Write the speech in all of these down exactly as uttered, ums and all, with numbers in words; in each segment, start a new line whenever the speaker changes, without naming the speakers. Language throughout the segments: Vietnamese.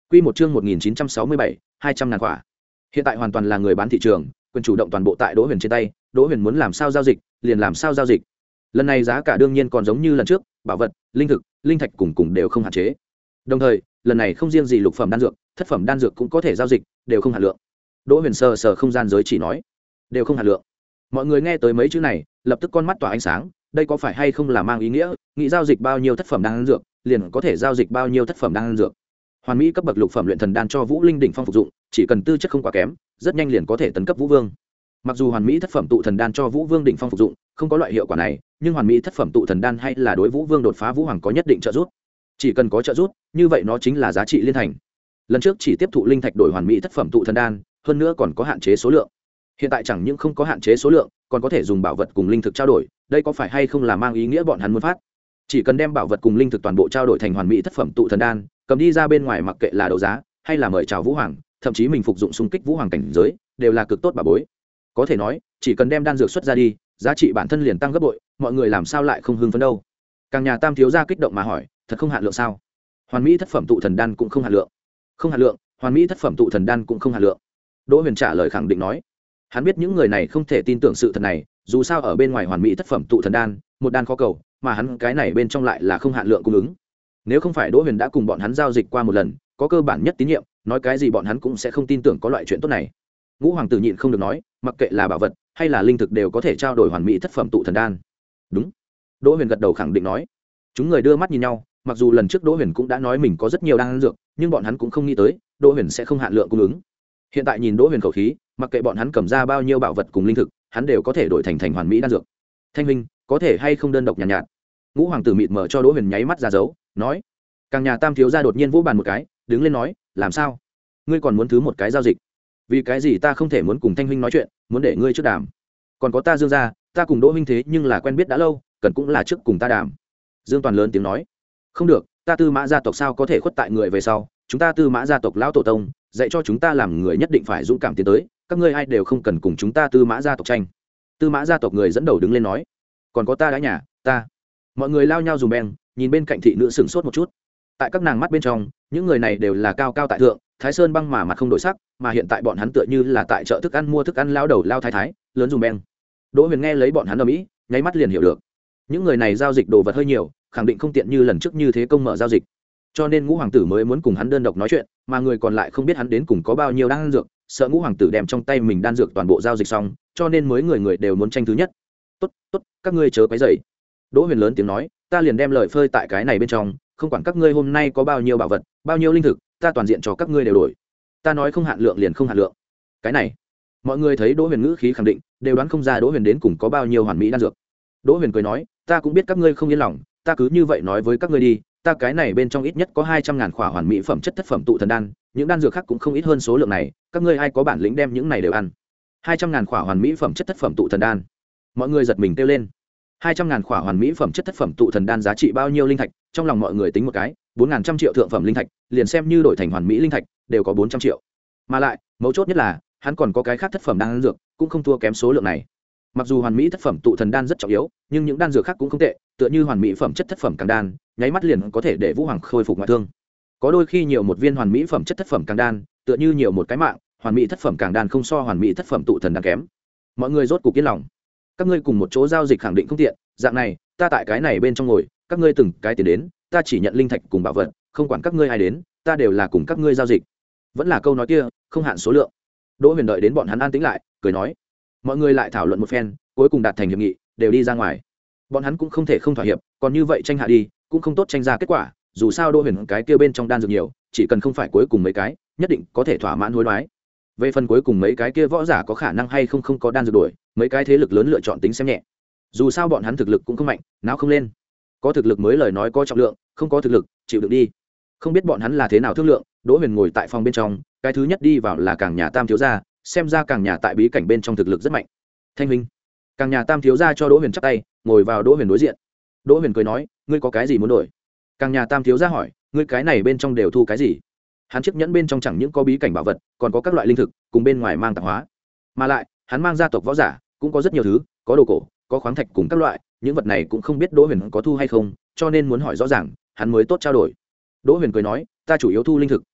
Quy một chương một nghìn chín trăm sáu mươi bảy, hai trăm ngàn quả. Hiện tại hoàn toàn là người bán thị trường, quyền chủ động toàn bộ tại Đỗ Huyền trên tay, Đỗ Huyền muốn làm sao giao dịch, liền làm sao giao dịch. Lần này giá cả đương nhiên còn giống như lần trước, bảo vật, linh thực, linh thạch cùng cùng đều không hạn chế. Đồng thời, lần này không riêng gì lục phẩm đan dược, thất phẩm đan dược cũng có thể giao dịch, đều không hạn lượng. Đỗ Huyền sờ sờ không gian giới chỉ nói, đều không hạn lượng. Mọi người nghe tới mấy chữ này, lập tức con mắt tỏa ánh sáng, đây có phải hay không là mang ý nghĩa, nghĩ giao dịch bao nhiêu thất phẩm đan dược, liền có thể giao dịch bao nhiêu thất phẩm đan dược. Hoàn mỹ cấp bậc lục phẩm luyện thần đan cho Vũ Linh đỉnh phong phục dụng, chỉ cần tư chất không quá kém, rất nhanh liền có thể tấn cấp Vũ Vương. Mặc dù hoàn mỹ thất phẩm tụ thần đan cho Vũ Vương đỉnh phong phục dụng, không có loại hiệu quả này, nhưng hoàn mỹ thất phẩm tụ thần đan hay là đối Vũ Vương đột phá Vũ Hoàng có nhất định trợ giúp. Chỉ cần có trợ giúp, như vậy nó chính là giá trị liên thành. Lần trước chỉ tiếp thụ linh thạch đổi hoàn mỹ thất phẩm tụ thần đan, hơn nữa còn có hạn chế số lượng. Hiện tại chẳng những không có hạn chế số lượng, còn có thể dùng bảo vật cùng linh thực trao đổi, đây có phải hay không là mang ý nghĩa bọn hắn muốn phát? Chỉ cần đem bảo vật cùng linh thực toàn bộ trao đổi thành hoàn mỹ thất phẩm tụ thần đan, cầm đi ra bên ngoài mặc kệ là đấu giá hay là mời chào Vũ Hoàng, thậm chí mình phục dụng xung kích Vũ Hoàng cảnh giới, đều là cực tốt bà bối. Có thể nói, chỉ cần đem đan dược xuất ra đi, giá trị bản thân liền tăng gấp bội, mọi người làm sao lại không hưng phấn đâu? Càng nhà Tam thiếu gia kích động mà hỏi, thật không hạn lượng sao? Hoàn mỹ thất phẩm tụ thần đan cũng không hạn lượng. Không hạn lượng, hoàn mỹ thất phẩm tụ thần đan cũng không hạn lượng. Đỗ Huyền trả lời khẳng định nói, hắn biết những người này không thể tin tưởng sự thật này, dù sao ở bên ngoài hoàn mỹ thất phẩm tụ thần đan, một đan khó cầu, mà hắn cái này bên trong lại là không hạn lượng cung ứng. Nếu không phải Đỗ Huyền đã cùng bọn hắn giao dịch qua một lần, có cơ bản nhất tín nhiệm, nói cái gì bọn hắn cũng sẽ không tin tưởng có loại chuyện tốt này. Ngũ hoàng tử nhịn không được nói, mặc kệ là bảo vật hay là linh thực đều có thể trao đổi hoàn mỹ thất phẩm tụ thần đan. Đúng. Đỗ Huyền gật đầu khẳng định nói. Chúng người đưa mắt nhìn nhau, mặc dù lần trước Đỗ Huyền cũng đã nói mình có rất nhiều đan dược, nhưng bọn hắn cũng không nghĩ tới Đỗ Huyền sẽ không hạn lượng cung ứng. Hiện tại nhìn Đỗ Huyền khẩu khí, mặc kệ bọn hắn cầm ra bao nhiêu bảo vật cùng linh thực, hắn đều có thể đổi thành thành hoàn mỹ đan dược. Thanh huynh, có thể hay không đơn độc nhàn nhạt, nhạt. Ngũ hoàng tử mịt mờ cho Đỗ Huyền nháy mắt ra dấu, nói. Càng nhà Tam thiếu gia đột nhiên vỗ bàn một cái, đứng lên nói, làm sao? Ngươi còn muốn thứ một cái giao dịch? Vì cái gì ta không thể muốn cùng Thanh huynh nói chuyện, muốn để ngươi trước đàm? Còn có ta Dương gia, ta cùng Đỗ huynh thế nhưng là quen biết đã lâu, cần cũng là trước cùng ta đàm. Dương Toàn lớn tiếng nói, không được, ta Tư Mã gia tộc sao có thể khuất tại người về sau? Chúng ta Tư Mã gia tộc lão tổ tông dạy cho chúng ta làm người nhất định phải dũng cảm tiến tới, các ngươi ai đều không cần cùng chúng ta Tư Mã gia tộc tranh. Tư Mã gia tộc người dẫn đầu đứng lên nói, còn có ta đã nhà, ta. Mọi người lao nhau dùng beng, nhìn bên cạnh thị nữ sửng sốt một chút. Tại các nàng mắt bên trong, những người này đều là cao cao tại thượng, Thái Sơn băng mà mặt không đổi sắc, mà hiện tại bọn hắn tựa như là tại chợ thức ăn mua thức ăn lao đầu lao thái thái, lớn dùng beng. Đỗ Huyền nghe lấy bọn hắn ở mỹ, nháy mắt liền hiểu được, những người này giao dịch đồ vật hơi nhiều, khẳng định không tiện như lần trước như thế công mở giao dịch. Cho nên Ngũ hoàng tử mới muốn cùng hắn đơn độc nói chuyện, mà người còn lại không biết hắn đến cùng có bao nhiêu đan dược, sợ Ngũ hoàng tử đem trong tay mình đan dược toàn bộ giao dịch xong, cho nên mới người người đều muốn tranh thứ nhất. Tốt, tốt, các ngươi chớ quấy rầy. Đỗ Huyền lớn tiếng nói, ta liền đem lời phơi tại cái này bên trong, không quản các ngươi hôm nay có bao nhiêu bảo vật, bao nhiêu linh thực, ta toàn diện cho các ngươi đều đổi. Ta nói không hạn lượng liền không hạn lượng. Cái này, mọi người thấy Đỗ Huyền ngữ khí khẳng định, đều đoán không ra Đỗ Huyền đến cùng có bao nhiêu hoàn mỹ đan dược. Đỗ Huyền cười nói, ta cũng biết các ngươi không yên lòng, ta cứ như vậy nói với các ngươi đi, ta cái này bên trong ít nhất có hai trăm ngàn khỏa hoàn mỹ phẩm chất thất phẩm tụ thần đan, những đan dược khác cũng không ít hơn số lượng này, các ngươi ai có bản lĩnh đem những này đều ăn. hai trăm ngàn khỏa hoàn mỹ phẩm chất thất phẩm tụ thần đan. Mọi người giật mình kêu lên. hai trăm ngàn khỏa hoàn mỹ phẩm chất thất phẩm tụ thần đan giá trị bao nhiêu linh thạch, trong lòng mọi người tính một cái, bốn nghìn trăm triệu thượng phẩm linh thạch, liền xem như đổi thành hoàn mỹ linh thạch, đều có bốn trăm triệu. Mà lại, mấu chốt nhất là, hắn còn có cái khác thất phẩm đan dược, cũng không thua kém số lượng này. Mặc dù hoàn mỹ thất phẩm tụ thần đan rất trọng yếu, nhưng những đan dược khác cũng không tệ, tựa như hoàn mỹ phẩm chất thất phẩm càng đan, nháy mắt liền có thể để Vũ Hoàng khôi phục ngoại thương. Có đôi khi nhiều một viên hoàn mỹ phẩm chất thất phẩm càng đan, tựa như nhiều một cái mạng, hoàn mỹ thất phẩm càng đan không so hoàn mỹ thất phẩm tụ thần đan kém. Mọi người rốt cục yên lòng. Các ngươi cùng một chỗ giao dịch khẳng định không tiện, dạng này, ta tại cái này bên trong ngồi, các ngươi từng cái tiền đến, ta chỉ nhận linh thạch cùng bảo vật, không quản các ngươi ai đến, ta đều là cùng các ngươi giao dịch. Vẫn là câu nói kia, không hạn số lượng. Đỗ Huyền đợi đến bọn hắn an tĩnh lại, cười nói. Mọi người lại thảo luận một phen, cuối cùng đạt thành hiệp nghị, đều đi ra ngoài. Bọn hắn cũng không thể không thỏa hiệp, còn như vậy tranh hạ đi, cũng không tốt tranh ra kết quả, dù sao Đỗ Huyền cái kia bên trong đan dược nhiều, chỉ cần không phải cuối cùng mấy cái, nhất định có thể thỏa mãn hối đoái. Về phần cuối cùng mấy cái kia võ giả có khả năng hay không không có đan dược đổi, mấy cái thế lực lớn lựa chọn tính xem nhẹ. Dù sao bọn hắn thực lực cũng không mạnh, não không lên. Có thực lực mới lời nói có trọng lượng, không có thực lực, chịu đựng đi. Không biết bọn hắn là thế nào thương lượng, Đỗ Huyền ngồi tại phòng bên trong, cái thứ nhất đi vào là Càng nhà Tam thiếu gia, xem ra Càng nhà tại bí cảnh bên trong thực lực rất mạnh. Thanh huynh. Càng nhà Tam thiếu gia cho Đỗ Huyền chắp tay, ngồi vào Đỗ Huyền đối diện. Đỗ Huyền cười nói, ngươi có cái gì muốn đổi? Càng nhà Tam thiếu gia hỏi, ngươi cái này bên trong đều thu cái gì? Hắn chiếc nhẫn bên trong chẳng những có bí cảnh bảo vật, còn có các loại linh thực, cùng bên ngoài mang tạp hóa. Mà lại, hắn mang gia tộc võ giả, cũng có rất nhiều thứ, có đồ cổ, có khoáng thạch cùng các loại, những vật này cũng không biết Đỗ Huyền có thu hay không, cho nên muốn hỏi rõ ràng, hắn mới tốt trao đổi. Đỗ Huyền cười nói, ta chủ yếu thu linh thực,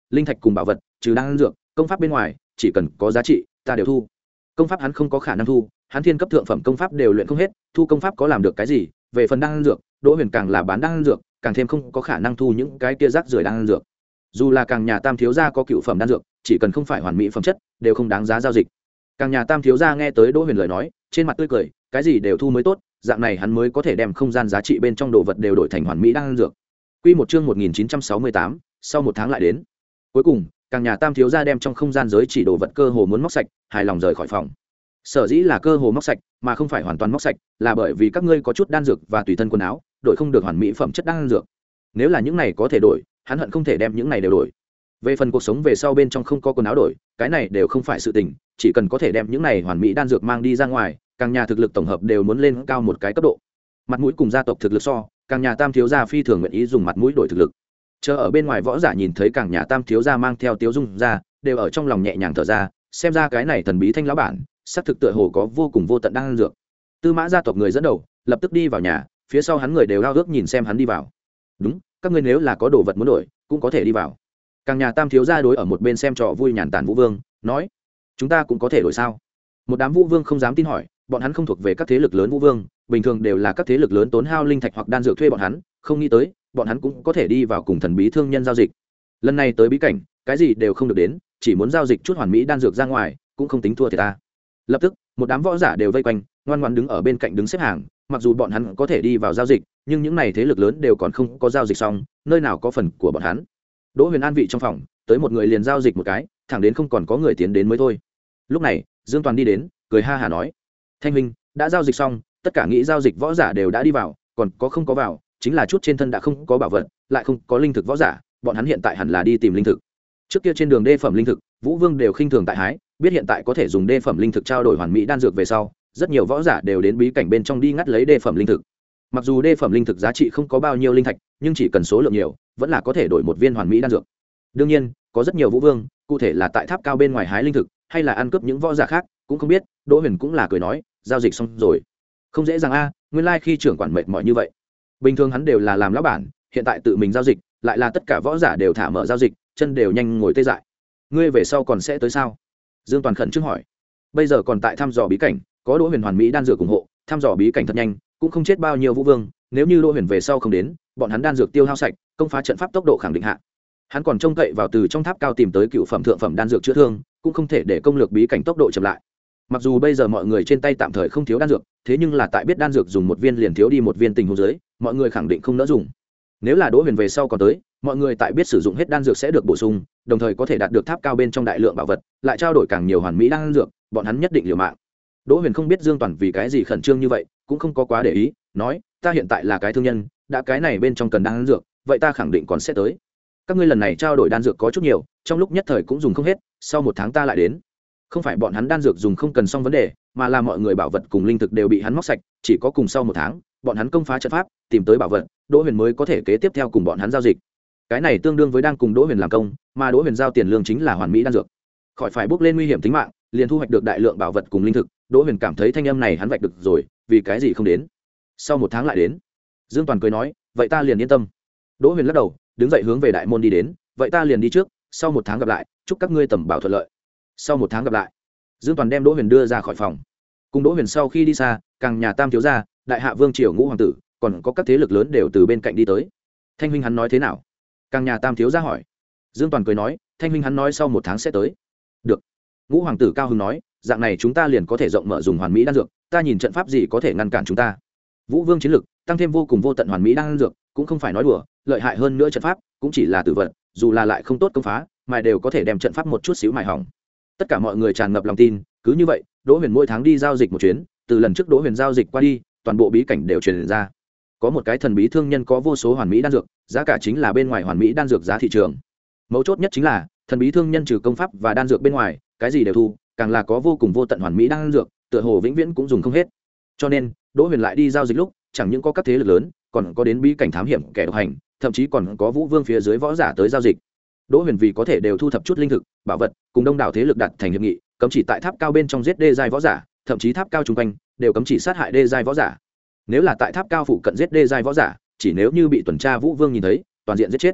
linh thạch cùng bảo vật, trừ đan dược công pháp bên ngoài, chỉ cần có giá trị ta đều thu. Công pháp hắn không có khả năng thu, hắn thiên cấp thượng phẩm công pháp đều luyện không hết, thu công pháp có làm được cái gì? Về phần đan dược, Đỗ Huyền càng là bán đan dược, càng thêm không có khả năng thu những cái kia rác rưởi đan dược. Dù là càng nhà Tam thiếu gia có cựu phẩm đan dược, chỉ cần không phải hoàn mỹ phẩm chất, đều không đáng giá giao dịch. Càng nhà Tam thiếu gia nghe tới Đỗ Huyền lời nói, trên mặt tươi cười, cái gì đều thu mới tốt, dạng này hắn mới có thể đem không gian giá trị bên trong đồ vật đều đổi thành hoàn mỹ đan dược. Quy một chương một nghìn chín trăm sáu mươi tám, sau một tháng lại đến. Cuối cùng, càng nhà Tam thiếu gia đem trong không gian giới chỉ đồ vật cơ hồ muốn móc sạch, hài lòng rời khỏi phòng. Sở dĩ là cơ hồ móc sạch, mà không phải hoàn toàn móc sạch, là bởi vì các ngươi có chút đan dược và tùy thân quần áo, đổi không được hoàn mỹ phẩm chất đan dược. Nếu là những này có thể đổi, hắn hận không thể đem những này đều đổi. Về phần cuộc sống về sau bên trong không có quần áo đổi, cái này đều không phải sự tình, chỉ cần có thể đem những này hoàn mỹ đan dược mang đi ra ngoài, càng nhà thực lực tổng hợp đều muốn lên cao một cái cấp độ. Mặt mũi cùng gia tộc thực lực so, càng nhà Tam thiếu gia phi thường nguyện ý dùng mặt mũi đổi thực lực. Chờ ở bên ngoài võ giả nhìn thấy càng nhà Tam thiếu gia mang theo tiếu dung ra, đều ở trong lòng nhẹ nhàng thở ra, xem ra cái này thần bí Thanh lão bản, xác thực tựa hồ có vô cùng vô tận đan dược. Tư Mã gia tộc người dẫn đầu, lập tức đi vào nhà, phía sau hắn người đều ao ước nhìn xem hắn đi vào. Đúng, các ngươi nếu là có đồ vật muốn đổi, cũng có thể đi vào. Càng nhà Tam thiếu gia đối ở một bên xem trò vui nhàn tản Vũ Vương, nói: "Chúng ta cũng có thể đổi sao?" Một đám Vũ Vương không dám tin hỏi, bọn hắn không thuộc về các thế lực lớn Vũ Vương, bình thường đều là các thế lực lớn tốn hao linh thạch hoặc đan dược thuê bọn hắn, không nghĩ tới, bọn hắn cũng có thể đi vào cùng thần bí thương nhân giao dịch. Lần này tới bí cảnh, cái gì đều không được đến, chỉ muốn giao dịch chút hoàn mỹ đan dược ra ngoài, cũng không tính thua thiệt ta. Lập tức, một đám võ giả đều vây quanh, ngoan ngoãn đứng ở bên cạnh đứng xếp hàng, mặc dù bọn hắn có thể đi vào giao dịch, nhưng những này thế lực lớn đều còn không có giao dịch xong, nơi nào có phần của bọn hắn. Đỗ Huyền an vị trong phòng, tới một người liền giao dịch một cái, thẳng đến không còn có người tiến đến mới thôi. Lúc này, Dương Toàn đi đến, cười ha hả nói: "Thanh huynh, đã giao dịch xong, tất cả nghĩ giao dịch võ giả đều đã đi vào, còn có không có vào, chính là chút trên thân đã không có bảo vật, lại không có linh thực võ giả, bọn hắn hiện tại hẳn là đi tìm linh thực. Trước kia trên đường đê phẩm linh thực, Vũ Vương đều khinh thường tại hái, biết hiện tại có thể dùng đê phẩm linh thực trao đổi hoàn mỹ đan dược về sau, rất nhiều võ giả đều đến bí cảnh bên trong đi ngắt lấy đê phẩm linh thực. Mặc dù đê phẩm linh thực giá trị không có bao nhiêu linh thạch, nhưng chỉ cần số lượng nhiều, vẫn là có thể đổi một viên hoàn mỹ đan dược. Đương nhiên, có rất nhiều Vũ Vương, cụ thể là tại tháp cao bên ngoài hái linh thực, hay là ăn cướp những võ giả khác, cũng không biết. Đỗ Huyền cũng là cười nói, giao dịch xong rồi. Không dễ dàng a, nguyên lai khi trưởng quản mệt mỏi như vậy. Bình thường hắn đều là làm lão bản, hiện tại tự mình giao dịch, lại là tất cả võ giả đều thả mở giao dịch, chân đều nhanh ngồi tê dại. Ngươi về sau còn sẽ tới sao? Dương Toàn khẩn trương hỏi. Bây giờ còn tại thăm dò bí cảnh, có Đỗ Huyền hoàn mỹ đan dược ủng hộ, thăm dò bí cảnh thật nhanh, cũng không chết bao nhiêu Vũ Vương, nếu như Đỗ Huyền về sau không đến, bọn hắn đan dược tiêu hao sạch, công phá trận pháp tốc độ khẳng định hạ. Hắn còn trông cậy vào từ trong tháp cao tìm tới cựu phẩm thượng phẩm đan dược chữa thương, cũng không thể để công lược bí cảnh tốc độ chậm lại. Mặc dù bây giờ mọi người trên tay tạm thời không thiếu đan dược, thế nhưng là tại biết đan dược dùng một viên liền thiếu đi một viên tình huống dưới, mọi người khẳng định không nỡ dùng. Nếu là Đỗ Huyền về sau còn tới, mọi người tại biết sử dụng hết đan dược sẽ được bổ sung, đồng thời có thể đạt được tháp cao bên trong đại lượng bảo vật, lại trao đổi càng nhiều hoàn mỹ đan dược, bọn hắn nhất định liều mạng. Đỗ Huyền không biết Dương Toàn vì cái gì khẩn trương như vậy, cũng không có quá để ý, nói: "Ta hiện tại là cái thương nhân, đã cái này bên trong cần đan dược, vậy ta khẳng định còn sẽ tới. Các ngươi lần này trao đổi đan dược có chút nhiều, trong lúc nhất thời cũng dùng không hết, sau một tháng ta lại đến." Không phải bọn hắn đan dược dùng không cần xong vấn đề, mà là mọi người bảo vật cùng linh thực đều bị hắn móc sạch, chỉ có cùng sau một tháng, bọn hắn công phá trận pháp, tìm tới bảo vật, Đỗ Huyền mới có thể kế tiếp theo cùng bọn hắn giao dịch. Cái này tương đương với đang cùng Đỗ Huyền làm công, mà Đỗ Huyền giao tiền lương chính là hoàn mỹ đan dược. Khỏi phải bước lên nguy hiểm tính mạng, liền thu hoạch được đại lượng bảo vật cùng linh thực, Đỗ Huyền cảm thấy thanh âm này hắn vạch được rồi, vì cái gì không đến? Sau một tháng lại đến. Dương Toàn cười nói, vậy ta liền yên tâm. Đỗ Huyền lắc đầu, đứng dậy hướng về đại môn đi đến, vậy ta liền đi trước, sau một tháng gặp lại, chúc các ngươi tầm bảo thuận lợi. Sau một tháng gặp lại. Dương Toàn đem Đỗ Huyền đưa ra khỏi phòng. Cùng Đỗ Huyền sau khi đi xa, càng nhà Tam thiếu gia, đại hạ vương triều ngũ hoàng tử, còn có các thế lực lớn đều từ bên cạnh đi tới. Thanh huynh hắn nói thế nào? Càng nhà Tam thiếu gia hỏi. Dương Toàn cười nói, Thanh huynh hắn nói sau một tháng sẽ tới. Được. Ngũ hoàng tử cao hứng nói, dạng này chúng ta liền có thể rộng mở dùng hoàn mỹ đan dược, ta nhìn trận pháp gì có thể ngăn cản chúng ta. Vũ vương chiến lực tăng thêm vô cùng vô tận hoàn mỹ đan dược, cũng không phải nói đùa, lợi hại hơn nữa trận pháp cũng chỉ là tử vật, dù là lại không tốt công phá, mà đều có thể đem trận pháp một chút xíu mài hỏng. Tất cả mọi người tràn ngập lòng tin, cứ như vậy, Đỗ Huyền mỗi tháng đi giao dịch một chuyến, từ lần trước Đỗ Huyền giao dịch qua đi, toàn bộ bí cảnh đều truyền ra. Có một cái thần bí thương nhân có vô số hoàn mỹ đan dược, giá cả chính là bên ngoài hoàn mỹ đan dược giá thị trường. Mấu chốt nhất chính là, thần bí thương nhân trừ công pháp và đan dược bên ngoài, cái gì đều thu, càng là có vô cùng vô tận hoàn mỹ đan dược, tựa hồ vĩnh viễn cũng dùng không hết. Cho nên, Đỗ Huyền lại đi giao dịch lúc, chẳng những có các thế lực lớn, còn có đến bí cảnh thám hiểm kẻ độc hành, thậm chí còn có Vũ Vương phía dưới võ giả tới giao dịch. Đỗ Huyền vì có thể đều thu thập chút linh thực, bảo vật, cùng đông đảo thế lực đặt thành hiệp nghị, cấm chỉ tại tháp cao bên trong giết đê giai võ giả, thậm chí tháp cao chung quanh đều cấm chỉ sát hại đê giai võ giả. Nếu là tại tháp cao phụ cận giết đê giai võ giả, chỉ nếu như bị tuần tra Vũ Vương nhìn thấy, toàn diện giết chết.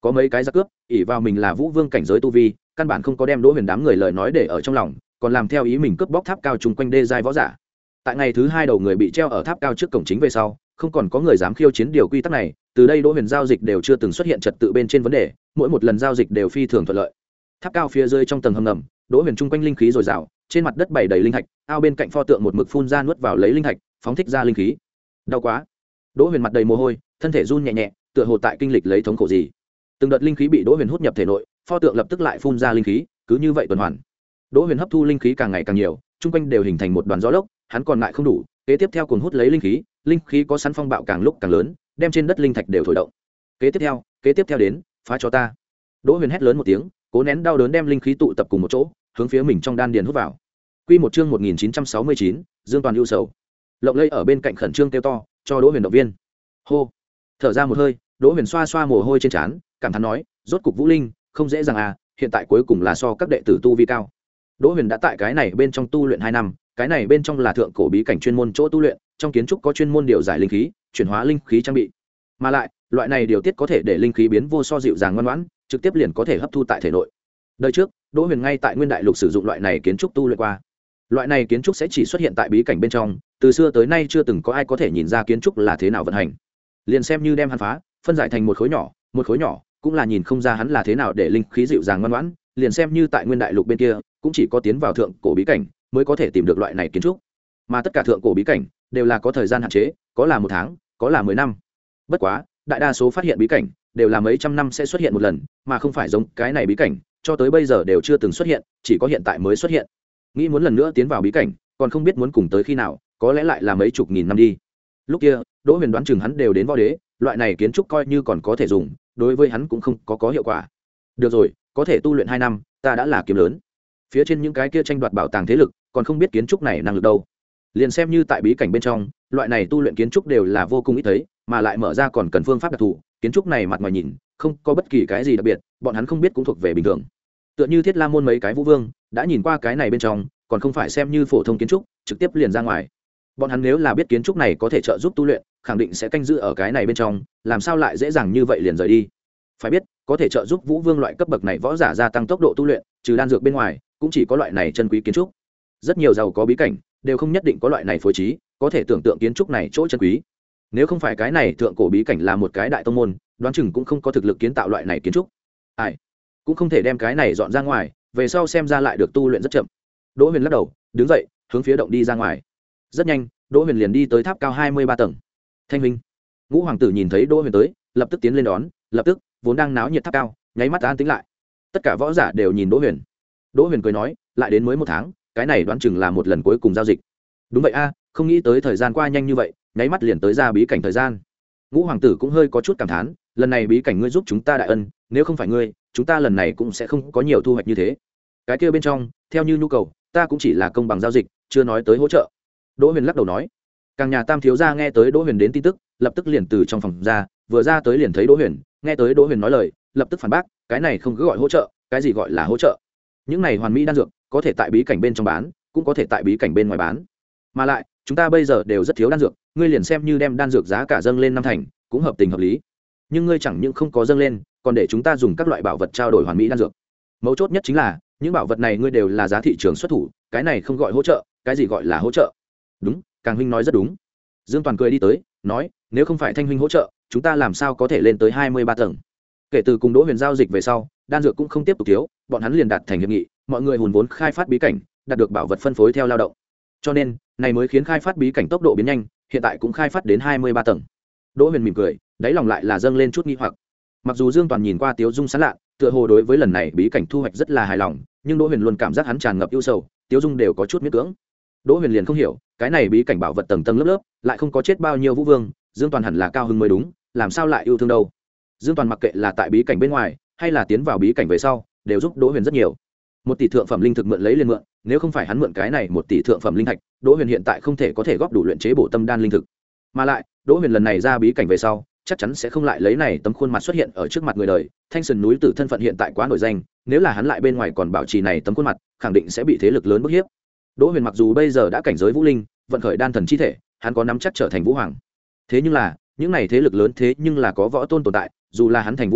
có mấy cái giặc cướp ỉ vào mình là vũ vương cảnh giới tu vi, căn bản không có đem đỗ huyền đám người lời nói để ở trong lòng, còn làm theo ý mình cướp bóc tháp cao chung quanh đê giai võ giả. Tại ngày thứ hai đầu người bị treo ở tháp cao trước cổng chính về sau, không còn có người dám khiêu chiến điều quy tắc này. Từ đây đỗ huyền giao dịch đều chưa từng xuất hiện trật tự bên trên vấn đề, mỗi một lần giao dịch đều phi thường thuận lợi. Tháp cao phía dưới trong tầng hầm ngầm, đỗ huyền chung quanh linh khí dồi dào, trên mặt đất bày đầy linh thạch, ao bên cạnh pho tượng một mực phun ra nuốt vào lấy linh thạch, phóng thích ra linh khí. Đau quá! Đỗ huyền mặt đầy mồ hôi, thân thể run nhẹ nhẹ, tựa hồ tại kinh lịch lấy thống khổ gì. Từng đợt linh khí bị đỗ huyền hút nhập thể nội, pho tượng lập tức lại phun ra linh khí, cứ như vậy tuần hoàn. Đỗ huyền hấp thu linh khí càng ngày càng nhiều, chung quanh đều hình thành một đoàn gió lốc, hắn còn ngại không đủ, kế tiếp theo cuồng hút lấy linh khí, linh khí có sẵn phong bạo càng lúc càng lớn, đem trên đất linh thạch đều thổi động. Kế tiếp theo, kế tiếp theo đến, phá cho ta! Đỗ huyền hét lớn một tiếng, cố nén đau đớn đem linh khí tụ tập cùng một chỗ, hướng phía mình trong đan điền hút vào. Quy một chương một nghìn chín trăm sáu mươi chín, Dương Toàn ưu sầu. Lộng Lây ở bên cạnh khẩn trương kêu to, cho Đỗ Huyền động viên. Hô. Thở ra một hơi, Đỗ Huyền xoa xoa mồ hôi trên trán, cảm thán nói, rốt cục Vũ Linh, không dễ dàng à, hiện tại cuối cùng là so các đệ tử tu vi cao. Đỗ Huyền đã tại cái này bên trong tu luyện hai năm, cái này bên trong là thượng cổ bí cảnh chuyên môn chỗ tu luyện, trong kiến trúc có chuyên môn điều giải linh khí, chuyển hóa linh khí trang bị. Mà lại, loại này điều tiết có thể để linh khí biến vô so dịu dàng ngoan ngoãn, trực tiếp liền có thể hấp thu tại thể nội. Đời trước, Đỗ Huyền ngay tại Nguyên Đại Lục sử dụng loại này kiến trúc tu luyện qua. Loại này kiến trúc sẽ chỉ xuất hiện tại bí cảnh bên trong, từ xưa tới nay chưa từng có ai có thể nhìn ra kiến trúc là thế nào vận hành. Liền xem như đem hắn phá, phân giải thành một khối nhỏ, một khối nhỏ, cũng là nhìn không ra hắn là thế nào để linh khí dịu dàng ngoan ngoãn, liền xem như tại Nguyên Đại Lục bên kia, cũng chỉ có tiến vào thượng cổ bí cảnh mới có thể tìm được loại này kiến trúc. Mà tất cả thượng cổ bí cảnh đều là có thời gian hạn chế, có là một tháng, có là mười năm. Bất quá, đại đa số phát hiện bí cảnh đều là mấy trăm năm sẽ xuất hiện một lần, mà không phải giống cái này bí cảnh cho tới bây giờ đều chưa từng xuất hiện, chỉ có hiện tại mới xuất hiện. Nghĩ muốn lần nữa tiến vào bí cảnh, còn không biết muốn cùng tới khi nào, có lẽ lại là mấy chục nghìn năm đi. Lúc kia, Đỗ Huyền đoán chừng hắn đều đến võ đế, loại này kiến trúc coi như còn có thể dùng, đối với hắn cũng không có có hiệu quả. Được rồi, có thể tu luyện hai năm, ta đã là kiếm lớn. Phía trên những cái kia tranh đoạt bảo tàng thế lực, còn không biết kiến trúc này năng lực đâu. Liền xem như tại bí cảnh bên trong, loại này tu luyện kiến trúc đều là vô cùng ít thấy, mà lại mở ra còn cần phương pháp đặc thù, kiến trúc này mặt ngoài nhìn, không có bất kỳ cái gì đặc biệt, bọn hắn không biết cũng thuộc về bình thường. Tựa như Thiết La môn mấy cái vũ vương, đã nhìn qua cái này bên trong, còn không phải xem như phổ thông kiến trúc, trực tiếp liền ra ngoài. Bọn hắn nếu là biết kiến trúc này có thể trợ giúp tu luyện, khẳng định sẽ canh giữ ở cái này bên trong, làm sao lại dễ dàng như vậy liền rời đi. Phải biết, có thể trợ giúp vũ vương loại cấp bậc này võ giả gia tăng tốc độ tu luyện, trừ đan dược bên ngoài, cũng chỉ có loại này chân quý kiến trúc. Rất nhiều giàu có bí cảnh đều không nhất định có loại này phối trí, có thể tưởng tượng kiến trúc này chỗ chân quý. Nếu không phải cái này thượng cổ bí cảnh là một cái đại tông môn, đoán chừng cũng không có thực lực kiến tạo loại này kiến trúc. Ai cũng không thể đem cái này dọn ra ngoài, về sau xem ra lại được tu luyện rất chậm. Đỗ Huyền lắc đầu, đứng dậy, hướng phía động đi ra ngoài. Rất nhanh, Đỗ Huyền liền đi tới tháp cao hai mươi ba tầng. Thanh huynh. Ngũ hoàng tử nhìn thấy Đỗ Huyền tới, lập tức tiến lên đón, lập tức, vốn đang náo nhiệt tháp cao, nháy mắt an tĩnh lại. Tất cả võ giả đều nhìn Đỗ Huyền. Đỗ Huyền cười nói, lại đến mới một tháng, cái này đoán chừng là một lần cuối cùng giao dịch. Đúng vậy a, không nghĩ tới thời gian qua nhanh như vậy, nháy mắt liền tới ra bí cảnh thời gian. Ngũ hoàng tử cũng hơi có chút cảm thán, lần này bí cảnh ngươi giúp chúng ta đại ân, nếu không phải ngươi, chúng ta lần này cũng sẽ không có nhiều thu hoạch như thế. Cái kia bên trong, theo như nhu cầu, ta cũng chỉ là công bằng giao dịch, chưa nói tới hỗ trợ. Đỗ Huyền lắc đầu nói. Càng nhà Tam thiếu gia nghe tới Đỗ Huyền đến tin tức, lập tức liền từ trong phòng ra, vừa ra tới liền thấy Đỗ Huyền, nghe tới Đỗ Huyền nói lời, lập tức phản bác, cái này không cứ gọi hỗ trợ, cái gì gọi là hỗ trợ? Những này hoàn mỹ đan dược, có thể tại bí cảnh bên trong bán, cũng có thể tại bí cảnh bên ngoài bán. Mà lại, chúng ta bây giờ đều rất thiếu đan dược, ngươi liền xem như đem đan dược giá cả dâng lên năm thành, cũng hợp tình hợp lý. Nhưng ngươi chẳng những không có dâng lên, còn để chúng ta dùng các loại bảo vật trao đổi hoàn mỹ đan dược. Mấu chốt nhất chính là, những bảo vật này ngươi đều là giá thị trường xuất thủ, cái này không gọi hỗ trợ, cái gì gọi là hỗ trợ? Đúng, Càng huynh nói rất đúng. Dương Toàn cười đi tới, nói, nếu không phải Thanh huynh hỗ trợ, chúng ta làm sao có thể lên tới hai mươi ba tầng. Kể từ cùng Đỗ Huyền giao dịch về sau, đan dược cũng không tiếp tục thiếu, bọn hắn liền đạt thành hiệp nghị, mọi người hùn vốn khai phát bí cảnh, đạt được bảo vật phân phối theo lao động. Cho nên, này mới khiến khai phát bí cảnh tốc độ biến nhanh, hiện tại cũng khai phát đến hai mươi ba tầng. Đỗ Huyền mỉm cười, đáy lòng lại là dâng lên chút nghi hoặc. Mặc dù Dương Toàn nhìn qua Tiếu Dung sán lạ, tựa hồ đối với lần này bí cảnh thu hoạch rất là hài lòng, nhưng Đỗ Huyền luôn cảm giác hắn tràn ngập ưu sầu, Tiếu Dung đều có chút miễn cưỡng. Đỗ Huyền liền không hiểu, cái này bí cảnh bảo vật tầng tầng lớp lớp, lại không có chết bao nhiêu vũ vương, Dương Toàn hẳn là cao hứng mới đúng, làm sao lại yêu thương đâu? Dương Toàn mặc kệ là tại bí cảnh bên ngoài, hay là tiến vào bí cảnh về sau, đều giúp Đỗ Huyền rất nhiều. Một tỷ thượng phẩm linh thực mượn lấy liền mượn, nếu không phải hắn mượn cái này một tỷ thượng phẩm linh thạch, Đỗ Huyền hiện tại không thể có thể góp đủ luyện chế bổ tâm đan linh thực. Mà lại, Đỗ Huyền lần này ra bí cảnh về sau, chắc chắn sẽ không lại lấy này tấm khuôn mặt xuất hiện ở trước mặt người đời. Thanh Sơn núi Tử thân phận hiện tại quá nổi danh, nếu là hắn lại bên ngoài còn bảo trì này tấm khuôn mặt, khẳng định sẽ bị thế lực lớn bức hiếp. Đỗ Huyền mặc dù bây giờ đã cảnh giới vũ linh, vận khởi đan thần chi thể, hắn có nắm chắc trở thành vũ hoàng. Thế nhưng là, những này thế lực lớn thế nhưng là có võ tôn tồn tại, dù là hắn thành vũ hoàng,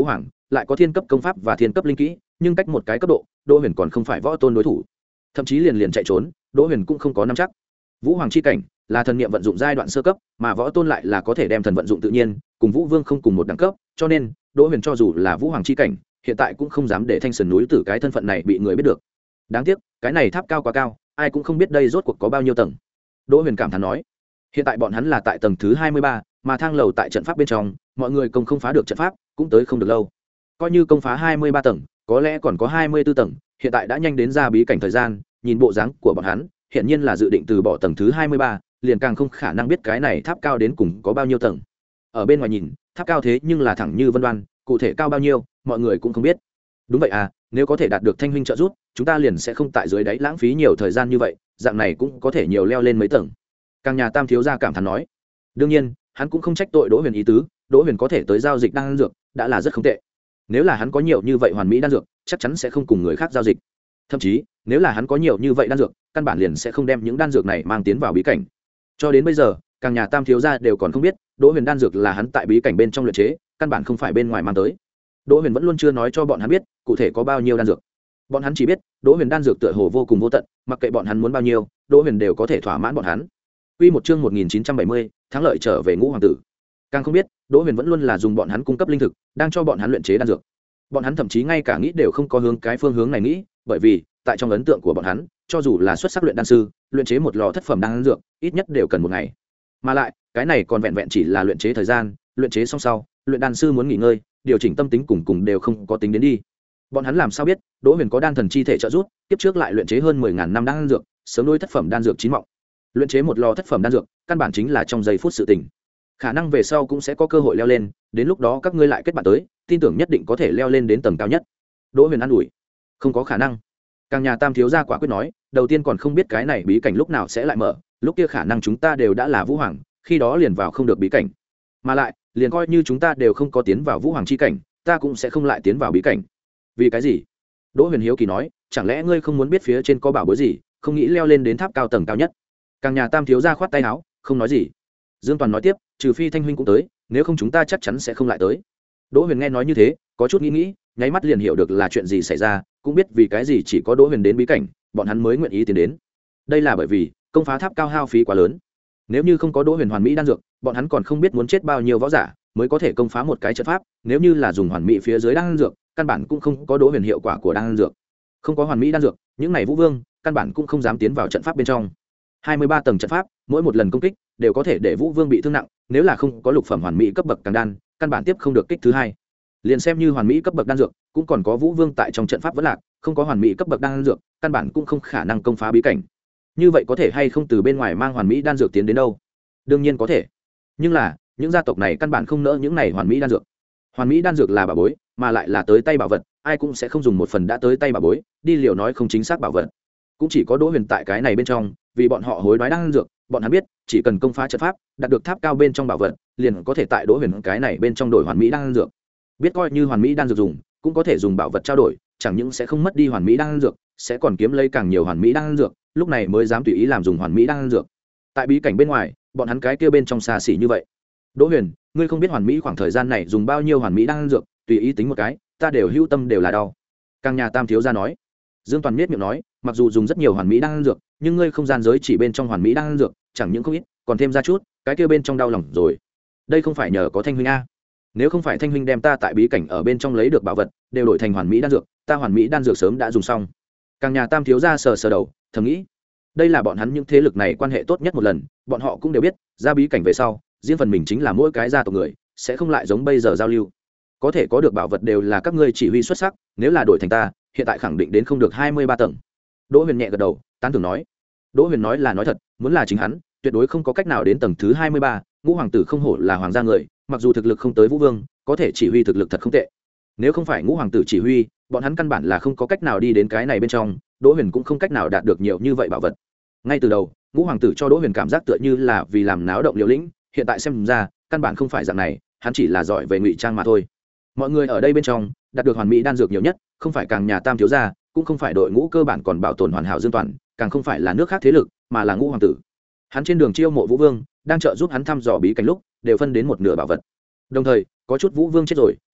lại có thiên cấp công pháp và thiên cấp linh kỹ, nhưng cách một cái cấp độ, Đỗ Huyền còn không phải võ tôn đối thủ, thậm chí liền liền chạy trốn, Đỗ Huyền cũng không có nắm chắc. Vũ Hoàng chi cảnh là thần niệm vận dụng giai đoạn sơ cấp, mà võ tôn lại là có thể đem thần vận dụng tự nhiên, cùng Vũ Vương không cùng một đẳng cấp, cho nên Đỗ Huyền cho dù là Vũ Hoàng chi cảnh, hiện tại cũng không dám để Thanh Sơn núi Tử cái thân phận này bị người biết được. Đáng tiếc, cái này tháp cao quá cao, ai cũng không biết đây rốt cuộc có bao nhiêu tầng. Đỗ Huyền cảm thán nói, hiện tại bọn hắn là tại tầng thứ hai mươi ba, mà thang lầu tại trận pháp bên trong, mọi người công không phá được trận pháp, cũng tới không được lâu. Coi như công phá hai mươi ba tầng, có lẽ còn có hai mươi b ố tầng, hiện tại đã nhanh đến ra bí cảnh thời gian, nhìn bộ dáng của bọn hắn, hiện nhiên là dự định từ bỏ tầng thứ hai mươi ba, liền càng không khả năng biết cái này tháp cao đến cùng có bao nhiêu tầng. Ở bên ngoài nhìn, tháp cao thế nhưng là thẳng như vân đoan, cụ thể cao bao nhiêu, mọi người cũng không biết. Đúng vậy à, nếu có thể đạt được Thanh huynh trợ giúp, chúng ta liền sẽ không tại dưới đáy lãng phí nhiều thời gian như vậy, dạng này cũng có thể nhiều leo lên mấy tầng. Càng nhà Tam thiếu gia cảm thán nói. Đương nhiên, hắn cũng không trách tội Đỗ Huyền ý tứ, Đỗ Huyền có thể tới giao dịch đan dược, đã là rất không tệ. Nếu là hắn có nhiều như vậy hoàn mỹ đan dược, chắc chắn sẽ không cùng người khác giao dịch. Thậm chí, nếu là hắn có nhiều như vậy đan dược, căn bản liền sẽ không đem những đan dược này mang tiến vào bí cảnh. Cho đến bây giờ, càng nhà Tam thiếu gia đều còn không biết, Đỗ Huyền đan dược là hắn tại bí cảnh bên trong luyện chế, căn bản không phải bên ngoài mang tới. Đỗ Huyền vẫn luôn chưa nói cho bọn hắn biết, cụ thể có bao nhiêu đan dược. Bọn hắn chỉ biết, Đỗ Huyền đan dược tựa hồ vô cùng vô tận, mặc kệ bọn hắn muốn bao nhiêu, Đỗ Huyền đều có thể thỏa mãn bọn hắn. Quy một chương một nghìn chín trăm bảy mươi, thắng lợi trở về Ngũ hoàng tử. Càng không biết, Đỗ Huyền vẫn luôn là dùng bọn hắn cung cấp linh thực, đang cho bọn hắn luyện chế đan dược. Bọn hắn thậm chí ngay cả nghĩ đều không có hướng cái phương hướng này nghĩ, bởi vì, tại trong ấn tượng của bọn hắn, cho dù là xuất sắc luyện đan sư, luyện chế một lò thất phẩm đan dược, ít nhất đều cần một ngày. Mà lại, cái này còn vẹn vẹn chỉ là luyện chế thời gian, luyện chế xong sau, luyện đan sư muốn nghỉ ngơi, điều chỉnh tâm tính cùng cùng đều không có tính đến đi. Bọn hắn làm sao biết, Đỗ Huyền có đan thần chi thể trợ giúp, tiếp trước lại luyện chế hơn mười ngàn năm đan dược, sớm đôi thất phẩm đan dược chín mọng. Luyện chế một lò thất phẩm đan dược, căn bản chính là trong giây phút sự tình. Khả năng về sau cũng sẽ có cơ hội leo lên, đến lúc đó các ngươi lại kết bạn tới, tin tưởng nhất định có thể leo lên đến tầng cao nhất. Đỗ Huyền an ủi, không có khả năng. Càng nhà Tam thiếu gia quả quyết nói, đầu tiên còn không biết cái này bí cảnh lúc nào sẽ lại mở, lúc kia khả năng chúng ta đều đã là Vũ Hoàng, khi đó liền vào không được bí cảnh. Mà lại, liền coi như chúng ta đều không có tiến vào Vũ Hoàng chi cảnh, ta cũng sẽ không lại tiến vào bí cảnh. Vì cái gì? Đỗ Huyền hiếu kỳ nói, chẳng lẽ ngươi không muốn biết phía trên có bảo bối gì, không nghĩ leo lên đến tháp cao tầng cao nhất? Càng nhà Tam thiếu gia khoát tay áo, không nói gì. Dương Toàn nói tiếp, trừ phi Thanh huynh cũng tới, nếu không chúng ta chắc chắn sẽ không lại tới. Đỗ Huyền nghe nói như thế, có chút nghĩ nghĩ, nháy mắt liền hiểu được là chuyện gì xảy ra, cũng biết vì cái gì chỉ có Đỗ Huyền đến bí cảnh, bọn hắn mới nguyện ý tiến đến. Đây là bởi vì công phá tháp cao hao phí quá lớn. Nếu như không có Đỗ Huyền hoàn mỹ đan dược, bọn hắn còn không biết muốn chết bao nhiêu võ giả mới có thể công phá một cái trận pháp, nếu như là dùng hoàn mỹ phía dưới đan dược, căn bản cũng không có Đỗ Huyền hiệu quả của đan dược. Không có hoàn mỹ đan dược, những này Vũ Vương căn bản cũng không dám tiến vào trận pháp bên trong. hai mươi ba tầng trận pháp, mỗi một lần công kích đều có thể để Vũ Vương bị thương nặng, nếu là không có lục phẩm hoàn mỹ cấp bậc càng đan, căn bản tiếp không được kích thứ hai. Liền xem như hoàn mỹ cấp bậc đan dược, cũng còn có Vũ Vương tại trong trận pháp vẫn lạc, không có hoàn mỹ cấp bậc đan dược, căn bản cũng không khả năng công phá bí cảnh. Như vậy có thể hay không từ bên ngoài mang hoàn mỹ đan dược tiến đến đâu? Đương nhiên có thể. Nhưng là, những gia tộc này căn bản không nỡ những này hoàn mỹ đan dược. Hoàn mỹ đan dược là bảo bối, mà lại là tới tay bảo vật, ai cũng sẽ không dùng một phần đã tới tay bảo bối, đi liều nói không chính xác bảo vật. Cũng chỉ có Đỗ Huyền tại cái này bên trong, vì bọn họ hối đoái đan dược, bọn hắn biết, chỉ cần công phá trận pháp, đạt được tháp cao bên trong bảo vật, liền có thể tại Đỗ Huyền cái này bên trong đổi hoàn mỹ đan dược. Biết coi như hoàn mỹ đan dược dùng, cũng có thể dùng bảo vật trao đổi, chẳng những sẽ không mất đi hoàn mỹ đan dược, sẽ còn kiếm lấy càng nhiều hoàn mỹ đan dược, lúc này mới dám tùy ý làm dùng hoàn mỹ đan dược. Tại bí cảnh bên ngoài, bọn hắn cái kia bên trong xa xỉ như vậy. Đỗ Huyền, ngươi không biết hoàn mỹ khoảng thời gian này dùng bao nhiêu hoàn mỹ đan dược, tùy ý tính một cái, ta đều hưu tâm đều là đau. Càng nhà Tam thiếu gia nói. Dương Toàn miết miệng nói, mặc dù dùng rất nhiều hoàn mỹ đan dược, nhưng ngươi không gian giới chỉ bên trong hoàn mỹ đan dược, chẳng những không ít, còn thêm ra chút, cái kia bên trong đau lòng rồi. Đây không phải nhờ có Thanh huynh a. Nếu không phải Thanh huynh đem ta tại bí cảnh ở bên trong lấy được bảo vật, đều đổi thành hoàn mỹ đan dược, ta hoàn mỹ đan dược sớm đã dùng xong. Càng nhà Tam thiếu gia sờ sờ đầu, thầm nghĩ, đây là bọn hắn những thế lực này quan hệ tốt nhất một lần, bọn họ cũng đều biết, ra bí cảnh về sau, riêng phần mình chính là mỗi cái gia tộc người, sẽ không lại giống bây giờ giao lưu. Có thể có được bảo vật đều là các ngươi chỉ huy xuất sắc, nếu là đổi thành ta, hiện tại khẳng định đến không được hai mươi ba tầng. Đỗ Huyền nhẹ gật đầu, tán thưởng nói. Đỗ Huyền nói là nói thật, muốn là chính hắn, tuyệt đối không có cách nào đến tầng thứ hai mươi ba, Ngũ hoàng tử không hổ là hoàng gia người, mặc dù thực lực không tới Vũ Vương, có thể chỉ huy thực lực thật không tệ. Nếu không phải Ngũ hoàng tử chỉ huy, bọn hắn căn bản là không có cách nào đi đến cái này bên trong, Đỗ Huyền cũng không cách nào đạt được nhiều như vậy bảo vật. Ngay từ đầu, Ngũ hoàng tử cho Đỗ Huyền cảm giác tựa như là vì làm náo động liều lĩnh, hiện tại xem ra, căn bản không phải dạng này, hắn chỉ là giỏi về ngụy trang mà thôi. Mọi người ở đây bên trong, đạt được hoàn mỹ đan dược nhiều nhất, không phải Càng nhà Tam thiếu gia, cũng không phải đội ngũ cơ bản còn bảo tồn hoàn hảo Dương Toàn, càng không phải là nước khác thế lực, mà là Ngũ hoàng tử. Hắn trên đường chiêu mộ Vũ Vương, đang trợ giúp hắn thăm dò bí cảnh lúc, đều phân đến một nửa bảo vật. Đồng thời, có chút Vũ Vương chết rồi,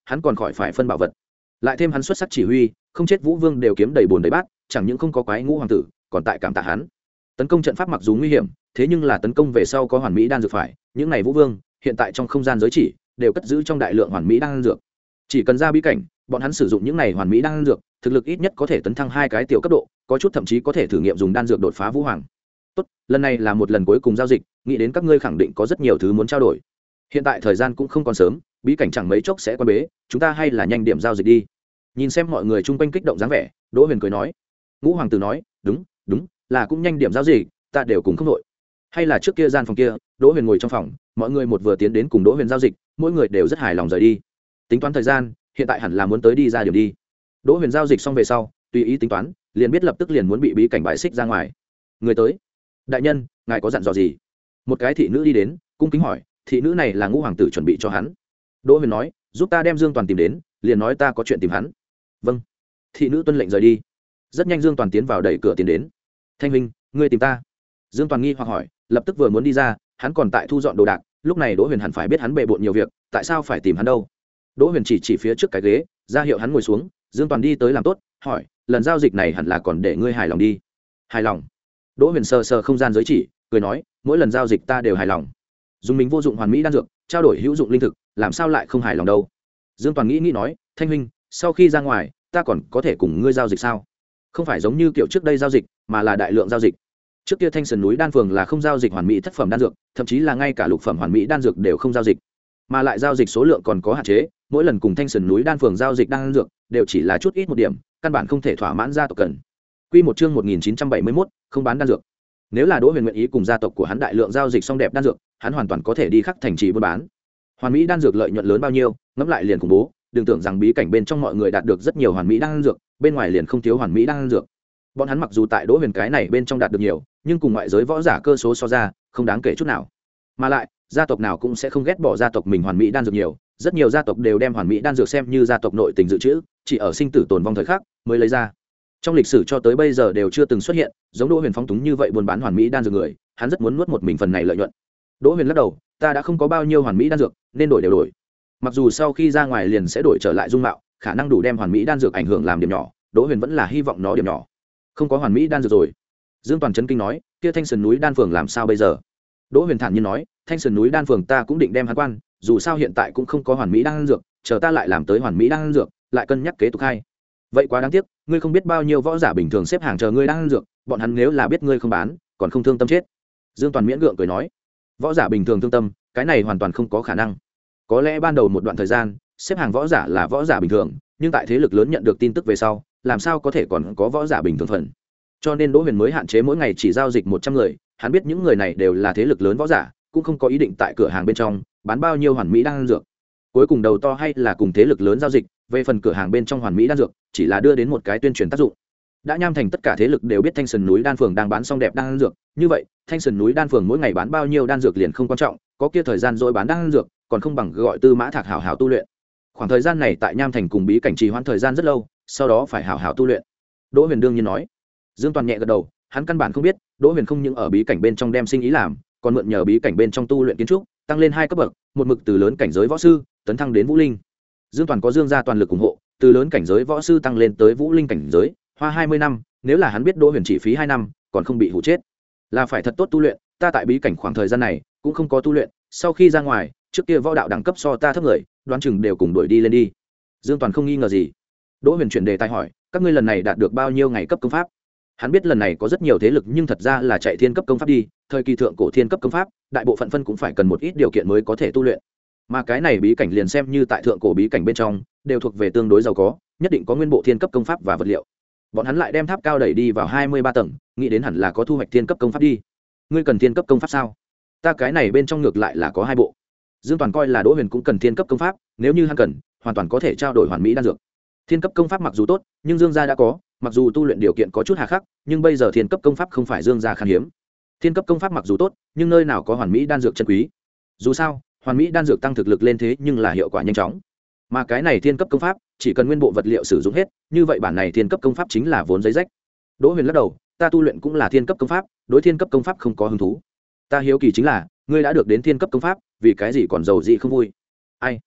hắn còn khỏi phải phân bảo vật. Lại thêm hắn xuất sắc chỉ huy, không chết vũ vương đều kiếm đầy bồn đầy bát, chẳng những không có quái ngũ hoàng tử, còn tại cảm tạ hắn. Tấn công trận pháp mặc dù nguy hiểm, thế nhưng là tấn công về sau có hoàn mỹ đan dược phải, những này vũ vương hiện tại trong không gian giới chỉ đều cất giữ trong đại lượng hoàn mỹ đan dược. Chỉ cần ra bí cảnh, bọn hắn sử dụng những này hoàn mỹ đan dược, thực lực ít nhất có thể tấn thăng hai cái tiểu cấp độ, có chút thậm chí có thể thử nghiệm dùng đan dược đột phá vũ hoàng. Tốt, lần này là một lần cuối cùng giao dịch, nghĩ đến các ngươi khẳng định có rất nhiều thứ muốn trao đổi. Hiện tại thời gian cũng không còn sớm, bí cảnh chẳng mấy chốc sẽ quan bế, chúng ta hay là nhanh điểm giao dịch đi. Nhìn xem mọi người chung quanh kích động dáng vẻ, Đỗ Huyền cười nói. Ngũ hoàng tử nói, đúng, đúng, là cũng nhanh điểm giao dịch, ta đều cùng không đội. Hay là trước kia gian phòng kia, Đỗ Huyền ngồi trong phòng, mọi người một vừa tiến đến cùng Đỗ Huyền giao dịch, mỗi người đều rất hài lòng rời đi. Tính toán thời gian, hiện tại hẳn là muốn tới đi ra điểm đi. Đỗ Huyền giao dịch xong về sau, tùy ý tính toán, liền biết lập tức liền muốn bị bí cảnh bại xích ra ngoài. Người tới, đại nhân, ngài có dặn dò gì? Một cái thị nữ đi đến, cung kính hỏi, thị nữ này là Ngũ hoàng tử chuẩn bị cho hắn. Đỗ Huyền nói, giúp ta đem Dương Toàn tìm đến, liền nói ta có chuyện tìm hắn. Vâng. Thị nữ tuân lệnh rời đi. Rất nhanh Dương Toàn tiến vào đẩy cửa tiến đến. Thanh huynh, ngươi tìm ta? Dương Toàn nghi hoặc hỏi, lập tức vừa muốn đi ra, hắn còn tại thu dọn đồ đạc, lúc này Đỗ Huyền hẳn phải biết hắn bề bộn nhiều việc, tại sao phải tìm hắn đâu? Đỗ Huyền chỉ chỉ phía trước cái ghế, ra hiệu hắn ngồi xuống. Dương Toàn đi tới làm tốt, hỏi, lần giao dịch này hẳn là còn để ngươi hài lòng đi. Hài lòng? Đỗ Huyền sờ sờ không gian giới chỉ, cười nói, mỗi lần giao dịch ta đều hài lòng. Dùng mình vô dụng hoàn mỹ đan dược, trao đổi hữu dụng linh thực, làm sao lại không hài lòng đâu? Dương Toàn nghĩ nghĩ nói, Thanh huynh, sau khi ra ngoài, ta còn có thể cùng ngươi giao dịch sao? Không phải giống như kiểu trước đây giao dịch, mà là đại lượng giao dịch. Trước kia Thanh Sơn núi đan phường là không giao dịch hoàn mỹ thất phẩm đan dược, thậm chí là ngay cả lục phẩm hoàn mỹ đan dược đều không giao dịch, mà lại giao dịch số lượng còn có hạn chế, mỗi lần cùng Thanh Sơn núi đan phường giao dịch đan dược đều chỉ là chút ít một điểm, căn bản không thể thỏa mãn gia tộc cần. Quy một chương một nghìn chín trăm bảy mươi mốt, không bán đan dược. Nếu là Đỗ Huyền nguyện ý cùng gia tộc của hắn đại lượng giao dịch xong đẹp đan dược, hắn hoàn toàn có thể đi khắc thành trì buôn bán. Hoàn mỹ đan dược lợi nhuận lớn bao nhiêu, ngẫm lại liền khủng bố, đừng tưởng rằng bí cảnh bên trong mọi người đạt được rất nhiều hoàn mỹ đan dược, bên ngoài liền không thiếu hoàn mỹ đan dược. Bọn hắn mặc dù tại Đỗ Huyền cái này bên trong đạt được nhiều, nhưng cùng ngoại giới võ giả cơ số so ra, không đáng kể chút nào. Mà lại, gia tộc nào cũng sẽ không ghét bỏ gia tộc mình hoàn mỹ đan dược nhiều, rất nhiều gia tộc đều đem hoàn mỹ đan dược xem như gia tộc nội tình dự trữ, chỉ ở sinh tử tồn vong thời khắc mới lấy ra. Trong lịch sử cho tới bây giờ đều chưa từng xuất hiện giống Đỗ Huyền phóng túng như vậy buôn bán hoàn mỹ đan dược người, hắn rất muốn nuốt một mình phần này lợi nhuận. Đỗ Huyền lắc đầu, ta đã không có bao nhiêu hoàn mỹ đan dược, nên đổi đều đổi. Mặc dù sau khi ra ngoài liền sẽ đổi trở lại dung mạo, khả năng đủ đem hoàn mỹ đan dược ảnh hưởng làm điểm nhỏ, Đỗ Huyền vẫn là hy vọng nó điểm nhỏ. Không có hoàn mỹ đan dược rồi. Dương Toàn chấn kinh nói, kia Thanh Sơn núi đan phường làm sao bây giờ? Đỗ Huyền thản nhiên nói, Thanh Sơn núi đan phường ta cũng định đem hắn quan, dù sao hiện tại cũng không có hoàn mỹ đan dược, chờ ta lại làm tới hoàn mỹ đan dược, lại cân nhắc kế tục hay. Vậy quá đáng tiếc, ngươi không biết bao nhiêu võ giả bình thường xếp hàng chờ ngươi đan dược, bọn hắn nếu là biết ngươi không bán, còn không thương tâm chết. Dương Toàn miễn gượng cười nói, võ giả bình thường thương tâm, cái này hoàn toàn không có khả năng. Có lẽ ban đầu một đoạn thời gian, xếp hàng võ giả là võ giả bình thường, nhưng tại thế lực lớn nhận được tin tức về sau, làm sao có thể còn có võ giả bình thường phần. Cho nên Đỗ Huyền mới hạn chế mỗi ngày chỉ giao dịch một trăm người, hắn biết những người này đều là thế lực lớn võ giả, cũng không có ý định tại cửa hàng bên trong bán bao nhiêu hoàn mỹ đan dược. Cuối cùng đầu to hay là cùng thế lực lớn giao dịch, về phần cửa hàng bên trong hoàn mỹ đan dược, chỉ là đưa đến một cái tuyên truyền tác dụng. Đã Nham Thành tất cả thế lực đều biết Thanh Sơn núi đan phường đang bán xong đẹp đan dược, như vậy, Thanh Sơn núi đan phường mỗi ngày bán bao nhiêu đan dược liền không quan trọng, có kia thời gian rồi bán đan dược, còn không bằng gọi Tư Mã Thạc hảo hảo tu luyện. Khoảng thời gian này tại Nham Thành cùng bí cảnh trì hoãn thời gian rất lâu, sau đó phải hảo hảo tu luyện. Đỗ Huyền đương nhiên nói. Dương Toàn nhẹ gật đầu, hắn căn bản không biết, Đỗ Huyền không những ở bí cảnh bên trong đem sinh ý làm, còn mượn nhờ bí cảnh bên trong tu luyện kiến trúc, tăng lên hai cấp bậc, một mực từ lớn cảnh giới võ sư tấn thăng đến vũ linh. Dương Toàn có Dương gia toàn lực ủng hộ, từ lớn cảnh giới võ sư tăng lên tới vũ linh cảnh giới, hoa hai mươi năm, nếu là hắn biết Đỗ Huyền chỉ phí hai năm, còn không bị hụ chết. Là phải thật tốt tu luyện, ta tại bí cảnh khoảng thời gian này cũng không có tu luyện, sau khi ra ngoài, trước kia võ đạo đẳng cấp so ta thấp người, đoán chừng đều cùng đuổi đi lên đi. Dương Toàn không nghi ngờ gì. Đỗ Huyền chuyển đề tài hỏi, các ngươi lần này đạt được bao nhiêu ngày cấp công pháp? Hắn biết lần này có rất nhiều thế lực nhưng thật ra là chạy thiên cấp công pháp đi, thời kỳ thượng cổ thiên cấp công pháp, đại bộ phận phân cũng phải cần một ít điều kiện mới có thể tu luyện. Mà cái này bí cảnh liền xem như tại thượng cổ bí cảnh bên trong, đều thuộc về tương đối giàu có, nhất định có nguyên bộ thiên cấp công pháp và vật liệu. Bọn hắn lại đem tháp cao đẩy đi vào hai mươi ba tầng, nghĩ đến hẳn là có thu hoạch thiên cấp công pháp đi. Ngươi cần thiên cấp công pháp sao? Ta cái này bên trong ngược lại là có hai bộ. Dương Toàn coi là Đỗ Huyền cũng cần thiên cấp công pháp, nếu như hắn cần, hoàn toàn có thể trao đổi hoàn mỹ đan dược. Thiên cấp công pháp mặc dù tốt, nhưng Dương gia đã có, mặc dù tu luyện điều kiện có chút hà khắc, nhưng bây giờ thiên cấp công pháp không phải Dương gia khan hiếm. Thiên cấp công pháp mặc dù tốt, nhưng nơi nào có hoàn mỹ đan dược chân quý. Dù sao, hoàn mỹ đan dược tăng thực lực lên thế nhưng là hiệu quả nhanh chóng. Mà cái này thiên cấp công pháp, chỉ cần nguyên bộ vật liệu sử dụng hết, như vậy bản này thiên cấp công pháp chính là vốn giấy rách. Đỗ Huyền lắc đầu, ta tu luyện cũng là thiên cấp công pháp, đối thiên cấp công pháp không có hứng thú. Ta hiếu kỳ chính là, ngươi đã được đến thiên cấp công pháp, vì cái gì còn giàu gì không vui? Ai?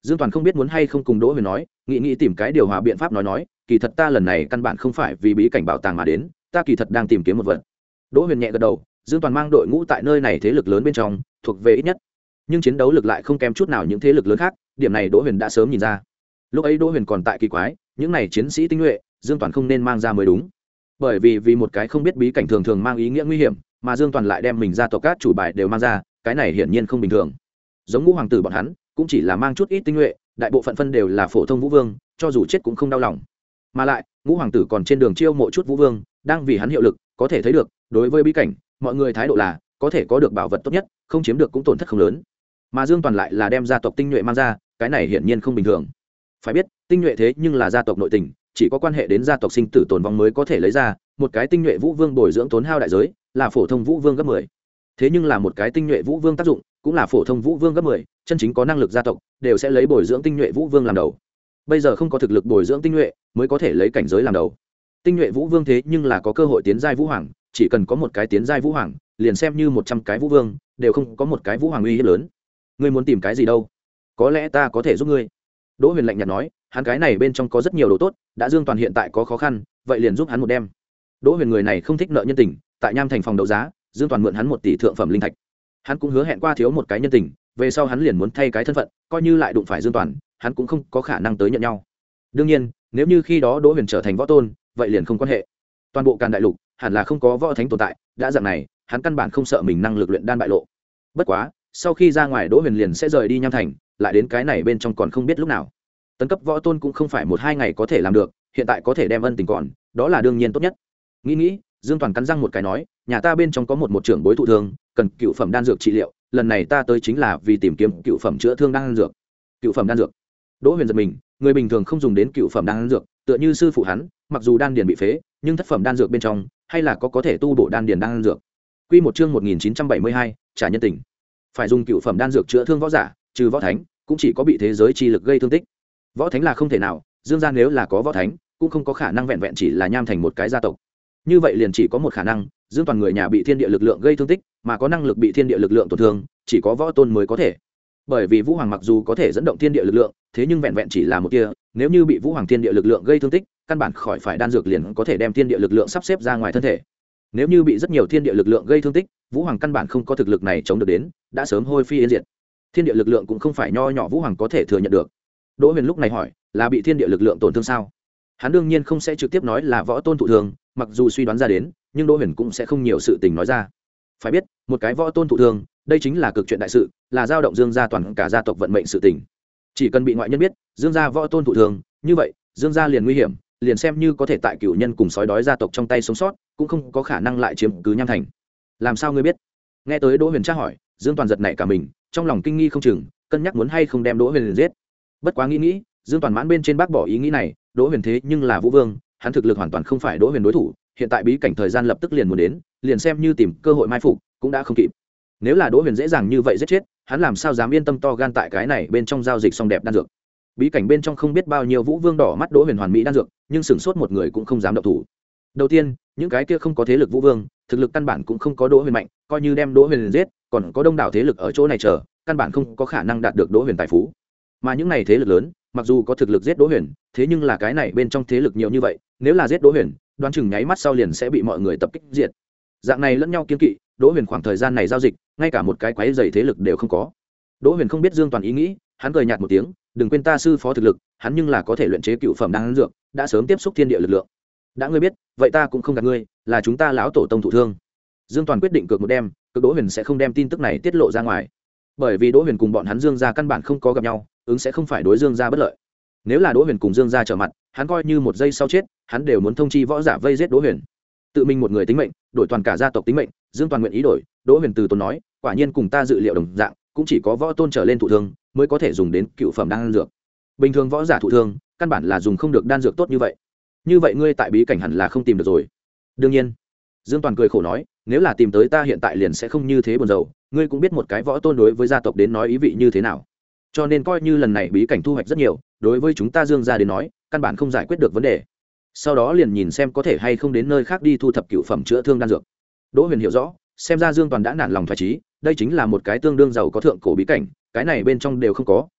Dương Toàn không biết muốn hay không cùng Đỗ Huyền nói, nghĩ nghĩ tìm cái điều hòa biện pháp nói nói, kỳ thật ta lần này căn bản không phải vì bí cảnh bảo tàng mà đến, ta kỳ thật đang tìm kiếm một vật. Đỗ Huyền nhẹ gật đầu, Dương Toàn mang đội ngũ tại nơi này thế lực lớn bên trong, thuộc về ít nhất, nhưng chiến đấu lực lại không kém chút nào những thế lực lớn khác, điểm này Đỗ Huyền đã sớm nhìn ra. Lúc ấy Đỗ Huyền còn tại kỳ quái, những này chiến sĩ tinh nhuệ, Dương Toàn không nên mang ra mới đúng. Bởi vì vì một cái không biết bí cảnh thường thường mang ý nghĩa nguy hiểm, mà Dương Toàn lại đem mình ra tộc các chủ bài đều mang ra, cái này hiển nhiên không bình thường. Giống Ngũ hoàng tử bọn hắn, cũng chỉ là mang chút ít tinh nhuệ, đại bộ phận phân đều là phổ thông vũ vương, cho dù chết cũng không đau lòng. Mà lại, Ngũ hoàng tử còn trên đường chiêu mộ chút vũ vương, đang vì hắn hiệu lực, có thể thấy được, đối với bí cảnh, mọi người thái độ là, có thể có được bảo vật tốt nhất, không chiếm được cũng tổn thất không lớn. Mà Dương Toàn lại là đem gia tộc tinh nhuệ mang ra, cái này hiển nhiên không bình thường. Phải biết, tinh nhuệ thế nhưng là gia tộc nội tình, chỉ có quan hệ đến gia tộc sinh tử tồn vong mới có thể lấy ra, một cái tinh nhuệ vũ vương bồi dưỡng tốn hao đại giới, là phổ thông vũ vương gấp mười. Thế nhưng là một cái tinh nhuệ vũ vương tác dụng, cũng là phổ thông vũ vương gấp mười, chân chính có năng lực gia tộc đều sẽ lấy bồi dưỡng tinh nhuệ vũ vương làm đầu. Bây giờ không có thực lực bồi dưỡng tinh nhuệ, mới có thể lấy cảnh giới làm đầu. Tinh nhuệ vũ vương thế nhưng là có cơ hội tiến giai vũ hoàng, chỉ cần có một cái tiến giai vũ hoàng, liền xem như một trăm cái vũ vương, đều không có một cái vũ hoàng uy hiếp lớn. Ngươi muốn tìm cái gì đâu? Có lẽ ta có thể giúp ngươi. Đỗ Huyền lạnh nhạt nói, hắn cái này bên trong có rất nhiều đồ tốt, đã Dương Toàn hiện tại có khó khăn, vậy liền giúp hắn một đem. Đỗ Huyền người này không thích nợ nhân tình, tại Nham Thành phòng đấu giá, Dương Toàn mượn hắn một tỷ thượng phẩm linh thạch. Hắn cũng hứa hẹn qua thiếu một cái nhân tình, về sau hắn liền muốn thay cái thân phận, coi như lại đụng phải Dương Toàn, hắn cũng không có khả năng tới nhận nhau. Đương nhiên, nếu như khi đó Đỗ Huyền trở thành võ tôn, vậy liền không quan hệ. Toàn bộ Càn Đại Lục, hẳn là không có võ thánh tồn tại, đã dạng này, hắn căn bản không sợ mình năng lực luyện đan bại lộ. Bất quá, sau khi ra ngoài Đỗ Huyền liền sẽ rời đi Nham Thành, lại đến cái này bên trong còn không biết lúc nào. Tấn cấp võ tôn cũng không phải một hai ngày có thể làm được, hiện tại có thể đem ân tình còn, đó là đương nhiên tốt nhất. Nghĩ nghĩ, Dương Toàn cắn răng một cái nói, nhà ta bên trong có một một trưởng bối thụ thương, cần cựu phẩm đan dược trị liệu, lần này ta tới chính là vì tìm kiếm cựu phẩm chữa thương đan dược. Cựu phẩm đan dược? Đỗ Huyền giật mình, người bình thường không dùng đến cựu phẩm đan dược, tựa như sư phụ hắn, mặc dù đan điền bị phế, nhưng thất phẩm đan dược bên trong, hay là có có thể tu bổ đan điền đan dược. Quy một chương một nghìn chín trăm bảy mươi hai, trả nhân tình. Phải dùng cựu phẩm đan dược chữa thương võ giả, trừ võ thánh, cũng chỉ có bị thế giới chi lực gây thương tích. Võ thánh là không thể nào, Dương gia nếu là có võ thánh, cũng không có khả năng vẹn vẹn chỉ là Nham Thành một cái gia tộc. Như vậy liền chỉ có một khả năng, Dương Toàn người nhà bị thiên địa lực lượng gây thương tích, mà có năng lực bị thiên địa lực lượng tổn thương, chỉ có võ tôn mới có thể. Bởi vì Vũ Hoàng mặc dù có thể dẫn động thiên địa lực lượng, thế nhưng vẹn vẹn chỉ là một kia, nếu như bị Vũ Hoàng thiên địa lực lượng gây thương tích, căn bản khỏi phải đan dược liền có thể đem thiên địa lực lượng sắp xếp ra ngoài thân thể. Nếu như bị rất nhiều thiên địa lực lượng gây thương tích, Vũ Hoàng căn bản không có thực lực này chống được đến, đã sớm hôi phi yên diệt. Thiên địa lực lượng cũng không phải nho nhỏ Vũ Hoàng có thể thừa nhận được. Đỗ Huyền lúc này hỏi, là bị thiên địa lực lượng tổn thương sao? Hắn đương nhiên không sẽ trực tiếp nói là võ tôn thụ thương, mặc dù suy đoán ra đến, nhưng Đỗ Huyền cũng sẽ không nhiều sự tình nói ra. Phải biết, một cái võ tôn thụ thương, đây chính là cực chuyện đại sự, là dao động Dương gia toàn cả gia tộc vận mệnh sự tình. Chỉ cần bị ngoại nhân biết, Dương gia võ tôn thụ thương, như vậy, Dương gia liền nguy hiểm, liền xem như có thể tại cửu nhân cùng sói đói gia tộc trong tay sống sót, cũng không có khả năng lại chiếm cứ Nham Thành. Làm sao ngươi biết? Nghe tới Đỗ Huyền tra hỏi, Dương Toàn giật nảy cả mình, trong lòng kinh nghi không chừng, cân nhắc muốn hay không đem Đỗ Huyền giết. Bất quá nghĩ nghĩ, Dương Toàn mãn bên trên bác bỏ ý nghĩ này, Đỗ Huyền thế nhưng là Vũ Vương, hắn thực lực hoàn toàn không phải Đỗ Huyền đối thủ, hiện tại bí cảnh thời gian lập tức liền muốn đến, liền xem như tìm cơ hội mai phục, cũng đã không kịp. Nếu là Đỗ Huyền dễ dàng như vậy giết chết, hắn làm sao dám yên tâm to gan tại cái này bên trong giao dịch xong đẹp đan dược. Bí cảnh bên trong không biết bao nhiêu Vũ Vương đỏ mắt Đỗ Huyền hoàn mỹ đan dược, nhưng sửng sốt một người cũng không dám động thủ. Đầu tiên, những cái kia không có thế lực Vũ Vương, thực lực căn bản cũng không có Đỗ Huyền mạnh, coi như đem Đỗ Huyền giết, còn có đông đảo thế lực ở chỗ này chờ, căn bản không có khả năng đạt được Đỗ Huyền tài phú. Mà những này thế lực lớn, mặc dù có thực lực giết Đỗ Huyền, thế nhưng là cái này bên trong thế lực nhiều như vậy, nếu là giết Đỗ Huyền, đoán chừng nháy mắt sau liền sẽ bị mọi người tập kích diệt. Dạng này lẫn nhau kiên kỵ, Đỗ Huyền khoảng thời gian này giao dịch, ngay cả một cái quái dày thế lực đều không có. Đỗ Huyền không biết Dương Toàn ý nghĩ, hắn cười nhạt một tiếng, đừng quên ta sư phó thực lực, hắn nhưng là có thể luyện chế cựu phẩm đan dược, đã sớm tiếp xúc thiên địa lực lượng. Đã ngươi biết, vậy ta cũng không gạt ngươi, là chúng ta lão tổ tông thụ thương. Dương Toàn quyết định cược một đêm, cực Đỗ Huyền sẽ không đem tin tức này tiết lộ ra ngoài. Bởi vì Đỗ Huyền cùng bọn hắn Dương gia căn bản không có gặp nhau, ứng sẽ không phải đối Dương gia bất lợi. Nếu là Đỗ Huyền cùng Dương gia trở mặt, hắn coi như một giây sau chết, hắn đều muốn thông chi võ giả vây giết Đỗ Huyền. Tự mình một người tính mệnh, đổi toàn cả gia tộc tính mệnh, Dương Toàn nguyện ý đổi. Đỗ Huyền từ tốn nói, quả nhiên cùng ta dự liệu đồng dạng, cũng chỉ có võ tôn trở lên thụ thương mới có thể dùng đến cựu phẩm đan dược. Bình thường võ giả thụ thương, căn bản là dùng không được đan dược tốt như vậy. Như vậy ngươi tại bí cảnh hẳn là không tìm được rồi. Đương nhiên. Dương Toàn cười khổ nói, nếu là tìm tới ta hiện tại liền sẽ không như thế buồn rầu, ngươi cũng biết một cái võ tôn đối với gia tộc đến nói ý vị như thế nào. Cho nên coi như lần này bí cảnh thu hoạch rất nhiều, đối với chúng ta Dương gia đến nói, căn bản không giải quyết được vấn đề. Sau đó liền nhìn xem có thể hay không đến nơi khác đi thu thập cựu phẩm chữa thương đan dược. Đỗ Huyền hiểu rõ, xem ra Dương Toàn đã nản lòng thoái chí, đây chính là một cái tương đương giàu có thượng cổ bí cảnh, cái này bên trong đều không có,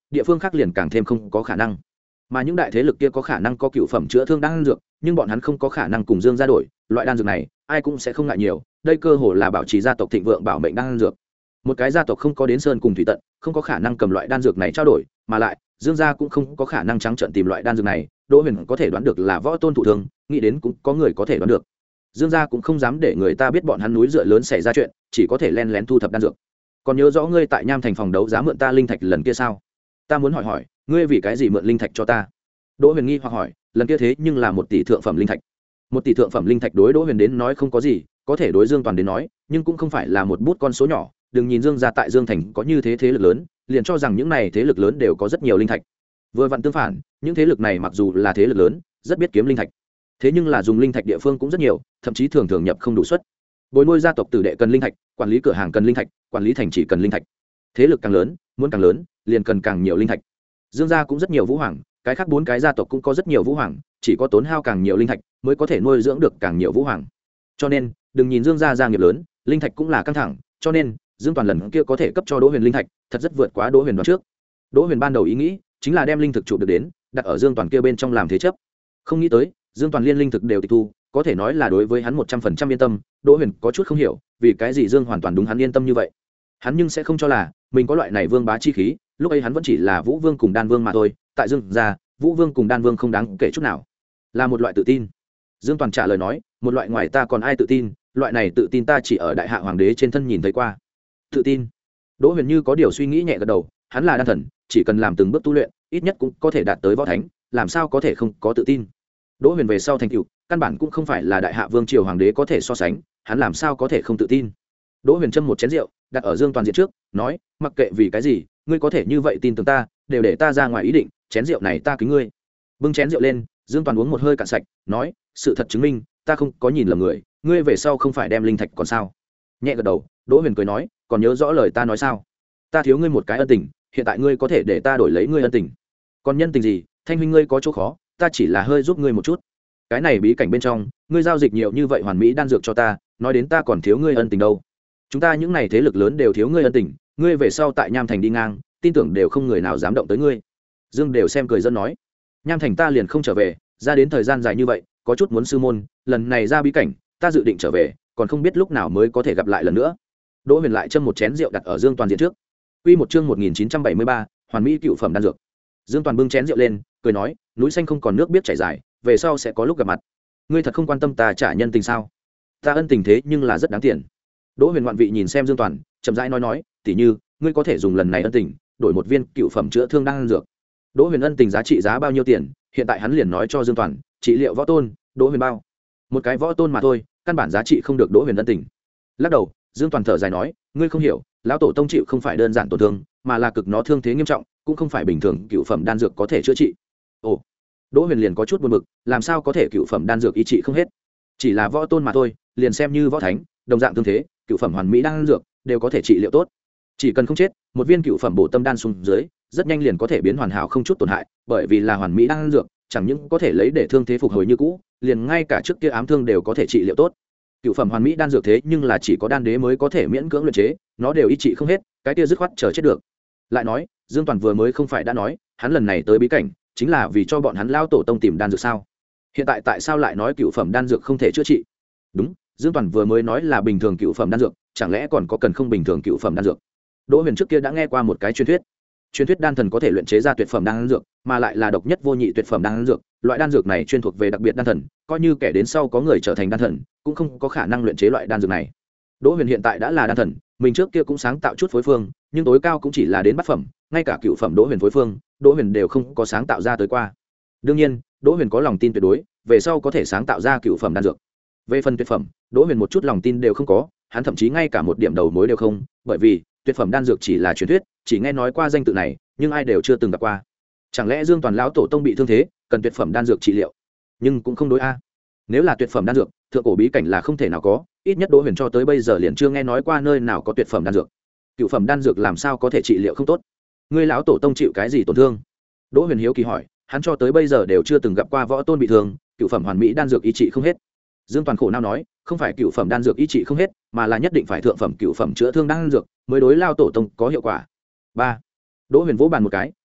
địa phương khác liền càng thêm không có khả năng. Mà những đại thế lực kia có khả năng có cựu phẩm chữa thương đan dược, nhưng bọn hắn không có khả năng cùng Dương gia đổi, loại đan dược này, ai cũng sẽ không ngại nhiều, đây cơ hồ là bảo trì gia tộc thịnh vượng bảo mệnh đan dược. Một cái gia tộc không có đến sơn cùng thủy tận, không có khả năng cầm loại đan dược này trao đổi, mà lại, Dương gia cũng không có khả năng trắng trợn tìm loại đan dược này, Đỗ Huyền có thể đoán được là võ tôn thụ thương, nghĩ đến cũng có người có thể đoán được. Dương gia cũng không dám để người ta biết bọn hắn núi dựa lớn xảy ra chuyện, chỉ có thể len lén thu thập đan dược. Còn nhớ rõ ngươi tại Nham Thành phòng đấu giá mượn ta linh thạch lần kia sao? Ta muốn hỏi hỏi, ngươi vì cái gì mượn linh thạch cho ta? Đỗ Huyền nghi hoặc hỏi, lần kia thế nhưng là một tỷ thượng phẩm linh thạch. Một tỷ thượng phẩm linh thạch đối Đỗ Huyền đến nói không có gì, có thể đối Dương Toàn đến nói, nhưng cũng không phải là một bút con số nhỏ, đừng nhìn Dương gia tại Dương Thành có như thế thế lực lớn, liền cho rằng những này thế lực lớn đều có rất nhiều linh thạch. Vừa vặn tương phản, những thế lực này mặc dù là thế lực lớn, rất biết kiếm linh thạch. Thế nhưng là dùng linh thạch địa phương cũng rất nhiều, thậm chí thường thường nhập không đủ suất. Bồi nuôi gia tộc tử đệ cần linh thạch, quản lý cửa hàng cần linh thạch, quản lý thành chỉ cần linh thạch. Thế lực càng lớn, muốn càng lớn, liền cần càng nhiều linh thạch. Dương gia cũng rất nhiều vũ hoàng, cái khác bốn cái gia tộc cũng có rất nhiều vũ hoàng, chỉ có tốn hao càng nhiều linh thạch mới có thể nuôi dưỡng được càng nhiều vũ hoàng. Cho nên, đừng nhìn Dương gia gia nghiệp lớn, linh thạch cũng là căng thẳng, cho nên Dương Toàn lần kia có thể cấp cho Đỗ Huyền linh thạch, thật rất vượt quá Đỗ Huyền đoán trước. Đỗ Huyền ban đầu ý nghĩ chính là đem linh thực chụp được đến, đặt ở Dương Toàn kia bên trong làm thế chấp. Không nghĩ tới, Dương Toàn liên linh thực đều tịch thu, có thể nói là đối với hắn một trăm phần trăm yên tâm. Đỗ Huyền có chút không hiểu, vì cái gì Dương hoàn toàn đúng hắn yên tâm như vậy. Hắn nhưng sẽ không cho là mình có loại này vương bá chi khí, lúc ấy hắn vẫn chỉ là Vũ Vương cùng Đan Vương mà thôi, tại Dương gia, Vũ Vương cùng Đan Vương không đáng kể chút nào, là một loại tự tin. Dương Toàn trả lời nói, một loại ngoài ta còn ai tự tin, loại này tự tin ta chỉ ở đại hạ hoàng đế trên thân nhìn thấy qua. Tự tin? Đỗ Huyền như có điều suy nghĩ nhẹ gật đầu, hắn là đan thần, chỉ cần làm từng bước tu luyện, ít nhất cũng có thể đạt tới võ thánh, làm sao có thể không có tự tin. Đỗ Huyền về sau thành tựu, căn bản cũng không phải là đại hạ vương triều hoàng đế có thể so sánh, hắn làm sao có thể không tự tin. Đỗ Huyền châm một chén rượu, đặt ở Dương Toàn diện trước, nói, mặc kệ vì cái gì, ngươi có thể như vậy tin tưởng ta, đều để ta ra ngoài ý định, chén rượu này ta kính ngươi. Bưng chén rượu lên, Dương Toàn uống một hơi cạn sạch, nói, sự thật chứng minh, ta không có nhìn lầm người, ngươi về sau không phải đem linh thạch còn sao? Nhẹ gật đầu, Đỗ Huyền cười nói, còn nhớ rõ lời ta nói sao? Ta thiếu ngươi một cái ân tình, hiện tại ngươi có thể để ta đổi lấy ngươi ân tình. Còn nhân tình gì? Thanh huynh ngươi có chỗ khó, ta chỉ là hơi giúp ngươi một chút. Cái này bí cảnh bên trong, ngươi giao dịch nhiều như vậy hoàn mỹ đan dược cho ta, nói đến ta còn thiếu ngươi ân tình đâu. Chúng ta những này thế lực lớn đều thiếu ngươi ân tình, ngươi về sau tại Nham Thành đi ngang, tin tưởng đều không người nào dám động tới ngươi. Dương đều xem cười dân nói, Nham Thành ta liền không trở về, ra đến thời gian dài như vậy, có chút muốn sư môn, lần này ra bí cảnh, ta dự định trở về, còn không biết lúc nào mới có thể gặp lại lần nữa. Đỗ Huyền lại châm một chén rượu đặt ở Dương Toàn diện trước. Quy một chương một nghìn chín trăm bảy mươi ba, hoàn mỹ cựu phẩm đan dược. Dương Toàn bưng chén rượu lên, cười nói, núi xanh không còn nước biết chảy dài, về sau sẽ có lúc gặp mặt. Ngươi thật không quan tâm ta trả nhân tình sao? Ta ân tình thế nhưng là rất đáng tiền. Đỗ Huyền ngoạn vị nhìn xem Dương Toàn, chậm rãi nói nói, tỉ như, ngươi có thể dùng lần này ân tình, đổi một viên cựu phẩm chữa thương đan dược. Đỗ Huyền ân tình giá trị giá bao nhiêu tiền, hiện tại hắn liền nói cho Dương Toàn, trị liệu võ tôn, Đỗ Huyền bao. Một cái võ tôn mà thôi, căn bản giá trị không được Đỗ Huyền ân tình. Lắc đầu, Dương Toàn thở dài nói, ngươi không hiểu, lão tổ tông chịu không phải đơn giản tổn thương, mà là cực nó thương thế nghiêm trọng, cũng không phải bình thường cựu phẩm đan dược có thể chữa trị. Ồ. Đỗ Huyền liền có chút buồn bực, làm sao có thể cựu phẩm đan dược y trị không hết? Chỉ là võ tôn mà thôi, liền xem như võ thánh, đồng dạng thương thế, cựu phẩm hoàn mỹ đan dược đều có thể trị liệu tốt. Chỉ cần không chết, một viên cựu phẩm bổ tâm đan xuống dưới, rất nhanh liền có thể biến hoàn hảo không chút tổn hại, bởi vì là hoàn mỹ đan dược, chẳng những có thể lấy để thương thế phục hồi như cũ, liền ngay cả trước kia ám thương đều có thể trị liệu tốt. Cựu phẩm hoàn mỹ đan dược thế nhưng là chỉ có đan đế mới có thể miễn cưỡng luyện chế, nó đều y trị không hết, cái kia dứt khoát chờ chết được. Lại nói, Dương Toàn vừa mới không phải đã nói, hắn lần này tới bí cảnh, chính là vì cho bọn hắn lao tổ tông tìm đan dược sao? Hiện tại tại sao lại nói cựu phẩm đan dược không thể chữa trị? Đúng, Dương Toàn vừa mới nói là bình thường cựu phẩm đan dược, chẳng lẽ còn có cần không bình thường cựu phẩm đan dược? Đỗ Huyền trước kia đã nghe qua một cái truyền thuyết, truyền thuyết đan thần có thể luyện chế ra tuyệt phẩm đan dược, mà lại là độc nhất vô nhị tuyệt phẩm đan dược, loại đan dược này chuyên thuộc về đặc biệt đan thần, coi như kẻ đến sau có người trở thành đan thần, cũng không có khả năng luyện chế loại đan dược này. Đỗ Huyền hiện tại đã là đan thần, mình trước kia cũng sáng tạo chút phối phương, nhưng tối cao cũng chỉ là đến bát phẩm, ngay cả cựu phẩm Đỗ Huyền phối phương, Đỗ Huyền đều không có sáng tạo ra tới qua. Đương nhiên, Đỗ Huyền có lòng tin tuyệt đối, về sau có thể sáng tạo ra cựu phẩm đan dược. Về phần tuyệt phẩm, Đỗ Huyền một chút lòng tin đều không có, hắn thậm chí ngay cả một điểm đầu mối đều không, bởi vì tuyệt phẩm đan dược chỉ là truyền thuyết, chỉ nghe nói qua danh tự này, nhưng ai đều chưa từng gặp qua. Chẳng lẽ Dương Toàn lão tổ tông bị thương thế, cần tuyệt phẩm đan dược trị liệu? Nhưng cũng không đối a. Nếu là tuyệt phẩm đan dược, thượng cổ bí cảnh là không thể nào có, ít nhất Đỗ Huyền cho tới bây giờ liền chưa nghe nói qua nơi nào có tuyệt phẩm đan dược. Cựu phẩm đan dược làm sao có thể trị liệu không tốt? Ngươi lão tổ tông chịu cái gì tổn thương? Đỗ Huyền hiếu kỳ hỏi, hắn cho tới bây giờ đều chưa từng gặp qua võ tôn bị thương, cựu phẩm hoàn mỹ đan dược y trị không hết. Dương Toàn khổ não nói, không phải cựu phẩm đan dược y trị không hết, mà là nhất định phải thượng phẩm cựu phẩm chữa thương đan dược mới đối lao tổ tông có hiệu quả. Ba. Đỗ Huyền vỗ bàn một cái,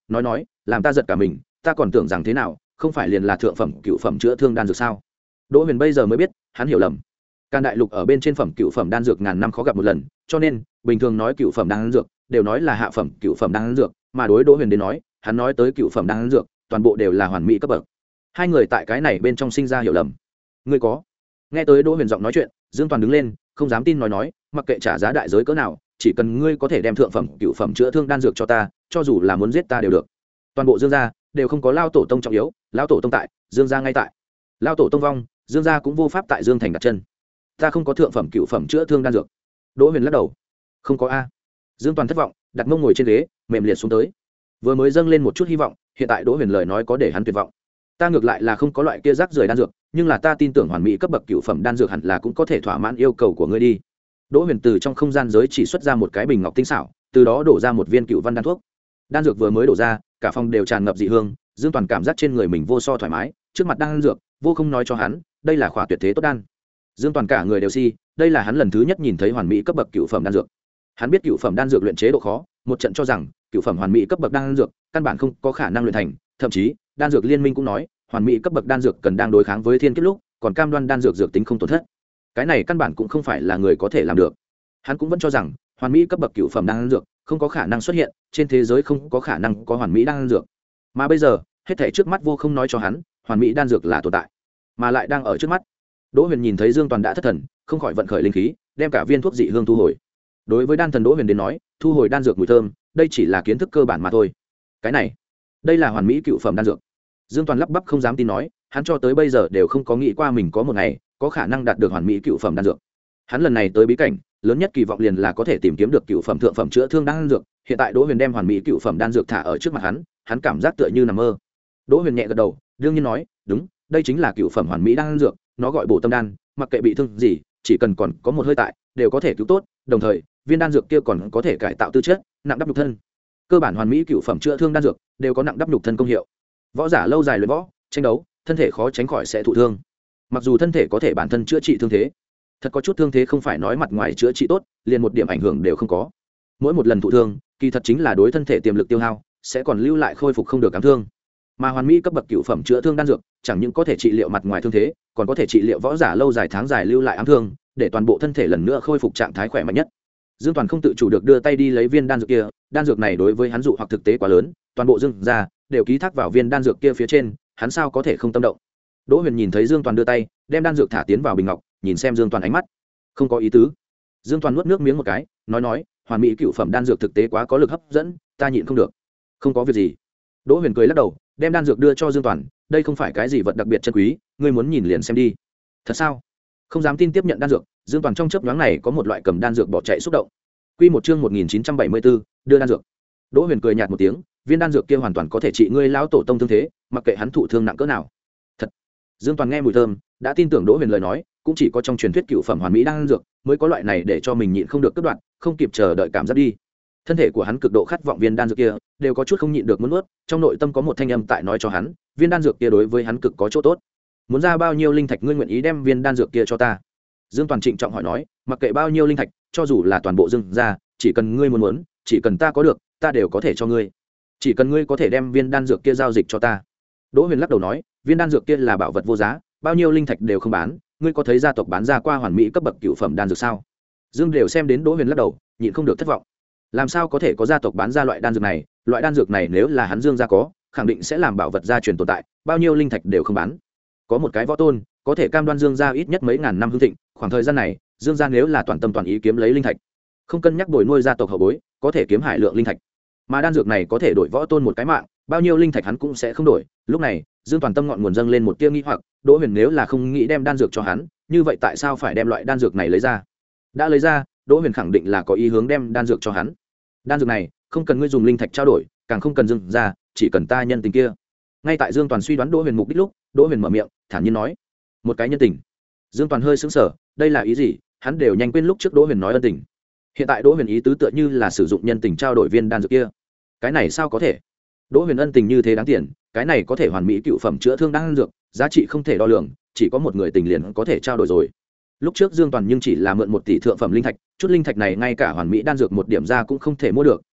nói nói làm ta giật cả mình, ta còn tưởng rằng thế nào, không phải liền là thượng phẩm cựu phẩm chữa thương đan dược sao? Đỗ Huyền bây giờ mới biết hắn hiểu lầm. Can đại lục ở bên trên phẩm cựu phẩm đan dược ngàn năm khó gặp một lần, cho nên bình thường nói cựu phẩm đan dược đều nói là hạ phẩm cựu phẩm đan dược, mà đối Đỗ Huyền đến nói, hắn nói tới cựu phẩm đan dược toàn bộ đều là hoàn mỹ cấp bậc. Hai người tại cái này bên trong sinh ra hiểu lầm. Ngươi có? Nghe tới Đỗ Huyền giọng nói chuyện, Dương Toàn đứng lên, không dám tin nói nói, mặc kệ trả giá đại giới cỡ nào, chỉ cần ngươi có thể đem thượng phẩm cựu phẩm chữa thương đan dược cho ta, cho dù là muốn giết ta đều được. Toàn bộ Dương gia đều không có lao tổ tông trọng yếu, lão tổ tông tại, Dương gia ngay tại. Lão tổ tông vong, Dương gia cũng vô pháp tại Dương thành đặt chân. Ta không có thượng phẩm cựu phẩm chữa thương đan dược. Đỗ Huyền lắc đầu. Không có a. Dương Toàn thất vọng, đặt mông ngồi trên ghế, mềm liệt xuống tới. Vừa mới dâng lên một chút hy vọng, hiện tại Đỗ Huyền lời nói có để hắn tuyệt vọng. Ta ngược lại là không có loại kia rác rưởi đan dược, nhưng là ta tin tưởng hoàn mỹ cấp bậc cựu phẩm đan dược hẳn là cũng có thể thỏa mãn yêu cầu của ngươi đi. Đỗ Huyền từ trong không gian giới chỉ xuất ra một cái bình ngọc tinh xảo, từ đó đổ ra một viên cựu văn đan thuốc. Đan dược vừa mới đổ ra, cả phòng đều tràn ngập dị hương, Dương Toàn cảm giác trên người mình vô so thoải mái, trước mặt đan dược, vô không nói cho hắn, đây là khỏa tuyệt thế tốt đan. Dương Toàn cả người đều si, đây là hắn lần thứ nhất nhìn thấy hoàn mỹ cấp bậc cựu phẩm đan dược. Hắn biết cựu phẩm đan dược luyện chế độ khó, một trận cho rằng cựu phẩm hoàn mỹ cấp bậc đan dược căn bản không có khả năng luyện thành, thậm chí đan dược liên minh cũng nói, hoàn mỹ cấp bậc đan dược cần đang đối kháng với thiên kiếp lúc, còn cam đoan đan dược dược tính không tổn thất. Cái này căn bản cũng không phải là người có thể làm được. Hắn cũng vẫn cho rằng hoàn mỹ cấp bậc cựu phẩm đan dược không có khả năng xuất hiện, trên thế giới không có khả năng có hoàn mỹ đan dược. Mà bây giờ, hết thảy trước mắt vô không nói cho hắn, hoàn mỹ đan dược là tồn tại, mà lại đang ở trước mắt. Đỗ Huyền nhìn thấy Dương Toàn đã thất thần, không khỏi vận khởi linh khí, đem cả viên thuốc dị hương thu hồi. Đối với đan thần Đỗ Huyền đến nói, thu hồi đan dược mùi thơm, đây chỉ là kiến thức cơ bản mà thôi. Cái này, đây là hoàn mỹ cựu phẩm đan dược. Dương Toàn lắp bắp không dám tin nói, hắn cho tới bây giờ đều không có nghĩ qua mình có một ngày có khả năng đạt được hoàn mỹ cựu phẩm đan dược. Hắn lần này tới bí cảnh, lớn nhất kỳ vọng liền là có thể tìm kiếm được cựu phẩm thượng phẩm chữa thương đan dược. Hiện tại Đỗ Huyền đem hoàn mỹ cựu phẩm đan dược thả ở trước mặt hắn, hắn cảm giác tựa như nằm mơ. Đỗ Huyền nhẹ gật đầu, đương nhiên nói, đúng, đây chính là cựu phẩm hoàn mỹ đan dược, nó gọi bổ tâm đan, mặc kệ bị thương gì, chỉ cần còn có một hơi tại, đều có thể cứu tốt, đồng thời, viên đan dược kia còn có thể cải tạo tư chất, nặng đắp nhục thân. Cơ bản hoàn mỹ cựu phẩm chữa thương đan dược đều có nặng đắp nhục thân công hiệu. Võ giả lâu dài luyện võ, tranh đấu, thân thể khó tránh khỏi sẽ thụ thương. Mặc dù thân thể có thể bản thân chữa trị thương thế, thật có chút thương thế không phải nói mặt ngoài chữa trị tốt, liền một điểm ảnh hưởng đều không có. Mỗi một lần thụ thương, kỳ thật chính là đối thân thể tiềm lực tiêu hao, sẽ còn lưu lại khôi phục không được cảm thương. Mà hoàn mỹ cấp bậc cựu phẩm chữa thương đan dược, chẳng những có thể trị liệu mặt ngoài thương thế, còn có thể trị liệu võ giả lâu dài tháng dài lưu lại ám thương, để toàn bộ thân thể lần nữa khôi phục trạng thái khỏe mạnh nhất. Dương Toàn không tự chủ được đưa tay đi lấy viên đan dược kia, đan dược này đối với hắn dụ hoặc thực tế quá lớn, toàn bộ Dương gia đều ký thác vào viên đan dược kia phía trên, hắn sao có thể không tâm động. Đỗ Huyền nhìn thấy Dương Toàn đưa tay, đem đan dược thả tiến vào bình ngọc, nhìn xem Dương Toàn ánh mắt không có ý tứ. Dương Toàn nuốt nước miếng một cái, nói nói, hoàn mỹ cựu phẩm đan dược thực tế quá có lực hấp dẫn, ta nhịn không được. Không có việc gì. Đỗ Huyền cười lắc đầu, đem đan dược đưa cho Dương Toàn, đây không phải cái gì vật đặc biệt chân quý, ngươi muốn nhìn liền xem đi. Thật sao? Không dám tin tiếp nhận đan dược, Dương Toàn trong chớp nhoáng này có một loại cầm đan dược bỏ chạy xúc động. Quy một chương một nghìn chín trăm bảy mươi bốn, đưa đan dược. Đỗ Huyền cười nhạt một tiếng, viên đan dược kia hoàn toàn có thể trị ngươi lão tổ tông thương thế, mặc kệ hắn thụ thương nặng cỡ nào. Thật. Dương Toàn nghe mùi thơm, đã tin tưởng Đỗ Huyền lời nói, cũng chỉ có trong truyền thuyết cựu phẩm hoàn mỹ đan dược mới có loại này để cho mình nhịn không được cất đoạn, không kịp chờ đợi cảm giác đi. Thân thể của hắn cực độ khát vọng viên đan dược kia, đều có chút không nhịn được muốn nuốt, trong nội tâm có một thanh âm tại nói cho hắn, viên đan dược kia đối với hắn cực có chỗ tốt. Muốn ra bao nhiêu linh thạch ngươi nguyện ý đem viên đan dược kia cho ta? Dương Toàn trịnh trọng hỏi nói, mặc kệ bao nhiêu linh thạch, cho dù là toàn bộ Dương gia, chỉ cần ngươi muốn muốn, chỉ cần ta có được, ta đều có thể cho ngươi. Chỉ cần ngươi có thể đem viên đan dược kia giao dịch cho ta. Đỗ Huyền lắc đầu nói, viên đan dược kia là bảo vật vô giá, bao nhiêu linh thạch đều không bán, ngươi có thấy gia tộc bán ra qua hoàn mỹ cấp bậc cửu phẩm đan dược sao? Dương đều xem đến Đỗ Huyền lắc đầu, nhịn không được thất vọng. Làm sao có thể có gia tộc bán ra loại đan dược này, loại đan dược này nếu là hắn Dương gia có, khẳng định sẽ làm bảo vật gia truyền tồn tại, bao nhiêu linh thạch đều không bán. Có một cái võ tôn, có thể cam đoan Dương gia ít nhất mấy ngàn năm hưng thịnh, khoảng thời gian này, Dương gia nếu là toàn tâm toàn ý kiếm lấy linh thạch, không cân nhắc bồi nuôi gia tộc hậu bối, có thể kiếm hải lượng linh thạch. Mà đan dược này có thể đổi võ tôn một cái mạng, bao nhiêu linh thạch hắn cũng sẽ không đổi. Lúc này, Dương Toàn tâm ngọn nguồn dâng lên một tia nghi hoặc, Đỗ Huyền nếu là không nghĩ đem đan dược cho hắn, như vậy tại sao phải đem loại đan dược này lấy ra? Đã lấy ra, Đỗ Huyền khẳng định là có ý hướng đem đan dược cho hắn. Đan dược này, không cần ngươi dùng linh thạch trao đổi, càng không cần Dương ra, chỉ cần ta nhân tình kia. Ngay tại Dương Toàn suy đoán Đỗ Huyền mục đích lúc, Đỗ Huyền mở miệng, thản nhiên nói, một cái nhân tình. Dương Toàn hơi sững sờ, đây là ý gì? Hắn đều nhanh quên lúc trước Đỗ Huyền nói ân tình. Hiện tại Đỗ Huyền ý tứ tựa như là sử dụng nhân tình trao đổi viên đan dược kia. Cái này sao có thể? Đỗ Huyền ân tình như thế đáng tiền, cái này có thể hoàn mỹ cựu phẩm chữa thương đan dược, giá trị không thể đo lường, chỉ có một người tình liền có thể trao đổi rồi. Lúc trước Dương Toàn nhưng chỉ là mượn một tỷ thượng phẩm linh thạch, chút linh thạch này ngay cả hoàn mỹ đan dược một điểm ra cũng không thể mua được,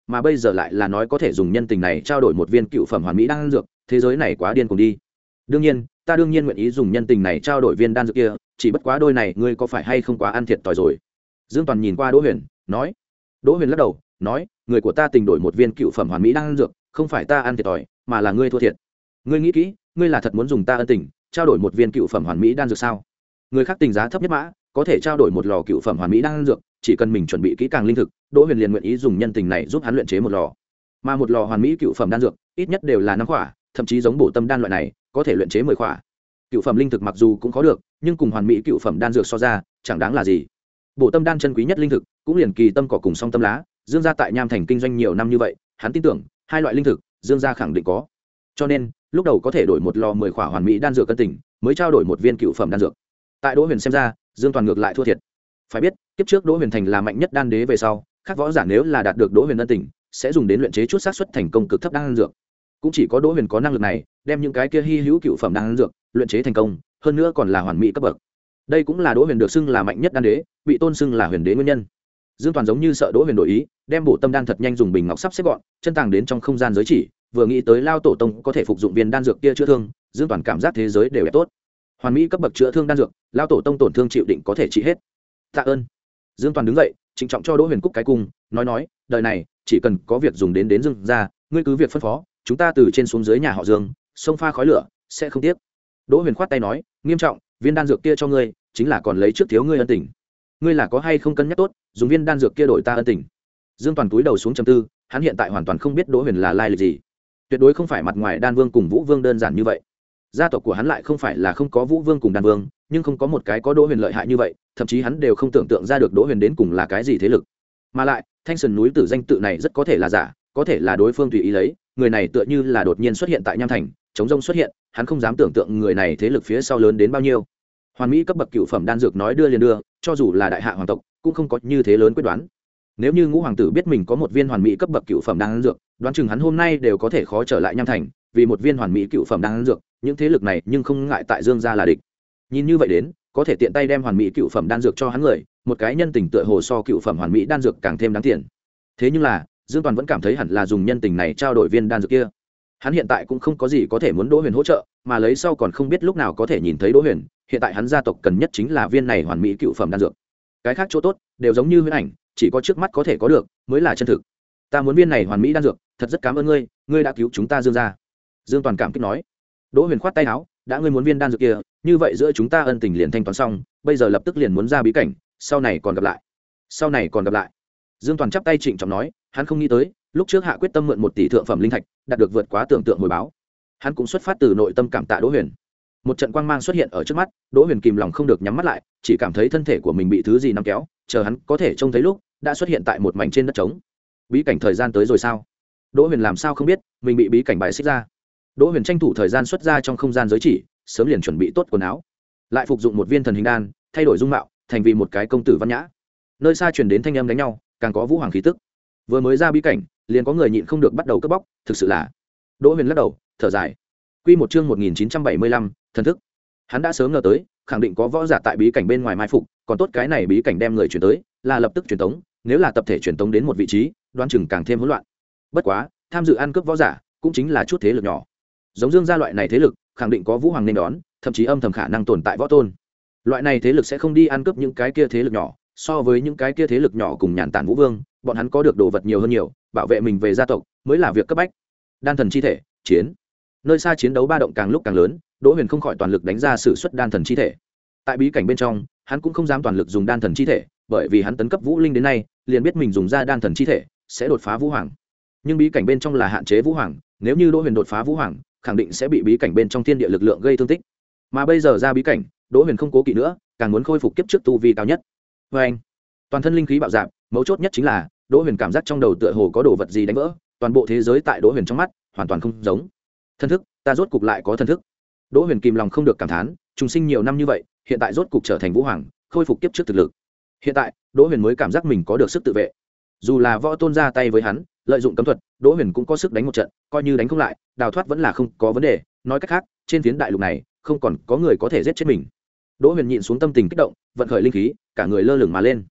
mà bây giờ lại là nói có thể dùng nhân tình này trao đổi một viên cựu phẩm hoàn mỹ đan dược, thế giới này quá điên cùng đi. Đương nhiên ta đương nhiên nguyện ý dùng nhân tình này trao đổi viên đan dược kia, chỉ bất quá đôi này ngươi có phải hay không quá ăn thiệt thòi rồi. Dương Toàn nhìn qua Đỗ Huyền nói. Đỗ Huyền lắc đầu nói, người của ta tình đổi một viên cựu phẩm hoàn mỹ đan dược, không phải ta ăn thiệt thòi mà là ngươi thua thiệt. Ngươi nghĩ kỹ, ngươi là thật muốn dùng ta ân tình trao đổi một viên cựu phẩm hoàn mỹ đan dược sao? Người khác tình giá thấp nhất mã có thể trao đổi một lò cựu phẩm hoàn mỹ đan dược, chỉ cần mình chuẩn bị kỹ càng linh thực, Đỗ Huyền liền nguyện ý dùng nhân tình này giúp hắn luyện chế một lò. Mà một lò hoàn mỹ cựu phẩm đan dược ít nhất đều là năm khỏa, thậm chí giống bổ tâm đan loại này có thể luyện chế mười khỏa. Cựu phẩm linh thực mặc dù cũng có được, nhưng cùng hoàn mỹ cựu phẩm đan dược so ra chẳng đáng là gì. Bổ tâm đan chân quý nhất linh thực cũng liền kỳ tâm cỏ cùng song tâm lá, Dương gia tại Nham Thành kinh doanh nhiều năm như vậy, hắn tin tưởng hai loại linh thực Dương gia khẳng định có. Cho nên lúc đầu có thể đổi một lò mười khỏa hoàn mỹ đan dược cân tình, mới trao đổi một viên cựu phẩm đan dược. Tại Đỗ Huyền xem ra, Dương Toàn ngược lại thua thiệt. Phải biết, kiếp trước Đỗ Huyền thành là mạnh nhất đan đế về sau, các võ giả nếu là đạt được Đỗ Huyền ân tình, sẽ dùng đến luyện chế chút xác suất thành công cực thấp đan dược. Cũng chỉ có Đỗ Huyền có năng lực này, đem những cái kia hi hữu cựu phẩm đan dược luyện chế thành công, hơn nữa còn là hoàn mỹ cấp bậc. Đây cũng là Đỗ Huyền được xưng là mạnh nhất đan đế, bị tôn xưng là Huyền đế nguyên nhân. Dương Toàn giống như sợ Đỗ Huyền đổi ý, đem bổ tâm đan thật nhanh dùng bình ngọc sắp xếp gọn, chân tàng đến trong không gian giới chỉ, vừa nghĩ tới lao tổ tông có thể phục dụng viên đan dược kia chữa thương, Dương Toàn cảm giác thế giới đều đẹp tốt. Hoàn mỹ cấp bậc chữa thương đan dược, lao tổ tông tổn thương chịu định có thể trị hết. Tạ ơn. Dương Toàn đứng dậy, trịnh trọng cho Đỗ Huyền cúc cái cung, nói nói, đời này chỉ cần có việc dùng đến đến Dương gia, ngươi cứ việc phân phó, chúng ta từ trên xuống dưới nhà họ Dương, sông pha khói lửa, sẽ không tiếc. Đỗ Huyền khoát tay nói, nghiêm trọng, viên đan dược kia cho ngươi, chính là còn lấy trước thiếu ngươi ân tình. Ngươi là có hay không cân nhắc tốt, dùng viên đan dược kia đổi ta ân tình. Dương Toàn túi đầu xuống trầm tư, hắn hiện tại hoàn toàn không biết Đỗ Huyền là lai lịch gì, tuyệt đối không phải mặt ngoài Đan Vương cùng Vũ Vương đơn giản như vậy. Gia tộc của hắn lại không phải là không có Vũ Vương cùng Đan Vương, nhưng không có một cái có Đỗ Huyền lợi hại như vậy, thậm chí hắn đều không tưởng tượng ra được Đỗ Huyền đến cùng là cái gì thế lực. Mà lại, Thanh Sơn núi tử danh tự này rất có thể là giả, có thể là đối phương tùy ý lấy, người này tựa như là đột nhiên xuất hiện tại Nham Thành, chống rông xuất hiện, hắn không dám tưởng tượng người này thế lực phía sau lớn đến bao nhiêu. Hoàn mỹ cấp bậc cựu phẩm đan dược nói đưa liền đưa, cho dù là đại hạ hoàng tộc cũng không có như thế lớn quyết đoán. Nếu như Ngũ hoàng tử biết mình có một viên hoàn mỹ cấp bậc cựu phẩm đan dược, đoán chừng hắn hôm nay đều có thể khó trở lại Nham Thành, vì một viên hoàn mỹ cựu phẩm đan dược, những thế lực này nhưng không ngại tại Dương gia là địch. Nhìn như vậy đến, có thể tiện tay đem hoàn mỹ cựu phẩm đan dược cho hắn người, một cái nhân tình tựa hồ so cựu phẩm hoàn mỹ đan dược càng thêm đáng tiền. Thế nhưng là, Dương Toàn vẫn cảm thấy hẳn là dùng nhân tình này trao đổi viên đan dược kia. Hắn hiện tại cũng không có gì có thể muốn Đỗ Huyền hỗ trợ, mà lấy sau còn không biết lúc nào có thể nhìn thấy Đỗ Huyền, hiện tại hắn gia tộc cần nhất chính là viên này hoàn mỹ cựu phẩm đan dược. Cái khác chỗ tốt đều giống như huyễn ảnh, chỉ có trước mắt có thể có được mới là chân thực. Ta muốn viên này hoàn mỹ đan dược, thật rất cảm ơn ngươi, ngươi đã cứu chúng ta Dương gia. Dương Toàn cảm kích nói. Đỗ Huyền khoát tay áo, đã ngươi muốn viên đan dược kia, như vậy giữa chúng ta ân tình liền thanh toán xong, bây giờ lập tức liền muốn ra bí cảnh, sau này còn gặp lại. Sau này còn gặp lại. Dương Toàn chắp tay trịnh trọng nói, hắn không nghĩ tới, lúc trước hạ quyết tâm mượn một tỷ thượng phẩm linh thạch, đạt được vượt quá tưởng tượng hồi báo. Hắn cũng xuất phát từ nội tâm cảm tạ Đỗ Huyền. Một trận quang mang xuất hiện ở trước mắt, Đỗ Huyền kìm lòng không được nhắm mắt lại, chỉ cảm thấy thân thể của mình bị thứ gì nắm kéo, chờ hắn có thể trông thấy lúc, đã xuất hiện tại một mảnh trên đất trống. Bí cảnh thời gian tới rồi sao? Đỗ Huyền làm sao không biết, mình bị bí cảnh bài xích ra. Đỗ Huyền tranh thủ thời gian xuất ra trong không gian giới chỉ, sớm liền chuẩn bị tốt quần áo, lại phục dụng một viên thần hình đan, thay đổi dung mạo, thành vì một cái công tử văn nhã. Nơi xa truyền đến thanh âm đánh nhau, càng có vũ hoàng khí tức. Vừa mới ra bí cảnh, liền có người nhịn không được bắt đầu cướp bóc, thực sự là. Đỗ Huyền lắc đầu, thở dài. Quy một chương một nghìn chín trăm bảy mươi lăm, thần thức. Hắn đã sớm ngờ tới, khẳng định có võ giả tại bí cảnh bên ngoài mai phục, còn tốt cái này bí cảnh đem người chuyển tới, là lập tức truyền tống, nếu là tập thể truyền tống đến một vị trí, đoán chừng càng thêm hỗn loạn. Bất quá, tham dự ăn cướp võ giả, cũng chính là chút thế lực nhỏ. Giống Dương gia loại này thế lực, khẳng định có vũ hoàng nên đón, thậm chí âm thầm khả năng tồn tại võ tôn. Loại này thế lực sẽ không đi ăn cướp những cái kia thế lực nhỏ, so với những cái kia thế lực nhỏ cùng nhàn tản vũ vương, bọn hắn có được đồ vật nhiều hơn nhiều, bảo vệ mình về gia tộc mới là việc cấp bách. Đan thần chi thể, chiến. Nơi xa chiến đấu ba động càng lúc càng lớn, Đỗ Huyền không khỏi toàn lực đánh ra sử xuất đan thần chi thể. Tại bí cảnh bên trong, hắn cũng không dám toàn lực dùng đan thần chi thể, bởi vì hắn tấn cấp vũ linh đến nay, liền biết mình dùng ra đan thần chi thể sẽ đột phá vũ hoàng. Nhưng bí cảnh bên trong là hạn chế vũ hoàng, nếu như Đỗ Huyền đột phá vũ hoàng, khẳng định sẽ bị bí cảnh bên trong thiên địa lực lượng gây thương tích. Mà bây giờ ra bí cảnh, Đỗ Huyền không cố kỵ nữa, càng muốn khôi phục kiếp trước tu vi cao nhất. Và anh, toàn thân linh khí bạo dạn, mấu chốt nhất chính là Đỗ Huyền cảm giác trong đầu tựa hồ có đồ vật gì đánh vỡ, toàn bộ thế giới tại Đỗ Huyền trong mắt hoàn toàn không giống. Thân thức, ta rốt cục lại có thân thức. Đỗ Huyền kìm lòng không được cảm thán, trùng sinh nhiều năm như vậy, hiện tại rốt cục trở thành vũ hoàng, khôi phục kiếp trước thực lực. Hiện tại, Đỗ Huyền mới cảm giác mình có được sức tự vệ. Dù là võ tôn ra tay với hắn, lợi dụng cấm thuật, Đỗ Huyền cũng có sức đánh một trận, coi như đánh không lại, đào thoát vẫn là không có vấn đề. Nói cách khác, trên phiến đại lục này, không còn có người có thể giết chết mình. Đỗ Huyền nhịn xuống tâm tình kích động, vận khởi linh khí, cả người lơ lửng mà lên.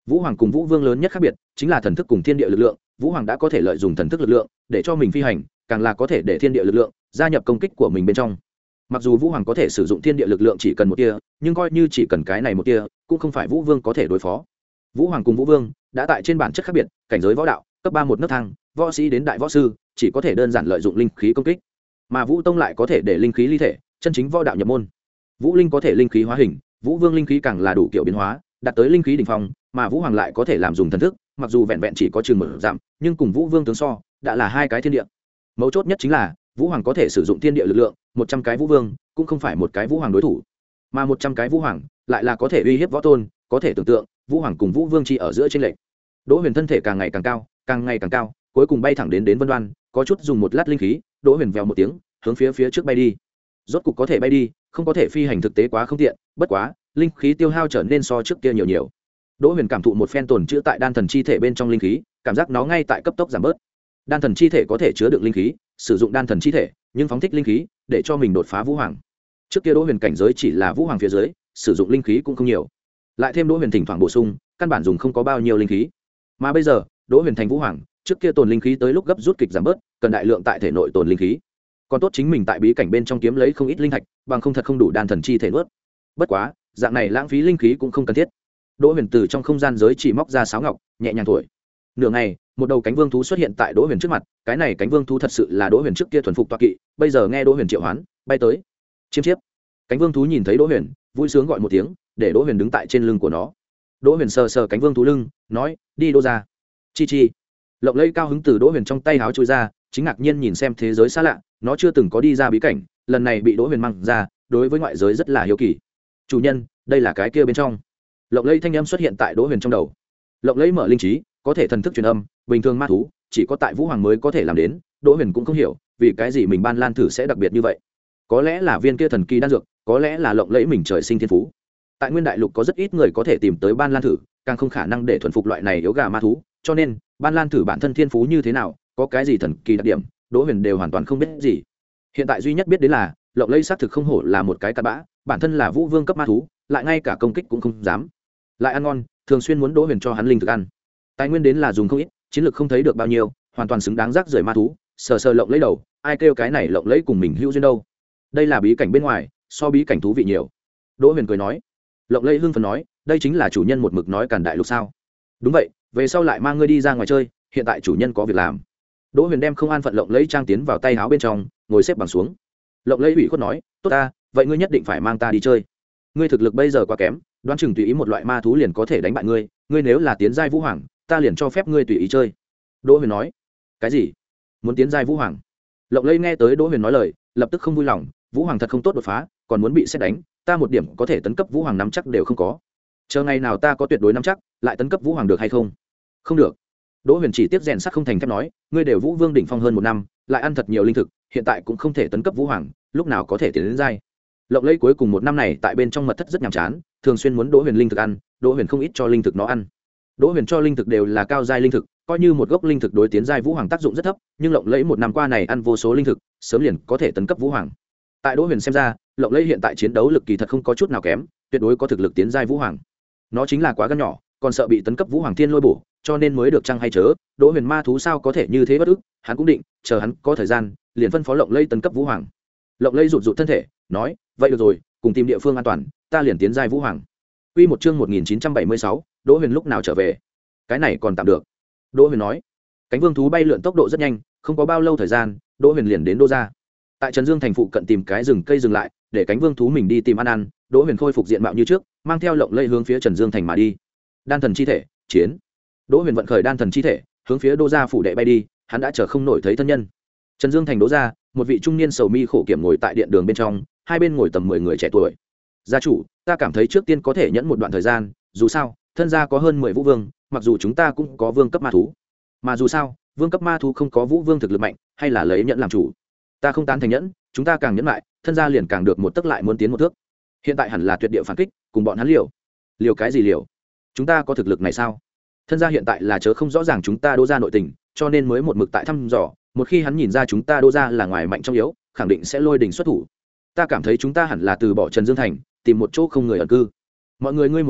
Vũ Hoàng cùng Vũ Vương lớn nhất khác biệt chính là thần thức cùng thiên địa lực lượng. Vũ Hoàng đã có thể lợi dụng thần thức lực lượng để cho mình phi hành, càng là có thể để thiên địa lực lượng gia nhập công kích của mình bên trong. Mặc dù Vũ Hoàng có thể sử dụng thiên địa lực lượng chỉ cần một tia, nhưng coi như chỉ cần cái này một tia, cũng không phải Vũ Vương có thể đối phó. Vũ Hoàng cùng Vũ Vương đã tại trên bản chất khác biệt, cảnh giới võ đạo, cấp ba một nấc thang, võ sĩ đến đại võ sư, chỉ có thể đơn giản lợi dụng linh khí công kích. Mà Vũ Tông lại có thể để linh khí ly thể, chân chính võ đạo nhập môn. Vũ Linh có thể linh khí hóa hình, Vũ Vương linh khí càng là đủ kiểu biến hóa, đạt tới linh khí đỉnh phong, mà Vũ Hoàng lại có thể làm dùng thần thức, mặc dù vẹn vẹn chỉ có chừng một giảm, nhưng cùng Vũ Vương tướng so, đã là hai cái thiên địa. Mấu chốt nhất chính là, Vũ Hoàng có thể sử dụng thiên địa lực lượng, một trăm cái Vũ Vương cũng không phải một cái Vũ Hoàng đối thủ, mà một trăm cái Vũ Hoàng lại là có thể uy hiếp võ tôn, có thể tưởng tượng, Vũ Hoàng cùng Vũ Vương chỉ ở giữa chênh lệch. Đỗ Huyền thân thể càng ngày càng cao, càng ngày càng cao, cuối cùng bay thẳng đến đến Vân Đoan, có chút dùng một lát linh khí, Đỗ Huyền vèo một tiếng, hướng phía phía trước bay đi. Rốt cục có thể bay đi, không có thể phi hành thực tế quá không tiện, bất quá, linh khí tiêu hao trở nên so trước kia nhiều nhiều. Đỗ Huyền cảm thụ một phen tồn trữ tại đan thần chi thể bên trong linh khí, cảm giác nó ngay tại cấp tốc giảm bớt. Đan thần chi thể có thể chứa đựng linh khí, sử dụng đan thần chi thể, nhưng phóng thích linh khí, để cho mình đột phá Vũ Hoàng. Trước kia Đỗ Huyền cảnh giới chỉ là Vũ Hoàng phía dưới, sử dụng linh khí cũng không nhiều. Lại thêm Đỗ Huyền thỉnh thoảng bổ sung, căn bản dùng không có bao nhiêu linh khí. Mà bây giờ, Đỗ Huyền thành Vũ Hoàng, trước kia tồn linh khí tới lúc gấp rút kịch giảm bớt, cần đại lượng tại thể nội tồn linh khí. Còn tốt chính mình tại bí cảnh bên trong kiếm lấy không ít linh thạch, bằng không thật không đủ đan thần chi thể nuốt. Bất quá, dạng này lãng phí linh khí cũng không cần thiết. Đỗ Huyền từ trong không gian giới chỉ móc ra sáo ngọc, nhẹ nhàng thổi. Nửa ngày, một đầu cánh vương thú xuất hiện tại Đỗ Huyền trước mặt, cái này cánh vương thú thật sự là Đỗ Huyền trước kia thuần phục tọa kỵ, bây giờ nghe Đỗ Huyền triệu hoán, bay tới. Chiêm chiếp. Cánh vương thú nhìn thấy Đỗ Huyền, vui sướng gọi một tiếng, để Đỗ Huyền đứng tại trên lưng của nó. Đỗ Huyền sờ sờ cánh vương thú lưng, nói, đi Đỗ ra. Chi chi. Lộng lẫy cao hứng từ Đỗ Huyền trong tay háo trôi ra, chính ngạc nhiên nhìn xem thế giới xa lạ, nó chưa từng có đi ra bí cảnh, lần này bị Đỗ Huyền mang ra, đối với ngoại giới rất là hiếu kỳ. Chủ nhân, đây là cái kia bên trong. Lộng lẫy thanh âm xuất hiện tại Đỗ Huyền trong đầu. Lộng lẫy mở linh trí, có thể thần thức truyền âm, bình thường ma thú chỉ có tại Vũ Hoàng mới có thể làm đến. Đỗ Huyền cũng không hiểu vì cái gì mình ban lan thử sẽ đặc biệt như vậy. Có lẽ là viên kia thần kỳ đan dược, có lẽ là lộng lẫy mình trời sinh thiên phú. Tại Nguyên Đại Lục có rất ít người có thể tìm tới ban lan thử, càng không khả năng để thuần phục loại này yếu gà ma thú, cho nên ban lan thử bản thân thiên phú như thế nào, có cái gì thần kỳ đặc điểm, Đỗ Huyền đều hoàn toàn không biết gì. Hiện tại duy nhất biết đến là lộng lẫy xác thực không hổ là một cái cặn bã, bản thân là Vũ Vương cấp ma thú, lại ngay cả công kích cũng không dám, lại ăn ngon, thường xuyên muốn Đỗ Huyền cho hắn linh thực ăn. Tài nguyên đến là dùng không ít, chiến lược không thấy được bao nhiêu, hoàn toàn xứng đáng rác rưởi ma thú. Sờ sờ lộng lẫy đầu, ai kêu cái này lộng lẫy cùng mình hữu duyên đâu. Đây là bí cảnh bên ngoài, so bí cảnh thú vị nhiều. Đỗ Huyền cười nói. Lộng lẫy hưng phấn nói, đây chính là chủ nhân một mực nói Càn Đại Lục sao? Đúng vậy, về sau lại mang ngươi đi ra ngoài chơi, hiện tại chủ nhân có việc làm. Đỗ Huyền đem không an phận lộng lẫy trang tiến vào tay áo bên trong, ngồi xếp bằng xuống. Lộng lẫy ủy khuất nói, tốt ta, vậy ngươi nhất định phải mang ta đi chơi. Ngươi thực lực bây giờ quá kém, đoán chừng tùy ý một loại ma thú liền có thể đánh bại ngươi, ngươi nếu là tiến giai Vũ Hoàng, ta liền cho phép ngươi tùy ý chơi. Đỗ Huyền nói. Cái gì? Muốn tiến giai Vũ Hoàng? Lộng lẫy nghe tới Đỗ Huyền nói lời, lập tức không vui lòng, Vũ Hoàng thật không tốt đột phá, còn muốn bị xét đánh, ta một điểm có thể tấn cấp Vũ Hoàng nắm chắc đều không có. Chờ ngày nào ta có tuyệt đối nắm chắc, lại tấn cấp Vũ Hoàng được hay không? Không được. Đỗ Huyền chỉ tiếp rèn sắt không thành thép nói, ngươi đều Vũ Vương đỉnh phong hơn một năm, lại ăn thật nhiều linh thực, hiện tại cũng không thể tấn cấp Vũ Hoàng, lúc nào có thể tiến đến giai? Lộng lẫy cuối cùng một năm này tại bên trong mật thất rất nhàm chán, thường xuyên muốn Đỗ Huyền linh thực ăn, Đỗ Huyền không ít cho linh thực nó ăn. Đỗ Huyền cho linh thực đều là cao giai linh thực, coi như một gốc linh thực đối tiến giai Vũ Hoàng tác dụng rất thấp, nhưng Lộng lẫy một năm qua này ăn vô số linh thực, sớm liền có thể tấn cấp Vũ Hoàng. Tại Đỗ Huyền xem ra, Lộng lẫy hiện tại chiến đấu lực kỳ thật không có chút nào kém, tuyệt đối có thực lực tiến giai Vũ Hoàng. Nó chính là quá gan nhỏ, còn sợ bị tấn cấp Vũ Hoàng Thiên Lôi bổ, cho nên mới được chăng hay chớ, Đỗ Huyền ma thú sao có thể như thế bất ức, hắn cũng định, chờ hắn có thời gian, liền phân phó Lộng lẫy tấn cấp Vũ Hoàng. Lộng lẫy rụt rụt thân thể, nói, vậy được rồi, cùng tìm địa phương an toàn, ta liền tiến giai Vũ Hoàng. Quy một chương một nghìn chín trăm bảy mươi sáu, Đỗ Huyền lúc nào trở về? Cái này còn tạm được. Đỗ Huyền nói. Cánh vương thú bay lượn tốc độ rất nhanh, không có bao lâu thời gian, Đỗ Huyền liền đến Đô gia. Tại Trần Dương thành phụ cận tìm cái rừng cây dừng lại, để cánh vương thú mình đi tìm ăn ăn, Đỗ Huyền khôi phục diện mạo như trước, mang theo Lộng lẫy hướng phía Trần Dương thành mà đi. Đan thần chi thể, chiến. Đỗ Huyền vận khởi đan thần chi thể, hướng phía Đô gia phủ đệ bay đi, hắn đã chờ không nổi thấy thân nhân. Trần Dương thành Đỗ gia, một vị trung niên sầu mi khổ kiểm ngồi tại điện đường bên trong, hai bên ngồi tầm mười người trẻ tuổi. Gia chủ, ta cảm thấy trước tiên có thể nhẫn một đoạn thời gian, dù sao, thân gia có hơn mười vũ vương, mặc dù chúng ta cũng có vương cấp ma thú, mà dù sao, vương cấp ma thú không có vũ vương thực lực mạnh, hay là lấy nhẫn làm chủ. Ta không tán thành nhẫn, chúng ta càng nhẫn lại, thân gia liền càng được một tấc lại muốn tiến một thước. Hiện tại hẳn là tuyệt địa phản kích, cùng bọn hắn liều. Liều cái gì liều? Chúng ta có thực lực này sao? Thân gia hiện tại là chớ không rõ ràng chúng ta Đỗ gia nội tình, cho nên mới một mực tại thăm dò, một khi hắn nhìn ra chúng ta Đỗ gia là ngoài mạnh trong yếu, khẳng định sẽ lôi đình xuất thủ. Ta cảm thấy chúng ta hẳn là từ bỏ Trần Dương thành, tìm một chỗ không người ẩn cư. Mọi người ngươi một câu,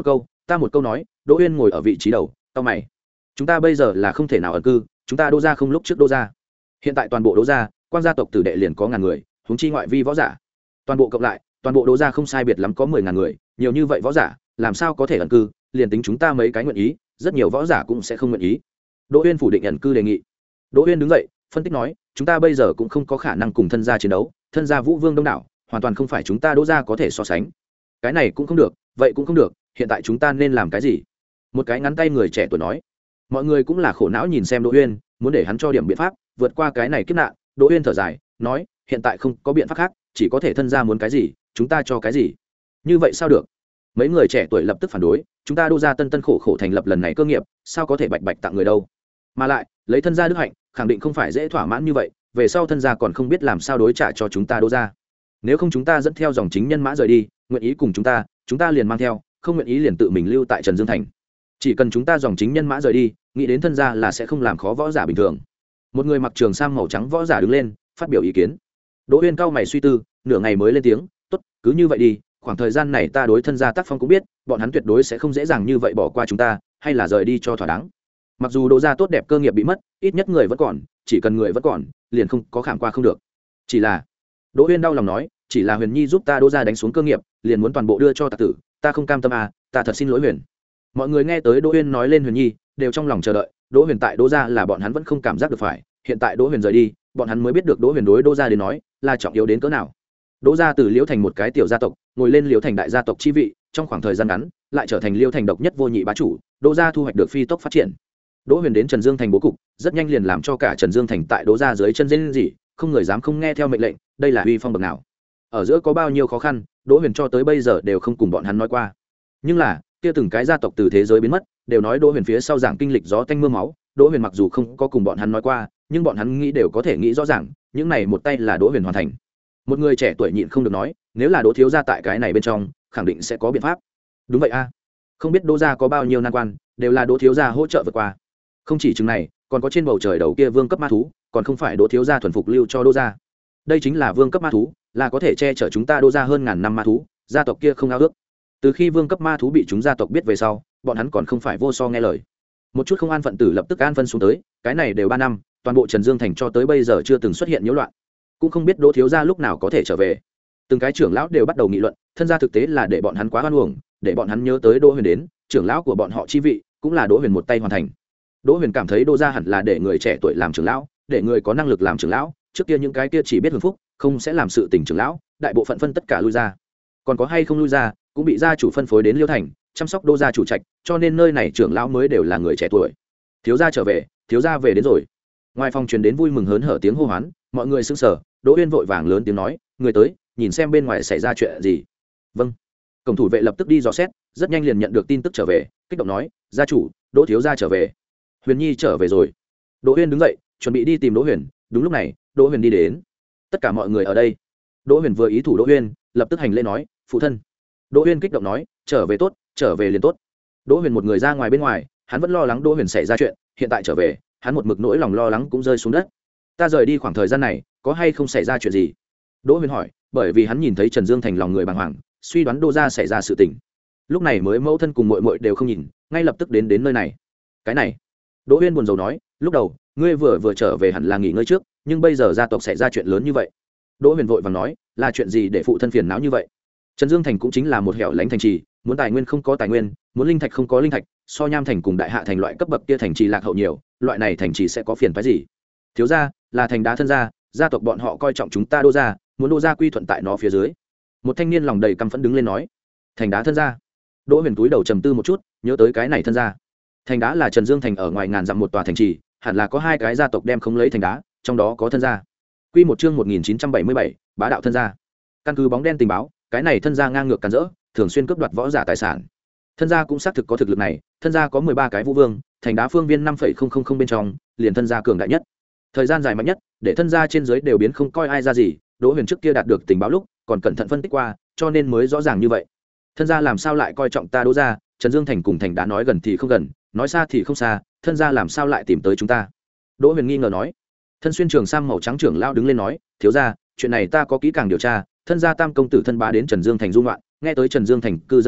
ta một câu nói, Đỗ Uyên ngồi ở vị trí đầu, cau mày. Chúng ta bây giờ là không thể nào ẩn cư, chúng ta Đỗ gia không lúc trước Đỗ gia. Hiện tại toàn bộ Đỗ gia, quan gia tộc tử đệ liền có ngàn người, huống chi ngoại vi võ giả. Toàn bộ cộng lại, toàn bộ Đỗ gia không sai biệt lắm có mười ngàn người, nhiều như vậy võ giả, làm sao có thể ẩn cư, liền tính chúng ta mấy cái nguyện ý, rất nhiều võ giả cũng sẽ không nguyện ý. Đỗ Uyên phủ định ẩn cư đề nghị. Đỗ Uyên đứng dậy, phân tích nói, chúng ta bây giờ cũng không có khả năng cùng thân gia chiến đấu, thân gia Vũ Vương đông đảo, hoàn toàn không phải chúng ta Đỗ gia có thể so sánh. Cái này cũng không được, vậy cũng không được, hiện tại chúng ta nên làm cái gì? Một cái ngắn tay người trẻ tuổi nói. Mọi người cũng là khổ não nhìn xem Đỗ Uyên, muốn để hắn cho điểm biện pháp, vượt qua cái này kiếp nạn. Đỗ Uyên thở dài, nói, hiện tại không có biện pháp khác, chỉ có thể thân gia muốn cái gì, chúng ta cho cái gì. Như vậy sao được? Mấy người trẻ tuổi lập tức phản đối, chúng ta Đỗ gia tân tân khổ khổ thành lập lần này cơ nghiệp, sao có thể bạch bạch tặng người đâu? Mà lại, lấy thân gia đức hạnh, khẳng định không phải dễ thỏa mãn như vậy, về sau thân gia còn không biết làm sao đối trả cho chúng ta Đỗ gia. Nếu không chúng ta dẫn theo dòng chính nhân mã rời đi, nguyện ý cùng chúng ta, chúng ta liền mang theo, không nguyện ý liền tự mình lưu tại Trần Dương thành. Chỉ cần chúng ta dòng chính nhân mã rời đi, nghĩ đến thân gia là sẽ không làm khó võ giả bình thường. Một người mặc trường sam màu trắng võ giả đứng lên, phát biểu ý kiến. Đỗ Uyên cao mày suy tư, nửa ngày mới lên tiếng, "Tốt, cứ như vậy đi, khoảng thời gian này ta đối thân gia tác phong cũng biết, bọn hắn tuyệt đối sẽ không dễ dàng như vậy bỏ qua chúng ta, hay là rời đi cho thỏa đáng. Mặc dù Đỗ gia tốt đẹp cơ nghiệp bị mất, ít nhất người vẫn còn, chỉ cần người vẫn còn, liền không có khảm qua không được. Chỉ là..." Đỗ Uyên đau lòng nói, "Chỉ là Huyền Nhi giúp ta Đỗ gia đánh xuống cơ nghiệp, liền muốn toàn bộ đưa cho tặc tử, ta không cam tâm à, ta thật xin lỗi Huyền." Mọi người nghe tới Đỗ Uyên nói lên Huyền Nhi, đều trong lòng chờ đợi, Đỗ Huyền tại Đỗ gia là bọn hắn vẫn không cảm giác được phải, hiện tại Đỗ Huyền rời đi, bọn hắn mới biết được Đỗ Huyền đối Đỗ gia đến nói là trọng yếu đến cỡ nào. Đỗ gia từ Liễu thành một cái tiểu gia tộc, ngồi lên Liễu thành đại gia tộc chi vị, trong khoảng thời gian ngắn, lại trở thành Liễu thành độc nhất vô nhị bá chủ, Đỗ gia thu hoạch được phi tốc phát triển. Đỗ Huyền đến Trần Dương thành bố cục, rất nhanh liền làm cho cả Trần Dương thành tại Đỗ gia dưới chân rên rỉ, không người dám không nghe theo mệnh lệnh, đây là uy phong bậc nào. Ở giữa có bao nhiêu khó khăn, Đỗ Huyền cho tới bây giờ đều không cùng bọn hắn nói qua. Nhưng là, kia từng cái gia tộc từ thế giới biến mất, đều nói Đỗ Huyền phía sau giảng kinh lịch gió tanh mưa máu, Đỗ Huyền mặc dù không có cùng bọn hắn nói qua, nhưng bọn hắn nghĩ đều có thể nghĩ rõ ràng, những này một tay là Đỗ Huyền hoàn thành. Một người trẻ tuổi nhịn không được nói, nếu là Đỗ thiếu gia tại cái này bên trong, khẳng định sẽ có biện pháp. Đúng vậy a, không biết Đỗ gia có bao nhiêu nan quan, đều là Đỗ thiếu gia hỗ trợ vượt qua. Không chỉ chừng này, còn có trên bầu trời đầu kia vương cấp ma thú, còn không phải Đỗ thiếu gia thuần phục lưu cho Đỗ gia. Đây chính là vương cấp ma thú, là có thể che chở chúng ta Đỗ gia hơn ngàn năm ma thú, gia tộc kia không ao ước. Từ khi vương cấp ma thú bị chúng gia tộc biết về sau, bọn hắn còn không phải vô so nghe lời. Một chút không an phận tử lập tức an phân xuống tới, cái này đều ba năm, toàn bộ Trần Dương thành cho tới bây giờ chưa từng xuất hiện nhiễu loạn, cũng không biết Đỗ thiếu gia lúc nào có thể trở về. Từng cái trưởng lão đều bắt đầu nghị luận, thân gia thực tế là để bọn hắn quá oan uổng, để bọn hắn nhớ tới Đỗ Huyền đến, trưởng lão của bọn họ chi vị, cũng là Đỗ Huyền một tay hoàn thành. Đỗ Huyền cảm thấy Đỗ gia hẳn là để người trẻ tuổi làm trưởng lão, để người có năng lực làm trưởng lão, trước kia những cái kia chỉ biết hưởng phúc, không sẽ làm sự tình trưởng lão, đại bộ phận phân tất cả lui ra. Còn có hay không lui ra, cũng bị gia chủ phân phối đến Liêu thành, chăm sóc Đỗ gia chủ trạch, cho nên nơi này trưởng lão mới đều là người trẻ tuổi. Thiếu gia trở về, thiếu gia về đến rồi. Ngoài phòng truyền đến vui mừng hớn hở tiếng hô hoán, mọi người sững sờ, Đỗ Uyên vội vàng lớn tiếng nói, người tới, nhìn xem bên ngoài xảy ra chuyện gì. Vâng. Cổng thủ vệ lập tức đi dò xét, rất nhanh liền nhận được tin tức trở về, kích động nói, gia chủ, Đỗ thiếu gia trở về. Huyền Nhi trở về rồi. Đỗ Uyên đứng dậy, chuẩn bị đi tìm Đỗ Huyền, đúng lúc này, Đỗ Huyền đi đến. Tất cả mọi người ở đây. Đỗ Huyền vừa ý thủ Đỗ Uyên, lập tức hành lễ nói, phụ thân. Đỗ Uyên kích động nói, trở về tốt, trở về liền tốt. Đỗ Huyền một người ra ngoài bên ngoài, hắn vẫn lo lắng Đỗ Huyền xảy ra chuyện, hiện tại trở về, hắn một mực nỗi lòng lo lắng cũng rơi xuống đất. Ta rời đi khoảng thời gian này, có hay không xảy ra chuyện gì? Đỗ Huyền hỏi, bởi vì hắn nhìn thấy Trần Dương thành lòng người bàng hoàng, suy đoán Đỗ gia xảy ra sự tình. Lúc này mới mẫu thân cùng muội muội đều không nhìn, ngay lập tức đến đến nơi này. Cái này, Đỗ Huyền buồn rầu nói, lúc đầu, ngươi vừa vừa trở về hẳn là nghỉ ngơi trước, nhưng bây giờ gia tộc xảy ra chuyện lớn như vậy. Đỗ Huyền vội vàng nói, là chuyện gì để phụ thân phiền não như vậy? Trần Dương thành cũng chính là một hẻo lánh thành trì, muốn tài nguyên không có tài nguyên, muốn linh thạch không có linh thạch, so Nham thành cùng Đại Hạ thành loại cấp bậc kia thành trì lạc hậu nhiều, loại này thành trì sẽ có phiền phức gì? Thiếu gia, là thành đá thân gia, gia tộc bọn họ coi trọng chúng ta Đỗ gia, muốn Đỗ gia quy thuận tại nó phía dưới. Một thanh niên lòng đầy căm phẫn đứng lên nói, thành đá thân gia. Đỗ Huyền túi đầu trầm tư một chút, nhớ tới cái này thân gia. Thành đá là Trần Dương thành ở ngoài ngàn dặm một tòa thành trì, hẳn là có hai cái gia tộc đem không lấy thành đá, trong đó có thân gia. Quy một chương một nghìn chín trăm bảy mươi bảy, bá đạo thân gia. Căn cứ bóng đen tình báo, cái này thân gia ngang ngược càn rỡ, thường xuyên cướp đoạt võ giả tài sản. Thân gia cũng xác thực có thực lực này, thân gia có mười ba cái vũ vương, thành đá phương viên năm phẩy không không không bên trong, liền thân gia cường đại nhất. Thời gian dài mạnh nhất, để thân gia trên dưới đều biến không coi ai ra gì, Đỗ Huyền trước kia đạt được tình báo lúc, còn cẩn thận phân tích qua, cho nên mới rõ ràng như vậy. Thân gia làm sao lại coi trọng ta Đỗ gia, Trần Dương thành cùng thành đá nói gần thì không gần, nói xa thì không xa, thân gia làm sao lại tìm tới chúng ta? Đỗ Huyền nghi ngờ nói. Thân xuyên trường sam màu trắng trưởng lão đứng lên nói, thiếu gia, chuyện này ta có kỹ càng điều tra, thân gia tam công tử thân bá đến Trần Dương thành du ngoạn, nghe tới Trần Dương thành cư dân nói,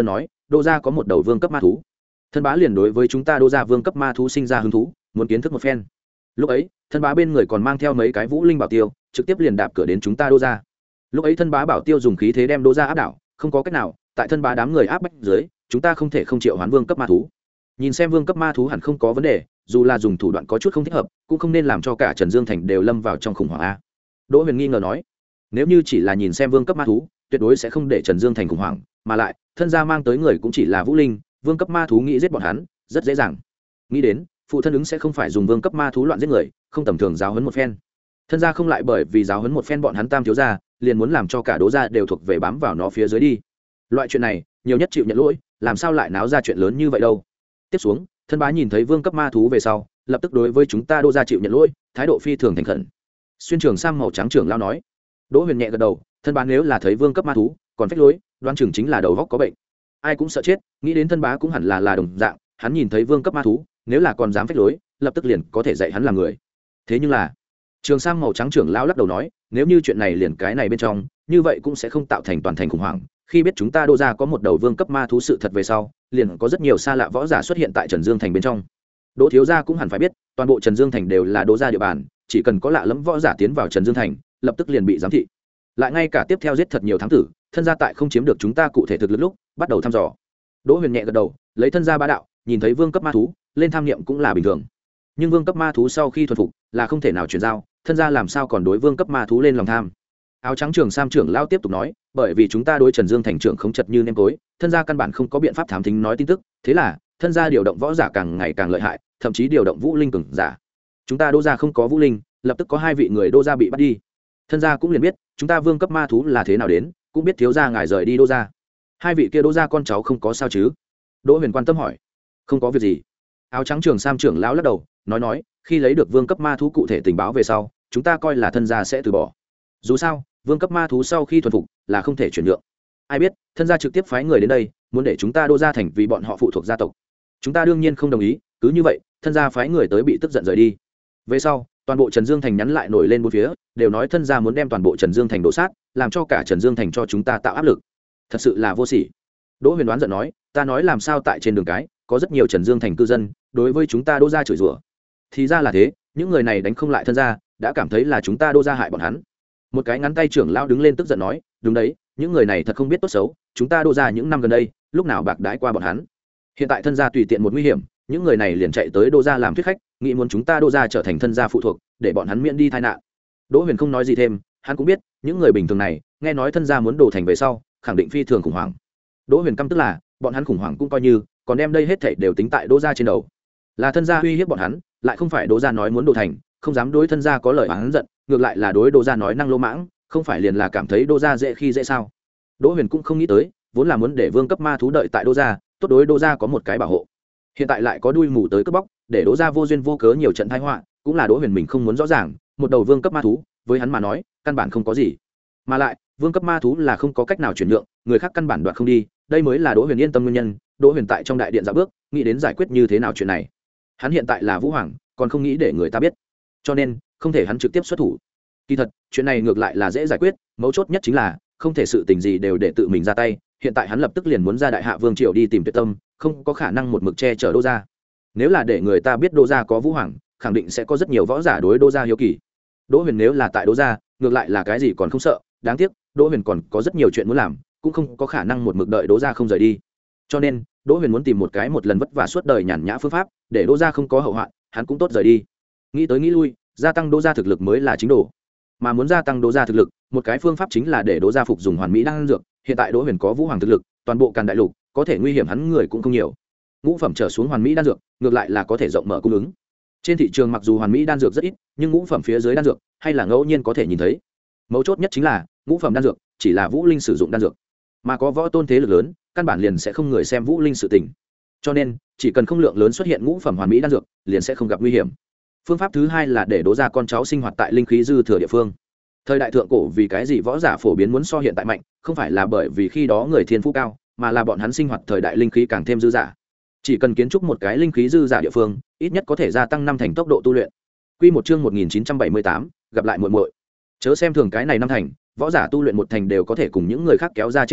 đô gia có một đầu vương cấp ma thú. Thân bá liền đối với chúng ta đô gia vương cấp ma thú sinh ra hứng thú, muốn kiến thức một phen. Lúc ấy thân bá bên người còn mang theo mấy cái vũ linh bảo tiêu, trực tiếp liền đạp cửa đến chúng ta đô gia. Lúc ấy thân bá bảo tiêu dùng khí thế đem đô gia áp đảo, không có cách nào, tại thân bá đám người áp bách dưới, chúng ta không thể không triệu hoán vương cấp ma thú. Nhìn xem vương cấp ma thú hẳn không có vấn đề, dù là dùng thủ đoạn có chút không thích hợp, cũng không nên làm cho cả Trần Dương Thành đều lâm vào trong khủng hoảng a. Đỗ Huyền nghi ngờ nói, nếu như chỉ là nhìn xem vương cấp ma thú, tuyệt đối sẽ không để Trần Dương Thành khủng hoảng, mà lại thân gia mang tới người cũng chỉ là vũ linh, vương cấp ma thú nghĩ giết bọn hắn rất dễ dàng. Nghĩ đến phụ thân ứng sẽ không phải dùng vương cấp ma thú loạn giết người, không tầm thường giáo huấn một phen. Thân gia không lại bởi vì giáo huấn một phen bọn hắn tam thiếu gia, liền muốn làm cho cả Đỗ gia đều thuộc về bám vào nó phía dưới đi. Loại chuyện này nhiều nhất chịu nhận lỗi, làm sao lại náo ra chuyện lớn như vậy đâu. Tiếp xuống thân bá nhìn thấy vương cấp ma thú về sau, lập tức đối với chúng ta Đỗ gia chịu nhận lỗi, thái độ phi thường thành khẩn. Xuyên trường sam màu trắng trưởng lao nói. Đỗ Huyền nhẹ gật đầu, thân bá nếu là thấy vương cấp ma thú còn phách lối, đoán chừng chính là đầu góc có bệnh. Ai cũng sợ chết, nghĩ đến thân bá cũng hẳn là là đồng dạng, hắn nhìn thấy vương cấp ma thú, nếu là còn dám phách lối, lập tức liền có thể dạy hắn làm người. Thế nhưng là trường sam màu trắng trưởng lão lắc đầu nói, nếu như chuyện này liền cái này bên trong, như vậy cũng sẽ không tạo thành toàn thành khủng hoảng. Khi biết chúng ta Đỗ gia có một đầu vương cấp ma thú sự thật về sau, liền có rất nhiều xa lạ võ giả xuất hiện tại Trần Dương Thành bên trong. Đỗ thiếu gia cũng hẳn phải biết, toàn bộ Trần Dương Thành đều là Đỗ gia địa bàn, chỉ cần có lạ lẫm võ giả tiến vào Trần Dương Thành, lập tức liền bị giám thị. Lại ngay cả tiếp theo giết thật nhiều thám tử, thân gia tại không chiếm được chúng ta cụ thể thực lực lúc, bắt đầu thăm dò. Đỗ Huyền nhẹ gật đầu, lấy thân gia bá đạo, nhìn thấy vương cấp ma thú, lên tham niệm cũng là bình thường. Nhưng vương cấp ma thú sau khi thuần phục, là không thể nào chuyển giao, thân gia làm sao còn đối vương cấp ma thú lên lòng tham. Áo trắng trường sam trưởng lao tiếp tục nói, bởi vì chúng ta đối Trần Dương Thành trưởng không chật như nêm tối, thân gia căn bản không có biện pháp thám thính nói tin tức, thế là thân gia điều động võ giả càng ngày càng lợi hại, thậm chí điều động vũ linh cường giả. Chúng ta Đỗ gia không có vũ linh, lập tức có hai vị người Đỗ gia bị bắt đi. Thân gia cũng liền biết chúng ta vương cấp ma thú là thế nào đến, cũng biết thiếu gia ngài rời đi Đỗ gia. Hai vị kia Đỗ gia con cháu không có sao chứ? Đỗ Huyền quan tâm hỏi. Không có việc gì. Áo trắng trường sam trưởng lão lắc đầu, nói nói, khi lấy được vương cấp ma thú cụ thể tình báo về sau, chúng ta coi là thân gia sẽ từ bỏ. Dù sao vương cấp ma thú sau khi thuần phục là không thể chuyển nhượng. Ai biết thân gia trực tiếp phái người đến đây, muốn để chúng ta Đỗ gia thành vì bọn họ phụ thuộc gia tộc. Chúng ta đương nhiên không đồng ý, cứ như vậy thân gia phái người tới bị tức giận rời đi. Về sau toàn bộ Trần Dương Thành nhắn lại nổi lên bốn phía, đều nói thân gia muốn đem toàn bộ Trần Dương Thành đổ sát, làm cho cả Trần Dương Thành cho chúng ta tạo áp lực. Thật sự là vô sỉ. Đỗ Huyền đoán giận nói, ta nói làm sao tại trên đường cái có rất nhiều Trần Dương Thành cư dân đối với chúng ta Đỗ gia chửi rủa. Thì ra là thế, những người này đánh không lại thân gia, đã cảm thấy là chúng ta Đỗ gia hại bọn hắn. Một cái ngắn tay trưởng lão đứng lên tức giận nói, đúng đấy, những người này thật không biết tốt xấu, chúng ta Đỗ gia những năm gần đây lúc nào bạc đãi qua bọn hắn. Hiện tại thân gia tùy tiện một nguy hiểm, những người này liền chạy tới Đỗ gia làm thuyết khách, nghĩ muốn chúng ta Đỗ gia trở thành thân gia phụ thuộc, để bọn hắn miễn đi tai nạn. Đỗ Huyền không nói gì thêm, hắn cũng biết những người bình thường này nghe nói thân gia muốn đổ thành về sau, khẳng định phi thường khủng hoảng. Đỗ Huyền căm tức là bọn hắn khủng hoảng cũng coi như, còn đem đây hết thảy đều tính tại Đỗ gia trên đầu. Là thân gia uy hiếp bọn hắn, lại không phải Đỗ gia nói muốn đổ thành, không dám đối thân gia có lời oán giận, ngược lại là đối Đỗ gia nói năng lô mãng, không phải liền là cảm thấy Đỗ gia dễ khi dễ sao? Đỗ Huyền cũng không nghĩ tới, vốn là muốn để vương cấp ma thú đợi tại Đỗ gia, tốt đối Đỗ gia có một cái bảo hộ. Hiện tại lại có đuôi mù tới cướp bóc, để Đỗ gia vô duyên vô cớ nhiều trận tai họa, cũng là Đỗ Huyền mình không muốn rõ ràng, một đầu vương cấp ma thú, với hắn mà nói, căn bản không có gì. Mà lại, vương cấp ma thú là không có cách nào chuyển nhượng, người khác căn bản đoạt không đi, đây mới là Đỗ Huyền yên tâm nguyên nhân. Đỗ Huyền tại trong đại điện dạo bước, nghĩ đến giải quyết như thế nào chuyện này. Hắn hiện tại là Vũ Hoàng, còn không nghĩ để người ta biết, cho nên không thể hắn trực tiếp xuất thủ. Kỳ thật, chuyện này ngược lại là dễ giải quyết, mấu chốt nhất chính là không thể sự tình gì đều để tự mình ra tay. Hiện tại hắn lập tức liền muốn ra Đại Hạ Vương triều đi tìm Tuyệt Tâm, không có khả năng một mực che chở Đỗ gia. Nếu là để người ta biết Đỗ gia có Vũ Hoàng, khẳng định sẽ có rất nhiều võ giả đối Đỗ gia hiếu kỳ. Đỗ Huyền nếu là tại Đỗ gia, ngược lại là cái gì còn không sợ, đáng tiếc Đỗ Huyền còn có rất nhiều chuyện muốn làm, cũng không có khả năng một mực đợi Đỗ gia không rời đi. Cho nên Đỗ Huyền muốn tìm một cái một lần vất vả suốt đời nhàn nhã phương pháp, để Đỗ gia không có hậu hoạn, hắn cũng tốt rời đi. Nghĩ tới nghĩ lui, gia tăng Đỗ gia thực lực mới là chính đồ. Mà muốn gia tăng Đỗ gia thực lực, một cái phương pháp chính là để Đỗ gia phục dùng hoàn mỹ đan dược. Hiện tại Đỗ Huyền có Vũ Hoàng thực lực, toàn bộ Càn Đại Lục có thể nguy hiểm hắn người cũng không nhiều. Ngũ phẩm trở xuống hoàn mỹ đan dược, ngược lại là có thể rộng mở cung ứng. Trên thị trường mặc dù hoàn mỹ đan dược rất ít, nhưng ngũ phẩm phía dưới đan dược hay là ngẫu nhiên có thể nhìn thấy. Mấu chốt nhất chính là ngũ phẩm đan dược chỉ là Vũ Linh sử dụng đan dược, mà có võ tôn thế lực lớn, căn bản liền sẽ không người xem Vũ Linh sự tình. Cho nên, chỉ cần không lượng lớn xuất hiện ngũ phẩm hoàn mỹ đan dược, liền sẽ không gặp nguy hiểm. Phương pháp thứ hai là để Đỗ gia con cháu sinh hoạt tại linh khí dư thừa địa phương. Thời đại thượng cổ vì cái gì võ giả phổ biến muốn so hiện tại mạnh, không phải là bởi vì khi đó người thiên phú cao, mà là bọn hắn sinh hoạt thời đại linh khí càng thêm dư dả. Chỉ cần kiến trúc một cái linh khí dư dả địa phương, ít nhất có thể gia tăng năm thành tốc độ tu luyện. Quy một chương một nghìn chín trăm bảy mươi tám, gặp lại muội muội. Chớ xem thường cái này năm thành, võ giả tu luyện một thành đều có thể cùng những người khác kéo ra chênh lệnh,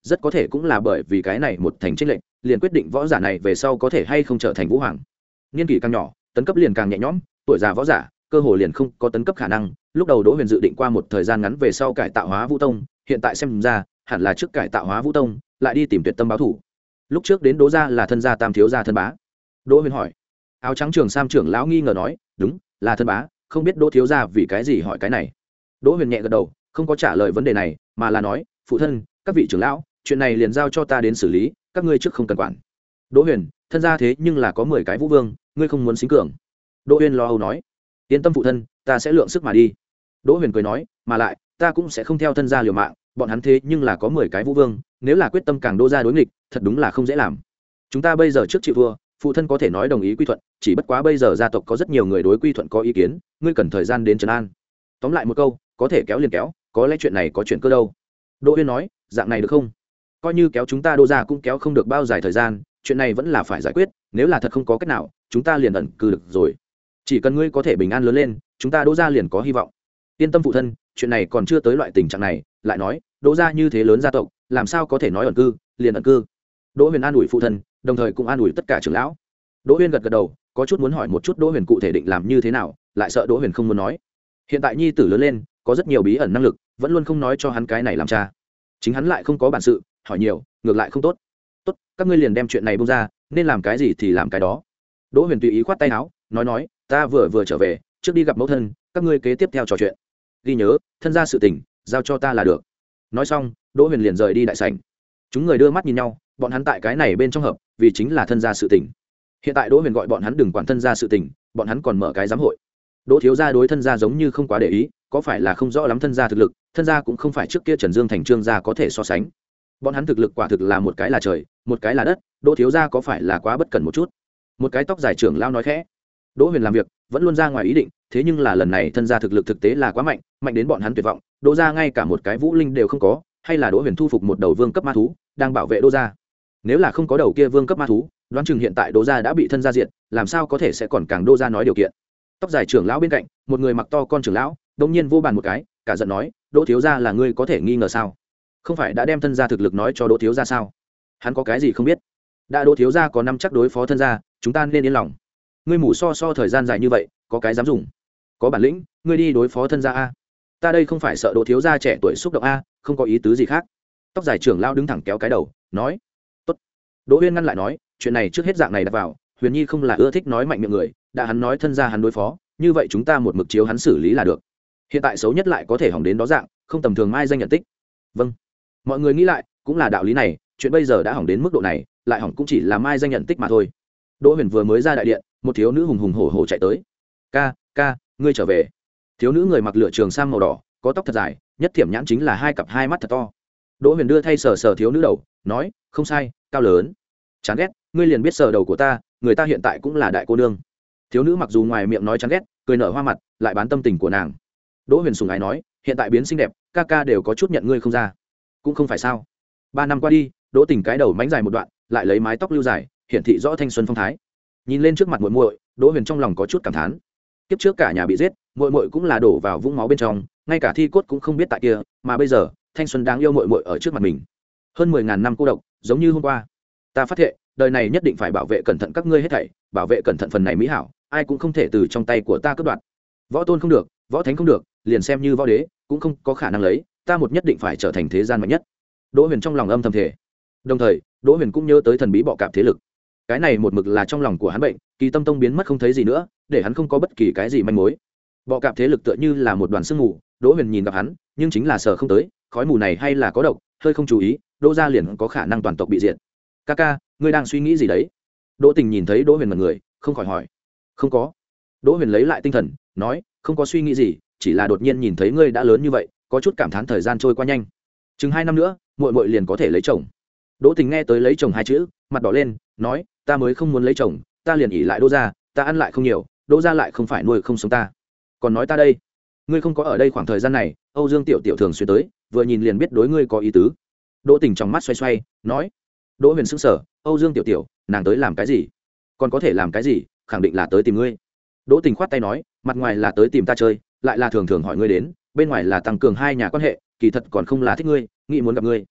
rất có thể cũng là bởi vì cái này một thành tranh lệnh liền quyết định võ giả này về sau có thể hay không trở thành vũ hoàng. Niên kỷ càng nhỏ tấn cấp liền càng nhẹ nhõm, tuổi già võ giả cơ hồ liền không có tấn cấp khả năng. Lúc đầu Đỗ Huyền dự định qua một thời gian ngắn về sau cải tạo hóa vũ tông, hiện tại xem ra hẳn là trước cải tạo hóa vũ tông lại đi tìm tuyệt tâm báo thủ. Lúc trước đến Đỗ gia là thân gia tam thiếu gia thân bá. Đỗ Huyền hỏi. Áo trắng trường sam trưởng lão nghi ngờ nói, đúng là thân bá, không biết Đỗ thiếu gia vì cái gì hỏi cái này. Đỗ Huyền nhẹ gật đầu, không có trả lời vấn đề này, mà là nói, phụ thân, các vị trưởng lão, chuyện này liền giao cho ta đến xử lý, các ngươi trước không cần quản. Đỗ Huyền, thân gia thế nhưng là có mười cái vũ vương, ngươi không muốn xính cường. Đỗ Huyền lo âu nói, yên tâm phụ thân, ta sẽ lượng sức mà đi. Đỗ Huyền cười nói, mà lại ta cũng sẽ không theo thân gia liều mạng, bọn hắn thế nhưng là có mười cái vũ vương, nếu là quyết tâm càng Đỗ gia đối nghịch, thật đúng là không dễ làm. Chúng ta bây giờ trước chịu thua, phụ thân có thể nói đồng ý quy thuận, chỉ bất quá bây giờ gia tộc có rất nhiều người đối quy thuận có ý kiến, ngươi cần thời gian đến trấn an. Tóm lại một câu, có thể kéo liền kéo, có lẽ chuyện này có chuyện cơ đâu. Đỗ Uyên nói, dạng này được không? Coi như kéo chúng ta Đỗ gia cũng kéo không được bao dài thời gian, chuyện này vẫn là phải giải quyết, nếu là thật không có cách nào, chúng ta liền ẩn cư được rồi. Chỉ cần ngươi có thể bình an lớn lên, chúng ta Đỗ gia liền có hy vọng. Yên tâm phụ thân, chuyện này còn chưa tới loại tình trạng này, lại nói, Đỗ gia như thế lớn gia tộc, làm sao có thể nói ẩn cư, liền ẩn cư. Đỗ Huyền an ủi phụ thân, đồng thời cũng an ủi tất cả trưởng lão. Đỗ Huyền gật gật đầu, có chút muốn hỏi một chút Đỗ Huyền cụ thể định làm như thế nào, lại sợ Đỗ Huyền không muốn nói. Hiện tại nhi tử lớn lên, có rất nhiều bí ẩn năng lực, vẫn luôn không nói cho hắn cái này làm cha. Chính hắn lại không có bản sự, hỏi nhiều, ngược lại không tốt. Tốt, các ngươi liền đem chuyện này buông ra, nên làm cái gì thì làm cái đó. Đỗ Huyền tùy ý khoát tay áo, nói nói, ta vừa vừa trở về, trước đi gặp mẫu thân, các ngươi kế tiếp theo trò chuyện. Ghi nhớ, thân gia sự tình, giao cho ta là được. Nói xong, Đỗ Huyền liền rời đi đại sảnh. Chúng người đưa mắt nhìn nhau, bọn hắn tại cái này bên trong hợp, vì chính là thân gia sự tình. Hiện tại Đỗ Huyền gọi bọn hắn đừng quản thân gia sự tình, bọn hắn còn mở cái giám hội. Đỗ thiếu gia đối thân gia giống như không quá để ý, có phải là không rõ lắm thân gia thực lực, thân gia cũng không phải trước kia Trần Dương thành Trương gia có thể so sánh. Bọn hắn thực lực quả thực là một cái là trời, một cái là đất, Đỗ thiếu gia có phải là quá bất cẩn một chút. Một cái tóc dài trưởng lao nói khẽ. Đỗ Huyền làm việc vẫn luôn ra ngoài ý định, thế nhưng là lần này thân gia thực lực thực tế là quá mạnh, mạnh đến bọn hắn tuyệt vọng, Đỗ gia ngay cả một cái vũ linh đều không có, hay là Đỗ Huyền thu phục một đầu vương cấp ma thú, đang bảo vệ Đỗ gia. Nếu là không có đầu kia vương cấp ma thú, đoán chừng hiện tại Đỗ gia đã bị thân gia diệt, làm sao có thể sẽ còn càng Đỗ gia nói điều kiện. Tóc dài trưởng lão bên cạnh, một người mặc to con trưởng lão, đột nhiên vô bàn một cái, cả giận nói, Đỗ thiếu gia là ngươi có thể nghi ngờ sao? Không phải đã đem thân gia thực lực nói cho Đỗ thiếu gia sao? Hắn có cái gì không biết? Đã Đỗ thiếu gia có năm chắc đối phó thân gia, chúng ta nên yên lòng. Ngươi mù so so thời gian dài như vậy, có cái dám dùng? Có bản lĩnh, ngươi đi đối phó thân gia a. Ta đây không phải sợ Đỗ thiếu gia trẻ tuổi xúc động a, không có ý tứ gì khác. Tóc dài trưởng lão đứng thẳng kéo cái đầu, nói, tốt. Đỗ Uyên ngăn lại nói, chuyện này trước hết dạng này đặt vào, Huyền Nhi không là ưa thích nói mạnh miệng người, đã hắn nói thân gia hắn đối phó, như vậy chúng ta một mực chiếu hắn xử lý là được. Hiện tại xấu nhất lại có thể hỏng đến đó dạng, không tầm thường mai danh nhận tích. Vâng. Mọi người nghĩ lại, cũng là đạo lý này, chuyện bây giờ đã hỏng đến mức độ này, lại hỏng cũng chỉ là mai danh nhận tích mà thôi. Đỗ Huyền vừa mới ra đại điện, một thiếu nữ hùng hùng hổ hổ chạy tới. "Ca, ca, ngươi trở về." Thiếu nữ người mặc lửa trường sam màu đỏ, có tóc thật dài, nhất thiểm nhãn chính là hai cặp hai mắt thật to. Đỗ Huyền đưa thay sờ sờ thiếu nữ đầu, nói, "Không sai, cao lớn." "Chán ghét, ngươi liền biết sờ đầu của ta, người ta hiện tại cũng là đại cô nương." Thiếu nữ mặc dù ngoài miệng nói chán ghét, cười nở hoa mặt, lại bán tâm tình của nàng. Đỗ Huyền sùng ái nói, "Hiện tại biến xinh đẹp, ca ca đều có chút nhận ngươi không ra." "Cũng không phải sao?" Ba năm qua đi, Đỗ Tình cái đầu mánh dài một đoạn, lại lấy mái tóc lưu dài, hiển thị rõ thanh xuân phong thái. Nhìn lên trước mặt muội muội, Đỗ Huyền trong lòng có chút cảm thán. Kiếp trước cả nhà bị giết, muội muội cũng là đổ vào vũng máu bên trong, ngay cả thi cốt cũng không biết tại kia, mà bây giờ, thanh xuân đáng yêu muội muội ở trước mặt mình. Hơn mười ngàn năm cô độc, giống như hôm qua. Ta phát thệ, đời này nhất định phải bảo vệ cẩn thận các ngươi hết thảy, bảo vệ cẩn thận phần này mỹ hảo, ai cũng không thể từ trong tay của ta cướp đoạt. Võ tôn không được, võ thánh không được, liền xem như võ đế, cũng không có khả năng lấy, ta một nhất định phải trở thành thế gian mạnh nhất. Đỗ Huyền trong lòng âm thầm thể. Đồng thời, Đỗ Huyền cũng nhớ tới thần bí bọ cạp thế lực. Cái này một mực là trong lòng của hắn bệnh, Kỳ Tâm Tông biến mất không thấy gì nữa, để hắn không có bất kỳ cái gì manh mối. Bọ cạp thế lực tựa như là một đoàn sương mù, Đỗ Huyền nhìn gặp hắn, nhưng chính là sợ không tới, khói mù này hay là có độc, hơi không chú ý, Đỗ gia liền có khả năng toàn tộc bị diệt. "Ca ca, ngươi đang suy nghĩ gì đấy?" Đỗ Tình nhìn thấy Đỗ Huyền mặt người, không khỏi hỏi. "Không có." Đỗ Huyền lấy lại tinh thần, nói, "Không có suy nghĩ gì, chỉ là đột nhiên nhìn thấy ngươi đã lớn như vậy, có chút cảm thán thời gian trôi qua nhanh. Chừng hai năm nữa, muội muội liền có thể lấy chồng." Đỗ Tình nghe tới lấy chồng hai chữ, mặt đỏ lên, nói, "Ta mới không muốn lấy chồng, ta liền ỉ lại Đỗ gia, ta ăn lại không nhiều, Đỗ gia lại không phải nuôi không sống ta. Còn nói ta đây, ngươi không có ở đây khoảng thời gian này, Âu Dương tiểu tiểu thường xuyên tới, vừa nhìn liền biết đối ngươi có ý tứ." Đỗ Tình trong mắt xoay xoay, nói. Đỗ Huyền sững sờ, Âu Dương tiểu tiểu, nàng tới làm cái gì? Còn có thể làm cái gì, khẳng định là tới tìm ngươi. Đỗ Tình khoát tay nói, mặt ngoài là tới tìm ta chơi, lại là thường thường hỏi ngươi đến, bên ngoài là tăng cường hai nhà quan hệ, kỳ thật còn không là thích ngươi, nghĩ muốn gặp ngươi.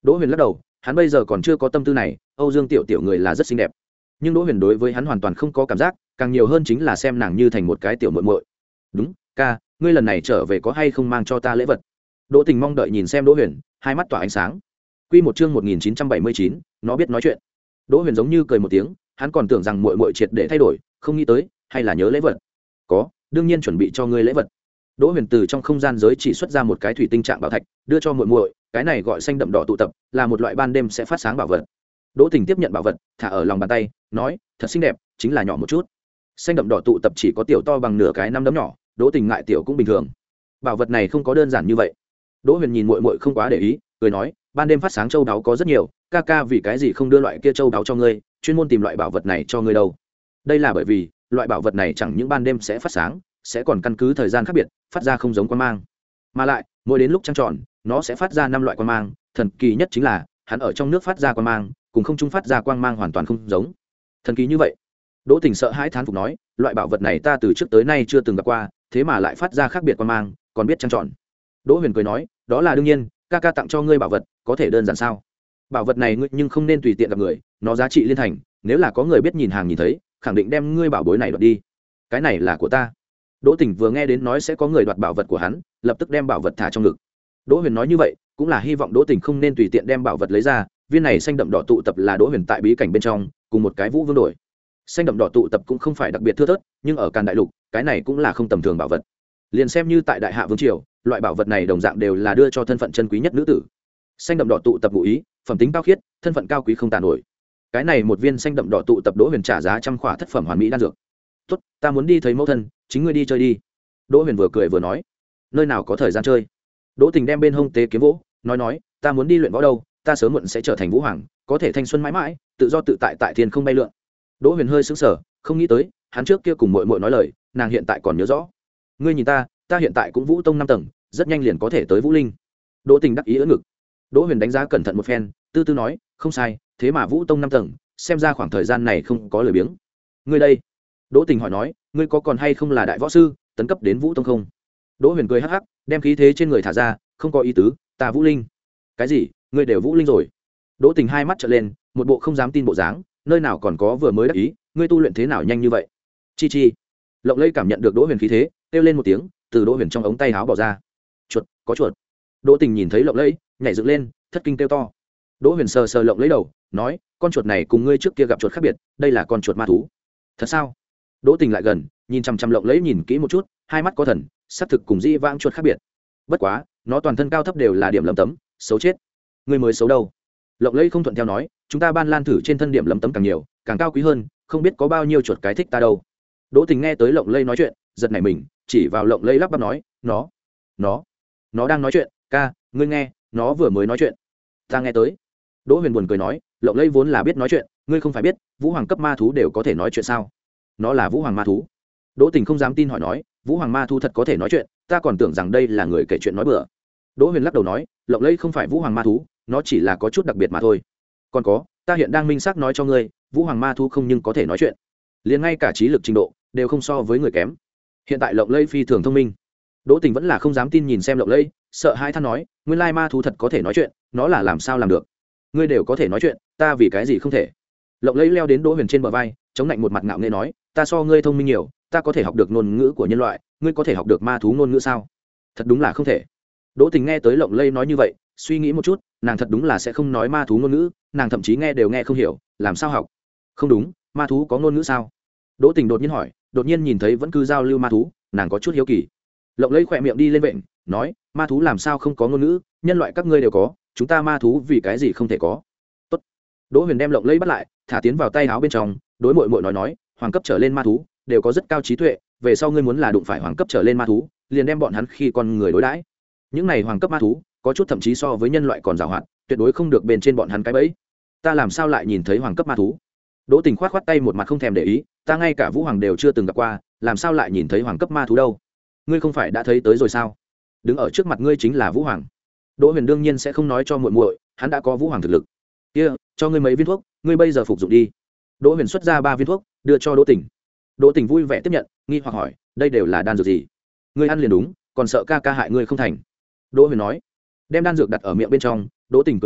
Đỗ Huyền lắc đầu, hắn bây giờ còn chưa có tâm tư này. Âu Dương tiểu tiểu người là rất xinh đẹp, nhưng Đỗ Huyền đối với hắn hoàn toàn không có cảm giác, càng nhiều hơn chính là xem nàng như thành một cái tiểu muội muội. Đúng, ca, ngươi lần này trở về có hay không mang cho ta lễ vật? Đỗ Tình mong đợi nhìn xem Đỗ Huyền, hai mắt tỏa ánh sáng. Quy một chương một nghìn chín trăm bảy mươi chín, nó biết nói chuyện. Đỗ Huyền giống như cười một tiếng, hắn còn tưởng rằng muội muội triệt để thay đổi, không nghĩ tới, hay là nhớ lễ vật. Có, đương nhiên chuẩn bị cho ngươi lễ vật. Đỗ Huyền từ trong không gian giới chỉ xuất ra một cái thủy tinh trạng bảo thạch, đưa cho muội muội, cái này gọi xanh đậm đỏ tụ tập, là một loại ban đêm sẽ phát sáng bảo vật. Đỗ Tình tiếp nhận bảo vật, thả ở lòng bàn tay, nói, thật xinh đẹp, chính là nhỏ một chút. Xanh đậm đỏ tụ tập chỉ có tiểu to bằng nửa cái năm đấm nhỏ, Đỗ Tình ngại tiểu cũng bình thường. Bảo vật này không có đơn giản như vậy. Đỗ Huyền nhìn muội muội không quá để ý, cười nói, ban đêm phát sáng châu đáo có rất nhiều, ca ca vì cái gì không đưa loại kia châu đáo cho ngươi, chuyên môn tìm loại bảo vật này cho ngươi đâu? Đây là bởi vì, loại bảo vật này chẳng những ban đêm sẽ phát sáng, sẽ còn căn cứ thời gian khác biệt, phát ra không giống quang mang. Mà lại, mỗi đến lúc trăng tròn, nó sẽ phát ra năm loại quang mang, thần kỳ nhất chính là, hắn ở trong nước phát ra quang mang, cùng không trung phát ra quang mang hoàn toàn không giống. Thần kỳ như vậy. Đỗ Tình sợ hãi thán phục nói, loại bảo vật này ta từ trước tới nay chưa từng gặp qua, thế mà lại phát ra khác biệt quang mang, còn biết trăng tròn. Đỗ Huyền cười nói, đó là đương nhiên, ca ca tặng cho ngươi bảo vật, có thể đơn giản sao? Bảo vật này ngươi nhưng không nên tùy tiện gặp người, nó giá trị liên thành, nếu là có người biết nhìn hàng nhìn thấy, khẳng định đem ngươi bảo bối này đoạt đi. Cái này là của ta. Đỗ Tình vừa nghe đến nói sẽ có người đoạt bảo vật của hắn, lập tức đem bảo vật thả trong ngực. Đỗ Huyền nói như vậy, cũng là hy vọng Đỗ Tình không nên tùy tiện đem bảo vật lấy ra, viên này xanh đậm đỏ tụ tập là Đỗ Huyền tại bí cảnh bên trong, cùng một cái Vũ Vương đổi. Xanh đậm đỏ tụ tập cũng không phải đặc biệt thưa thớt, nhưng ở Càn Đại Lục, cái này cũng là không tầm thường bảo vật. Liền xem như tại Đại Hạ Vương triều, loại bảo vật này đồng dạng đều là đưa cho thân phận chân quý nhất nữ tử. Xanh đậm đỏ tụ tập ngụ ý, phẩm tính cao khiết, thân phận cao quý không tàn nổi. Cái này một viên xanh đậm đỏ tụ tập Đỗ Huyền trả giá trăm khỏa thất phẩm hoàn mỹ đan dược. "Tốt, ta muốn đi thấy mẫu thân, chính ngươi đi chơi đi." Đỗ Huyền vừa cười vừa nói. "Nơi nào có thời gian chơi?" Đỗ Tình đem bên hông tế kiếm vỗ, nói nói, "Ta muốn đi luyện võ đâu, ta sớm muộn sẽ trở thành vũ hoàng, có thể thanh xuân mãi mãi, tự do tự tại tại thiên không bay lượn." Đỗ Huyền hơi sững sờ, không nghĩ tới, hắn trước kia cùng muội muội nói lời, nàng hiện tại còn nhớ rõ. "Ngươi nhìn ta, ta hiện tại cũng Vũ Tông năm tầng, rất nhanh liền có thể tới Vũ Linh." Đỗ Tình đắc ý ưỡn ngực. Đỗ Huyền đánh giá cẩn thận một phen, tư tư nói, "Không sai, thế mà Vũ Tông năm tầng, xem ra khoảng thời gian này không có lời biếng. Ngươi đây?" Đỗ Tình hỏi nói, "Ngươi có còn hay không là đại võ sư, tấn cấp đến Vũ Tông không?" Đỗ Huyền cười hắc hắc, đem khí thế trên người thả ra, "Không có ý tứ, ta Vũ Linh." "Cái gì? Ngươi đều Vũ Linh rồi?" Đỗ Tình hai mắt trợn lên, một bộ không dám tin bộ dáng, nơi nào còn có vừa mới đắc ý, ngươi tu luyện thế nào nhanh như vậy? Chi chi. Lộng Lây cảm nhận được Đỗ Huyền khí thế, kêu lên một tiếng, từ Đỗ Huyền trong ống tay áo bỏ ra. "Chuột, có chuột." Đỗ Tình nhìn thấy Lộng Lây, nhảy dựng lên, thất kinh kêu to. Đỗ Huyền sờ sờ Lộng Lây đầu, nói, "Con chuột này cùng ngươi trước kia gặp chuột khác biệt, đây là con chuột ma thú." "Thật sao?" Đỗ Tình lại gần, nhìn chằm chằm Lộng Lây nhìn kỹ một chút, hai mắt có thần, xác thực cùng dĩ vãng chuột khác biệt. Bất quá, nó toàn thân cao thấp đều là điểm lấm tấm, xấu chết. "Ngươi mới xấu đâu?" Lộng Lây không thuận theo nói, "Chúng ta Ban Lan thử trên thân điểm lấm tấm càng nhiều, càng cao quý hơn, không biết có bao nhiêu chuột cái thích ta đâu." Đỗ Tình nghe tới Lộng Lây nói chuyện, giật nảy mình, chỉ vào Lộng Lây lắp bắp nói, "Nó, nó, nó đang nói chuyện, ca, ngươi nghe, nó vừa mới nói chuyện." "Ta nghe tới." Đỗ Huyền buồn cười nói, "Lộng Lây vốn là biết nói chuyện, ngươi không phải biết, Vũ Hoàng cấp ma thú đều có thể nói chuyện sao?" "Nó là Vũ Hoàng ma thú." Đỗ Tình không dám tin hỏi nói, "Vũ Hoàng ma thú thật có thể nói chuyện, ta còn tưởng rằng đây là người kể chuyện nói bừa." Đỗ Huyền lắc đầu nói, "Lộng Lây không phải Vũ Hoàng ma thú, nó chỉ là có chút đặc biệt mà thôi. Còn có, ta hiện đang minh xác nói cho ngươi, Vũ Hoàng ma thú không nhưng có thể nói chuyện, liền ngay cả trí lực trình độ đều không so với người kém. Hiện tại Lộng Lây phi thường thông minh." Đỗ Tình vẫn là không dám tin nhìn xem Lộng Lây, sợ hãi than nói, "Nguyên lai ma thú thật có thể nói chuyện, nó là làm sao làm được? Ngươi đều có thể nói chuyện, ta vì cái gì không thể?" Lộng Lây leo đến Đỗ Huyền trên bờ vai, chống lạnh một mặt ngạo nghễ nói, "Ta so ngươi thông minh nhiều, ta có thể học được ngôn ngữ của nhân loại, ngươi có thể học được ma thú ngôn ngữ sao?" "Thật đúng là không thể." Đỗ Tình nghe tới Lộng Lây nói như vậy, suy nghĩ một chút, nàng thật đúng là sẽ không nói ma thú ngôn ngữ, nàng thậm chí nghe đều nghe không hiểu, làm sao học? Không đúng, ma thú có ngôn ngữ sao? Đỗ Tình đột nhiên hỏi, đột nhiên nhìn thấy vẫn cứ giao lưu ma thú, nàng có chút hiếu kỳ. Lộng Lây khỏe miệng đi lên vện, nói, "Ma thú làm sao không có ngôn ngữ, nhân loại các ngươi đều có, chúng ta ma thú vì cái gì không thể có?" "Tốt." Đỗ Huyền đem Lộng Lây bắt lại, thả tiến vào tay áo bên trong, đối muội muội nói nói, "Hoàng cấp trở lên ma thú đều có rất cao trí tuệ, về sau ngươi muốn là đụng phải hoàng cấp trở lên ma thú, liền đem bọn hắn khi con người đối đãi. Những này hoàng cấp ma thú, có chút thậm chí so với nhân loại còn giàu hoạt, tuyệt đối không được bên trên bọn hắn cái bẫy." "Ta làm sao lại nhìn thấy hoàng cấp ma thú?" Đỗ Tình khoát khoát tay một mặt không thèm để ý, "Ta ngay cả Vũ Hoàng đều chưa từng gặp qua, làm sao lại nhìn thấy hoàng cấp ma thú đâu? Ngươi không phải đã thấy tới rồi sao? Đứng ở trước mặt ngươi chính là Vũ Hoàng." Đỗ Huyền đương nhiên sẽ không nói cho muội muội, hắn đã có Vũ Hoàng thực lực. "Kia, cho ngươi mấy viên thuốc, ngươi bây giờ phục dụng đi." Đỗ Huyền xuất ra ba viên thuốc, đưa cho Đỗ Tình. Đỗ Tình vui vẻ tiếp nhận, nghi hoặc hỏi, "Đây đều là đan dược gì? Ngươi ăn liền đúng, còn sợ ca ca hại ngươi không thành?" Đỗ Huyền nói. Đem đan dược đặt ở miệng bên trong, Đỗ Tình cười nói,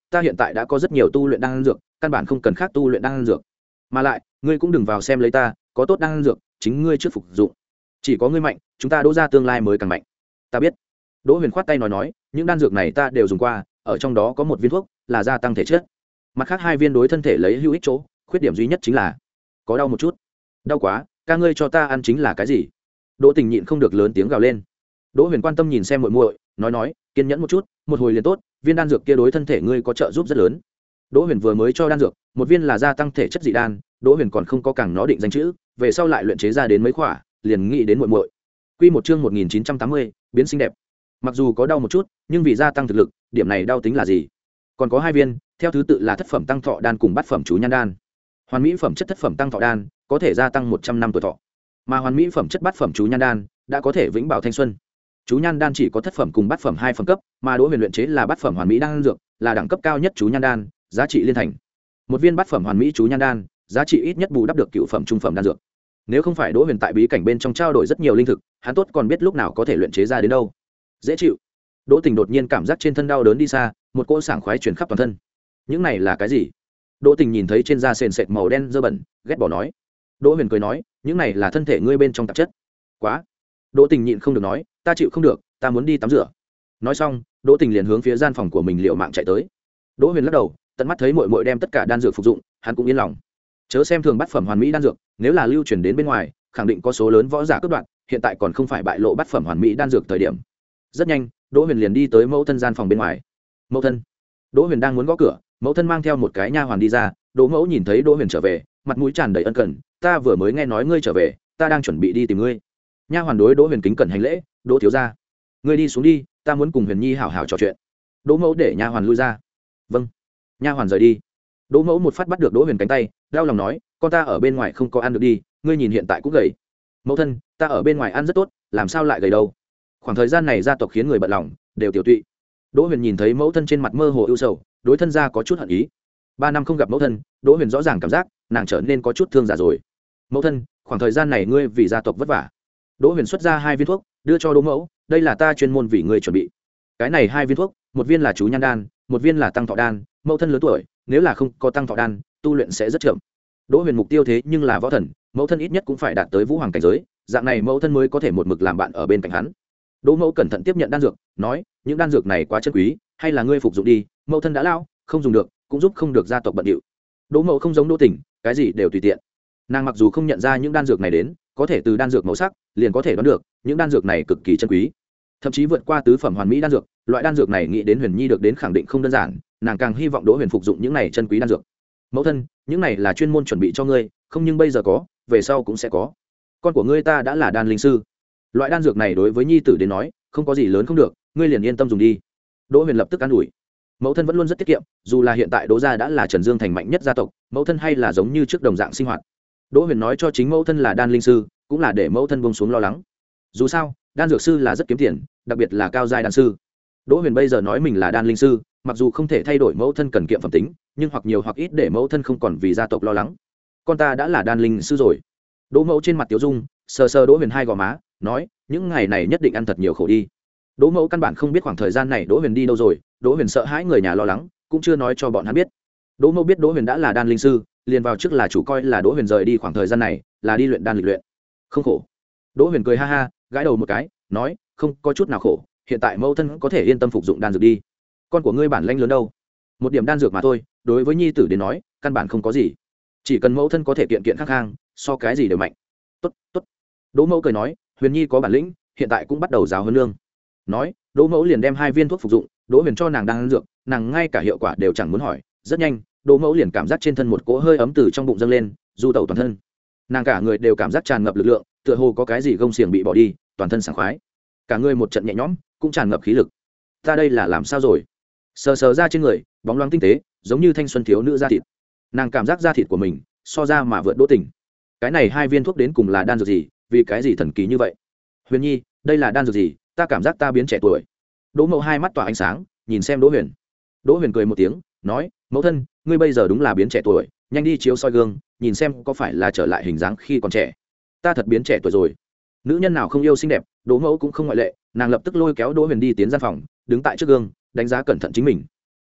ta hiện tại đã có rất nhiều tu luyện đan dược, căn bản không cần khác tu luyện đan dược. Mà lại ngươi cũng đừng vào xem lấy ta, có tốt đan dược chính ngươi trước phục dụng, chỉ có ngươi mạnh chúng ta Đỗ gia tương lai mới càng mạnh. Ta biết. Đỗ Huyền khoát tay nói nói, những đan dược này ta đều dùng qua, ở trong đó có một viên thuốc là gia tăng thể chất, mặt khác hai viên đối thân thể lấy hữu ích chỗ, khuyết điểm duy nhất chính là có đau một chút. Đau quá, ca ngươi cho ta ăn chính là cái gì? Đỗ Tình nhịn không được lớn tiếng gào lên. Đỗ Huyền quan tâm nhìn xem muội muội, nói nói, kiên nhẫn một chút, một hồi liền tốt, viên đan dược kia đối thân thể ngươi có trợ giúp rất lớn. Đỗ Huyền vừa mới cho đan dược, một viên là gia tăng thể chất dị đan, Đỗ Huyền còn không có càng nó định danh chữ, về sau lại luyện chế ra đến mấy khỏa, liền nghĩ đến muội muội. Quy một chương một nghìn chín trăm tám mươi, biến xinh đẹp. Mặc dù có đau một chút, nhưng vì gia tăng thực lực, điểm này đau tính là gì? Còn có hai viên, theo thứ tự là thất phẩm tăng thọ đan cùng bát phẩm chú nhan đan. Hoàn mỹ phẩm chất thất phẩm tăng thọ đan có thể gia tăng một trăm năm tuổi thọ, mà hoàn mỹ phẩm chất bát phẩm chú nhan đan đã có thể vĩnh bảo thanh xuân. Chú nhan đan chỉ có thất phẩm cùng bát phẩm hai phẩm cấp, mà Đỗ Huyền luyện chế là bát phẩm hoàn mỹ đan dược, là đẳng cấp cao nhất chú nhan đan, giá trị liên thành. Một viên bát phẩm hoàn mỹ chú nhan đan, giá trị ít nhất bù đắp được cựu phẩm trung phẩm đan dược. Nếu không phải Đỗ Huyền tại bí cảnh bên trong trao đổi rất nhiều linh thực, hắn tốt còn biết lúc nào có thể luyện chế ra đến đâu. Dễ chịu. Đỗ Tình đột nhiên cảm giác trên thân đau đớn đi xa, một cỗ sảng khoái truyền khắp toàn thân. Những này là cái gì? Đỗ Tình nhìn thấy trên da sền sệt màu đen dơ bẩn, ghét bỏ nói. Đỗ Huyền cười nói, những này là thân thể ngươi bên trong tạp chất. Quá. Đỗ Tình nhịn không được nói, ta chịu không được, ta muốn đi tắm rửa. Nói xong, Đỗ Tình liền hướng phía gian phòng của mình liều mạng chạy tới. Đỗ Huyền lắc đầu, tận mắt thấy muội muội đem tất cả đan dược phục dụng, hắn cũng yên lòng. Chớ xem thường bát phẩm hoàn mỹ đan dược, nếu là lưu truyền đến bên ngoài, khẳng định có số lớn võ giả cướp đoạt, hiện tại còn không phải bại lộ bát phẩm hoàn mỹ đan dược thời điểm. Rất nhanh, Đỗ Huyền liền đi tới mẫu thân gian phòng bên ngoài. Mẫu thân. Đỗ Huyền đang muốn gõ cửa, mẫu thân mang theo một cái nha hoàn đi ra. Đỗ mẫu nhìn thấy Đỗ Huyền trở về, mặt mũi tràn đầy ân cần, ta vừa mới nghe nói ngươi trở về, ta đang chuẩn bị đi tìm ngươi. Nha hoàn đối Đỗ Huyền kính cẩn hành lễ, Đỗ thiếu gia, ngươi đi xuống đi, ta muốn cùng Huyền Nhi hảo hảo trò chuyện. Đỗ mẫu để nha hoàn lui ra. Vâng. Nha hoàn rời đi. Đỗ mẫu một phát bắt được Đỗ Huyền cánh tay, đau lòng nói, con ta ở bên ngoài không có ăn được đi, ngươi nhìn hiện tại cũng gầy. Mẫu thân, ta ở bên ngoài ăn rất tốt, làm sao lại gầy đâu? Khoảng thời gian này gia tộc khiến người bận lòng, đều tiểu tụy. Đỗ Huyền nhìn thấy mẫu thân trên mặt mơ hồ ưu sầu, đối thân gia có chút hận ý. Ba năm không gặp mẫu thân, Đỗ Huyền rõ ràng cảm giác nàng trở nên có chút thương giả rồi. Mẫu thân, khoảng thời gian này ngươi vì gia tộc vất vả. Đỗ Huyền xuất ra hai viên thuốc, đưa cho Đỗ mẫu, đây là ta chuyên môn vì ngươi chuẩn bị. Cái này hai viên thuốc, một viên là chú nhan đan, một viên là tăng thọ đan. Mẫu thân lớn tuổi, nếu là không có tăng thọ đan, tu luyện sẽ rất chậm. Đỗ Huyền mục tiêu thế nhưng là võ thần, mẫu thân ít nhất cũng phải đạt tới vũ hoàng cảnh giới, dạng này mẫu thân mới có thể một mực làm bạn ở bên cạnh hắn. Đỗ mẫu cẩn thận tiếp nhận đan dược, nói, những đan dược này quá chân quý, hay là ngươi phục dụng đi, mẫu thân đã lao, không dùng được, cũng giúp không được gia tộc bận điệu. Đỗ mẫu không giống Đỗ Tình, cái gì đều tùy tiện. Nàng mặc dù không nhận ra những đan dược này đến, có thể từ đan dược màu sắc liền có thể đoán được những đan dược này cực kỳ chân quý, thậm chí vượt qua tứ phẩm hoàn mỹ đan dược. Loại đan dược này nghĩ đến Huyền Nhi được đến khẳng định không đơn giản, nàng càng hy vọng Đỗ Huyền phục dụng những này chân quý đan dược. Mẫu thân, những này là chuyên môn chuẩn bị cho ngươi, không nhưng bây giờ có, về sau cũng sẽ có. Con của ngươi ta đã là đan linh sư, loại đan dược này đối với nhi tử đến nói không có gì lớn không được, ngươi liền yên tâm dùng đi. Đỗ Huyền lập tức an ủi. Mẫu thân vẫn luôn rất tiết kiệm, dù là hiện tại Đỗ gia đã là Trần Dương thành mạnh nhất gia tộc, mẫu thân hay là giống như trước đồng dạng sinh hoạt. Đỗ Huyền nói cho chính mẫu thân là đan linh sư, cũng là để mẫu thân buông xuống lo lắng. Dù sao, đan dược sư là rất kiếm tiền, đặc biệt là cao giai đan sư. Đỗ Huyền bây giờ nói mình là đan linh sư, mặc dù không thể thay đổi mẫu thân cần kiệm phẩm tính, nhưng hoặc nhiều hoặc ít để mẫu thân không còn vì gia tộc lo lắng. Con ta đã là đan linh sư rồi. Đỗ mẫu trên mặt tiểu dung, sờ sờ Đỗ Huyền hai gò má, nói, những ngày này nhất định ăn thật nhiều khổ đi. Đỗ mẫu căn bản không biết khoảng thời gian này Đỗ Huyền đi đâu rồi, Đỗ Huyền sợ hãi người nhà lo lắng, cũng chưa nói cho bọn hắn biết. Đỗ mẫu biết Đỗ Huyền đã là đan linh sư, liền vào trước là chủ coi là Đỗ Huyền rời đi khoảng thời gian này là đi luyện đan lịch luyện. Không khổ. Đỗ Huyền cười ha ha, gãi đầu một cái, nói, không có chút nào khổ, hiện tại mẫu thân có thể yên tâm phục dụng đan dược đi. Con của ngươi bản lãnh lớn đâu? Một điểm đan dược mà thôi, đối với nhi tử đến nói, căn bản không có gì. Chỉ cần mẫu thân có thể kiện kiện khắc khang, so cái gì đều mạnh. Tốt, tốt. Đỗ mẫu cười nói, Huyền Nhi có bản lĩnh, hiện tại cũng bắt đầu giáo huấn nương. Nói, Đỗ mẫu liền đem hai viên thuốc phục dụng, Đỗ Huyền cho nàng đan dược, nàng ngay cả hiệu quả đều chẳng muốn hỏi. Rất nhanh, Đỗ mẫu liền cảm giác trên thân một cỗ hơi ấm từ trong bụng dâng lên, du tẩu toàn thân. Nàng cả người đều cảm giác tràn ngập lực lượng, tựa hồ có cái gì gông xiềng bị bỏ đi, toàn thân sảng khoái. Cả người một trận nhẹ nhõm, cũng tràn ngập khí lực. Ta đây là làm sao rồi? Sờ sờ ra trên người, bóng loáng tinh tế, giống như thanh xuân thiếu nữ da thịt. Nàng cảm giác da thịt của mình so ra mà vượt Đỗ Tình. Cái này hai viên thuốc đến cùng là đan dược gì, vì cái gì thần kỳ như vậy? Huyền Nhi, đây là đan dược gì, ta cảm giác ta biến trẻ tuổi. Đỗ mẫu hai mắt tỏa ánh sáng, nhìn xem Đỗ Huyền. Đỗ Huyền cười một tiếng, nói, mẫu thân, ngươi bây giờ đúng là biến trẻ tuổi, nhanh đi chiếu soi gương, nhìn xem có phải là trở lại hình dáng khi còn trẻ. Ta thật biến trẻ tuổi rồi. Nữ nhân nào không yêu xinh đẹp, Đỗ mẫu cũng không ngoại lệ, nàng lập tức lôi kéo Đỗ Huyền đi tiến gian phòng, đứng tại trước gương, đánh giá cẩn thận chính mình.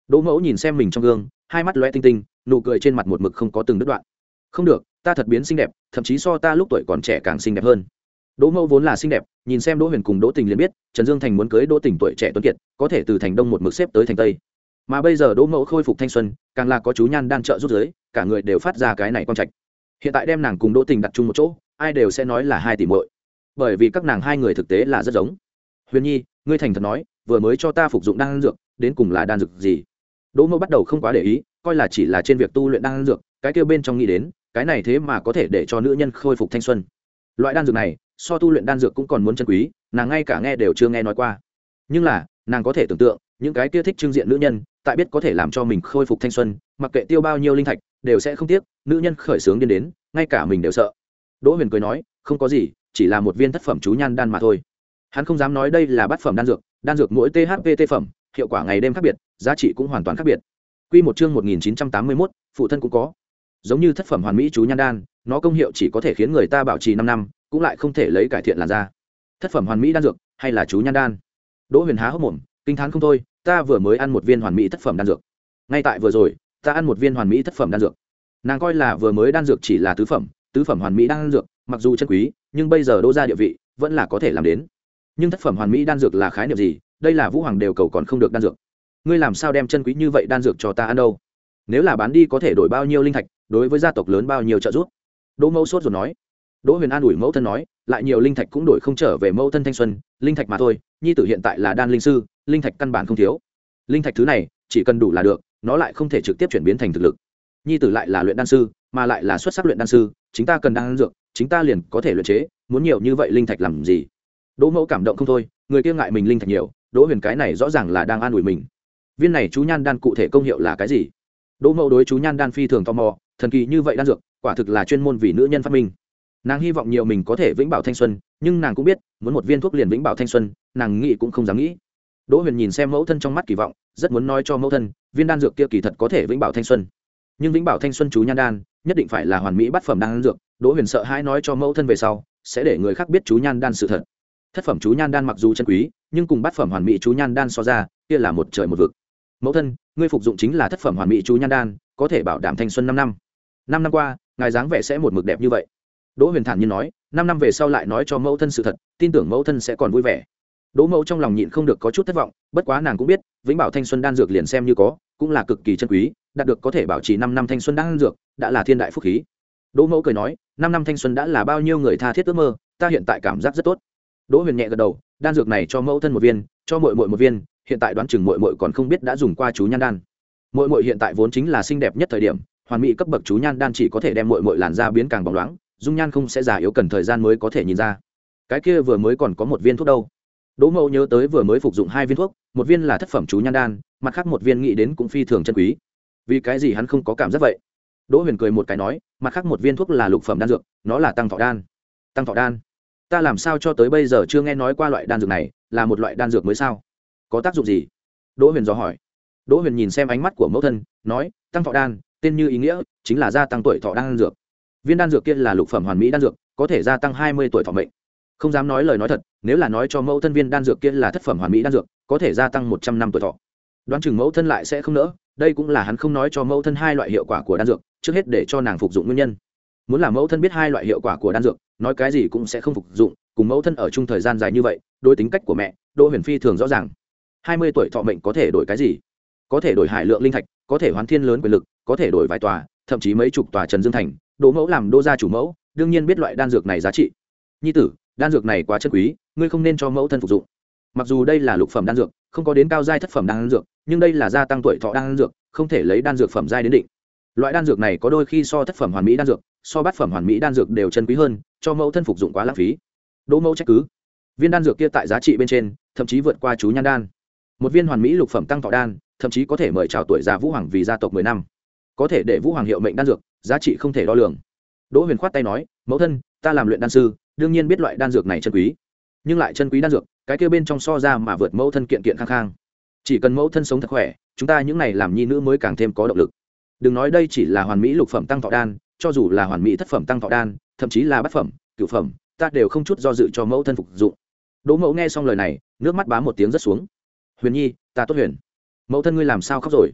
Đỗ mẫu nhìn xem mình trong gương, hai mắt lóe tinh tinh, nụ cười trên mặt một mực không có từng đứt đoạn. Không được, ta thật biến xinh đẹp, thậm chí so ta lúc tuổi còn trẻ càng xinh đẹp hơn. Đỗ mẫu vốn là xinh đẹp, nhìn xem Đỗ Huyền cùng Đỗ Tình liền biết Trần Dương Thành muốn cưới Đỗ Tình tuổi trẻ tuấn kiệt, có thể từ thành đông một mực xếp tới thành tây. Mà bây giờ Đỗ mẫu khôi phục thanh xuân, càng là có chú nhan đan trợ giúp giới, cả người đều phát ra cái này con trạch. Hiện tại đem nàng cùng Đỗ Tình đặt chung một chỗ, ai đều sẽ nói là hai tỷ muội, bởi vì các nàng hai người thực tế là rất giống. Huyền Nhi, ngươi thành thật nói, vừa mới cho ta phục dụng đan dược, đến cùng là đan dược gì? Đỗ mẫu bắt đầu không quá để ý, coi là chỉ là trên việc tu luyện đan dược, cái kia bên trong nghĩ đến, cái này thế mà có thể để cho nữ nhân khôi phục thanh xuân. Loại đan dược này, so tu luyện đan dược cũng còn muốn chân quý, nàng ngay cả nghe đều chưa nghe nói qua. Nhưng là, nàng có thể tưởng tượng, những cái kia thích trưng diện nữ nhân, tại biết có thể làm cho mình khôi phục thanh xuân, mặc kệ tiêu bao nhiêu linh thạch, đều sẽ không tiếc, nữ nhân khởi sướng điên đến, ngay cả mình đều sợ. Đỗ Huyền cười nói, không có gì, chỉ là một viên thất phẩm chú nhan đan mà thôi. Hắn không dám nói đây là bát phẩm đan dược, đan dược mỗi tê hát pê tê phẩm, hiệu quả ngày đêm khác biệt, giá trị cũng hoàn toàn khác biệt. Quy một chương một nghìn chín trăm tám mươi mốt, phụ thân cũng có. Giống như thất phẩm hoàn mỹ chú nhan đan, nó công hiệu chỉ có thể khiến người ta bảo trì năm năm, cũng lại không thể lấy cải thiện làn da. Thất phẩm hoàn mỹ đan dược hay là chú nhan đan? Đỗ Huyền há hốc mồm, kinh thán không thôi, ta vừa mới ăn một viên hoàn mỹ thất phẩm đan dược. Ngay tại vừa rồi, ta ăn một viên hoàn mỹ thất phẩm đan dược. Nàng coi là vừa mới đan dược chỉ là tứ phẩm, tứ phẩm hoàn mỹ đan dược, mặc dù chân quý, nhưng bây giờ Đỗ gia địa vị vẫn là có thể làm đến. Nhưng thất phẩm hoàn mỹ đan dược là khái niệm gì? Đây là Vũ Hoàng đều cầu còn không được đan dược. Ngươi làm sao đem chân quý như vậy đan dược cho ta ăn đâu? Nếu là bán đi có thể đổi bao nhiêu linh thạch, đối với gia tộc lớn bao nhiêu trợ giúp? Đỗ Mẫu sốt rồi nói. Đỗ Huyền an ủi mẫu thân nói, lại nhiều linh thạch cũng đổi không trở về mẫu thân thanh xuân, linh thạch mà thôi, nhi tử hiện tại là đan linh sư, linh thạch căn bản không thiếu. Linh thạch thứ này, chỉ cần đủ là được, nó lại không thể trực tiếp chuyển biến thành thực lực. Nhi tử lại là luyện đan sư, mà lại là xuất sắc luyện đan sư, chúng ta cần đan dược, chúng ta liền có thể luyện chế, muốn nhiều như vậy linh thạch làm gì? Đỗ Mẫu cảm động không thôi, người kia ngại mình linh thạch nhiều, Đỗ Huyền cái này rõ ràng là đang an ủi mình. Viên này chú nhan đan cụ thể công hiệu là cái gì? Đỗ Mẫu đối chú nhan đan phi thường tò mò, thần kỳ như vậy đan dược, quả thực là chuyên môn vì nữ nhân phát minh. Nàng hy vọng nhiều mình có thể vĩnh bảo thanh xuân, nhưng nàng cũng biết, muốn một viên thuốc liền vĩnh bảo thanh xuân, nàng nghĩ cũng không dám nghĩ. Đỗ Huyền nhìn xem mẫu thân trong mắt kỳ vọng, rất muốn nói cho mẫu thân, viên đan dược kia kỳ thật có thể vĩnh bảo thanh xuân. Nhưng vĩnh bảo thanh xuân chú nhan đan, nhất định phải là hoàn mỹ bát phẩm đan dược, Đỗ Huyền sợ hãi nói cho mẫu thân về sau, sẽ để người khác biết chú nhan đan sự thật. Thất phẩm chú nhan đan mặc dù chân quý, nhưng cùng bát phẩm hoàn mỹ chú nhan đan so ra, kia là một trời một vực. Mẫu thân, ngươi phục dụng chính là thất phẩm hoàn mỹ chú nhan đan, có thể bảo đảm thanh xuân năm năm. Năm năm qua, ngài dáng vẻ sẽ một mực đẹp như vậy. Đỗ Huyền thản nhiên nói, năm năm về sau lại nói cho mẫu thân sự thật, tin tưởng mẫu thân sẽ còn vui vẻ. Đỗ Mẫu trong lòng nhịn không được có chút thất vọng, bất quá nàng cũng biết, vĩnh bảo thanh xuân đan dược liền xem như có, cũng là cực kỳ chân quý, đạt được có thể bảo trì năm năm thanh xuân đan dược, đã là thiên đại phúc khí. Đỗ Mẫu cười nói, năm năm thanh xuân đã là bao nhiêu người tha thiết ước mơ, ta hiện tại cảm giác rất tốt. Đỗ Huyền nhẹ gật đầu, đan dược này cho mẫu thân một viên, cho muội muội một viên, hiện tại đoán chừng muội muội còn không biết đã dùng qua chú nhan đan. Muội muội hiện tại vốn chính là xinh đẹp nhất thời điểm, hoàn mỹ cấp bậc chú nhan đan chỉ có thể đem muội muội làn da biến càng bóng loáng, dung nhan không sẽ già yếu, cần thời gian mới có thể nhìn ra. Cái kia vừa mới còn có một viên thuốc đâu? Đỗ Mẫu nhớ tới vừa mới phục dụng hai viên thuốc, một viên là thất phẩm chú nhan đan, mặt khác một viên nghĩ đến cũng phi thường chân quý. Vì cái gì hắn không có cảm giác vậy? Đỗ Huyền cười một cái nói, mặt khác một viên thuốc là lục phẩm đan dược, nó là tăng thọ đan. Tăng thọ đan? Ta làm sao cho tới bây giờ chưa nghe nói qua loại đan dược này, là một loại đan dược mới sao? Có tác dụng gì? Đỗ Huyền dò hỏi. Đỗ Huyền nhìn xem ánh mắt của mẫu thân, nói, tăng thọ đan, tên như ý nghĩa, chính là gia tăng tuổi thọ đan dược. Viên đan dược kia là lục phẩm hoàn mỹ đan dược, có thể gia tăng hai mươi tuổi thọ mệnh. Không dám nói lời nói thật, nếu là nói cho mẫu thân viên đan dược kia là thất phẩm hoàn mỹ đan dược, có thể gia tăng một trăm năm tuổi thọ. Đoán chừng mẫu thân lại sẽ không nỡ, đây cũng là hắn không nói cho mẫu thân hai loại hiệu quả của đan dược, trước hết để cho nàng phục dụng nguyên nhân. Muốn là mẫu thân biết hai loại hiệu quả của đan dược, nói cái gì cũng sẽ không phục dụng, cùng mẫu thân ở chung thời gian dài như vậy, đối tính cách của mẹ, Đỗ Huyền phi thường rõ ràng. hai mươi tuổi thọ mệnh có thể đổi cái gì? Có thể đổi hải lượng linh thạch, có thể hoán thiên lớn quyền lực, có thể đổi vài tòa, thậm chí mấy chục tòa Trần Dương thành. Đỗ Mẫu làm Đỗ gia chủ mẫu, đương nhiên biết loại đan dược này giá trị. Nhi tử, đan dược này quá chân quý, ngươi không nên cho mẫu thân phục dụng. Mặc dù đây là lục phẩm đan dược, không có đến cao giai thất phẩm đan dược, nhưng đây là gia tăng tuổi thọ đan dược, không thể lấy đan dược phẩm giai đến định. Loại đan dược này có đôi khi so thất phẩm hoàn mỹ đan dược, so bát phẩm hoàn mỹ đan dược đều chân quý hơn, cho mẫu thân phục dụng quá lãng phí. Đỗ Mẫu trách cứ. Viên đan dược kia tại giá trị bên trên, thậm chí vượt qua chú nhan đan. Một viên hoàn mỹ lục phẩm tăng thọ đan, thậm chí có thể mời chào tuổi già Vũ Hoàng vì gia tộc mười năm. Có thể để Vũ Hoàng hiệu mệnh đan dược, giá trị không thể đo lường. Đỗ Huyền khoát tay nói, mẫu thân, ta làm luyện đan sư, đương nhiên biết loại đan dược này chân quý, nhưng lại chân quý đan dược, cái kia bên trong so ra mà vượt mẫu thân kiện kiện khang khang. Chỉ cần mẫu thân sống thật khỏe, chúng ta những này làm nhi nữ mới càng thêm có động lực. Đừng nói đây chỉ là hoàn mỹ lục phẩm tăng thọ đan, cho dù là hoàn mỹ thất phẩm tăng thọ đan, thậm chí là bát phẩm, cửu phẩm, ta đều không chút do dự cho mẫu thân phục dụng. Đỗ Mẫu nghe xong lời này, nước mắt bám một tiếng rất xuống. Huyền Nhi, ta tốt Huyền. Mẫu thân ngươi làm sao khóc rồi?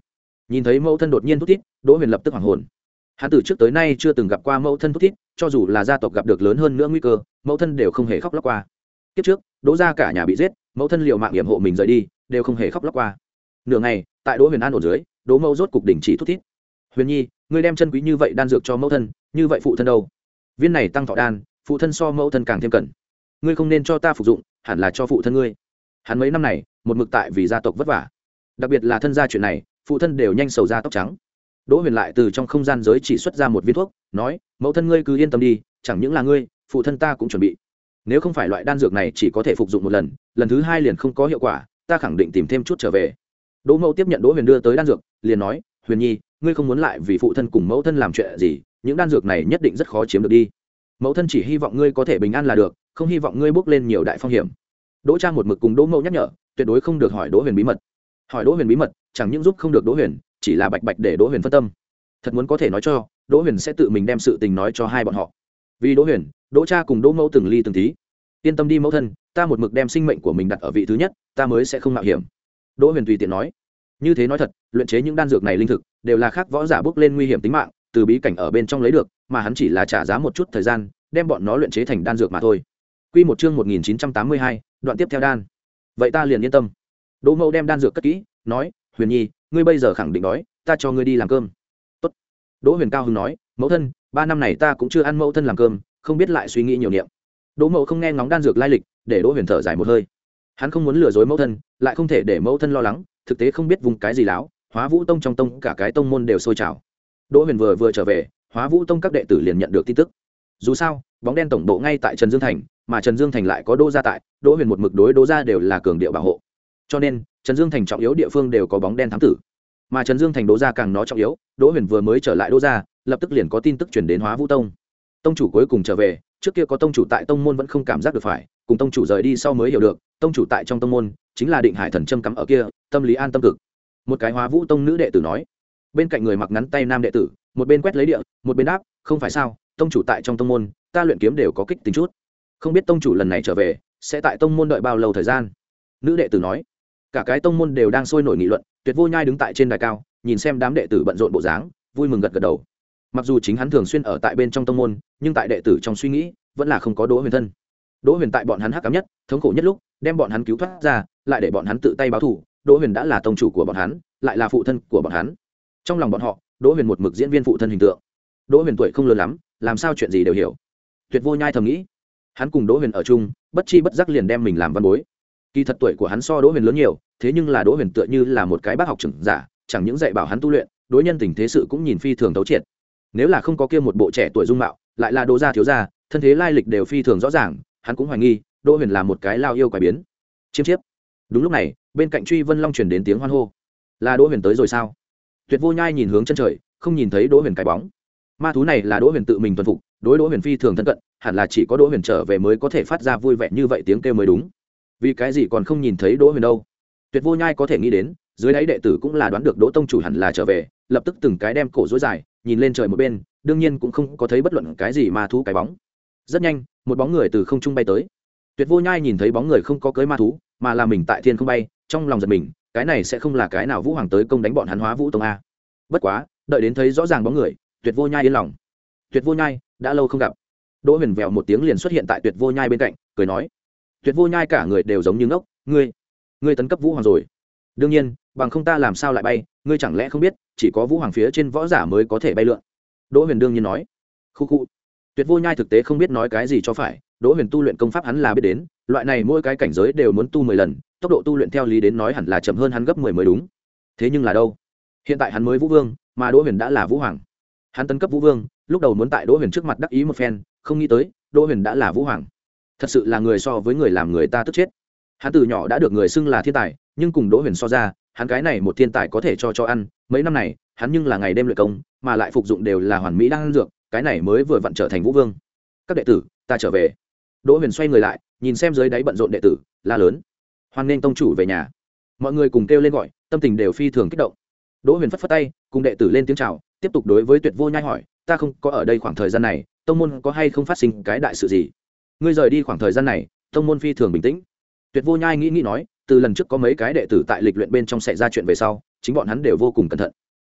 Nhìn thấy mẫu thân đột nhiên thút thít, đỗ huyền lập tức hoảng hồn. Hắn từ trước tới nay chưa từng gặp qua mẫu thân thút thít, cho dù là gia tộc gặp được lớn hơn nữa nguy cơ, mẫu thân đều không hề khóc lóc qua. Kiếp trước đỗ gia cả nhà bị giết, mẫu thân liều mạng yểm hộ mình rời đi, đều không hề khóc lóc qua. Nửa ngày, tại đỗ huyền an ổn dưới, đỗ mẫu rốt cục đình chỉ thút thít. Huyền nhi, ngươi đem chân quý như vậy đan dược cho mẫu thân, như vậy phụ thân đâu? Viên này tăng thọ đan, phụ thân so mẫu thân càng thêm cần, ngươi không nên cho ta phục dụng, hẳn là cho phụ thân ngươi. Hắn mấy năm này một mực tại vì gia tộc vất vả, đặc biệt là thân gia chuyện này, phụ thân đều nhanh sầu ra tóc trắng. Đỗ huyền lại từ trong không gian giới chỉ xuất ra một viên thuốc, nói, mẫu thân ngươi cứ yên tâm đi, chẳng những là ngươi, phụ thân ta cũng chuẩn bị. Nếu không phải loại đan dược này chỉ có thể phục dụng một lần, lần thứ hai liền không có hiệu quả, ta khẳng định tìm thêm chút trở về. Đỗ mẫu tiếp nhận Đỗ huyền đưa tới đan dược, liền nói, huyền nhi, ngươi không muốn lại vì phụ thân cùng mẫu thân làm chuyện gì, những đan dược này nhất định rất khó chiếm được đi. Mẫu thân chỉ hy vọng ngươi có thể bình an là được, không hy vọng ngươi bước lên nhiều đại phong hiểm. Đỗ Trang một mực cùng Đỗ mẫu nhắc nhở, tuyệt đối không được hỏi Đỗ huyền bí mật. Hỏi Đỗ huyền bí mật chẳng những giúp không được Đỗ huyền, chỉ là bạch bạch để Đỗ huyền phân tâm. Thật muốn có thể nói cho, Đỗ huyền sẽ tự mình đem sự tình nói cho hai bọn họ. Vì Đỗ huyền, Đỗ Cha cùng Đỗ mẫu từng ly từng tí. Yên tâm đi mẫu thân, ta một mực đem sinh mệnh của mình đặt ở vị thứ nhất, ta mới sẽ không mạo hiểm. Đỗ huyền tùy tiện nói. Như thế nói thật, luyện chế những đan dược này linh thực đều là khác võ giả bước lên nguy hiểm tính mạng, từ bí cảnh ở bên trong lấy được, mà hắn chỉ là trả giá một chút thời gian, đem bọn nó luyện chế thành đan dược mà thôi. Quy một chương một nghìn chín trăm tám mươi hai, đoạn tiếp theo đan. Vậy ta liền yên tâm. Đỗ mẫu đem đan dược cất kỹ, nói, huyền nhi, ngươi bây giờ khẳng định đói, ta cho ngươi đi làm cơm. Tốt. Đỗ huyền cao hứng nói, mẫu thân, ba năm này ta cũng chưa ăn mẫu thân làm cơm, không biết lại suy nghĩ nhiều niệm. Đỗ mẫu không nghe ngóng đan dược lai lịch, để Đỗ huyền thở dài một hơi. Hắn không muốn lừa dối mẫu thân, lại không thể để mẫu thân lo lắng, thực tế không biết vùng cái gì láo, Hóa Vũ Tông trong tông cả cái tông môn đều sôi trào. Đỗ huyền vừa vừa trở về, Hóa Vũ Tông các đệ tử liền nhận được tin tức. Dù sao, bóng đen tổng bộ ngay tại Trần Dương thành, mà Trần Dương thành lại có Đỗ gia tại, Đỗ huyền một mực đối Đỗ gia đều là cường điệu bảo hộ. Cho nên, Trần Dương thành trọng yếu địa phương đều có bóng đen thám tử. Mà Trần Dương thành Đỗ gia càng nó trọng yếu, Đỗ huyền vừa mới trở lại Đỗ gia, lập tức liền có tin tức truyền đến Hóa Vũ Tông. Tông chủ cuối cùng trở về, trước kia có tông chủ tại tông môn vẫn không cảm giác được phải, cùng tông chủ rời đi sau mới hiểu được, tông chủ tại trong tông môn chính là Định Hải thần châm cắm ở kia, tâm lý an tâm cực. Một cái Hóa Vũ Tông nữ đệ tử nói. Bên cạnh người mặc ngắn tay nam đệ tử, một bên quét lấy địa, một bên đáp, không phải sao, tông chủ tại trong tông môn, ta luyện kiếm đều có kích tính chút. Không biết tông chủ lần này trở về, sẽ tại tông môn đợi bao lâu thời gian? Nữ đệ tử nói. Cả cái tông môn đều đang sôi nổi nghị luận, Tuyệt Vô Nhai đứng tại trên đài cao, nhìn xem đám đệ tử bận rộn bộ dáng, vui mừng gật gật đầu. Mặc dù chính hắn thường xuyên ở tại bên trong tông môn, nhưng tại đệ tử trong suy nghĩ, vẫn là không có Đỗ huyền thân. Đỗ huyền tại bọn hắn hắc ám nhất, thống khổ nhất lúc, đem bọn hắn cứu thoát ra, lại để bọn hắn tự tay báo thù. Đỗ huyền đã là tông chủ của bọn hắn, lại là phụ thân của bọn hắn. Trong lòng bọn họ, Đỗ huyền một mực diễn viên phụ thân hình tượng. Đỗ huyền tuổi không lớn lắm, làm sao chuyện gì đều hiểu. Tuyệt Vô Nhai thầm nghĩ, hắn cùng Đỗ huyền ở chung, bất chi bất giác liền đem mình làm văn bối. Kỳ thật tuổi của hắn so Đỗ huyền lớn nhiều, thế nhưng là Đỗ huyền tựa như là một cái bác học trưởng giả, chẳng những dạy bảo hắn tu luyện, đối nhân tình thế sự cũng nhìn phi thường thấu triệt. Nếu là không có kia một bộ trẻ tuổi dung mạo, lại là Đỗ gia thiếu gia, thân thế lai lịch đều phi thường rõ ràng, hắn cũng hoài nghi Đỗ huyền là một cái lao yêu quái biến. Chiêm chiếp. Đúng lúc này, bên cạnh Truy Vân Long truyền đến tiếng hoan hô. Là Đỗ huyền tới rồi sao? Tuyệt Vô Nhai nhìn hướng chân trời, không nhìn thấy Đỗ huyền cái bóng. Ma thú này là Đỗ huyền tự mình tuân phục, đối Đỗ huyền phi thường thân cận, hẳn là chỉ có Đỗ huyền trở về mới có thể phát ra vui vẻ như vậy tiếng kêu mới đúng. Vì cái gì còn không nhìn thấy Đỗ huyền đâu? Tuyệt Vô Nhai có thể nghĩ đến, dưới đáy đệ tử cũng là đoán được Đỗ tông chủ hẳn là trở về, lập tức từng cái đem cổ rối dài, nhìn lên trời một bên, đương nhiên cũng không có thấy bất luận cái gì ma thú cái bóng. Rất nhanh, một bóng người từ không trung bay tới. Tuyệt Vô Nhai nhìn thấy bóng người không có cưỡi ma thú, mà là mình tại thiên không bay, trong lòng giật mình, cái này sẽ không là cái nào Vũ Hoàng tới công đánh bọn hắn Hóa Vũ Tông a. Bất quá, đợi đến thấy rõ ràng bóng người, Tuyệt Vô Nhai yên lòng. Tuyệt Vô Nhai, đã lâu không gặp. Đỗ huyền vèo một tiếng liền xuất hiện tại Tuyệt Vô Nhai bên cạnh, cười nói. Tuyệt Vô Nhai cả người đều giống như ngốc, ngươi, ngươi tấn cấp Vũ Hoàng rồi? Đương nhiên, bằng không ta làm sao lại bay, ngươi chẳng lẽ không biết, chỉ có Vũ Hoàng phía trên võ giả mới có thể bay lượn. Đỗ huyền đương nhiên nói. Khu khu. Tuyệt Vô Nhai thực tế không biết nói cái gì cho phải, Đỗ huyền tu luyện công pháp hắn là biết đến, loại này mỗi cái cảnh giới đều muốn tu mười lần, tốc độ tu luyện theo lý đến nói hẳn là chậm hơn hắn gấp mười mới đúng. Thế nhưng là đâu? Hiện tại hắn mới Vũ Vương, mà Đỗ huyền đã là Vũ Hoàng. Hắn tấn cấp Vũ Vương, lúc đầu muốn tại Đỗ huyền trước mặt đắc ý một phen, không nghĩ tới, Đỗ huyền đã là Vũ Hoàng. Thật sự là người so với người làm người ta tức chết. Hắn từ nhỏ đã được người xưng là thiên tài, nhưng cùng Đỗ huyền so ra, hắn cái này một thiên tài có thể cho cho ăn, mấy năm này, hắn nhưng là ngày đêm luyện công, mà lại phục dụng đều là hoàn mỹ đan dược, cái này mới vừa vặn trở thành Vũ Vương. Các đệ tử, ta trở về. Đỗ huyền xoay người lại, nhìn xem dưới đáy bận rộn đệ tử, la lớn, hoan nghênh tông chủ về nhà. Mọi người cùng kêu lên gọi, tâm tình đều phi thường kích động. Đỗ huyền phất phất tay, cùng đệ tử lên tiếng chào, tiếp tục đối với Tuyệt Vô Nhai hỏi, ta không có ở đây khoảng thời gian này, tông môn có hay không phát sinh cái đại sự gì? Ngươi rời đi khoảng thời gian này, tông môn phi thường bình tĩnh. Tuyệt Vô Nhai nghĩ nghĩ nói, từ lần trước có mấy cái đệ tử tại lịch luyện bên trong xảy ra chuyện về sau, chính bọn hắn đều vô cùng cẩn thận.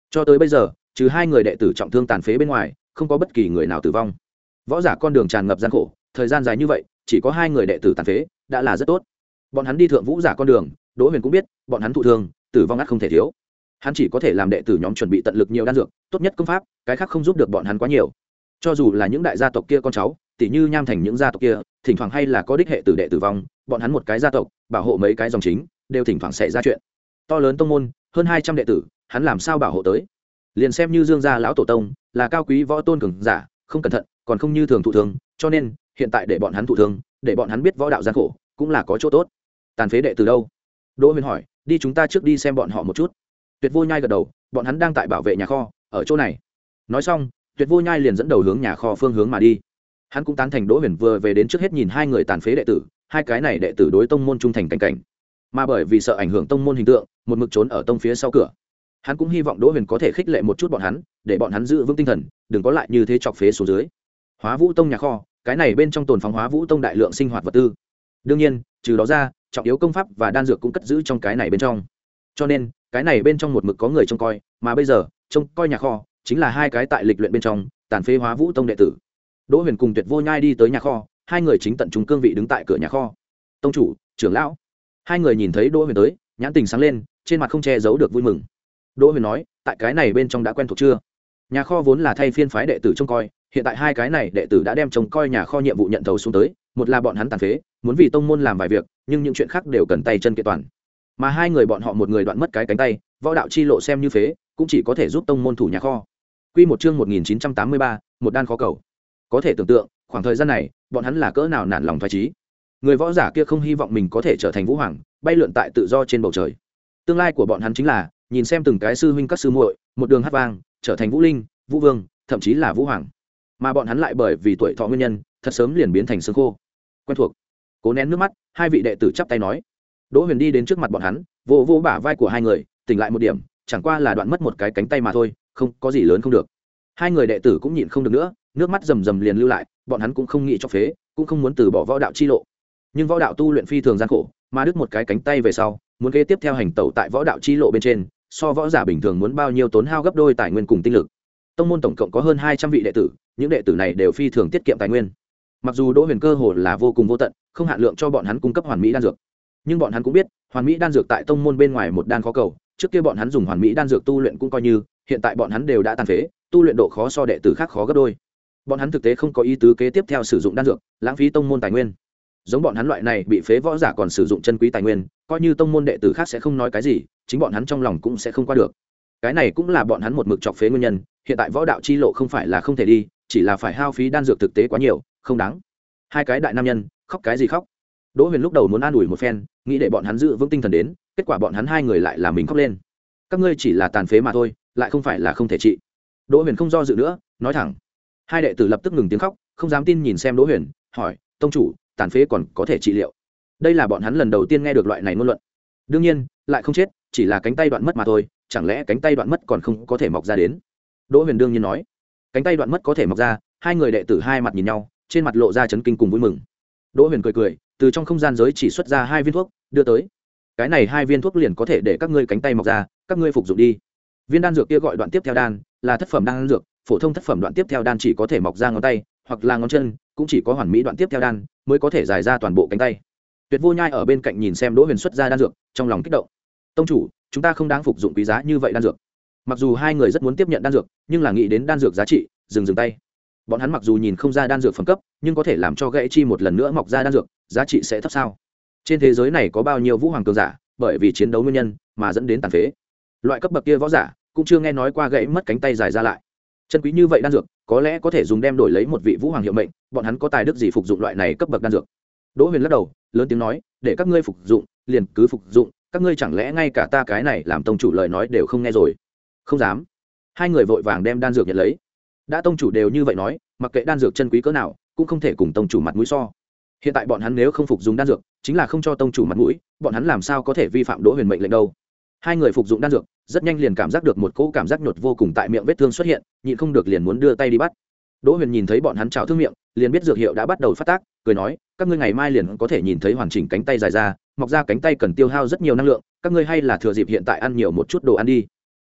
cho tới bây giờ trừ hai người đệ tử trọng thương tàn phế bên ngoài không có bất kỳ người nào tử vong. Võ giả con đường tràn ngập gian khổ, thời gian dài như vậy chỉ có hai người đệ tử tàn phế đã là rất tốt. Bọn hắn đi thượng vũ giả con đường, Đỗ Huyền cũng biết bọn hắn thụ thương tử vong ắt không thể thiếu. Hắn chỉ có thể làm đệ tử nhóm chuẩn bị tận lực nhiều đan dược, tốt nhất công pháp, cái khác không giúp được bọn hắn quá nhiều. Cho dù là những đại gia tộc kia con cháu, tỷ như Nham Thành những gia tộc kia, thỉnh thoảng hay là có đích hệ tử đệ tử vong, bọn hắn một cái gia tộc bảo hộ mấy cái dòng chính đều thỉnh thoảng xảy ra chuyện. To lớn tông môn hơn hai trăm đệ tử, hắn làm sao bảo hộ tới? Liền xem như Dương gia lão tổ tông là cao quý võ tôn cường giả, không cẩn thận còn không như thường thụ thương, cho nên hiện tại để bọn hắn thụ thương, để bọn hắn biết võ đạo gian khổ cũng là có chỗ tốt. Tàn phế đệ tử đâu? Đỗ Huyền hỏi. Đi, chúng ta trước đi xem bọn họ một chút. Tuyệt Vô Nhai gật đầu, bọn hắn đang tại bảo vệ nhà kho, ở chỗ này. Nói xong, Tuyệt Vô Nhai liền dẫn đầu hướng nhà kho phương hướng mà đi. Hắn cũng tán thành Đỗ Huyền vừa về đến trước hết nhìn hai người tàn phế đệ tử, hai cái này đệ tử đối tông môn trung thành cảnh cảnh, mà bởi vì sợ ảnh hưởng tông môn hình tượng, một mực trốn ở tông phía sau cửa. Hắn cũng hy vọng Đỗ Huyền có thể khích lệ một chút bọn hắn, để bọn hắn giữ vững tinh thần, đừng có lại như thế chọc phế xuống dưới. Hóa Vũ Tông nhà kho, cái này bên trong tồn phóng Hóa Vũ Tông đại lượng sinh hoạt vật tư. Đương nhiên, trừ đó ra, trọng yếu công pháp và đan dược cũng cất giữ trong cái này bên trong. Cho nên, cái này bên trong một mực có người trông coi, mà bây giờ, trông coi nhà kho chính là hai cái tại lịch luyện bên trong, tàn phế Hóa Vũ Tông đệ tử. Đỗ Huyền cùng Tuyệt Vô Nhai đi tới nhà kho, hai người chính tận trung cương vị đứng tại cửa nhà kho. Tông chủ, trưởng lão. Hai người nhìn thấy Đỗ Huyền tới, nhãn tình sáng lên, trên mặt không che giấu được vui mừng. Đỗ Huyền nói, tại cái này bên trong đã quen thuộc chưa? Nhà kho vốn là thay phiên phái đệ tử trông coi, hiện tại hai cái này đệ tử đã đem trông coi nhà kho nhiệm vụ nhận thầu xuống tới, một là bọn hắn tàn phế, muốn vì tông môn làm vài việc, nhưng những chuyện khác đều cần tay chân kiện toàn. Mà hai người bọn họ một người đoạn mất cái cánh tay, võ đạo chi lộ xem như phế, cũng chỉ có thể giúp tông môn thủ nhà kho. Quy một chương một nghìn chín trăm tám mươi ba, một đan khó cầu. Có thể tưởng tượng, khoảng thời gian này, bọn hắn là cỡ nào nản lòng phách trí. Người võ giả kia không hy vọng mình có thể trở thành vũ hoàng, bay lượn tại tự do trên bầu trời. Tương lai của bọn hắn chính là nhìn xem từng cái sư huynh các sư muội, một đường hát vang, trở thành vũ linh, vũ vương, thậm chí là vũ hoàng. Mà bọn hắn lại bởi vì tuổi thọ nguyên nhân, thật sớm liền biến thành xương khô. Quen thuộc. Cố nén nước mắt, hai vị đệ tử chắp tay nói. Đỗ Huyền đi đến trước mặt bọn hắn, vỗ vỗ bả vai của hai người, tỉnh lại một điểm, chẳng qua là đoạn mất một cái cánh tay mà thôi, không có gì lớn không được. Hai người đệ tử cũng nhịn không được nữa, nước mắt rầm rầm liền lưu lại, bọn hắn cũng không nghĩ cho phế, cũng không muốn từ bỏ võ đạo chi lộ. Nhưng võ đạo tu luyện phi thường gian khổ, mà đứt một cái cánh tay về sau, muốn kế tiếp theo hành tẩu tại võ đạo chi lộ bên trên, so võ giả bình thường muốn bao nhiêu tốn hao gấp đôi tài nguyên cùng tinh lực. Tông môn tổng cộng có hơn hai trăm vị đệ tử, những đệ tử này đều phi thường tiết kiệm tài nguyên. Mặc dù Đỗ Huyền cơ hồ là vô cùng vô tận, không hạn lượng cho bọn hắn cung cấp hoàn mỹ đan dược, nhưng bọn hắn cũng biết, hoàn mỹ đan dược tại tông môn bên ngoài một đan khó cầu, trước kia bọn hắn dùng hoàn mỹ đan dược tu luyện cũng coi như, hiện tại bọn hắn đều đã tàn phế, tu luyện độ khó so đệ tử khác khó gấp đôi. Bọn hắn thực tế không có ý tứ kế tiếp theo sử dụng đan dược, lãng phí tông môn tài nguyên. Giống bọn hắn loại này bị phế võ giả còn sử dụng chân quý tài nguyên, coi như tông môn đệ tử khác sẽ không nói cái gì, chính bọn hắn trong lòng cũng sẽ không qua được. Cái này cũng là bọn hắn một mực chọc phế nguyên nhân, hiện tại võ đạo chi lộ không phải là không thể đi, chỉ là phải hao phí đan dược thực tế quá nhiều, không đáng. Hai cái đại nam nhân, khóc cái gì khóc? Đỗ Huyền lúc đầu muốn an ủi một phen, nghĩ để bọn hắn giữ vững tinh thần đến, kết quả bọn hắn hai người lại là mình khóc lên. Các ngươi chỉ là tàn phế mà thôi, lại không phải là không thể trị. Đỗ Huyền không do dự nữa, nói thẳng. Hai đệ tử lập tức ngừng tiếng khóc, không dám tin nhìn xem Đỗ Huyền, hỏi: "Tông chủ, tàn phế còn có thể trị liệu?" Đây là bọn hắn lần đầu tiên nghe được loại này ngôn luận. Đương nhiên, lại không chết, chỉ là cánh tay đoạn mất mà thôi, chẳng lẽ cánh tay đoạn mất còn không có thể mọc ra đến? Đỗ Huyền đương nhiên nói. Cánh tay đoạn mất có thể mọc ra, hai người đệ tử hai mặt nhìn nhau, trên mặt lộ ra chấn kinh cùng vui mừng. Đỗ Huyền cười cười, từ trong không gian giới chỉ xuất ra hai viên thuốc, đưa tới. Cái này hai viên thuốc liền có thể để các ngươi cánh tay mọc ra, các ngươi phục dụng đi. Viên đan dược kia gọi đoạn tiếp theo đan, là thất phẩm đan dược, phổ thông thất phẩm đoạn tiếp theo đan chỉ có thể mọc ra ngón tay, hoặc là ngón chân, cũng chỉ có hoàn mỹ đoạn tiếp theo đan mới có thể dài ra toàn bộ cánh tay. Tuyệt Vô Nhai ở bên cạnh nhìn xem Đỗ Huyền xuất ra đan dược, trong lòng kích động. Tông chủ, chúng ta không đáng phục dụng quý giá như vậy đan dược. Mặc dù hai người rất muốn tiếp nhận đan dược, nhưng là nghĩ đến đan dược giá trị, dừng dừng tay. Bọn hắn mặc dù nhìn không ra đan dược phẩm cấp, nhưng có thể làm cho gãy chi một lần nữa mọc ra đan dược, giá trị sẽ thấp sao? Trên thế giới này có bao nhiêu vũ hoàng cường giả, bởi vì chiến đấu nguyên nhân mà dẫn đến tàn phế. Loại cấp bậc kia võ giả, cũng chưa nghe nói qua gãy mất cánh tay dài ra lại. Chân quý như vậy đan dược, có lẽ có thể dùng đem đổi lấy một vị vũ hoàng hiệu mệnh, bọn hắn có tài đức gì phục dụng loại này cấp bậc đan dược? Đỗ Huyền lắc đầu, lớn tiếng nói, để các ngươi phục dụng, liền cứ phục dụng, các ngươi chẳng lẽ ngay cả ta cái này làm tông chủ lời nói đều không nghe rồi? Không dám. Hai người vội vàng đem đan dược nhận lấy. Đã tông chủ đều như vậy nói, mặc kệ đan dược chân quý cỡ nào, cũng không thể cùng tông chủ mặt mũi so. Hiện tại bọn hắn nếu không phục dùng đan dược, chính là không cho tông chủ mặt mũi, bọn hắn làm sao có thể vi phạm Đỗ Huyền mệnh lệnh đâu? Hai người phục dụng đan dược, rất nhanh liền cảm giác được một cỗ cảm giác nhột vô cùng tại miệng vết thương xuất hiện, nhịn không được liền muốn đưa tay đi bắt. Đỗ Huyền nhìn thấy bọn hắn chảo thương miệng, liền biết dược hiệu đã bắt đầu phát tác, cười nói, các ngươi ngày mai liền có thể nhìn thấy hoàn chỉnh cánh tay dài ra, mọc ra cánh tay cần tiêu hao rất nhiều năng lượng, các ngươi hay là thừa dịp hiện tại ăn nhiều một chút đồ ăn đi.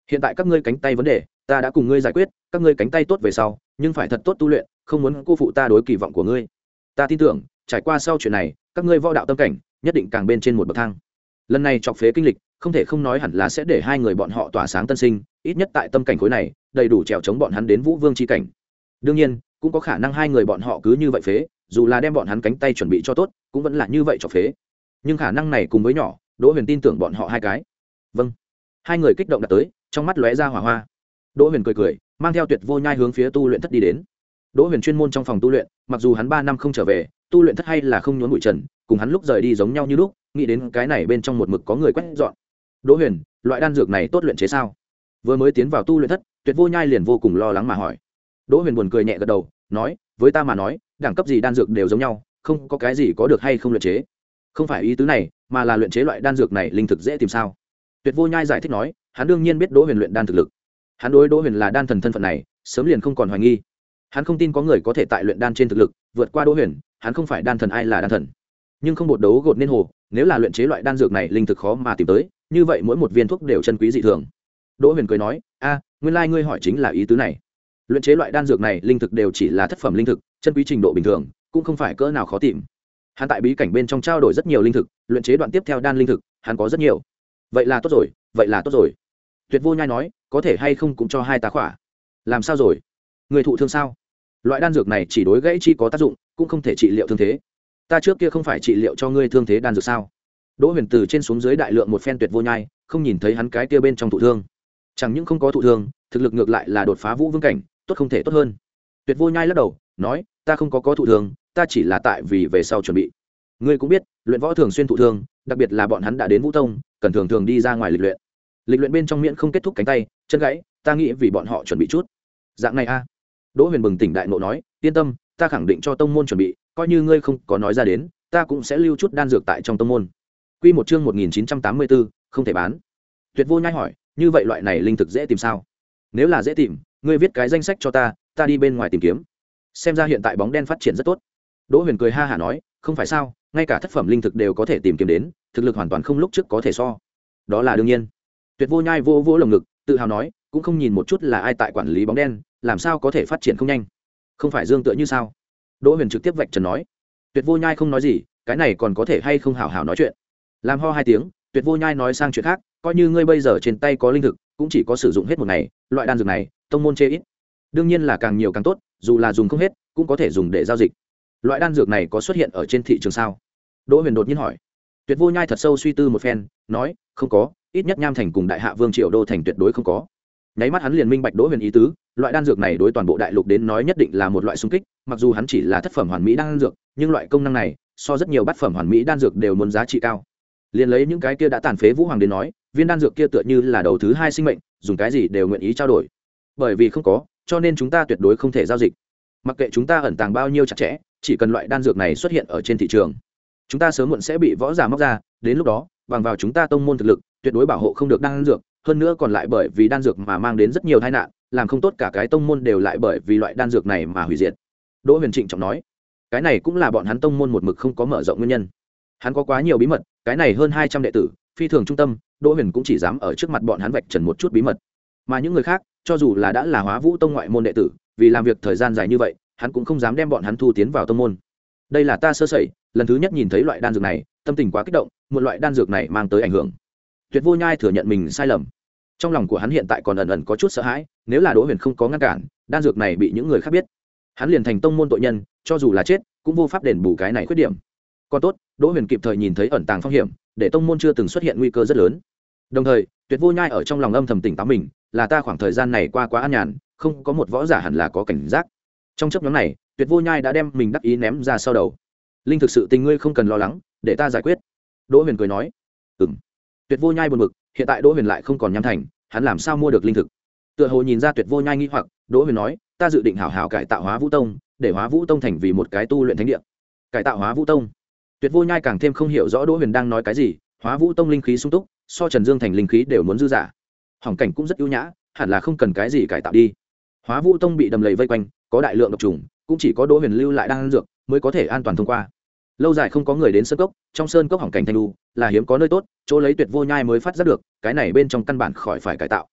hiện tại các ngươi cánh tay vấn đề ta đã cùng ngươi giải quyết, các ngươi cánh tay tốt về sau nhưng phải thật tốt tu luyện, không muốn cô phụ ta đối kỳ vọng của ngươi. Ta tin tưởng trải qua sau chuyện này các ngươi võ đạo tâm cảnh nhất định càng bên trên một bậc thang. Lần này chọc phế kinh lịch không thể không nói hẳn là sẽ để hai người bọn họ tỏa sáng tân sinh, ít nhất tại tâm cảnh khối này đầy đủ trèo chống bọn hắn đến vũ vương chi cảnh. Đương nhiên cũng có khả năng hai người bọn họ cứ như vậy phế, dù là đem bọn hắn cánh tay chuẩn bị cho tốt cũng vẫn là như vậy chọc phế, nhưng khả năng này cùng với nhỏ. Đỗ Huyền tin tưởng bọn họ hai cái. Vâng. Hai người kích động đặt tới, trong mắt lóe ra hỏa hoa. Đỗ Huyền cười cười, mang theo Tuyệt Vô Nhai hướng phía tu luyện thất đi đến. Đỗ Huyền chuyên môn trong phòng tu luyện, mặc dù hắn ba năm không trở về, tu luyện thất hay là không nhốn bụi trần, cùng hắn lúc rời đi giống nhau như lúc, nghĩ đến cái này bên trong một mực có người quét dọn. Đỗ Huyền, loại đan dược này tốt luyện chế sao? Vừa mới tiến vào tu luyện thất, Tuyệt Vô Nhai liền vô cùng lo lắng mà hỏi. Đỗ Huyền buồn cười nhẹ gật đầu, nói, với ta mà nói, đẳng cấp gì đan dược đều giống nhau, không có cái gì có được hay không luyện chế. Không phải ý tứ này, mà là luyện chế loại đan dược này linh thực dễ tìm sao? Tuyệt Vô Nhai giải thích nói, hắn đương nhiên biết Đỗ Huyền luyện đan thực lực. Hắn đối Đỗ Huyền là đan thần thân phận này, sớm liền không còn hoài nghi. Hắn không tin có người có thể tại luyện đan trên thực lực vượt qua Đỗ Huyền, hắn không phải đan thần ai là đan thần. Nhưng không bột đấu gột nên hồ, nếu là luyện chế loại đan dược này linh thực khó mà tìm tới, như vậy mỗi một viên thuốc đều chân quý dị thường. Đỗ Huyền cười nói, a, nguyên lai ngươi hỏi chính là ý tứ này. Luyện chế loại đan dược này linh thực đều chỉ là thất phẩm linh thực, chân quý trình độ bình thường, cũng không phải cỡ nào khó tìm. Hắn tại bí cảnh bên trong trao đổi rất nhiều linh thực, luyện chế đoạn tiếp theo đan linh thực, hắn có rất nhiều. Vậy là tốt rồi, vậy là tốt rồi. Tuyệt Vô Nhai nói, có thể hay không cũng cho hai tá khỏa. Làm sao rồi? Người thụ thương sao? Loại đan dược này chỉ đối gãy chi có tác dụng, cũng không thể trị liệu thương thế. Ta trước kia không phải trị liệu cho ngươi thương thế đan dược sao? Đỗ Huyền từ trên xuống dưới đại lượng một phen Tuyệt Vô Nhai, không nhìn thấy hắn cái kia bên trong thụ thương. Chẳng những không có thụ thương, thực lực ngược lại là đột phá vũ vương cảnh, tốt không thể tốt hơn. Tuyệt Vô Nhai lắc đầu, nói, ta không có có thụ thương, ta chỉ là tại vì về sau chuẩn bị. Ngươi cũng biết, luyện võ thường xuyên thụ thương, đặc biệt là bọn hắn đã đến Vũ Tông, cần thường thường đi ra ngoài lịch luyện. Lịch luyện bên trong miễn không kết thúc cánh tay, chân gãy, ta nghĩ vì bọn họ chuẩn bị chút. Dạng này a. Đỗ Huyền bừng tỉnh đại ngộ nói, yên tâm, ta khẳng định cho tông môn chuẩn bị, coi như ngươi không có nói ra đến, ta cũng sẽ lưu chút đan dược tại trong tông môn. Quy một chương một nghìn chín trăm tám mươi tư, không thể bán. Tuyệt Vô Nhai hỏi, như vậy loại này linh thực dễ tìm sao? Nếu là dễ tìm, ngươi viết cái danh sách cho ta, ta đi bên ngoài tìm kiếm. Xem ra hiện tại bóng đen phát triển rất tốt. Đỗ Huyền cười ha hả nói, không phải sao, ngay cả thất phẩm linh thực đều có thể tìm kiếm đến, thực lực hoàn toàn không lúc trước có thể so. Đó là đương nhiên. Tuyệt Vô Nhai vô vô lồng ngực, tự hào nói, cũng không nhìn một chút là ai tại quản lý bóng đen, làm sao có thể phát triển không nhanh? Không phải Dương Tựa Như sao? Đỗ Huyền trực tiếp vạch trần nói. Tuyệt Vô Nhai không nói gì, cái này còn có thể hay không hảo hảo nói chuyện. Làm ho hai tiếng, Tuyệt Vô Nhai nói sang chuyện khác, coi như ngươi bây giờ trên tay có linh thực, cũng chỉ có sử dụng hết một ngày, loại đan dược này, tông môn chê ít. Đương nhiên là càng nhiều càng tốt, dù là dùng không hết, cũng có thể dùng để giao dịch. Loại đan dược này có xuất hiện ở trên thị trường sao? Đỗ Huyền đột nhiên hỏi. Tuyệt Vô Nhai thật sâu suy tư một phen, nói, không có, ít nhất Nham Thành cùng Đại Hạ Vương Triệu Đô thành tuyệt đối không có. Nháy mắt hắn liền minh bạch Đỗ Huyền ý tứ, loại đan dược này đối toàn bộ đại lục đến nói nhất định là một loại xung kích, mặc dù hắn chỉ là thất phẩm hoàn mỹ đan dược, nhưng loại công năng này, so rất nhiều bát phẩm hoàn mỹ đan dược đều muốn giá trị cao. Liền lấy những cái kia đã tàn phế Vũ Hoàng đến nói, viên đan dược kia tựa như là đầu thứ hai sinh mệnh, dùng cái gì đều nguyện ý trao đổi. Bởi vì không có, cho nên chúng ta tuyệt đối không thể giao dịch. Mặc kệ chúng ta ẩn tàng bao nhiêu chặt chẽ, chỉ cần loại đan dược này xuất hiện ở trên thị trường, chúng ta sớm muộn sẽ bị võ giả móc ra, đến lúc đó, bằng vào chúng ta tông môn thực lực, tuyệt đối bảo hộ không được đan dược, hơn nữa còn lại bởi vì đan dược mà mang đến rất nhiều tai nạn, làm không tốt cả cái tông môn đều lại bởi vì loại đan dược này mà hủy diệt. Đỗ Huyền trịnh trọng nói, cái này cũng là bọn hắn tông môn một mực không có mở rộng nguyên nhân. Hắn có quá nhiều bí mật, cái này hơn hai trăm đệ tử, phi thường trung tâm, Đỗ Huyền cũng chỉ dám ở trước mặt bọn hắn vạch trần một chút bí mật. Mà những người khác, cho dù là đã là Hóa Vũ Tông ngoại môn đệ tử, vì làm việc thời gian dài như vậy, hắn cũng không dám đem bọn hắn thu tiến vào tông môn. Đây là ta sơ sẩy, lần thứ nhất nhìn thấy loại đan dược này, tâm tình quá kích động, một loại đan dược này mang tới ảnh hưởng. Tuyệt Vô Nhai thừa nhận mình sai lầm. Trong lòng của hắn hiện tại còn ẩn ẩn có chút sợ hãi, nếu là Đỗ Huyền không có ngăn cản, đan dược này bị những người khác biết, hắn liền thành tông môn tội nhân, cho dù là chết, cũng vô pháp đền bù cái này khuyết điểm. Còn tốt, Đỗ Huyền kịp thời nhìn thấy ẩn tàng phong hiểm, để tông môn chưa từng xuất hiện nguy cơ rất lớn. Đồng thời, Tuyệt Vô Nhai ở trong lòng âm thầm tỉnh táo mình, là ta khoảng thời gian này qua quá an nhàn, không có một võ giả hẳn là có cảnh giác. Trong chấp nhóm này, Tuyệt Vô Nhai đã đem mình đắc ý ném ra sau đầu. Linh thực sự tình ngươi không cần lo lắng, để ta giải quyết. Đỗ Huyền cười nói. Ừm. Tuyệt Vô Nhai buồn bực, hiện tại Đỗ Huyền lại không còn Nham Thành, hắn làm sao mua được linh thực? Tựa hồ nhìn ra Tuyệt Vô Nhai nghi hoặc, Đỗ Huyền nói, ta dự định hảo hảo cải tạo Hóa Vũ Tông, để Hóa Vũ Tông thành vì một cái tu luyện thánh địa. Cải tạo Hóa Vũ Tông? Tuyệt Vô Nhai càng thêm không hiểu rõ Đỗ Huyền đang nói cái gì, Hóa Vũ Tông linh khí sung túc, so Trần Dương thành linh khí đều muốn dư giả. Hỏng cảnh cũng rất ưu nhã, hẳn là không cần cái gì cải tạo đi. Hóa Vũ Tông bị đầm lầy vây quanh, có đại lượng độc trùng, cũng chỉ có Đỗ Huyền lưu lại đan dược mới có thể an toàn thông qua. Lâu dài không có người đến sơn cốc, trong sơn cốc hỏng cảnh thanh lưu là hiếm có nơi tốt, chỗ lấy Tuyệt Vô Nhai mới phát giác được, cái này bên trong căn bản khỏi phải cải tạo.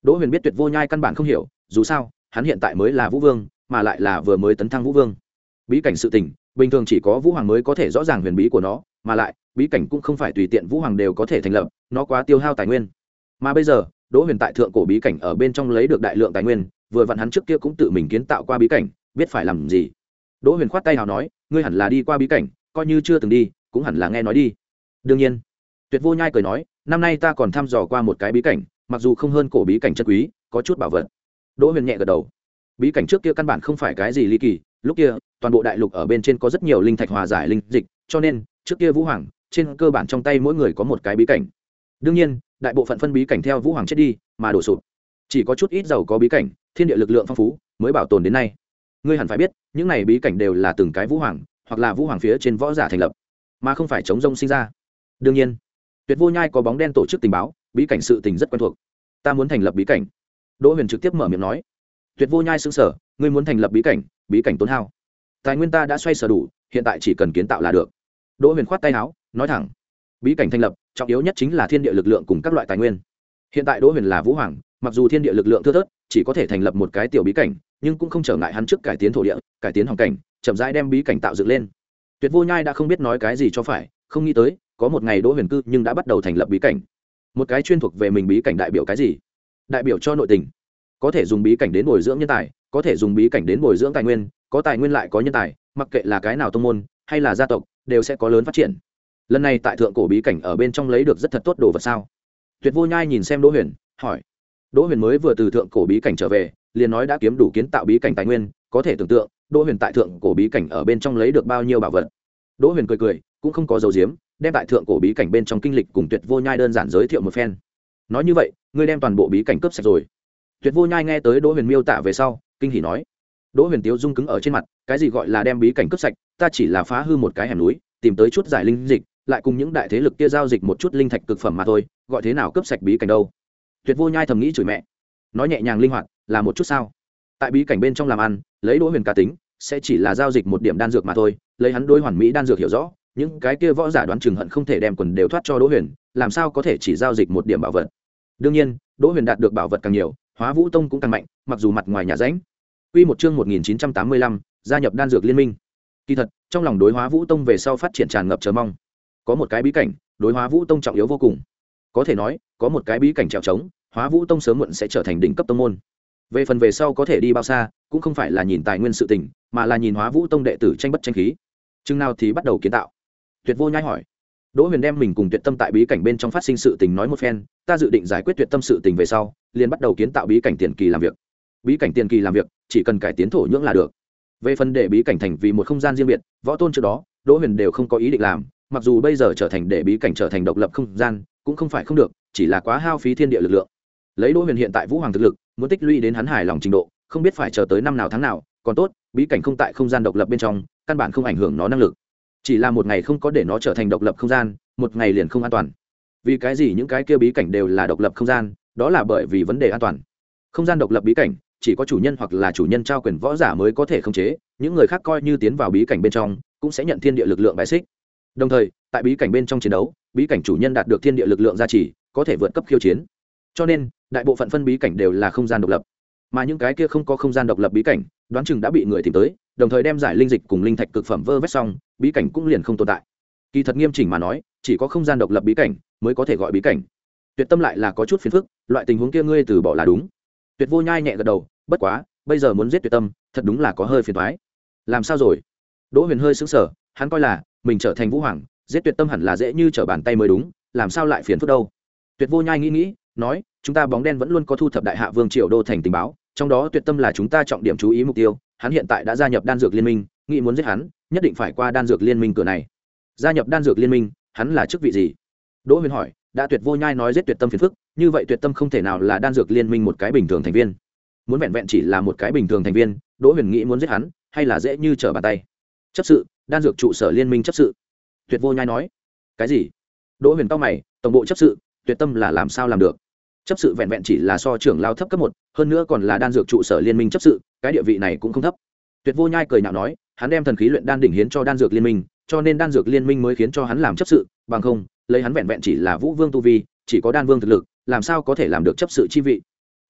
Đỗ Huyền biết Tuyệt Vô Nhai căn bản không hiểu, dù sao hắn hiện tại mới là vũ vương, mà lại là vừa mới tấn thăng vũ vương. Bí cảnh sự tình bình thường chỉ có vũ hoàng mới có thể rõ ràng huyền bí của nó, mà lại bí cảnh cũng không phải tùy tiện vũ hoàng đều có thể thành lập, nó quá tiêu hao tài nguyên. Mà bây giờ Đỗ Huyền tại thượng cổ bí cảnh ở bên trong lấy được đại lượng tài nguyên, vừa vặn hắn trước kia cũng tự mình kiến tạo qua bí cảnh, biết phải làm gì. Đỗ Huyền khoát tay nào nói, ngươi hẳn là đi qua bí cảnh, coi như chưa từng đi cũng hẳn là nghe nói đi. Đương nhiên. Tuyệt Vô Nhai cười nói, năm nay ta còn thăm dò qua một cái bí cảnh, mặc dù không hơn cổ bí cảnh chân quý, có chút bảo vật. Đỗ Huyền nhẹ gật đầu. Bí cảnh trước kia căn bản không phải cái gì ly kỳ, lúc kia toàn bộ đại lục ở bên trên có rất nhiều linh thạch hòa giải linh dịch, cho nên trước kia vũ hoàng trên cơ bản trong tay mỗi người có một cái bí cảnh. Đương nhiên đại bộ phận phân bí cảnh theo vũ hoàng chết đi mà đổ sụp, chỉ có chút ít giàu có bí cảnh thiên địa lực lượng phong phú mới bảo tồn đến nay. Ngươi hẳn phải biết những này bí cảnh đều là từng cái vũ hoàng hoặc là vũ hoàng phía trên võ giả thành lập, mà không phải chống rông sinh ra. Đương nhiên Tuyệt Vô Nhai có bóng đen tổ chức tình báo, bí cảnh sự tình rất quen thuộc. Ta muốn thành lập bí cảnh. Đỗ Huyền trực tiếp mở miệng nói. Tuyệt Vô Nhai sững sờ, ngươi muốn thành lập bí cảnh, bí cảnh tốn hao tài nguyên ta đã xoay sở đủ, hiện tại chỉ cần kiến tạo là được. Đỗ Huyền khoát tay áo nói thẳng, bí cảnh thành lập trọng yếu nhất chính là thiên địa lực lượng cùng các loại tài nguyên. Hiện tại Đỗ Huyền là vũ hoàng, mặc dù thiên địa lực lượng thưa thớt, chỉ có thể thành lập một cái tiểu bí cảnh, nhưng cũng không trở ngại hắn trước cải tiến thổ địa, cải tiến hoàn cảnh, chậm rãi đem bí cảnh tạo dựng lên. Tuyệt Vô Nhai đã không biết nói cái gì cho phải, không nghĩ tới có một ngày Đỗ Huyền cư nhưng đã bắt đầu thành lập bí cảnh. Một cái chuyên thuộc về mình bí cảnh đại biểu cái gì? Đại biểu cho nội tình. Có thể dùng bí cảnh đến bồi dưỡng nhân tài, có thể dùng bí cảnh đến bồi dưỡng tài nguyên, có tài nguyên lại có nhân tài, mặc kệ là cái nào tông môn hay là gia tộc đều sẽ có lớn phát triển. Lần này tại thượng cổ bí cảnh ở bên trong lấy được rất thật tốt đồ vật sao? Tuyệt Vô Nhai nhìn xem Đỗ Huyền hỏi. Đỗ Huyền mới vừa từ thượng cổ bí cảnh trở về, liền nói đã kiếm đủ kiến tạo bí cảnh tài nguyên, có thể tưởng tượng Đỗ Huyền tại thượng cổ bí cảnh ở bên trong lấy được bao nhiêu bảo vật. Đỗ Huyền cười cười cũng không có dấu diếm, đem tại thượng cổ bí cảnh bên trong kinh lịch cùng Tuyệt Vô Nhai đơn giản giới thiệu một phen. Nói như vậy ngươi đem toàn bộ bí cảnh cướp sạch rồi? Tuyệt Vô Nhai nghe tới Đỗ Huyền miêu tả về sau kinh hỉ nói. Đỗ Huyền tiếu dung cứng ở trên mặt, cái gì gọi là đem bí cảnh cướp sạch, ta chỉ là phá hư một cái hẻm núi, tìm tới chút giải linh dịch, lại cùng những đại thế lực kia giao dịch một chút linh thạch cực phẩm mà thôi, gọi thế nào cướp sạch bí cảnh đâu? Tuyệt Vô Nhai thầm nghĩ chửi mẹ, nói nhẹ nhàng linh hoạt là một chút sao? Tại bí cảnh bên trong làm ăn, lấy Đỗ Huyền cá tính, sẽ chỉ là giao dịch một điểm đan dược mà thôi, lấy hắn đối hoàn mỹ đan dược hiểu rõ, những cái kia võ giả đoán chừng hận không thể đem quần đều thoát cho Đỗ Huyền, làm sao có thể chỉ giao dịch một điểm bảo vật? Đương nhiên, Đỗ Huyền đạt được bảo vật càng nhiều, Hóa Vũ Tông cũng càng mạnh, mặc dù mặt ngoài nhà ránh. Quy một chương một nghìn chín trăm tám mươi lăm, gia nhập đan dược liên minh. Kỳ thật, trong lòng đối Hóa Vũ Tông về sau phát triển tràn ngập chờ mong. Có một cái bí cảnh, đối Hóa Vũ Tông trọng yếu vô cùng. Có thể nói, có một cái bí cảnh trèo trống, Hóa Vũ Tông sớm muộn sẽ trở thành đỉnh cấp tông môn. Về phần về sau có thể đi bao xa, cũng không phải là nhìn tài nguyên sự tình, mà là nhìn Hóa Vũ Tông đệ tử tranh bất tranh khí. Chừng nào thì bắt đầu kiến tạo? Tuyệt Vô Nhai hỏi. Đỗ Huyền đem mình cùng Tuyệt Tâm tại bí cảnh bên trong phát sinh sự tình nói một phen, ta dự định giải quyết Tuyệt Tâm sự tình về sau, liền bắt đầu kiến tạo bí cảnh tiền kỳ làm việc. Bí cảnh tiền kỳ làm việc, chỉ cần cải tiến thổ nhưỡng là được. Về phần để bí cảnh thành vì một không gian riêng biệt, võ tôn trước đó, Đỗ Huyền đều không có ý định làm, mặc dù bây giờ trở thành để bí cảnh trở thành độc lập không gian, cũng không phải không được, chỉ là quá hao phí thiên địa lực lượng. Lấy Đỗ Huyền hiện tại vũ hoàng thực lực, muốn tích lũy đến hắn hài lòng trình độ, không biết phải chờ tới năm nào tháng nào, còn tốt, bí cảnh không tại không gian độc lập bên trong, căn bản không ảnh hưởng nó năng lực. Chỉ là một ngày không có để nó trở thành độc lập không gian, một ngày liền không an toàn. Vì cái gì những cái kia bí cảnh đều là độc lập không gian, đó là bởi vì vấn đề an toàn. Không gian độc lập bí cảnh, chỉ có chủ nhân hoặc là chủ nhân trao quyền võ giả mới có thể khống chế, những người khác coi như tiến vào bí cảnh bên trong, cũng sẽ nhận thiên địa lực lượng bài xích. Đồng thời, tại bí cảnh bên trong chiến đấu, bí cảnh chủ nhân đạt được thiên địa lực lượng gia trì, có thể vượt cấp khiêu chiến. Cho nên, đại bộ phận phân bí cảnh đều là không gian độc lập. Mà những cái kia không có không gian độc lập bí cảnh, đoán chừng đã bị người tìm tới, đồng thời đem giải linh dịch cùng linh thạch cực phẩm vơ vét xong, bí cảnh cũng liền không tồn tại. Kỳ thật nghiêm chỉnh mà nói, chỉ có không gian độc lập bí cảnh mới có thể gọi bí cảnh. Tuyệt Tâm lại là có chút phiền phức, loại tình huống kia ngươi từ bỏ là đúng. Tuyệt Vô Nhai nhẹ gật đầu, bất quá, bây giờ muốn giết Tuyệt Tâm, thật đúng là có hơi phiền toái. Làm sao rồi? Đỗ Huyền hơi sững sờ, hắn coi là mình trở thành vũ hoàng, giết Tuyệt Tâm hẳn là dễ như trở bàn tay mới đúng, làm sao lại phiền phức đâu? Tuyệt Vô Nhai nghĩ nghĩ, nói, chúng ta bóng đen vẫn luôn có thu thập đại hạ vương triều đô thành tình báo, trong đó Tuyệt Tâm là chúng ta trọng điểm chú ý mục tiêu, hắn hiện tại đã gia nhập đan dược liên minh, nghĩ muốn giết hắn, nhất định phải qua đan dược liên minh cửa này. Gia nhập đan dược liên minh, hắn là chức vị gì? Đỗ Huyền hỏi, đã Tuyệt Vô Nhai nói giết Tuyệt Tâm phiền phức, như vậy Tuyệt Tâm không thể nào là đan dược liên minh một cái bình thường thành viên. Muốn vẹn vẹn chỉ là một cái bình thường thành viên, Đỗ Huyền nghĩ muốn giết hắn, hay là dễ như trở bàn tay. Chấp sự, đan dược trụ sở liên minh chấp sự. Tuyệt Vô Nhai nói. Cái gì? Đỗ Huyền cau mày, tổng bộ chấp sự, Tuyệt Tâm là làm sao làm được? Chấp sự vẹn vẹn chỉ là so trưởng lao thấp cấp một, hơn nữa còn là đan dược trụ sở liên minh chấp sự, cái địa vị này cũng không thấp. Tuyệt Vô Nhai cười nhạo nói, hắn đem thần khí luyện đan đỉnh hiến cho đan dược liên minh, cho nên đan dược liên minh mới khiến cho hắn làm chấp sự, bằng không, lấy hắn vẹn vẹn chỉ là vũ vương tu vi, chỉ có đan vương thực lực, làm sao có thể làm được chấp sự chi vị?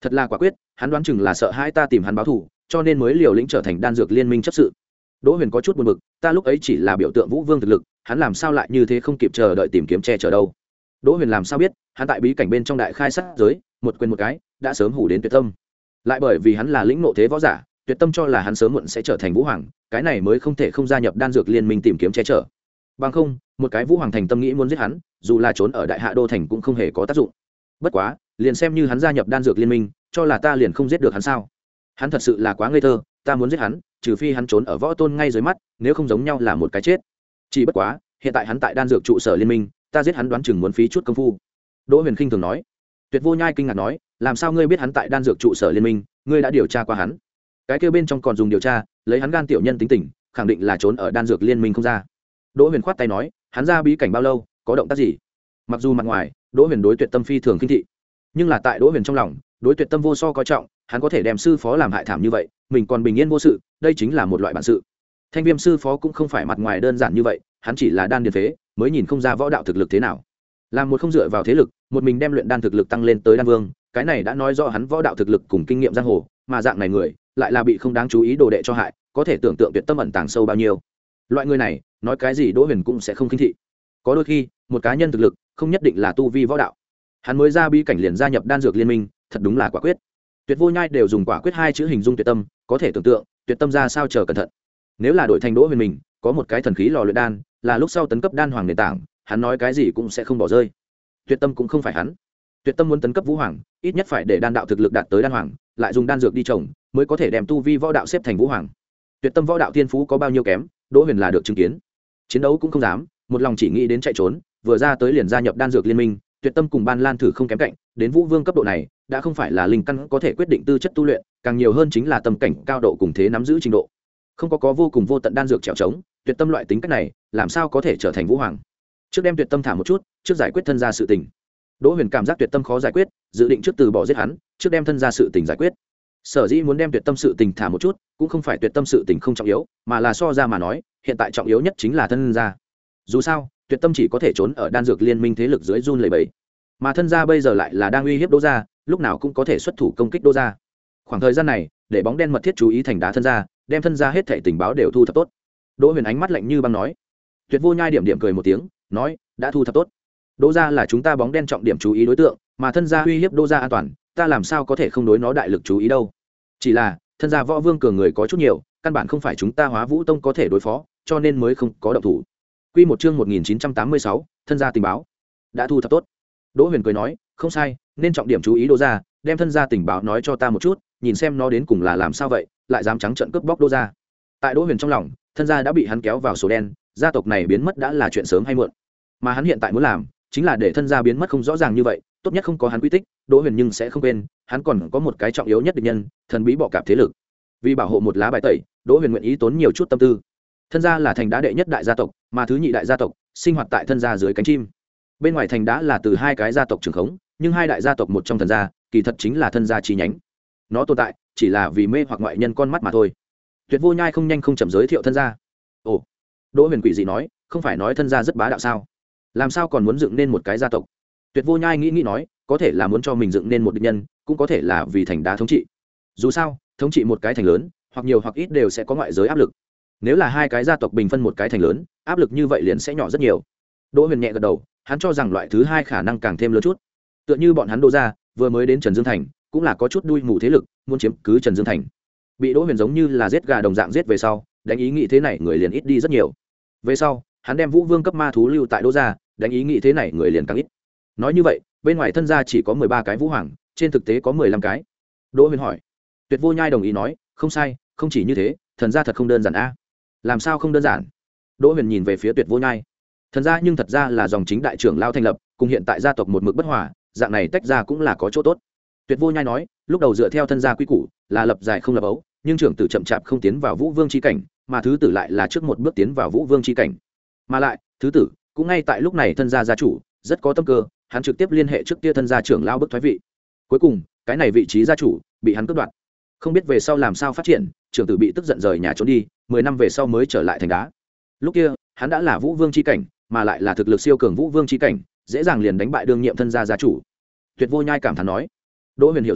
thật là quả quyết, hắn đoán chừng là sợ hai ta tìm hắn báo thù, cho nên mới liều lĩnh trở thành đan dược liên minh chấp sự. Đỗ Huyền có chút buồn bực, ta lúc ấy chỉ là biểu tượng Vũ Vương thực lực, hắn làm sao lại như thế không kịp chờ đợi tìm kiếm che chở đâu. Đỗ Huyền làm sao biết, hắn tại bí cảnh bên trong đại khai sát giới, một quyền một cái, đã sớm hủ đến tuyệt tâm. Lại bởi vì hắn là lĩnh ngộ thế võ giả, tuyệt tâm cho là hắn sớm muộn sẽ trở thành Vũ Hoàng, cái này mới không thể không gia nhập đan dược liên minh tìm kiếm che chở. Bằng không, một cái Vũ Hoàng thành tâm nghĩ muốn giết hắn, dù là trốn ở Đại Hạ đô thành cũng không hề có tác dụng. Bất quá, liền xem như hắn gia nhập đan dược liên minh, cho là ta liền không giết được hắn sao? Hắn thật sự là quá ngây thơ, ta muốn giết hắn, trừ phi hắn trốn ở võ tôn ngay dưới mắt, nếu không giống nhau là một cái chết. Chỉ bất quá, hiện tại hắn tại đan dược trụ sở liên minh, ta giết hắn đoán chừng muốn phí chút công phu. Đỗ Huyền khinh thường nói. Tuyệt Vô Nhai kinh ngạc nói, làm sao ngươi biết hắn tại đan dược trụ sở liên minh, ngươi đã điều tra qua hắn? Cái kia bên trong còn dùng điều tra, lấy hắn gan tiểu nhân tính tình, khẳng định là trốn ở đan dược liên minh không ra. Đỗ Huyền khoát tay nói, hắn ra bí cảnh bao lâu, có động tác gì? Mặc dù mặt ngoài, Đỗ Huyền đối Tuyệt Tâm phi thường khinh thị, nhưng là tại Đỗ Huyền trong lòng, đối Tuyệt Tâm vô so coi trọng, hắn có thể đem sư phó làm hại thảm như vậy, mình còn bình yên vô sự, đây chính là một loại bản sự. Thanh Viêm sư phó cũng không phải mặt ngoài đơn giản như vậy, hắn chỉ là đan điền phế, mới nhìn không ra võ đạo thực lực thế nào. Làm một không dựa vào thế lực, một mình đem luyện đan thực lực tăng lên tới đan vương, cái này đã nói rõ hắn võ đạo thực lực cùng kinh nghiệm giang hồ, mà dạng này người, lại là bị không đáng chú ý đồ đệ cho hại, có thể tưởng tượng Tuyệt Tâm ẩn tàng sâu bao nhiêu. Loại người này, nói cái gì Đỗ Huyền cũng sẽ không khinh thị. Có đôi khi, một cá nhân thực lực không nhất định là tu vi võ đạo. Hắn mới ra bí cảnh liền gia nhập đan dược liên minh, thật đúng là quả quyết. Tuyệt Vô Nhai đều dùng quả quyết hai chữ hình dung Tuyệt Tâm, có thể tưởng tượng, Tuyệt Tâm ra sao chờ cẩn thận. Nếu là đổi thành Đỗ Huyền mình, có một cái thần khí lò luyện đan, là lúc sau tấn cấp đan hoàng nền tảng, hắn nói cái gì cũng sẽ không bỏ rơi. Tuyệt Tâm cũng không phải hắn. Tuyệt Tâm muốn tấn cấp Vũ Hoàng, ít nhất phải để đan đạo thực lực đạt tới đan hoàng, lại dùng đan dược đi trồng, mới có thể đem tu vi võ đạo xếp thành Vũ Hoàng. Tuyệt Tâm võ đạo thiên phú có bao nhiêu kém, Đỗ Huyền là được chứng kiến. Chiến đấu cũng không dám, một lòng chỉ nghĩ đến chạy trốn, vừa ra tới liền gia nhập đan dược liên minh, Tuyệt Tâm cùng Ban Lan thử không kém cạnh, đến Vũ Vương cấp độ này, đã không phải là linh căn có thể quyết định tư chất tu luyện, càng nhiều hơn chính là tâm cảnh cao độ cùng thế nắm giữ trình độ. Không có có vô cùng vô tận đan dược trèo trống, Tuyệt Tâm loại tính cách này, làm sao có thể trở thành Vũ Hoàng. Trước đem Tuyệt Tâm thả một chút, trước giải quyết thân gia sự tình. Đỗ Huyền cảm giác Tuyệt Tâm khó giải quyết, dự định trước từ bỏ giết hắn, trước đem thân gia sự tình giải quyết. Sở dĩ muốn đem Tuyệt Tâm sự tình thả một chút, cũng không phải Tuyệt Tâm sự tình không trọng yếu, mà là so ra mà nói, hiện tại trọng yếu nhất chính là thân gia. Dù sao, Tuyệt Tâm chỉ có thể trốn ở đan dược liên minh thế lực dưới run lẩy bẩy, mà thân gia bây giờ lại là đang uy hiếp Đỗ gia, lúc nào cũng có thể xuất thủ công kích Đỗ gia. Khoảng thời gian này, để bóng đen mật thiết chú ý thành đá thân gia, đem thân gia hết thảy tình báo đều thu thập tốt. Đỗ Huyền ánh mắt lạnh như băng nói. Tuyệt Vô Nhai điểm điểm cười một tiếng, nói, đã thu thập tốt. Đỗ gia là chúng ta bóng đen trọng điểm chú ý đối tượng, mà thân gia uy hiếp Đỗ gia an toàn, ta làm sao có thể không đối nó đại lực chú ý đâu. Chỉ là, thân gia võ vương cường người có chút nhiều, căn bản không phải chúng ta Hóa Vũ Tông có thể đối phó, cho nên mới không có động thủ. Quy một chương một nghìn chín trăm tám mươi sáu, thân gia tình báo đã thu thập tốt. Đỗ Huyền cười nói, không sai, nên trọng điểm chú ý Đỗ gia, đem thân gia tình báo nói cho ta một chút, nhìn xem nó đến cùng là làm sao vậy, lại dám trắng trợn cướp bóc Đỗ gia. Tại Đỗ Huyền trong lòng, thân gia đã bị hắn kéo vào sổ đen, gia tộc này biến mất đã là chuyện sớm hay muộn. Mà hắn hiện tại muốn làm, chính là để thân gia biến mất không rõ ràng như vậy, tốt nhất không có hắn quy tích, Đỗ Huyền nhưng sẽ không quên, hắn còn có một cái trọng yếu nhất địch nhân, thần bí bọ cạp thế lực. Vì bảo hộ một lá bài tẩy, Đỗ Huyền nguyện ý tốn nhiều chút tâm tư. Thân gia là thành đá đệ nhất đại gia tộc, mà thứ nhị đại gia tộc sinh hoạt tại thân gia dưới cánh chim. Bên ngoài thành đá là từ hai cái gia tộc trưởng khống, nhưng hai đại gia tộc một trong thần gia, kỳ thật chính là thân gia chi nhánh. Nó tồn tại chỉ là vì mê hoặc ngoại nhân con mắt mà thôi. Tuyệt Vô Nhai không nhanh không chậm giới thiệu thân gia. Ồ, Đỗ Huyền quỷ dị nói, không phải nói thân gia rất bá đạo sao? Làm sao còn muốn dựng nên một cái gia tộc? Tuyệt Vô Nhai nghĩ nghĩ nói, có thể là muốn cho mình dựng nên một địch nhân, cũng có thể là vì thành đá thống trị. Dù sao, thống trị một cái thành lớn, hoặc nhiều hoặc ít đều sẽ có ngoại giới áp lực. Nếu là hai cái gia tộc bình phân một cái thành lớn, áp lực như vậy liền sẽ nhỏ rất nhiều. Đỗ Huyền nhẹ gật đầu, hắn cho rằng loại thứ hai khả năng càng thêm lớn chút. Tựa như bọn hắn Đỗ gia vừa mới đến Trần Dương thành, cũng là có chút đuôi mù thế lực, muốn chiếm cứ Trần Dương thành. Bị Đỗ Huyền giống như là giết gà đồng dạng giết về sau, đánh ý nghĩ thế này người liền ít đi rất nhiều. Về sau, hắn đem Vũ Vương cấp ma thú lưu tại Đỗ gia, đánh ý nghĩ thế này người liền càng ít. Nói như vậy, bên ngoài thân gia chỉ có mười ba cái Vũ Hoàng, trên thực tế có mười lăm cái. Đỗ Huyền hỏi. Tuyệt Vô Nhai đồng ý nói, không sai, không chỉ như thế, thần gia thật không đơn giản a. Làm sao không đơn giản? Đỗ Huyền nhìn về phía Tuyệt Vô Nhai. Thần gia nhưng thật ra là dòng chính đại trưởng lao thành lập, cùng hiện tại gia tộc một mực bất hòa, dạng này tách ra cũng là có chỗ tốt. Tuyệt Vô Nhai nói, lúc đầu dựa theo thân gia quy củ, là lập dài không lập ấu, nhưng trưởng tử chậm chạp không tiến vào Vũ Vương chi cảnh, mà thứ tử lại là trước một bước tiến vào Vũ Vương chi cảnh. Mà lại, thứ tử cũng ngay tại lúc này thân gia gia chủ, rất có tâm cơ, hắn trực tiếp liên hệ trước kia thân gia trưởng lao bức thoái vị. Cuối cùng, cái này vị trí gia chủ bị hắn cướp đoạt. Không biết về sau làm sao phát triển, trưởng tử bị tức giận rời nhà trốn đi, mười năm về sau mới trở lại thành đá. Lúc kia, hắn đã là Vũ Vương chi cảnh, mà lại là thực lực siêu cường Vũ Vương chi cảnh, dễ dàng liền đánh bại đương nhiệm thân gia gia chủ. Tuyệt Vô Nhai cảm thán nói. Đỗ Huyền hiểu rõ,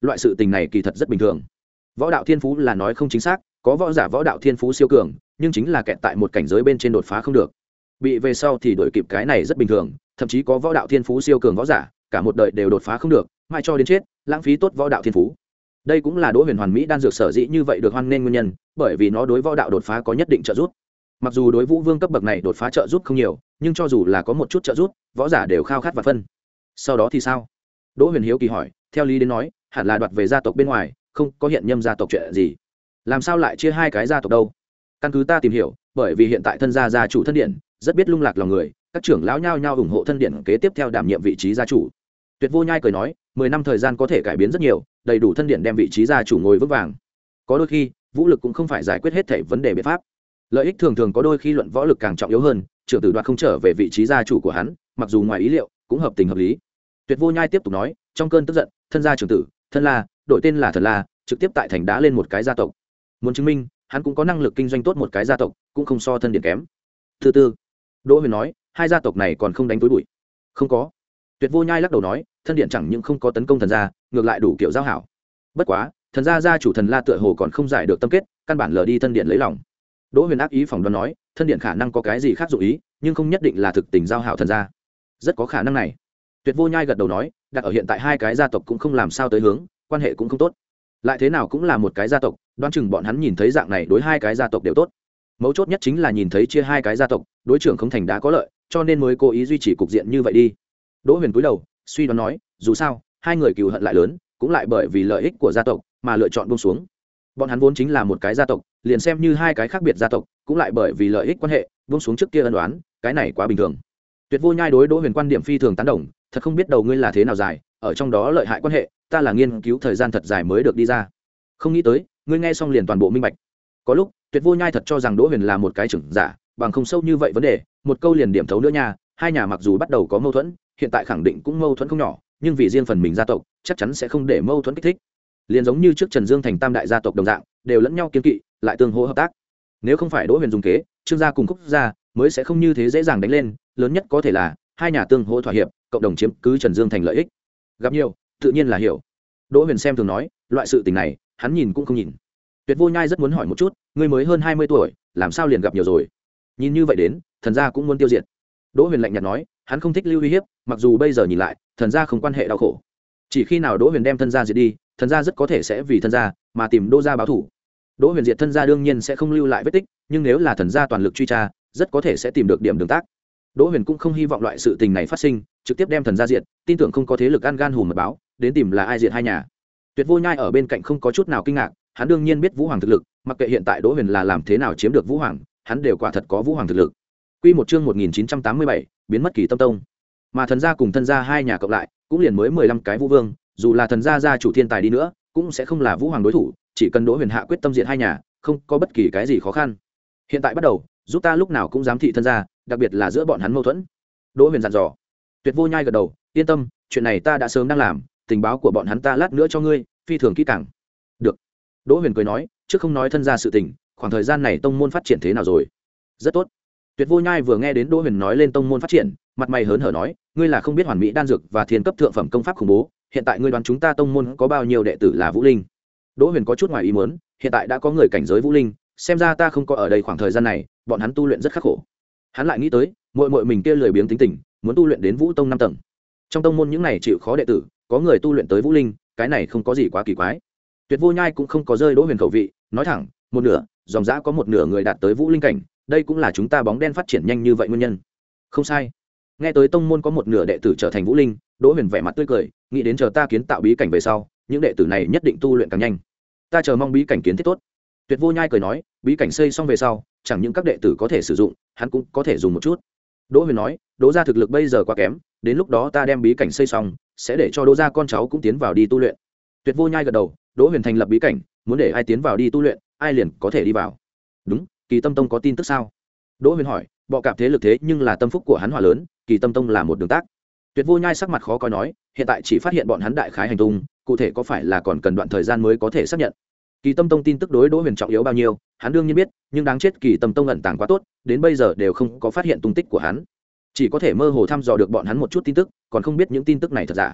loại sự tình này kỳ thật rất bình thường. Võ đạo thiên phú là nói không chính xác, có võ giả võ đạo thiên phú siêu cường, nhưng chính là kẹt tại một cảnh giới bên trên đột phá không được, bị về sau thì đổi kịp, cái này rất bình thường. Thậm chí có võ đạo thiên phú siêu cường võ giả cả một đời đều đột phá không được, mãi cho đến chết, lãng phí tốt võ đạo thiên phú. Đây cũng là Đỗ Huyền hoàn mỹ đan dược sở dĩ như vậy được hoan nghênh nguyên nhân, bởi vì nó đối võ đạo đột phá có nhất định trợ giúp. Mặc dù đối vũ vương cấp bậc này đột phá trợ giúp không nhiều, nhưng cho dù là có một chút trợ giúp, võ giả đều khao khát và phân. Sau đó thì sao? Đỗ Huyền hiếu kỳ hỏi. Theo lý đến nói, hẳn là đoạt về gia tộc bên ngoài, không có hiện nhâm gia tộc chuyện gì. Làm sao lại chia hai cái gia tộc đâu? Căn cứ ta tìm hiểu, bởi vì hiện tại thân gia gia chủ thân điện rất biết lung lạc lòng người, các trưởng lão nhao nhao ủng hộ thân điện kế tiếp theo đảm nhiệm vị trí gia chủ. Tuyệt Vô Nhai cười nói, mười năm thời gian có thể cải biến rất nhiều, đầy đủ thân điện đem vị trí gia chủ ngồi vững vàng. Có đôi khi, vũ lực cũng không phải giải quyết hết thảy vấn đề biện pháp. Lợi ích thường thường có đôi khi luận võ lực càng trọng yếu hơn, trưởng tử đoạt không trở về vị trí gia chủ của hắn, mặc dù ngoài ý liệu, cũng hợp tình hợp lý. Tuyệt Vô Nhai tiếp tục nói, trong cơn tức giận, thân gia trưởng tử, thân La, đổi tên là Thần La, trực tiếp tại thành đá lên một cái gia tộc. Muốn chứng minh, hắn cũng có năng lực kinh doanh tốt một cái gia tộc, cũng không so thân điện kém. Thứ tư, Đỗ Huyền nói, hai gia tộc này còn không đánh túi bụi. Không có. Tuyệt Vô Nhai lắc đầu nói, thân điện chẳng những không có tấn công thần gia, ngược lại đủ kiểu giao hảo. Bất quá, thần gia gia chủ Thần La tựa hồ còn không giải được tâm kết, căn bản lờ đi thân điện lấy lòng. Đỗ Huyền ác ý phỏng đoán nói, thân điện khả năng có cái gì khác dụng ý, nhưng không nhất định là thực tình giao hảo thần gia. Rất có khả năng này. Tuyệt Vô Nhai gật đầu nói, đặt ở hiện tại hai cái gia tộc cũng không làm sao tới hướng, quan hệ cũng không tốt. Lại thế nào cũng là một cái gia tộc, đoán chừng bọn hắn nhìn thấy dạng này đối hai cái gia tộc đều tốt. Mấu chốt nhất chính là nhìn thấy chia hai cái gia tộc, đối trưởng không thành đã có lợi, cho nên mới cố ý duy trì cục diện như vậy đi. Đỗ Huyền cúi đầu, suy đoán nói, dù sao, hai người cừu hận lại lớn, cũng lại bởi vì lợi ích của gia tộc mà lựa chọn buông xuống. Bọn hắn vốn chính là một cái gia tộc, liền xem như hai cái khác biệt gia tộc, cũng lại bởi vì lợi ích quan hệ, buông xuống trước kia ân oán, cái này quá bình thường. Tuyệt Vô Nhai đối Đỗ Huyền quan điểm phi thường tán đồng, thật không biết đầu ngươi là thế nào dài, ở trong đó lợi hại quan hệ, ta là nghiên cứu thời gian thật dài mới được đi ra. Không nghĩ tới, ngươi nghe xong liền toàn bộ minh bạch. Có lúc, Tuyệt Vô Nhai thật cho rằng Đỗ Huyền là một cái trưởng giả, bằng không sâu như vậy vấn đề, một câu liền điểm thấu nữa nha. Hai nhà mặc dù bắt đầu có mâu thuẫn, hiện tại khẳng định cũng mâu thuẫn không nhỏ, nhưng vì riêng phần mình gia tộc, chắc chắn sẽ không để mâu thuẫn kích thích. Liền giống như trước Trần Dương thành tam đại gia tộc đồng dạng, đều lẫn nhau kiên kỵ, lại tương hỗ hợp tác. Nếu không phải Đỗ Huyền dùng kế, Trương gia cùng Khúc gia mới sẽ không như thế dễ dàng đánh lên, lớn nhất có thể là hai nhà tương hỗ thỏa hiệp, cộng đồng chiếm cứ Trần Dương thành lợi ích. Gặp nhiều, tự nhiên là hiểu. Đỗ Huyền xem thường nói, loại sự tình này, hắn nhìn cũng không nhìn. Tuyệt Vô Nhai rất muốn hỏi một chút, ngươi mới hơn hai mươi tuổi, làm sao liền gặp nhiều rồi? Nhìn như vậy đến, thần gia cũng muốn tiêu diệt. Đỗ Huyền lạnh nhạt nói, hắn không thích lưu uy hiếp, mặc dù bây giờ nhìn lại, thần gia không quan hệ đau khổ. Chỉ khi nào Đỗ Huyền đem thân gia diệt đi, thần gia rất có thể sẽ vì thân gia mà tìm Đỗ gia báo thù. Đỗ Huyền diệt thân gia đương nhiên sẽ không lưu lại vết tích, nhưng nếu là thần gia toàn lực truy tra, rất có thể sẽ tìm được điểm đường tác. Đỗ Huyền cũng không hy vọng loại sự tình này phát sinh, trực tiếp đem thần gia diệt, tin tưởng không có thế lực ăn gan hùm mật báo, đến tìm là ai diệt hai nhà. Tuyệt Vô Nhai ở bên cạnh không có chút nào kinh ngạc, hắn đương nhiên biết Vũ Hoàng thực lực, mặc kệ hiện tại Đỗ Huyền là làm thế nào chiếm được Vũ Hoàng, hắn đều quả thật có Vũ Hoàng thực lực. Quy một chương một nghìn chín trăm tám mươi bảy, biến mất Kỳ Tâm Tông. Mà thần gia cùng thân gia hai nhà cộng lại, cũng liền mới mười lăm cái Vũ Vương, dù là thần gia gia chủ thiên tài đi nữa, cũng sẽ không là Vũ Hoàng đối thủ, chỉ cần Đỗ Huyền hạ quyết tâm diệt hai nhà, không có bất kỳ cái gì khó khăn. Hiện tại bắt đầu, giúp ta lúc nào cũng giám thị thân gia, đặc biệt là giữa bọn hắn mâu thuẫn. Đỗ Huyền dặn dò. Tuyệt Vô Nhai gật đầu, yên tâm, chuyện này ta đã sớm đang làm, tình báo của bọn hắn ta lát nữa cho ngươi, phi thường kỹ càng. Được. Đỗ Huyền cười nói, trước không nói thân gia sự tình, khoảng thời gian này tông môn phát triển thế nào rồi? Rất tốt. Tuyệt Vô Nhai vừa nghe đến Đỗ Huyền nói lên tông môn phát triển, mặt mày hớn hở nói, ngươi là không biết hoàn mỹ đan dược và thiên cấp thượng phẩm công pháp khủng bố, hiện tại ngươi đoán chúng ta tông môn có bao nhiêu đệ tử là Vũ Linh? Đỗ Huyền có chút ngoài ý muốn, hiện tại đã có người cảnh giới Vũ Linh, xem ra ta không có ở đây khoảng thời gian này, bọn hắn tu luyện rất khắc khổ. Hắn lại nghĩ tới, muội muội mình kia lười biếng tính tình, muốn tu luyện đến Vũ tông năm tầng. Trong tông môn những này chịu khó đệ tử, có người tu luyện tới Vũ Linh, cái này không có gì quá kỳ quái. Tuyệt Vô Nhai cũng không có rơi Đỗ Huyền khẩu vị, nói thẳng, một nửa, dòng dã có một nửa người đạt tới Vũ Linh cảnh, đây cũng là chúng ta bóng đen phát triển nhanh như vậy nguyên nhân. Không sai. Nghe tới tông môn có một nửa đệ tử trở thành Vũ Linh, Đỗ Huyền vẻ mặt tươi cười, nghĩ đến chờ ta kiến tạo bí cảnh về sau, những đệ tử này nhất định tu luyện càng nhanh. Ta chờ mong bí cảnh kiến thiết tốt. Tuyệt Vô Nhai cười nói, bí cảnh xây xong về sau, chẳng những các đệ tử có thể sử dụng, hắn cũng có thể dùng một chút. Đỗ Huyền nói, Đỗ gia thực lực bây giờ quá kém, đến lúc đó ta đem bí cảnh xây xong, sẽ để cho Đỗ gia con cháu cũng tiến vào đi tu luyện. Tuyệt Vô Nhai gật đầu, Đỗ Huyền thành lập bí cảnh, muốn để ai tiến vào đi tu luyện, ai liền có thể đi vào. Đúng, Kỳ Tâm Tông có tin tức sao? Đỗ Huyền hỏi, bọ cạp thế lực thế nhưng là tâm phúc của hắn hòa lớn, Kỳ Tâm Tông là một đường tác. Tuyệt Vô Nhai sắc mặt khó coi nói, hiện tại chỉ phát hiện bọn hắn đại khái hành tung, cụ thể có phải là còn cần đoạn thời gian mới có thể xác nhận. Kỳ Tâm Tông tin tức đối Đỗ Huyền trọng yếu bao nhiêu, hắn đương nhiên biết, nhưng đáng chết Kỳ Tâm Tông ẩn tàng quá tốt, đến bây giờ đều không có phát hiện tung tích của hắn. Chỉ có thể mơ hồ thăm dò được bọn hắn một chút tin tức, còn không biết những tin tức này thật giả.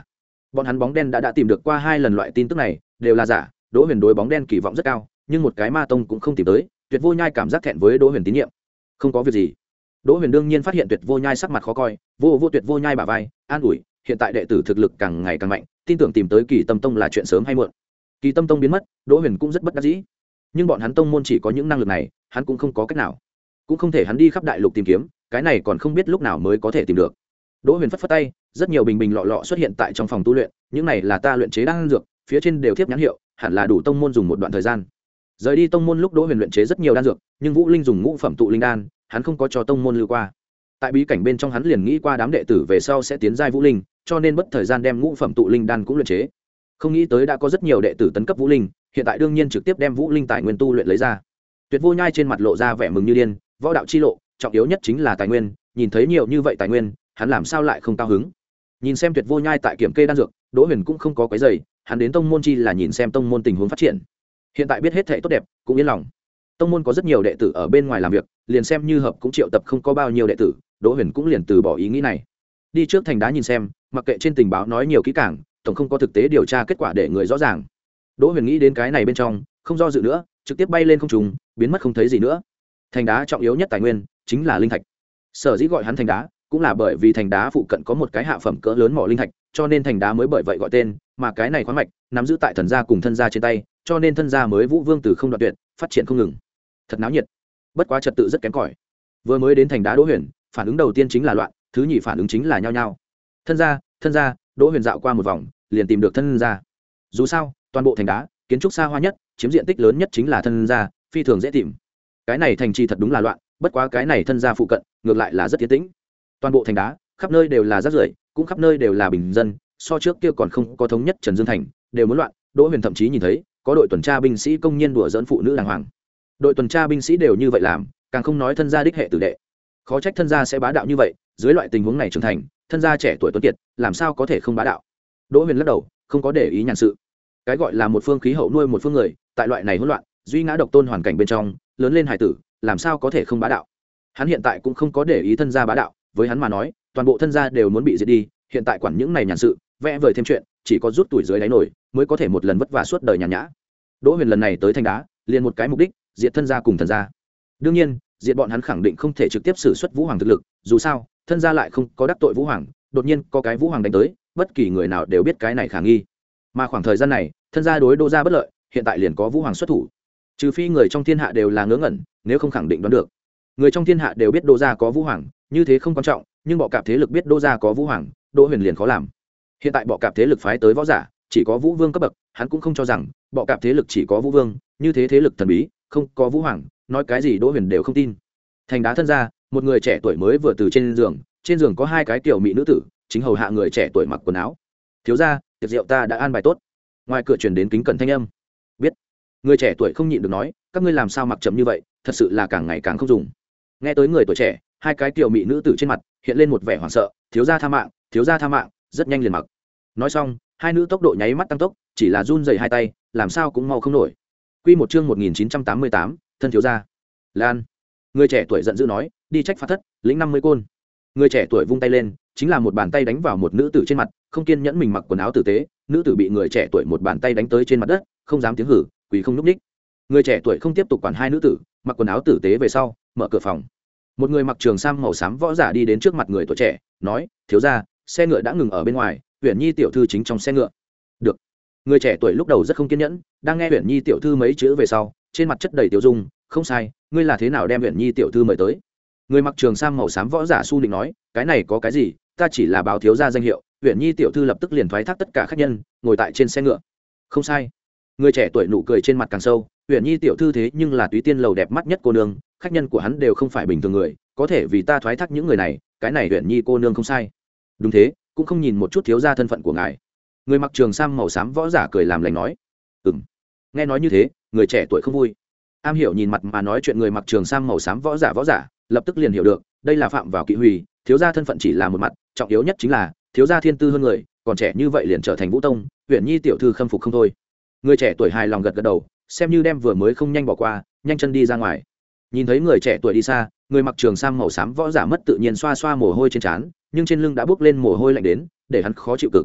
bọn hắn bóng đen đã đã tìm được qua hai lần loại tin tức này đều là giả. Đỗ Huyền đối bóng đen kỳ vọng rất cao, nhưng một cái ma tông cũng không tìm tới. Tuyệt Vô Nhai cảm giác thẹn với Đỗ Huyền tín nhiệm. Không có việc gì. Đỗ Huyền đương nhiên phát hiện Tuyệt Vô Nhai sắc mặt khó coi, vô vô Tuyệt Vô Nhai bả vai, an ủi, hiện tại đệ tử thực lực càng ngày càng mạnh, tin tưởng tìm tới Kỳ Tâm Tông là chuyện sớm hay muộn. Kỳ Tâm Tông biến mất, Đỗ Huyền cũng rất bất đắc dĩ. Nhưng bọn hắn tông môn chỉ có những năng lực này, hắn cũng không có cách nào. Cũng không thể hắn đi khắp đại lục tìm kiếm, cái này còn không biết lúc nào mới có thể tìm được. Đỗ Huyền phất phất tay, rất nhiều bình bình lọ lọ xuất hiện tại trong phòng tu luyện, những này là ta luyện chế đan dược, phía trên đều thiếp nhãn hiệu, hẳn là đủ tông môn dùng một đoạn thời gian. Rời đi tông môn lúc Đỗ Huyền luyện chế rất nhiều đan dược, nhưng Vũ Linh dùng ngũ phẩm tụ linh đan, hắn không có cho tông môn lưu qua. Tại bí cảnh bên trong hắn liền nghĩ qua đám đệ tử về sau sẽ tiến giai Vũ Linh, cho nên bất thời gian đem ngũ phẩm tụ linh đan cũng luyện chế. Không nghĩ tới đã có rất nhiều đệ tử tấn cấp Vũ Linh, hiện tại đương nhiên trực tiếp đem Vũ Linh tài nguyên tu luyện lấy ra. Tuyệt Vô Nhai trên mặt lộ ra vẻ mừng như điên, võ đạo chi lộ, trọng yếu nhất chính là tài nguyên, nhìn thấy nhiều như vậy tài nguyên, hắn làm sao lại không cao hứng. Nhìn xem Tuyệt Vô Nhai tại kiểm kê đan dược, Đỗ Huyền cũng không có quấy rầy, hắn đến tông môn chi là nhìn xem tông môn tình huống phát triển. Hiện tại biết hết thảy tốt đẹp, cũng yên lòng. Tông môn có rất nhiều đệ tử ở bên ngoài làm việc, liền xem như hợp cũng triệu tập không có bao nhiêu đệ tử, Đỗ Huyền cũng liền từ bỏ ý nghĩ này. Đi trước thành đá nhìn xem, mặc kệ trên tình báo nói nhiều kỹ càng, tổng không có thực tế điều tra kết quả để người rõ ràng. Đỗ Huyền nghĩ đến cái này bên trong, không do dự nữa, trực tiếp bay lên không trung, biến mất không thấy gì nữa. Thành đá trọng yếu nhất tài nguyên chính là linh thạch. Sở dĩ gọi hắn thành đá, cũng là bởi vì thành đá phụ cận có một cái hạ phẩm cỡ lớn mỏ linh thạch, cho nên thành đá mới bởi vậy gọi tên, mà cái này khoáng mạch nắm giữ tại thần gia cùng thân gia trên tay, cho nên thân gia mới Vũ Vương từ không đoạn tuyệt, phát triển không ngừng. Thật náo nhiệt. Bất quá trật tự rất kém cỏi. Vừa mới đến thành đá Đỗ Huyền, phản ứng đầu tiên chính là loạn, thứ nhì phản ứng chính là nhao nhao. Thân gia, thân gia, Đỗ Huyền dạo qua một vòng, liền tìm được thân gia. Dù sao, toàn bộ thành đá, kiến trúc xa hoa nhất, chiếm diện tích lớn nhất chính là thân gia, phi thường dễ tìm. Cái này thành trì thật đúng là loạn, bất quá cái này thân gia phụ cận, ngược lại là rất yên tĩnh. Toàn bộ thành đá, khắp nơi đều là rác rưởi, cũng khắp nơi đều là bình dân, so trước kia còn không có thống nhất Trần Dương thành, đều muốn loạn. Đỗ Huyền thậm chí nhìn thấy, có đội tuần tra binh sĩ công nhiên đùa giỡn phụ nữ đàng hoàng. Đội tuần tra binh sĩ đều như vậy làm, càng không nói thân gia đích hệ tử đệ. Khó trách thân gia sẽ bá đạo như vậy, dưới loại tình huống này trưởng thành, thân gia trẻ tuổi tuấn kiệt, làm sao có thể không bá đạo. Đỗ Huyền lắc đầu, không có để ý nhàn sự. Cái gọi là một phương khí hậu nuôi một phương người, tại loại này hỗn loạn, duy ngã độc tôn hoàn cảnh bên trong, lớn lên hải tử, làm sao có thể không bá đạo. Hắn hiện tại cũng không có để ý thân gia bá đạo, với hắn mà nói, toàn bộ thân gia đều muốn bị diệt đi, hiện tại quản những này nhàn sự, vẽ vời thêm chuyện, chỉ có rút tuổi dưới đáy nổi, mới có thể một lần vất vả suốt đời nhàn nhã. Đỗ Huyền lần này tới thành đá, liền một cái mục đích, diệt thân gia cùng thần gia. Đương nhiên, diệt bọn hắn khẳng định không thể trực tiếp sử xuất Vũ Hoàng thực lực, dù sao, thân gia lại không có đắc tội Vũ Hoàng, đột nhiên có cái Vũ Hoàng đánh tới, bất kỳ người nào đều biết cái này khả nghi. Mà khoảng thời gian này, thân gia đối Đỗ gia bất lợi, hiện tại liền có Vũ Hoàng xuất thủ. Trừ phi người trong thiên hạ đều là ngớ ngẩn, nếu không khẳng định đoán được. Người trong thiên hạ đều biết Đỗ gia có Vũ Hoàng, như thế không quan trọng, nhưng bọ cạp thế lực biết Đỗ gia có Vũ Hoàng, Đỗ Huyền liền khó làm. Hiện tại bọ cạp thế lực phái tới võ giả, chỉ có Vũ Vương cấp bậc, hắn cũng không cho rằng bọ cạp thế lực chỉ có Vũ Vương, như thế thế lực thần bí, không có Vũ Hoàng, nói cái gì Đỗ Huyền đều không tin. Thành đá thân gia, một người trẻ tuổi mới vừa từ trên giường, trên giường có hai cái tiểu mỹ nữ tử, chính hầu hạ người trẻ tuổi mặc quần áo. Thiếu gia, tiệc rượu ta đã an bài tốt. Ngoài cửa truyền đến kính cẩn thanh âm. Biết. Người trẻ tuổi không nhịn được nói, các ngươi làm sao mặc chậm như vậy, thật sự là càng ngày càng không dùng. Nghe tới người tuổi trẻ, hai cái tiểu mỹ nữ tử trên mặt hiện lên một vẻ hoảng sợ. Thiếu gia tha mạng, thiếu gia tha mạng, rất nhanh liền mặc. Nói xong, hai nữ tốc độ nháy mắt tăng tốc, chỉ là run rẩy hai tay, làm sao cũng mau không nổi. Quy một chương một nghìn chín trăm tám mươi tám, thân thiếu gia. Lan. Người trẻ tuổi giận dữ nói, đi trách phạt thất, lĩnh năm mươi côn. Người trẻ tuổi vung tay lên, chính là một bàn tay đánh vào một nữ tử trên mặt, không kiên nhẫn mình mặc quần áo tử tế, nữ tử bị người trẻ tuổi một bàn tay đánh tới trên mặt đất, không dám tiếng hử, quỳ không nhúc nhích. Người trẻ tuổi không tiếp tục quản hai nữ tử, mặc quần áo tử tế về sau, mở cửa phòng. Một người mặc trường sam màu xám võ giả đi đến trước mặt người tuổi trẻ, nói, thiếu gia, xe ngựa đã ngừng ở bên ngoài, Uyển Nhi tiểu thư chính trong xe ngựa. Được. Người trẻ tuổi lúc đầu rất không kiên nhẫn, đang nghe Uyển Nhi tiểu thư mấy chữ về sau, trên mặt chất đầy tiểu dung, không sai, ngươi là thế nào đem Uyển Nhi tiểu thư mời tới? Người mặc trường sam màu xám võ giả su định nói, cái này có cái gì, ta chỉ là báo thiếu gia danh hiệu. Uyển Nhi tiểu thư lập tức liền thoái thác tất cả khách nhân, ngồi tại trên xe ngựa. Không sai. Người trẻ tuổi nụ cười trên mặt càng sâu, Uyển Nhi tiểu thư thế nhưng là túy tiên lầu đẹp mắt nhất cô nương, khách nhân của hắn đều không phải bình thường người, có thể vì ta thoái thác những người này, cái này Uyển Nhi cô nương không sai. Đúng thế, cũng không nhìn một chút thiếu gia thân phận của ngài. Người mặc trường sam màu xám võ giả cười làm lành nói, ừm. Nghe nói như thế, người trẻ tuổi không vui. Am hiểu nhìn mặt mà nói chuyện người mặc trường sam màu xám võ giả võ giả, lập tức liền hiểu được, đây là phạm vào kỵ hủy, thiếu gia thân phận chỉ là một mặt, trọng yếu nhất chính là thiếu gia thiên tư hơn người, còn trẻ như vậy liền trở thành Vũ Tông, Uyển Nhi tiểu thư khâm phục không thôi. Người trẻ tuổi hài lòng gật gật đầu, xem như đem vừa mới không nhanh bỏ qua, nhanh chân đi ra ngoài. Nhìn thấy người trẻ tuổi đi xa, người mặc trường sam màu xám võ giả mất tự nhiên xoa xoa mồ hôi trên trán, nhưng trên lưng đã bốc lên mồ hôi lạnh đến, để hắn khó chịu cực.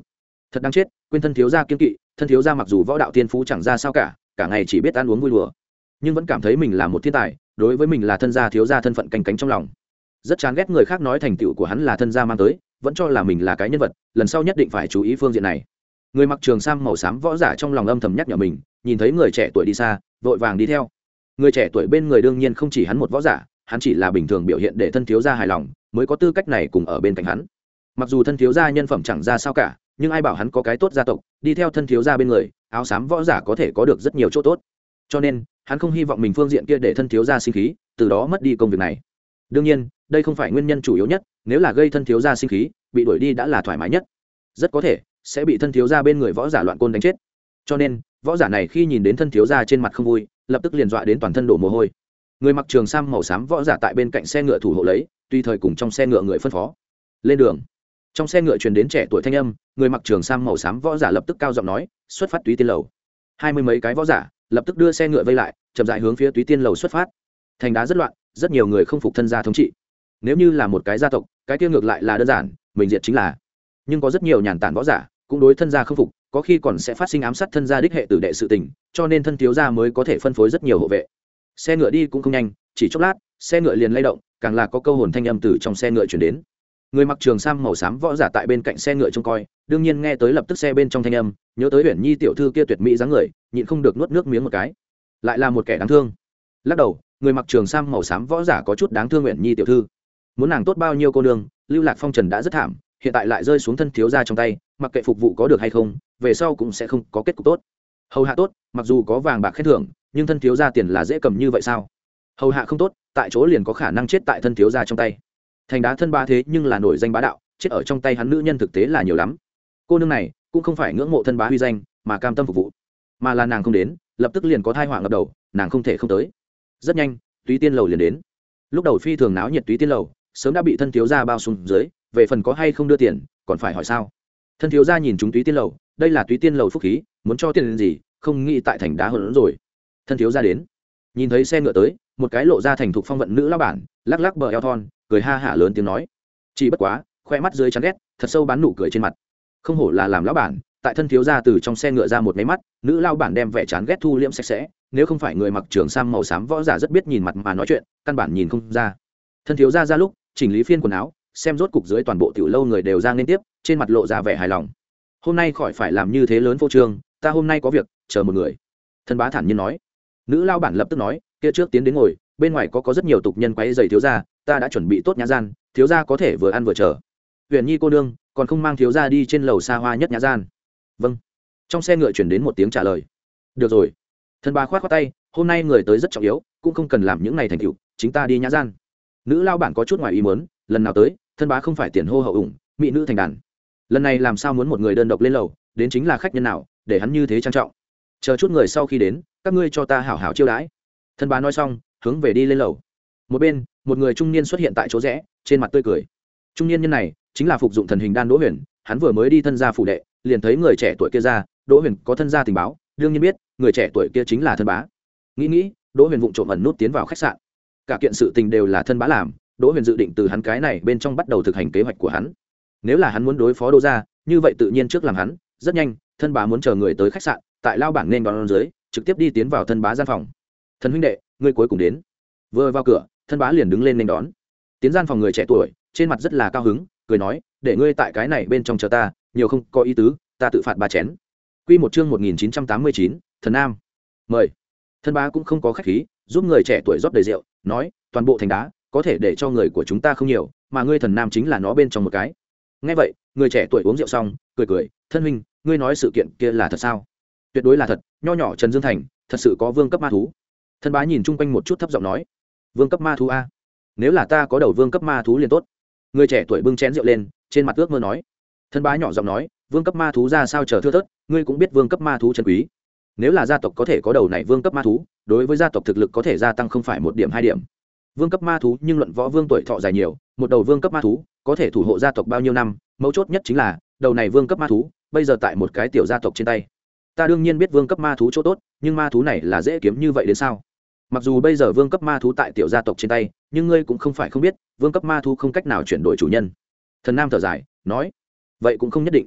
thật đáng chết, quên thân thiếu gia kiên kỵ. Thân thiếu gia mặc dù võ đạo tiên phú chẳng ra sao cả, cả ngày chỉ biết ăn uống vui đùa, nhưng vẫn cảm thấy mình là một thiên tài, đối với mình là thân gia thiếu gia thân phận canh cánh trong lòng. Rất chán ghét người khác nói thành tựu của hắn là thân gia mang tới, vẫn cho là mình là cái nhân vật, lần sau nhất định phải chú ý phương diện này. Người mặc trường sam màu xám võ giả trong lòng âm thầm nhắc nhở mình, nhìn thấy người trẻ tuổi đi xa, vội vàng đi theo. Người trẻ tuổi bên người đương nhiên không chỉ hắn một võ giả, hắn chỉ là bình thường biểu hiện để thân thiếu gia hài lòng, mới có tư cách này cùng ở bên cạnh hắn. Mặc dù thân thiếu gia nhân phẩm chẳng ra sao cả, nhưng ai bảo hắn có cái tốt gia tộc, đi theo thân thiếu gia bên người, áo xám võ giả có thể có được rất nhiều chỗ tốt. Cho nên, hắn không hy vọng mình phương diện kia để thân thiếu gia sinh khí, từ đó mất đi công việc này. Đương nhiên, đây không phải nguyên nhân chủ yếu nhất, nếu là gây thân thiếu gia sinh khí, bị đuổi đi đã là thoải mái nhất. Rất có thể sẽ bị thân thiếu gia bên người võ giả loạn côn đánh chết. Cho nên, võ giả này khi nhìn đến thân thiếu gia trên mặt không vui, lập tức liền dọa đến toàn thân đổ mồ hôi. Người mặc trường sam màu xám võ giả tại bên cạnh xe ngựa thủ hộ lấy, tùy thời cùng trong xe ngựa người phân phó. Lên đường. Trong xe ngựa truyền đến trẻ tuổi thanh âm, người mặc trường sam màu xám võ giả lập tức cao giọng nói, xuất phát Túy Tiên lầu. Hai mươi mấy cái võ giả lập tức đưa xe ngựa vây lại, chậm rãi hướng phía Túy Tiên lầu xuất phát. Thành đá rất loạn, rất nhiều người không phục thân gia thống trị. Nếu như là một cái gia tộc, cái kia ngược lại là đơn giản, mình diệt chính là. Nhưng có rất nhiều nhàn tản võ giả cũng đối thân gia không phục, có khi còn sẽ phát sinh ám sát thân gia đích hệ tử đệ sự tình, cho nên thân thiếu gia mới có thể phân phối rất nhiều hộ vệ. Xe ngựa đi cũng không nhanh, chỉ chốc lát, xe ngựa liền lay động, càng là có câu hồn thanh âm từ trong xe ngựa truyền đến. Người mặc trường sam màu xám võ giả tại bên cạnh xe ngựa trông coi, đương nhiên nghe tới lập tức xe bên trong thanh âm, nhớ tới Uyển Nhi tiểu thư kia tuyệt mỹ dáng người, nhịn không được nuốt nước miếng một cái. Lại là một kẻ đáng thương. Lắc đầu, người mặc trường sam màu xám võ giả có chút đáng thương Uyển Nhi tiểu thư. Muốn nàng tốt bao nhiêu cô nương, lưu lạc phong trần đã rất thảm, hiện tại lại rơi xuống thân thiếu gia trong tay, mặc kệ phục vụ có được hay không, về sau cũng sẽ không có kết cục tốt. Hầu hạ tốt, mặc dù có vàng bạc khen thưởng, nhưng thân thiếu gia tiền là dễ cầm như vậy sao? Hầu hạ không tốt, tại chỗ liền có khả năng chết tại thân thiếu gia trong tay. Thành đá thân ba thế nhưng là nổi danh bá đạo, chết ở trong tay hắn nữ nhân thực tế là nhiều lắm. Cô nương này cũng không phải ngưỡng mộ thân bá huy danh mà cam tâm phục vụ, mà là nàng không đến, lập tức liền có thai họa ngập đầu, nàng không thể không tới. Rất nhanh, Túy Tiên lầu liền đến. Lúc đầu phi thường náo nhiệt Túy Tiên lầu, sớm đã bị thân thiếu gia bao xuống dưới, về phần có hay không đưa tiền, còn phải hỏi sao? Thân thiếu gia nhìn chúng Túy Tiên lầu, đây là Túy Tiên lầu phúc khí, muốn cho tiền gì, không nghĩ tại thành đá hơn rồi. Thân thiếu gia đến, nhìn thấy xe ngựa tới, một cái lộ ra thành thục phong vận nữ lão bản, lắc lắc bờ eo thon, cười ha hả lớn tiếng nói, chỉ bất quá khoe mắt dưới chán ghét, thật sâu bán nụ cười trên mặt. Không hổ là làm lão bản, tại thân thiếu gia từ trong xe ngựa ra một máy mắt, nữ lão bản đem vẻ chán ghét thu liễm sạch sẽ, nếu không phải người mặc trường sam màu xám võ giả rất biết nhìn mặt mà nói chuyện, căn bản nhìn không ra. Thân thiếu gia ra lúc chỉnh lý phiên quần áo, xem rốt cục dưới toàn bộ tiểu lâu người đều ra liên tiếp, trên mặt lộ ra vẻ hài lòng. Hôm nay khỏi phải làm như thế lớn vô trương, ta hôm nay có việc, chờ một người. Thân bá thản nhiên nói. Nữ lão bản lập tức nói, kia trước tiến đến ngồi, bên ngoài có có rất nhiều tục nhân quấy rầy thiếu gia, ta đã chuẩn bị tốt nhã gian, thiếu gia có thể vừa ăn vừa chờ. Huyền Nhi cô đương còn không mang thiếu gia đi trên lầu xa hoa nhất nhã gian. Vâng. Trong xe ngựa chuyển đến một tiếng trả lời. Được rồi. Thân bá khoát khoát tay, hôm nay người tới rất trọng yếu, cũng không cần làm những này thành tựu, chính ta đi nhã gian. Nữ lao bản có chút ngoài ý muốn, lần nào tới, thân bá không phải tiền hô hậu ủng, mỹ nữ thành đàn. Lần này làm sao muốn một người đơn độc lên lầu, đến chính là khách nhân nào, để hắn như thế trang trọng. Chờ chút người sau khi đến, các ngươi cho ta hảo hảo chiêu đãi. Thân bá nói xong, hướng về đi lên lầu. Một bên, một người trung niên xuất hiện tại chỗ rẽ, trên mặt tươi cười. Trung niên nhân này chính là phục dụng thần hình đan Đỗ Huyền, hắn vừa mới đi thân gia phủ đệ, liền thấy người trẻ tuổi kia ra, Đỗ Huyền có thân gia tình báo, đương nhiên biết, người trẻ tuổi kia chính là thân bá. Nghĩ nghĩ, Đỗ Huyền vụng trộm ẩn nút tiến vào khách sạn. Cả kiện sự tình đều là thân bá làm, Đỗ Huyền dự định từ hắn cái này bên trong bắt đầu thực hành kế hoạch của hắn. Nếu là hắn muốn đối phó Đỗ gia, như vậy tự nhiên trước làm hắn, rất nhanh, thân bá muốn chờ người tới khách sạn, tại lao bảng nên đón dưới, trực tiếp đi tiến vào thân bá gian phòng. Thân huynh đệ, ngươi cuối cùng đến. Vừa vào cửa, thân bá liền đứng lên nên đón. Tiến gian phòng người trẻ tuổi, trên mặt rất là cao hứng, cười nói, để ngươi tại cái này bên trong chờ ta, nhiều không có ý tứ, ta tự phạt ba chén. Quy một chương một nghìn chín trăm tám mươi chín, Thần Nam. Mời. Thân bá cũng không có khách khí, giúp người trẻ tuổi rót đầy rượu, nói, toàn bộ thành đá, có thể để cho người của chúng ta không nhiều, mà ngươi Thần Nam chính là nó bên trong một cái. Nghe vậy, người trẻ tuổi uống rượu xong, cười cười, thân huynh, ngươi nói sự kiện kia là thật sao? Tuyệt đối là thật, nho nhỏ Trần Dương Thành, thật sự có vương cấp ma thú. Thân bá nhìn chung quanh một chút thấp giọng nói, vương cấp ma thú a? Nếu là ta có đầu vương cấp ma thú liền tốt. Người trẻ tuổi bưng chén rượu lên, trên mặt ước mơ nói. Thân bá nhỏ giọng nói, vương cấp ma thú ra sao chờ thưa thớt, ngươi cũng biết vương cấp ma thú chân quý. Nếu là gia tộc có thể có đầu này vương cấp ma thú, đối với gia tộc thực lực có thể gia tăng không phải một điểm hai điểm. Vương cấp ma thú nhưng luận võ vương tuổi thọ dài nhiều, một đầu vương cấp ma thú có thể thủ hộ gia tộc bao nhiêu năm, mấu chốt nhất chính là đầu này vương cấp ma thú bây giờ tại một cái tiểu gia tộc trên tay. Ta đương nhiên biết vương cấp ma thú chỗ tốt, nhưng ma thú này là dễ kiếm như vậy đến sao? Mặc dù bây giờ vương cấp ma thú tại tiểu gia tộc trên tay, nhưng ngươi cũng không phải không biết, vương cấp ma thú không cách nào chuyển đổi chủ nhân. Thần Nam thở dài nói, vậy cũng không nhất định.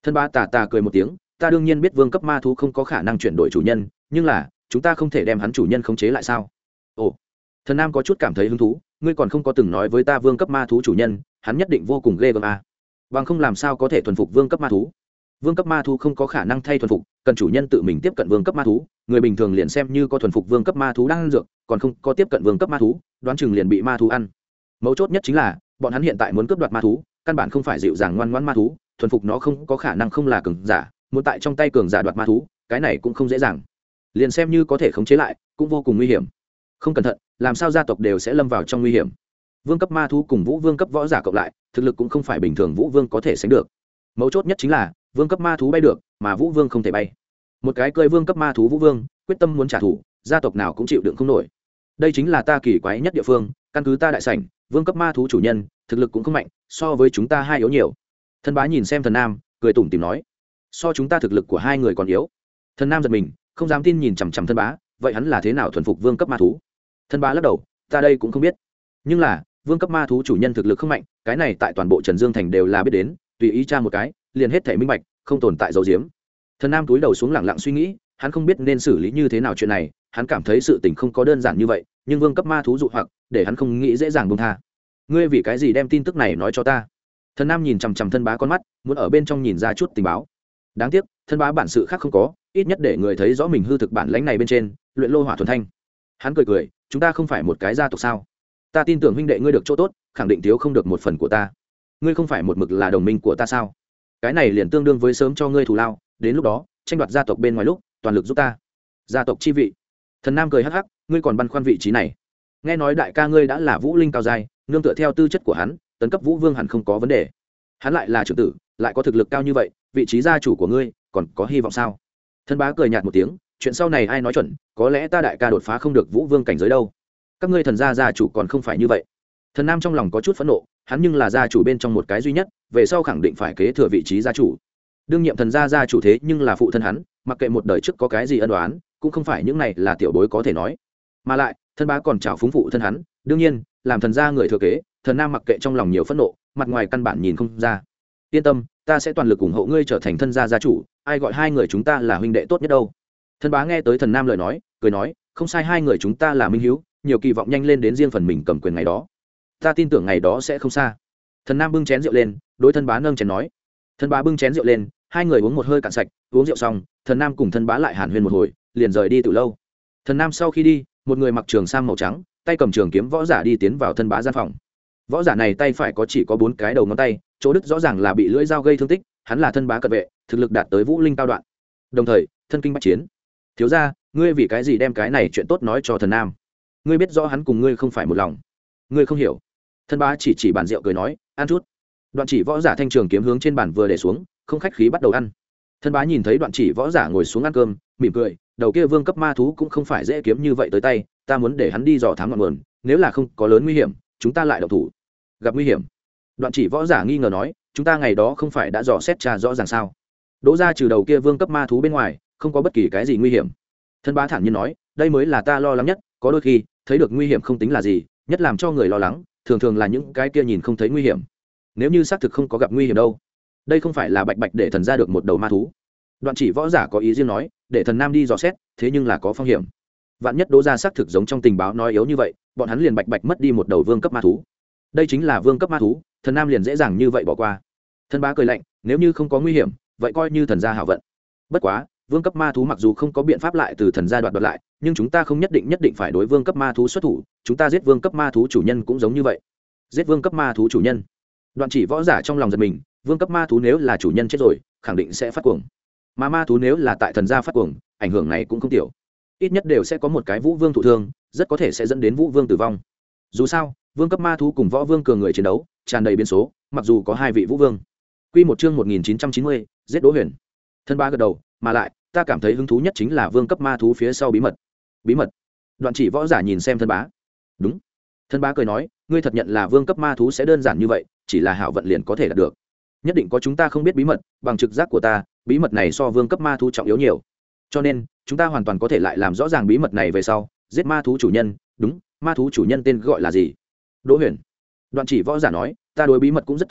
Thân bá tà tà cười một tiếng, ta đương nhiên biết vương cấp ma thú không có khả năng chuyển đổi chủ nhân, nhưng là chúng ta không thể đem hắn chủ nhân khống chế lại sao? Ồ, thần nam có chút cảm thấy hứng thú, ngươi còn không có từng nói với ta vương cấp ma thú chủ nhân, hắn nhất định vô cùng ghê gớm à. Bằng không làm sao có thể thuần phục vương cấp ma thú? Vương cấp ma thú không có khả năng thay thuần phục, cần chủ nhân tự mình tiếp cận vương cấp ma thú, người bình thường liền xem như có thuần phục vương cấp ma thú đang ăn dược, còn không có tiếp cận vương cấp ma thú, đoán chừng liền bị ma thú ăn. Mấu chốt nhất chính là, bọn hắn hiện tại muốn cướp đoạt ma thú, căn bản không phải dịu dàng ngoan ngoãn ma thú, thuần phục nó không có khả năng không là cường giả, muốn tại trong tay cường giả đoạt ma thú, cái này cũng không dễ dàng. Liền xem như có thể khống chế lại, cũng vô cùng nguy hiểm. Không cẩn thận, làm sao gia tộc đều sẽ lâm vào trong nguy hiểm. Vương cấp ma thú cùng vũ vương cấp võ giả cộng lại, thực lực cũng không phải bình thường vũ vương có thể sánh được. Mấu chốt nhất chính là, vương cấp ma thú bay được, mà vũ vương không thể bay. Một cái cơi vương cấp ma thú vũ vương, quyết tâm muốn trả thù, gia tộc nào cũng chịu đựng không nổi. Đây chính là ta kỳ quái nhất địa phương, căn cứ ta đại sảnh, vương cấp ma thú chủ nhân, thực lực cũng không mạnh, so với chúng ta hai yếu nhiều. Thân bá nhìn xem thần nam, cười tủm tỉm nói, so chúng ta thực lực của hai người còn yếu. Thần nam giật mình, không dám tin nhìn chằm chằm thân bá, vậy hắn là thế nào thuần phục vương cấp ma thú? Thân bá lắc đầu, ta đây cũng không biết, nhưng là vương cấp ma thú chủ nhân thực lực không mạnh, cái này tại toàn bộ Trần Dương thành đều là biết đến, tùy ý tra một cái, liền hết thảy minh bạch, không tồn tại dấu diếm. Thần nam túi đầu xuống lặng lặng suy nghĩ, hắn không biết nên xử lý như thế nào chuyện này, hắn cảm thấy sự tình không có đơn giản như vậy, nhưng vương cấp ma thú dụ hoặc, để hắn không nghĩ dễ dàng buông tha. Ngươi vì cái gì đem tin tức này nói cho ta? Thần nam nhìn chằm chằm thân bá con mắt, muốn ở bên trong nhìn ra chút tình báo. Đáng tiếc, thân bá bản sự khác không có, ít nhất để người thấy rõ mình hư thực bản lãnh này bên trên, luyện lô hỏa thuần thanh. Hắn cười cười, chúng ta không phải một cái gia tộc sao? Ta tin tưởng huynh đệ ngươi được chỗ tốt, khẳng định thiếu không được một phần của ta. Ngươi không phải một mực là đồng minh của ta sao? Cái này liền tương đương với sớm cho ngươi thù lao, đến lúc đó, tranh đoạt gia tộc bên ngoài lúc, toàn lực giúp ta. Gia tộc chi vị. Thần nam cười hắc hắc, ngươi còn băn khoăn vị trí này. Nghe nói đại ca ngươi đã là vũ linh cao giai, nương tựa theo tư chất của hắn, tấn cấp vũ vương hẳn không có vấn đề. Hắn lại là trưởng tử, lại có thực lực cao như vậy, vị trí gia chủ của ngươi còn có hy vọng sao? Thân bá cười nhạt một tiếng, chuyện sau này ai nói chuẩn, có lẽ ta đại ca đột phá không được vũ vương cảnh giới đâu. Các ngươi thần gia gia chủ còn không phải như vậy. Thần nam trong lòng có chút phẫn nộ, hắn nhưng là gia chủ bên trong một cái duy nhất, về sau khẳng định phải kế thừa vị trí gia chủ. Đương nhiệm thần gia gia chủ thế nhưng là phụ thân hắn, mặc kệ một đời trước có cái gì ân oán, cũng không phải những này là tiểu bối có thể nói. Mà lại, thân bá còn chào phúng phụ thân hắn, đương nhiên, làm thần gia người thừa kế, thần nam mặc kệ trong lòng nhiều phẫn nộ, mặt ngoài căn bản nhìn không ra. Yên tâm, ta sẽ toàn lực ủng hộ ngươi trở thành thân gia gia chủ, ai gọi hai người chúng ta là huynh đệ tốt nhất đâu. Thân bá nghe tới thần nam lời nói, cười nói, không sai, hai người chúng ta là minh hiếu, nhiều kỳ vọng nhanh lên đến riêng phần mình cầm quyền ngày đó. Ta tin tưởng ngày đó sẽ không xa. Thần nam bưng chén rượu lên, đối thân bá nâng chén nói. Thân bá bưng chén rượu lên, hai người uống một hơi cạn sạch, uống rượu xong, thần nam cùng thân bá lại hàn huyên một hồi, liền rời đi từ lâu. Thần nam sau khi đi, một người mặc trường sam màu trắng, tay cầm trường kiếm võ giả đi tiến vào thân bá gian phòng. Võ giả này tay phải có chỉ có bốn cái đầu ngón tay, chỗ đứt rõ ràng là bị lưỡi dao gây thương tích, hắn là thân bá cận vệ, thực lực đạt tới vũ linh cao đoạn, đồng thời thân kinh bách chiến. Thiếu gia, ngươi vì cái gì đem cái này chuyện tốt nói cho thần nam? Ngươi biết rõ hắn cùng ngươi không phải một lòng, ngươi không hiểu. Thân bá chỉ chỉ bàn rượu cười nói, ăn chút. Đoạn chỉ võ giả thanh trường kiếm hướng trên bàn vừa để xuống, không khách khí bắt đầu ăn. Thân bá nhìn thấy đoạn chỉ võ giả ngồi xuống ăn cơm, mỉm cười, đầu kia vương cấp ma thú cũng không phải dễ kiếm như vậy tới tay, ta muốn để hắn đi dò thám ngọn nguồn, nếu là không có lớn nguy hiểm, chúng ta lại động thủ. Gặp nguy hiểm? Đoạn chỉ võ giả nghi ngờ nói, chúng ta ngày đó không phải đã dò xét tra rõ ràng sao? Đỗ ra trừ đầu kia vương cấp ma thú bên ngoài, không có bất kỳ cái gì nguy hiểm. Thân bá thản nhiên nói, đây mới là ta lo lắng nhất, có đôi khi thấy được nguy hiểm không tính là gì, nhất làm cho người lo lắng thường thường là những cái kia nhìn không thấy nguy hiểm. Nếu như xác thực không có gặp nguy hiểm đâu, đây không phải là bạch bạch để thần ra được một đầu ma thú. Đoạn chỉ võ giả có ý riêng nói, để thần nam đi dò xét, thế nhưng là có phong hiểm. Vạn nhất Đỗ ra xác thực giống trong tình báo nói yếu như vậy, bọn hắn liền bạch bạch mất đi một đầu vương cấp ma thú. Đây chính là vương cấp ma thú, thần nam liền dễ dàng như vậy bỏ qua. Thân bá cười lạnh, nếu như không có nguy hiểm, vậy coi như thần gia hảo vận. Bất quá, vương cấp ma thú mặc dù không có biện pháp lại từ thần gia đoạt đoạt lại, nhưng chúng ta không nhất định nhất định phải đối vương cấp ma thú xuất thủ, chúng ta giết vương cấp ma thú chủ nhân cũng giống như vậy. Giết vương cấp ma thú chủ nhân? Đoạn chỉ võ giả trong lòng giật mình, vương cấp ma thú nếu là chủ nhân chết rồi, khẳng định sẽ phát cuồng. Mà ma thú nếu là tại thần gia phát cuồng, ảnh hưởng này cũng không tiểu. Ít nhất đều sẽ có một cái vũ vương thụ thương, rất có thể sẽ dẫn đến vũ vương tử vong. Dù sao, vương cấp ma thú cùng võ vương cường người chiến đấu, tràn đầy biến số, mặc dù có hai vị vũ vương. Quy một chương một nghìn chín trăm chín mươi, giết Đỗ Huyền. Thân ba gật đầu, mà lại, ta cảm thấy hứng thú nhất chính là vương cấp ma thú phía sau bí mật. Bí mật? Đoạn chỉ võ giả nhìn xem thân bá. Đúng. Thân bá cười nói, ngươi thật nhận là vương cấp ma thú sẽ đơn giản như vậy, chỉ là hảo vận liền có thể đạt được. Nhất định có chúng ta không biết bí mật, bằng trực giác của ta, bí mật này so vương cấp ma thú trọng yếu nhiều. Cho nên, chúng ta hoàn toàn có thể lại làm rõ ràng bí mật này về sau, giết ma thú chủ nhân, đúng, ma thú chủ nhân tên gọi là gì? Đỗ Huyền. Đoạn chỉ võ giả nói, ta đối bí mật cũng rất tò mò,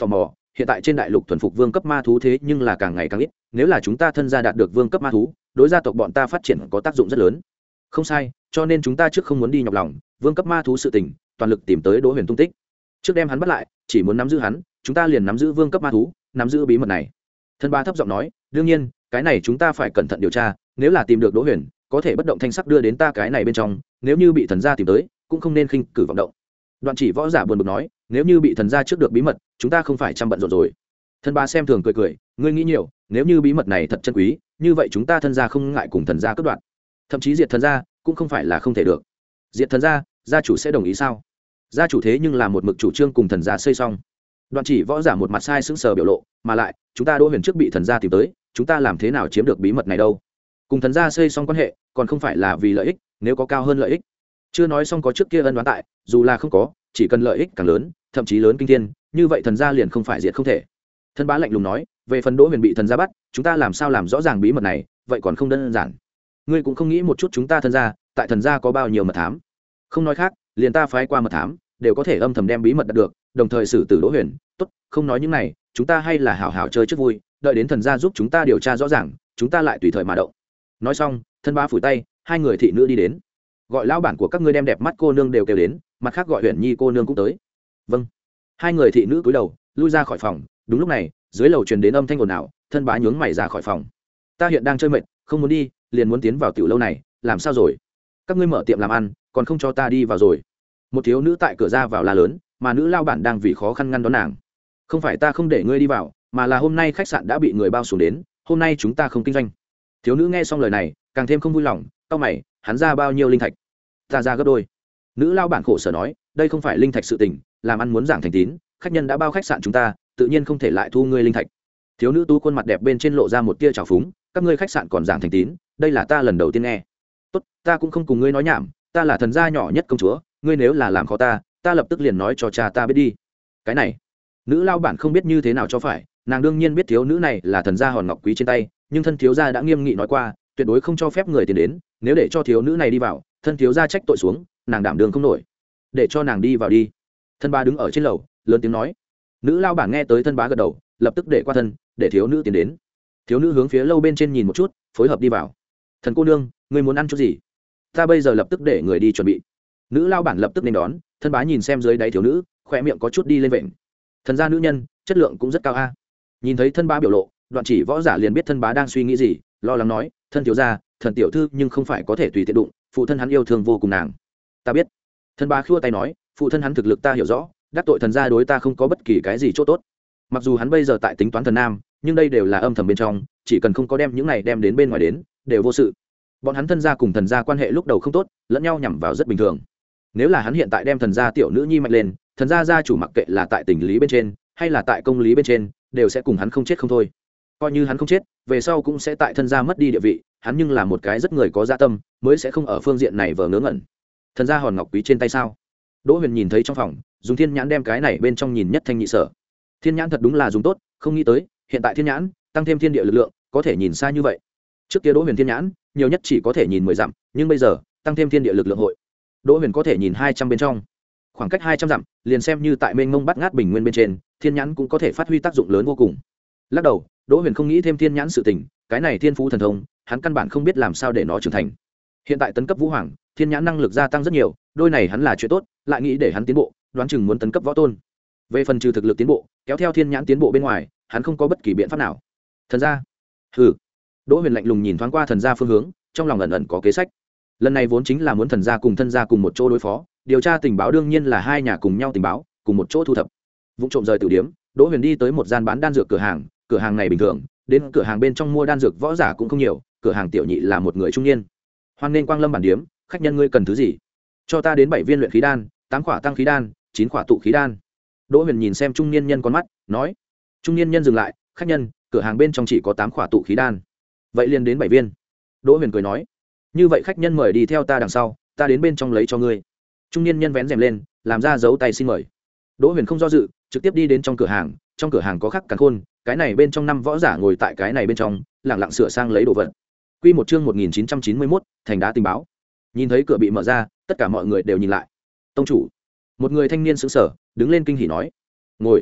hiện tại trên đại lục thuần phục vương cấp ma thú thế nhưng là càng ngày càng ít, nếu là chúng ta thân gia đạt được vương cấp ma thú, đối gia tộc bọn ta phát triển có tác dụng rất lớn. Không sai, cho nên chúng ta trước không muốn đi nhọc lòng vương cấp ma thú sự tình, toàn lực tìm tới Đỗ Huyền tung tích, trước đem hắn bắt lại, chỉ muốn nắm giữ hắn, chúng ta liền nắm giữ vương cấp ma thú, nắm giữ bí mật này. Thân Bá thấp giọng nói, đương nhiên cái này chúng ta phải cẩn thận điều tra, nếu là tìm được Đỗ Huyền, có thể bất động thanh sắc đưa đến ta cái này bên trong, nếu như bị thần gia tìm tới, cũng không nên khinh cử vọng động. Đoạn Chỉ võ giả buồn bực nói, nếu như bị thần gia trước được bí mật, chúng ta không phải chăm bận rộn rồi. Thân Bá xem thường cười cười, ngươi nghĩ nhiều, nếu như bí mật này thật chân quý, như vậy chúng ta thân gia không ngại cùng thần gia cướp đoạt, thậm chí diệt thần gia cũng không phải là không thể được. Diệt thần gia, gia chủ sẽ đồng ý sao? Gia chủ thế nhưng là một mực chủ trương cùng thần gia xây xong. Đoạn Chỉ võ giả một mặt sai sững sờ biểu lộ, mà lại chúng ta Đỗ Huyền trước bị thần gia tìm tới, chúng ta làm thế nào chiếm được bí mật này đâu? Cùng thần gia xây xong quan hệ, còn không phải là vì lợi ích, nếu có cao hơn lợi ích. Chưa nói xong có trước kia ân đoán tại, dù là không có, chỉ cần lợi ích càng lớn, thậm chí lớn kinh thiên, như vậy thần gia liền không phải diệt không thể. Thân Bá lạnh lùng nói, về phần Đỗ Huyền bị thần gia bắt, chúng ta làm sao làm rõ ràng bí mật này, vậy còn không đơn giản. Ngươi cũng không nghĩ một chút chúng ta thân gia, tại thần gia có bao nhiêu mật thám? Không nói khác, liền ta phái qua mật thám, đều có thể âm thầm đem bí mật đạt được, đồng thời xử tử Đỗ Huyền. Tốt, không nói những này, chúng ta hay là hảo hảo chơi trước vui, đợi đến thần gia giúp chúng ta điều tra rõ ràng, chúng ta lại tùy thời mà động. Nói xong, Thân Bá phủi tay, hai người thị nữ đi đến. Gọi lão bản của các ngươi đem đẹp mắt cô nương đều kêu đến, mặt khác gọi Huyền Nhi cô nương cũng tới. Vâng. Hai người thị nữ cúi đầu, lui ra khỏi phòng. Đúng lúc này, dưới lầu truyền đến âm thanh ồn ào, Thân Bá nhướng mày ra khỏi phòng. Ta hiện đang chơi mệt, không muốn đi, liền muốn tiến vào tiểu lâu này, làm sao rồi? Các ngươi mở tiệm làm ăn, còn không cho ta đi vào rồi? Một thiếu nữ tại cửa ra vào la lớn, mà nữ lao bản đang vì khó khăn ngăn đón nàng. Không phải ta không để ngươi đi vào, mà là hôm nay khách sạn đã bị người bao xuống đến, hôm nay chúng ta không kinh doanh. Thiếu nữ nghe xong lời này, càng thêm không vui lòng, cau mày, hắn ra bao nhiêu linh thạch? Ta ra gấp đôi. Nữ lao bản khổ sở nói, đây không phải linh thạch sự tình, làm ăn muốn giảng thành tín, khách nhân đã bao khách sạn chúng ta, tự nhiên không thể lại thu ngươi linh thạch. Thiếu nữ tú khuôn mặt đẹp bên trên lộ ra một tia trào phúng, các ngươi khách sạn còn giảng thành tín, đây là ta lần đầu tiên nghe. Tốt, ta cũng không cùng ngươi nói nhảm, ta là thần gia nhỏ nhất công chúa, ngươi nếu là làm khó ta, ta lập tức liền nói cho cha ta biết đi. Cái này, nữ lao bản không biết như thế nào cho phải, nàng đương nhiên biết thiếu nữ này là thần gia hòn ngọc quý trên tay, nhưng thân thiếu gia đã nghiêm nghị nói qua, tuyệt đối không cho phép người tiền đến, nếu để cho thiếu nữ này đi vào, thân thiếu gia trách tội xuống, nàng đảm đường không nổi. Để cho nàng đi vào đi. Thân Bá đứng ở trên lầu, lớn tiếng nói. Nữ lao bản nghe tới Thân Bá gật đầu, lập tức để qua thân, để thiếu nữ tiến đến. Thiếu nữ hướng phía lâu bên trên nhìn một chút, phối hợp đi vào. Thần cô nương, ngươi muốn ăn chút gì? Ta bây giờ lập tức để người đi chuẩn bị. Nữ lao bản lập tức nên đón. Thân Bá nhìn xem dưới đáy thiếu nữ, khỏe miệng có chút đi lên vện. Thần gia nữ nhân, chất lượng cũng rất cao a. Nhìn thấy Thân Bá biểu lộ, Đoạn Chỉ võ giả liền biết Thân Bá đang suy nghĩ gì, lo lắng nói, thân thiếu gia, thần tiểu thư nhưng không phải có thể tùy tiện đụng, phụ thân hắn yêu thương vô cùng nàng. Ta biết. Thân Bá khua tay nói, phụ thân hắn thực lực ta hiểu rõ, đắc tội thần gia đối ta không có bất kỳ cái gì chỗ tốt. Mặc dù hắn bây giờ tại tính toán thần nam, nhưng đây đều là âm thầm bên trong, chỉ cần không có đem những này đem đến bên ngoài đến, đều vô sự. Bọn hắn thân gia cùng thần gia quan hệ lúc đầu không tốt, lẫn nhau nhằm vào rất bình thường. Nếu là hắn hiện tại đem thần gia tiểu nữ nhi mạnh lên, thần gia gia chủ mặc kệ là tại tình lý bên trên, hay là tại công lý bên trên, đều sẽ cùng hắn không chết không thôi. Coi như hắn không chết, về sau cũng sẽ tại thân gia mất đi địa vị, hắn nhưng là một cái rất người có dạ tâm, mới sẽ không ở phương diện này vờ ngớ ngẩn. Thần gia hòn ngọc quý trên tay sao? Đỗ Huyền nhìn thấy trong phòng, dùng thiên nhãn đem cái này bên trong nhìn nhất thanh nhị sở. Thiên nhãn thật đúng là dùng tốt, không nghĩ tới, hiện tại thiên nhãn tăng thêm thiên địa lực lượng, có thể nhìn xa như vậy. Trước kia Đỗ Huyền thiên nhãn, nhiều nhất chỉ có thể nhìn mười dặm, nhưng bây giờ, tăng thêm thiên địa lực lượng hội, Đỗ Huyền có thể nhìn hai trăm bên trong. Khoảng cách hai trăm dặm, liền xem như tại mênh mông bắt ngát bình nguyên bên trên, thiên nhãn cũng có thể phát huy tác dụng lớn vô cùng. Lắc đầu, Đỗ Huyền không nghĩ thêm thiên nhãn sự tình, cái này thiên phú thần thông, hắn căn bản không biết làm sao để nó trưởng thành. Hiện tại tấn cấp vũ hoàng, thiên nhãn năng lực gia tăng rất nhiều, đôi này hắn là chuyện tốt, lại nghĩ để hắn tiến bộ, đoán chừng muốn tấn cấp võ tôn. Về phần trừ thực lực tiến bộ, kéo theo thiên nhãn tiến bộ bên ngoài, hắn không có bất kỳ biện pháp nào. Thần gia, hừ. Đỗ Huyền lạnh lùng nhìn thoáng qua thần gia phương hướng, trong lòng ẩn ẩn có kế sách. Lần này vốn chính là muốn thần gia cùng thân gia cùng một chỗ đối phó, điều tra tình báo đương nhiên là hai nhà cùng nhau tình báo, cùng một chỗ thu thập. Vụ trộm rời tử điếm, Đỗ Huyền đi tới một gian bán đan dược cửa hàng, cửa hàng này bình thường, đến cửa hàng bên trong mua đan dược võ giả cũng không nhiều, cửa hàng tiểu nhị là một người trung niên. Hoan nên quang lâm bản điếm, khách nhân ngươi cần thứ gì? Cho ta đến bảy viên luyện khí đan, tám quả tăng khí đan, chín quả tụ khí đan. Đỗ Huyền nhìn xem trung niên nhân con mắt, nói. Trung niên nhân dừng lại, khách nhân, cửa hàng bên trong chỉ có tám quả tụ khí đan. Vậy liền đến bảy viên. Đỗ Huyền cười nói. Như vậy khách nhân mời đi theo ta đằng sau, ta đến bên trong lấy cho ngươi. Trung niên nhân vén rèm lên, làm ra dấu tay xin mời. Đỗ Huyền không do dự, trực tiếp đi đến trong cửa hàng, trong cửa hàng có khắc càn khôn, cái này bên trong năm võ giả ngồi tại cái này bên trong, lặng lặng sửa sang lấy đồ vật. Quy một chương một nghìn chín trăm chín mươi mốt, thành đá tình báo. Nhìn thấy cửa bị mở ra, tất cả mọi người đều nhìn lại. Tông chủ, một người thanh niên sững sờ, đứng lên kinh hỉ nói: "Ngồi."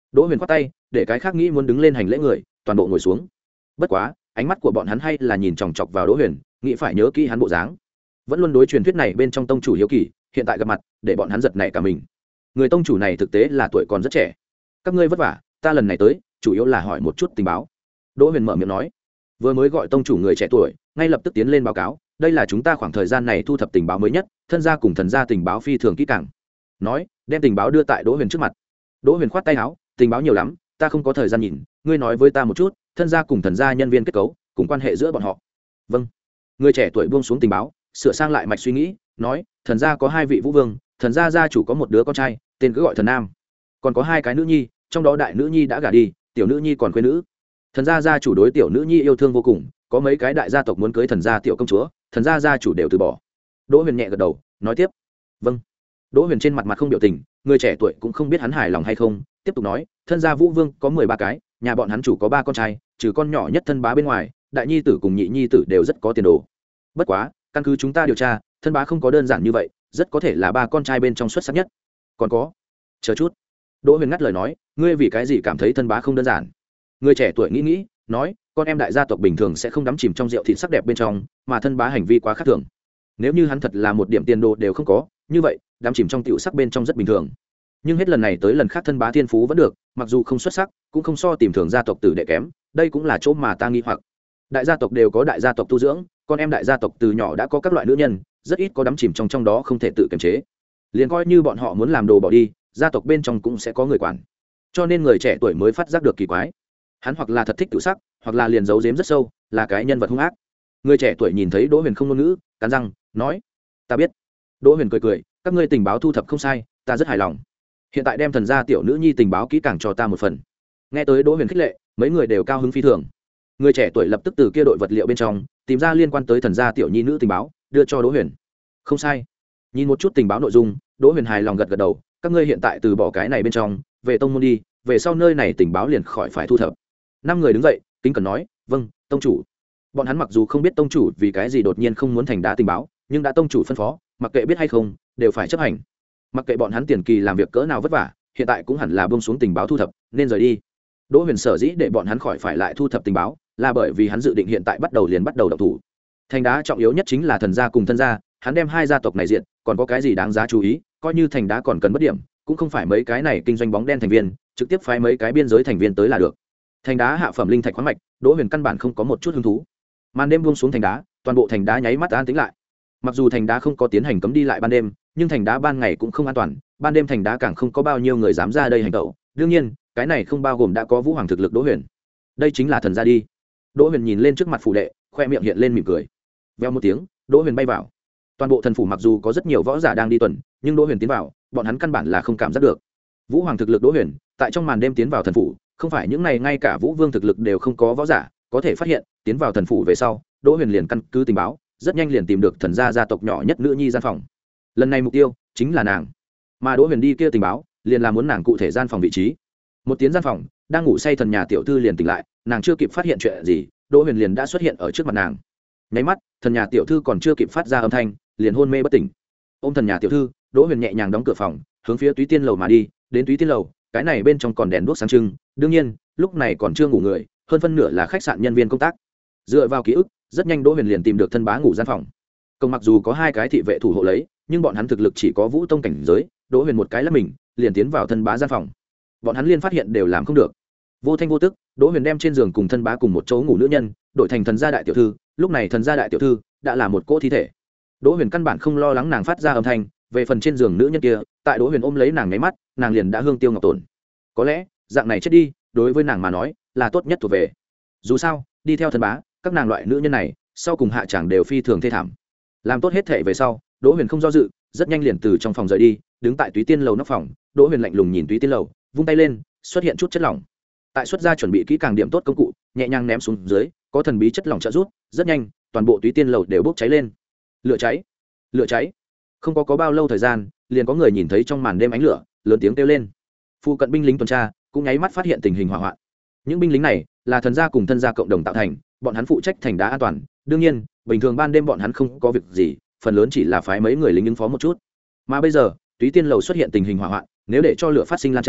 Đỗ Huyền khoát tay để cái khác nghĩ muốn đứng lên hành lễ người toàn bộ ngồi xuống. Bất quá ánh mắt của bọn hắn hay là nhìn chòng chọc vào Đỗ Huyền, nghĩ phải nhớ kỹ hắn bộ dáng, vẫn luôn đối truyền thuyết này bên trong tông chủ hiếu kỳ, hiện tại gặp mặt để bọn hắn giật nảy cả mình. Người tông chủ này thực tế là tuổi còn rất trẻ. Các ngươi vất vả, ta lần này tới chủ yếu là hỏi một chút tình báo. Đỗ Huyền mở miệng nói. Vừa mới gọi tông chủ người trẻ tuổi ngay lập tức tiến lên báo cáo, đây là chúng ta khoảng thời gian này thu thập tình báo mới nhất, thân gia cùng thần gia tình báo phi thường kỹ càng. Nói đem tình báo đưa tại Đỗ Huyền trước mặt. Đỗ Huyền khoát tay áo, tình báo nhiều lắm, ta không có thời gian nhìn, ngươi nói với ta một chút thân gia cùng thần gia nhân viên kết cấu cùng quan hệ giữa bọn họ. Vâng. Người trẻ tuổi buông xuống tình báo, sửa sang lại mạch suy nghĩ, nói thần gia có hai vị vũ vương, thần gia gia chủ có một đứa con trai tên cứ gọi thần nam, còn có hai cái nữ nhi, trong đó đại nữ nhi đã gả đi, tiểu nữ nhi còn quê nữ. Thần gia gia chủ đối tiểu nữ nhi yêu thương vô cùng, có mấy cái đại gia tộc muốn cưới thần gia tiểu công chúa, thần gia gia chủ đều từ bỏ. Đỗ Huyền nhẹ gật đầu nói tiếp. Vâng. Đỗ Huyền trên mặt mặt không biểu tình, người trẻ tuổi cũng không biết hắn hài lòng hay không, tiếp tục nói thân gia vũ vương có mười ba cái, nhà bọn hắn chủ có ba con trai, trừ con nhỏ nhất thân bá bên ngoài, đại nhi tử cùng nhị nhi tử đều rất có tiền đồ. Bất quá căn cứ chúng ta điều tra, thân bá không có đơn giản như vậy, rất có thể là ba con trai bên trong xuất sắc nhất. Còn có chờ chút. Đỗ Huyền ngắt lời nói, ngươi vì cái gì cảm thấy thân bá không đơn giản? Người trẻ tuổi nghĩ nghĩ nói, con em đại gia tộc bình thường sẽ không đắm chìm trong rượu thịt sắc đẹp bên trong, mà thân bá hành vi quá khác thường. Nếu như hắn thật là một điểm tiền đồ đều không có, như vậy đắm chìm trong tiểu sắc bên trong rất bình thường. Nhưng hết lần này tới lần khác thân bá thiên phú vẫn được, mặc dù không xuất sắc cũng không so tìm thường gia tộc tử đệ kém, đây cũng là chỗ mà ta nghi hoặc. Đại gia tộc đều có đại gia tộc tu dưỡng, con em đại gia tộc từ nhỏ đã có các loại nữ nhân, rất ít có đắm chìm trong trong đó không thể tự kiềm chế. Liền coi như bọn họ muốn làm đồ bỏ đi, gia tộc bên trong cũng sẽ có người quản. Cho nên người trẻ tuổi mới phát giác được kỳ quái. Hắn hoặc là thật thích tự sắc, hoặc là liền giấu giếm rất sâu, là cái nhân vật hung ác. Người trẻ tuổi nhìn thấy Đỗ Huyền không ngôn ngữ, cắn răng nói, ta biết. Đỗ Huyền cười cười, các ngươi tình báo thu thập không sai, ta rất hài lòng. Hiện tại đem thần gia tiểu nữ nhi tình báo kỹ càng cho ta một phần. Nghe tới Đỗ Huyền khích lệ, mấy người đều cao hứng phi thường. Người trẻ tuổi lập tức từ kia đội vật liệu bên trong tìm ra liên quan tới thần gia tiểu nhi nữ tình báo, đưa cho Đỗ Huyền. Không sai. Nhìn một chút tình báo nội dung, Đỗ Huyền hài lòng gật gật đầu, các ngươi hiện tại từ bỏ cái này bên trong, về tông môn đi, về sau nơi này tình báo liền khỏi phải thu thập. Năm người đứng dậy, kính cẩn nói, vâng, tông chủ. Bọn hắn mặc dù không biết tông chủ vì cái gì đột nhiên không muốn thành đá tình báo, nhưng đã tông chủ phân phó, mặc kệ biết hay không đều phải chấp hành. Mặc kệ bọn hắn tiền kỳ làm việc cỡ nào vất vả, hiện tại cũng hẳn là buông xuống tình báo thu thập, nên rời đi. Đỗ Huyền sở dĩ để bọn hắn khỏi phải lại thu thập tình báo, là bởi vì hắn dự định hiện tại bắt đầu liền bắt đầu động thủ. Thành đá trọng yếu nhất chính là thần gia cùng thân gia, hắn đem hai gia tộc này diện, còn có cái gì đáng giá chú ý, coi như thành đá còn cần bất điểm, cũng không phải mấy cái này kinh doanh bóng đen thành viên, trực tiếp phái mấy cái biên giới thành viên tới là được. Thành đá hạ phẩm linh thạch khoáng mạch, Đỗ Huyền căn bản không có một chút hứng thú. Màn đêm buông xuống thành đá, toàn bộ thành đá nháy mắt an tĩnh lại. Mặc dù thành đá không có tiến hành cấm đi lại ban đêm, nhưng thành đá ban ngày cũng không an toàn, ban đêm thành đá càng không có bao nhiêu người dám ra đây hành động. Đương nhiên, cái này không bao gồm đã có vũ hoàng thực lực Đỗ Huyền. Đây chính là thần gia đi. Đỗ Huyền nhìn lên trước mặt phủ đệ, khoe miệng hiện lên mỉm cười. Vèo một tiếng, Đỗ Huyền bay vào. Toàn bộ thần phủ mặc dù có rất nhiều võ giả đang đi tuần, nhưng Đỗ Huyền tiến vào, bọn hắn căn bản là không cảm giác được. Vũ hoàng thực lực Đỗ Huyền, tại trong màn đêm tiến vào thần phủ, không phải những này ngay cả vũ vương thực lực đều không có võ giả có thể phát hiện. Tiến vào thần phủ về sau, Đỗ Huyền liền căn cứ tình báo, rất nhanh liền tìm được thần gia gia tộc nhỏ nhất nữ nhi gian phòng. Lần này mục tiêu chính là nàng, mà Đỗ Huyền đi kia tình báo liền là muốn nàng cụ thể gian phòng vị trí. Một tiếng gian phòng, đang ngủ say thần nhà tiểu thư liền tỉnh lại, nàng chưa kịp phát hiện chuyện gì, Đỗ Huyền liền đã xuất hiện ở trước mặt nàng. Nháy mắt, thần nhà tiểu thư còn chưa kịp phát ra âm thanh, liền hôn mê bất tỉnh. Ôm thần nhà tiểu thư, Đỗ Huyền nhẹ nhàng đóng cửa phòng, hướng phía Túy Tiên lầu mà đi. Đến Túy Tiên lầu, cái này bên trong còn đèn đuốc sáng trưng, đương nhiên lúc này còn chưa ngủ người, hơn phân nửa là khách sạn nhân viên công tác. Dựa vào ký ức, rất nhanh Đỗ Huyền liền tìm được thân bá ngủ gian phòng. Công mặc dù có hai cái thị vệ thủ hộ lấy, nhưng bọn hắn thực lực chỉ có vũ tông cảnh giới. Đỗ Huyền một cái lắp mình liền tiến vào thân bá gian phòng. Bọn hắn liên phát hiện đều làm không được. Vô thanh vô tức, Đỗ Huyền đem trên giường cùng thân bá cùng một chỗ ngủ nữ nhân đổi thành thần gia đại tiểu thư. Lúc này thần gia đại tiểu thư đã là một cỗ thi thể. Đỗ Huyền căn bản không lo lắng nàng phát ra âm thanh. Về phần trên giường nữ nhân kia, tại Đỗ Huyền ôm lấy nàng nháy mắt, nàng liền đã hương tiêu ngọc tổn. Có lẽ dạng này chết đi, đối với nàng mà nói là tốt nhất thuộc về. Dù sao, đi theo thân bá, các nàng loại nữ nhân này sau cùng hạ chẳng đều phi thường thê thảm. Làm tốt hết thể về sau, Đỗ Huyền không do dự, rất nhanh liền từ trong phòng rời đi, đứng tại Túy Tiên lầu nóc phòng. Đỗ Huyền lạnh lùng nhìn Túy Tiên lầu, vung tay lên, xuất hiện chút chất lỏng. Tại xuất ra chuẩn bị kỹ càng điểm tốt công cụ, nhẹ nhàng ném xuống dưới, có thần bí chất lỏng trợ rút, rất nhanh, toàn bộ Túy Tiên lầu đều bốc cháy lên. Lửa cháy, lửa cháy. Không có có bao lâu thời gian, liền có người nhìn thấy trong màn đêm ánh lửa, lớn tiếng kêu lên. Phụ cận binh lính tuần tra cũng nháy mắt phát hiện tình hình hỏa hoạn. Những binh lính này là thần gia cùng thân gia cộng đồng tạo thành, bọn hắn phụ trách thành đá an toàn. Đương nhiên, bình thường ban đêm bọn hắn không có việc gì, phần lớn chỉ là phái mấy người lính ứng phó một chút. Mà bây giờ, Túy Tiên lầu xuất hiện tình hình hỏa hoạn, nếu để cho lửa phát sinh lan tràn,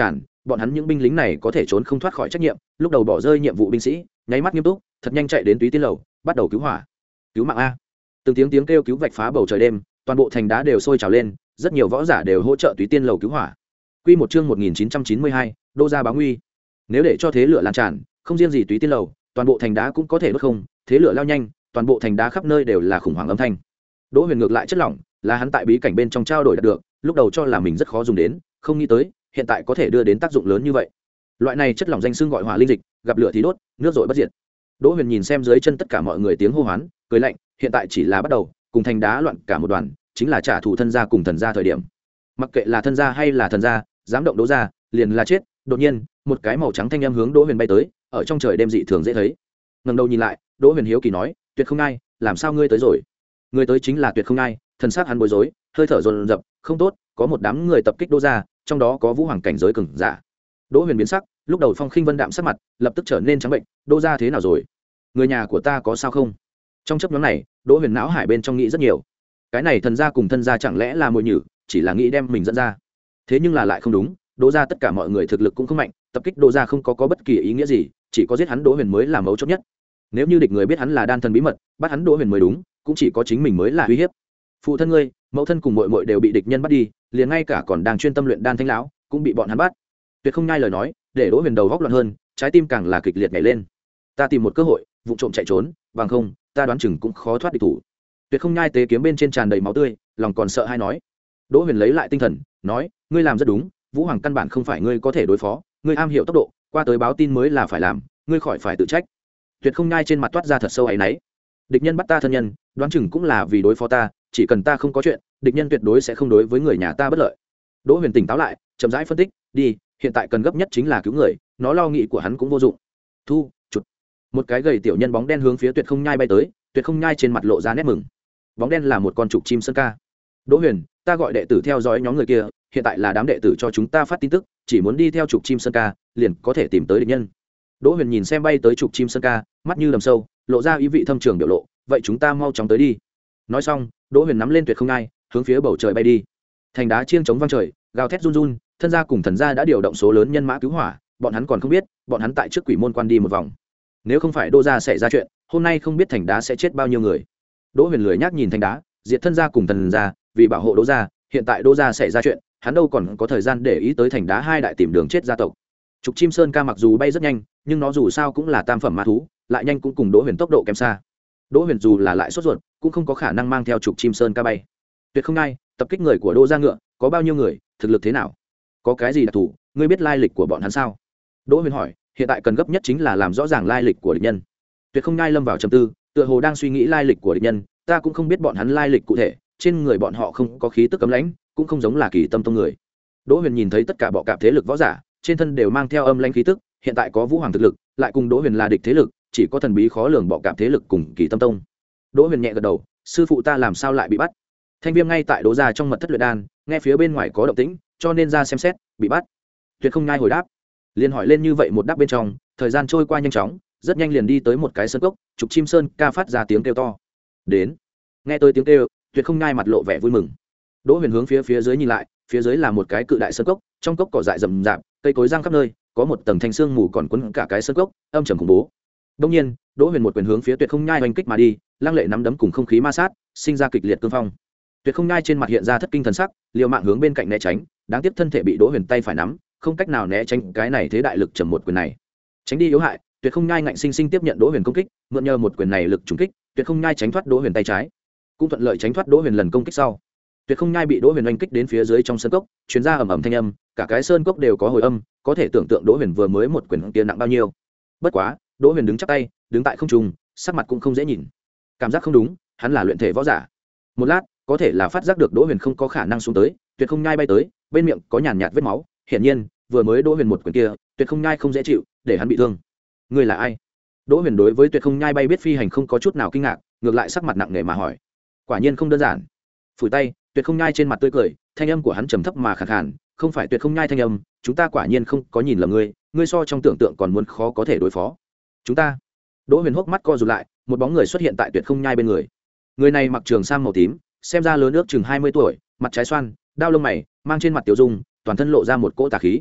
bọn hắn những binh lính này có thể trốn không thoát khỏi trách nhiệm, lúc đầu bỏ rơi nhiệm vụ binh sĩ nháy mắt nghiêm túc thật nhanh chạy đến túy tiên lầu bắt đầu cứu hỏa. Cứu mạng a! Từng tiếng tiếng kêu cứu vạch phá bầu trời đêm, toàn bộ thành đá đều sôi trào lên, rất nhiều võ giả đều hỗ trợ túy tiên lầu cứu hỏa. Quy một chương một nghìn chín trăm chín mươi hai, đô gia báo nguy. Nếu để cho thế lửa lan tràn, không riêng gì túy tiên lầu, toàn bộ thành đá cũng có thể đốt không, thế lửa lao nhanh, toàn bộ thành đá khắp nơi đều là khủng hoảng âm thanh. Đỗ Huyền ngược lại chất lỏng, là hắn tại bí cảnh bên trong trao đổi đạt được, lúc đầu cho là mình rất khó dùng đến, không nghĩ tới, hiện tại có thể đưa đến tác dụng lớn như vậy. Loại này chất lỏng danh xưng gọi hỏa linh dịch, gặp lửa thì đốt, nước rọi bất diệt. Đỗ Huyền nhìn xem dưới chân tất cả mọi người tiếng hô hoán, cười lạnh, hiện tại chỉ là bắt đầu, cùng thành đá loạn cả một đoàn, chính là trả thù thân gia cùng thần gia thời điểm. Mặc kệ là thân gia hay là thần gia, dám động Đỗ gia, liền là chết. Đột nhiên, một cái màu trắng thanh âm hướng Đỗ Huyền bay tới, ở trong trời đêm dị thường dễ thấy. Ngẩng đầu nhìn lại, Đỗ Huyền hiếu kỳ nói, "Tuyệt Không Ngai, làm sao ngươi tới rồi?" Người tới chính là Tuyệt Không Ngai, thần sắc hắn bối rối, hơi thở dồn dập, không tốt, có một đám người tập kích Đỗ gia, trong đó có vũ hoàng cảnh giới cường giả. Đỗ Huyền biến sắc, lúc đầu Phong Khinh Vân đạm sắc mặt, lập tức trở nên trắng bệnh, "Đỗ gia thế nào rồi? Người nhà của ta có sao không?" Trong chớp nhoáng này, Đỗ Huyền não hải bên trong nghĩ rất nhiều. Cái này thần gia cùng thân gia chẳng lẽ là mồi nhử, chỉ là nghĩ đem mình dẫn ra. Thế nhưng là lại không đúng, Đỗ gia tất cả mọi người thực lực cũng không mạnh, tập kích Đỗ gia không có có bất kỳ ý nghĩa gì, chỉ có giết hắn Đỗ Huyền mới là mấu chốt nhất. Nếu như địch người biết hắn là đan thần bí mật, bắt hắn Đỗ Huyền mới đúng, cũng chỉ có chính mình mới là uy hiếp. Phụ thân ngươi, mẫu thân cùng muội muội đều bị địch nhân bắt đi, liền ngay cả còn đang chuyên tâm luyện đan Thanh lão cũng bị bọn hắn bắt. Tuyệt Không Nhai lời nói, để Đỗ Huyền đầu góc loạn hơn, trái tim càng là kịch liệt nhảy lên. Ta tìm một cơ hội, vụ trộm chạy trốn, bằng không, ta đoán chừng cũng khó thoát địch thủ. Tuyệt Không Nhai tế kiếm bên trên tràn đầy máu tươi, lòng còn sợ hai nói. Đỗ Huyền lấy lại tinh thần, nói, ngươi làm rất đúng, Vũ Hoàng căn bản không phải ngươi có thể đối phó, ngươi am hiểu tốc độ, qua tới báo tin mới là phải làm, ngươi khỏi phải tự trách. Tuyệt Không Nhai trên mặt toát ra thật sâu áy náy. Địch nhân bắt ta thân nhân, đoán chừng cũng là vì đối phó ta, chỉ cần ta không có chuyện, địch nhân tuyệt đối sẽ không đối với người nhà ta bất lợi. Đỗ Huyền tỉnh táo lại, chậm rãi phân tích, đi, hiện tại cần gấp nhất chính là cứu người, nó lo nghĩ của hắn cũng vô dụng. Thu, chụt. Một cái gầy tiểu nhân bóng đen hướng phía Tuyệt Không Nhai bay tới, Tuyệt Không Nhai trên mặt lộ ra nét mừng. Bóng đen là một con trục chim sơn ca. Đỗ Huyền, ta gọi đệ tử theo dõi nhóm người kia, hiện tại là đám đệ tử cho chúng ta phát tin tức, chỉ muốn đi theo trục chim sơn ca, liền có thể tìm tới địch nhân. Đỗ Huyền nhìn xem bay tới trục chim sơn ca, mắt như đầm sâu, lộ ra ý vị thâm trường biểu lộ, vậy chúng ta mau chóng tới đi. Nói xong, Đỗ Huyền nắm lên Tuyệt Không Nhai, hướng phía bầu trời bay đi. Thành đá chiêng chống vang trời, gào thét run run, thân gia cùng thần gia đã điều động số lớn nhân mã cứu hỏa, bọn hắn còn không biết, bọn hắn tại trước quỷ môn quan đi một vòng. Nếu không phải Đỗ gia xảy ra chuyện, hôm nay không biết thành đá sẽ chết bao nhiêu người. Đỗ Huyền lười nhác nhìn thành đá, diệt thân gia cùng thần gia, vì bảo hộ Đỗ gia, hiện tại Đỗ gia xảy ra chuyện, hắn đâu còn có thời gian để ý tới thành đá hai đại tìm đường chết gia tộc. Trục chim sơn ca mặc dù bay rất nhanh, nhưng nó dù sao cũng là tam phẩm ma thú, lại nhanh cũng cùng Đỗ Huyền tốc độ kém xa. Đỗ Huyền dù là lại sốt ruột, cũng không có khả năng mang theo trục chim sơn ca bay. Tuyệt Không Nhai, tập kích người của Đỗ gia ngựa, có bao nhiêu người, thực lực thế nào? Có cái gì đặc thù, ngươi biết lai lịch của bọn hắn sao? Đỗ Huyền hỏi, hiện tại cần gấp nhất chính là làm rõ ràng lai lịch của địch nhân. Tuyệt Không Nhai lâm vào trầm tư, tựa hồ đang suy nghĩ lai lịch của địch nhân, ta cũng không biết bọn hắn lai lịch cụ thể, trên người bọn họ không có khí tức cấm lãnh, cũng không giống là Kỳ Tâm tông người. Đỗ Huyền nhìn thấy tất cả bọ cạp thế lực võ giả, trên thân đều mang theo âm lãnh khí tức, hiện tại có Vũ Hoàng thực lực, lại cùng Đỗ Huyền là địch thế lực, chỉ có thần bí khó lường bọ cạp thế lực cùng Kỳ Tâm tông. Đỗ Huyền nhẹ gật đầu, sư phụ ta làm sao lại bị bắt? Thanh Viêm ngay tại Đỗ gia trong mật thất luyện đan, nghe phía bên ngoài có động tĩnh, cho nên ra xem xét, bị bắt. Tuyệt Không Nhai hồi đáp, liền hỏi lên như vậy một đáp bên trong, thời gian trôi qua nhanh chóng, rất nhanh liền đi tới một cái sơn cốc, trục chim sơn ca phát ra tiếng kêu to. Đến. Nghe tới tiếng kêu, Tuyệt Không Nhai mặt lộ vẻ vui mừng. Đỗ Huyền hướng phía phía dưới nhìn lại, phía dưới là một cái cự đại sơn cốc, trong cốc cỏ dại rậm rạp, cây cối giang khắp nơi, có một tầng thanh sương mù còn quấn cả cái sơn cốc, âm trầm khủng bố. Đương nhiên, Đỗ Huyền một quyền hướng phía Tuyệt Không Nhai oanh kích mà đi, lăng lệ nắm đấm cùng không khí ma sát, sinh ra kịch liệt cương phong. Tuyệt Không Nhai trên mặt hiện ra thất kinh thần sắc, liều mạng hướng bên cạnh né tránh, đáng tiếc thân thể bị Đỗ Huyền tay phải nắm, không cách nào né tránh cái này thế đại lực trầm một quyền này. Tránh đi yếu hại, Tuyệt Không Nhai ngạnh sinh sinh tiếp nhận Đỗ Huyền công kích, mượn nhờ một quyền này lực trùng kích, Tuyệt Không Nhai tránh thoát Đỗ Huyền tay trái, cũng thuận lợi tránh thoát Đỗ Huyền lần công kích sau. Tuyệt Không Nhai bị Đỗ Huyền oanh kích đến phía dưới trong sơn cốc, truyền ra ầm ầm thanh âm, cả cái sơn cốc đều có hồi âm, có thể tưởng tượng Đỗ Huyền vừa mới một quyền kia nặng bao nhiêu. Bất quá, Đỗ Huyền đứng chắp tay, đứng tại không trung, sắc mặt cũng không dễ nhìn. Cảm giác không đúng, hắn là luyện thể võ giả. Một lát, có thể là phát giác được Đỗ Huyền không có khả năng xuống tới, Tuyệt Không Nhai bay tới, bên miệng có nhàn nhạt vết máu, hiển nhiên, vừa mới Đỗ Huyền một quyền kia, Tuyệt Không Nhai không dễ chịu, để hắn bị thương. Ngươi là ai? Đỗ Huyền đối với Tuyệt Không Nhai bay biết phi hành không có chút nào kinh ngạc, ngược lại sắc mặt nặng nề mà hỏi. Quả nhiên không đơn giản. Phủi tay, Tuyệt Không Nhai trên mặt tươi cười, thanh âm của hắn trầm thấp mà khàn khàn, không phải Tuyệt Không Nhai thanh âm, chúng ta quả nhiên không có nhìn lầm ngươi, ngươi so trong tưởng tượng còn muốn khó có thể đối phó. Chúng ta? Đỗ Huyền hốc mắt co rụt lại, một bóng người xuất hiện tại Tuyệt Không Nhai bên người. Người này mặc trường sam màu tím, xem ra lớn ước chừng hai mươi tuổi, mặt trái xoan, đao lông mày, mang trên mặt tiểu dung, toàn thân lộ ra một cỗ tà khí.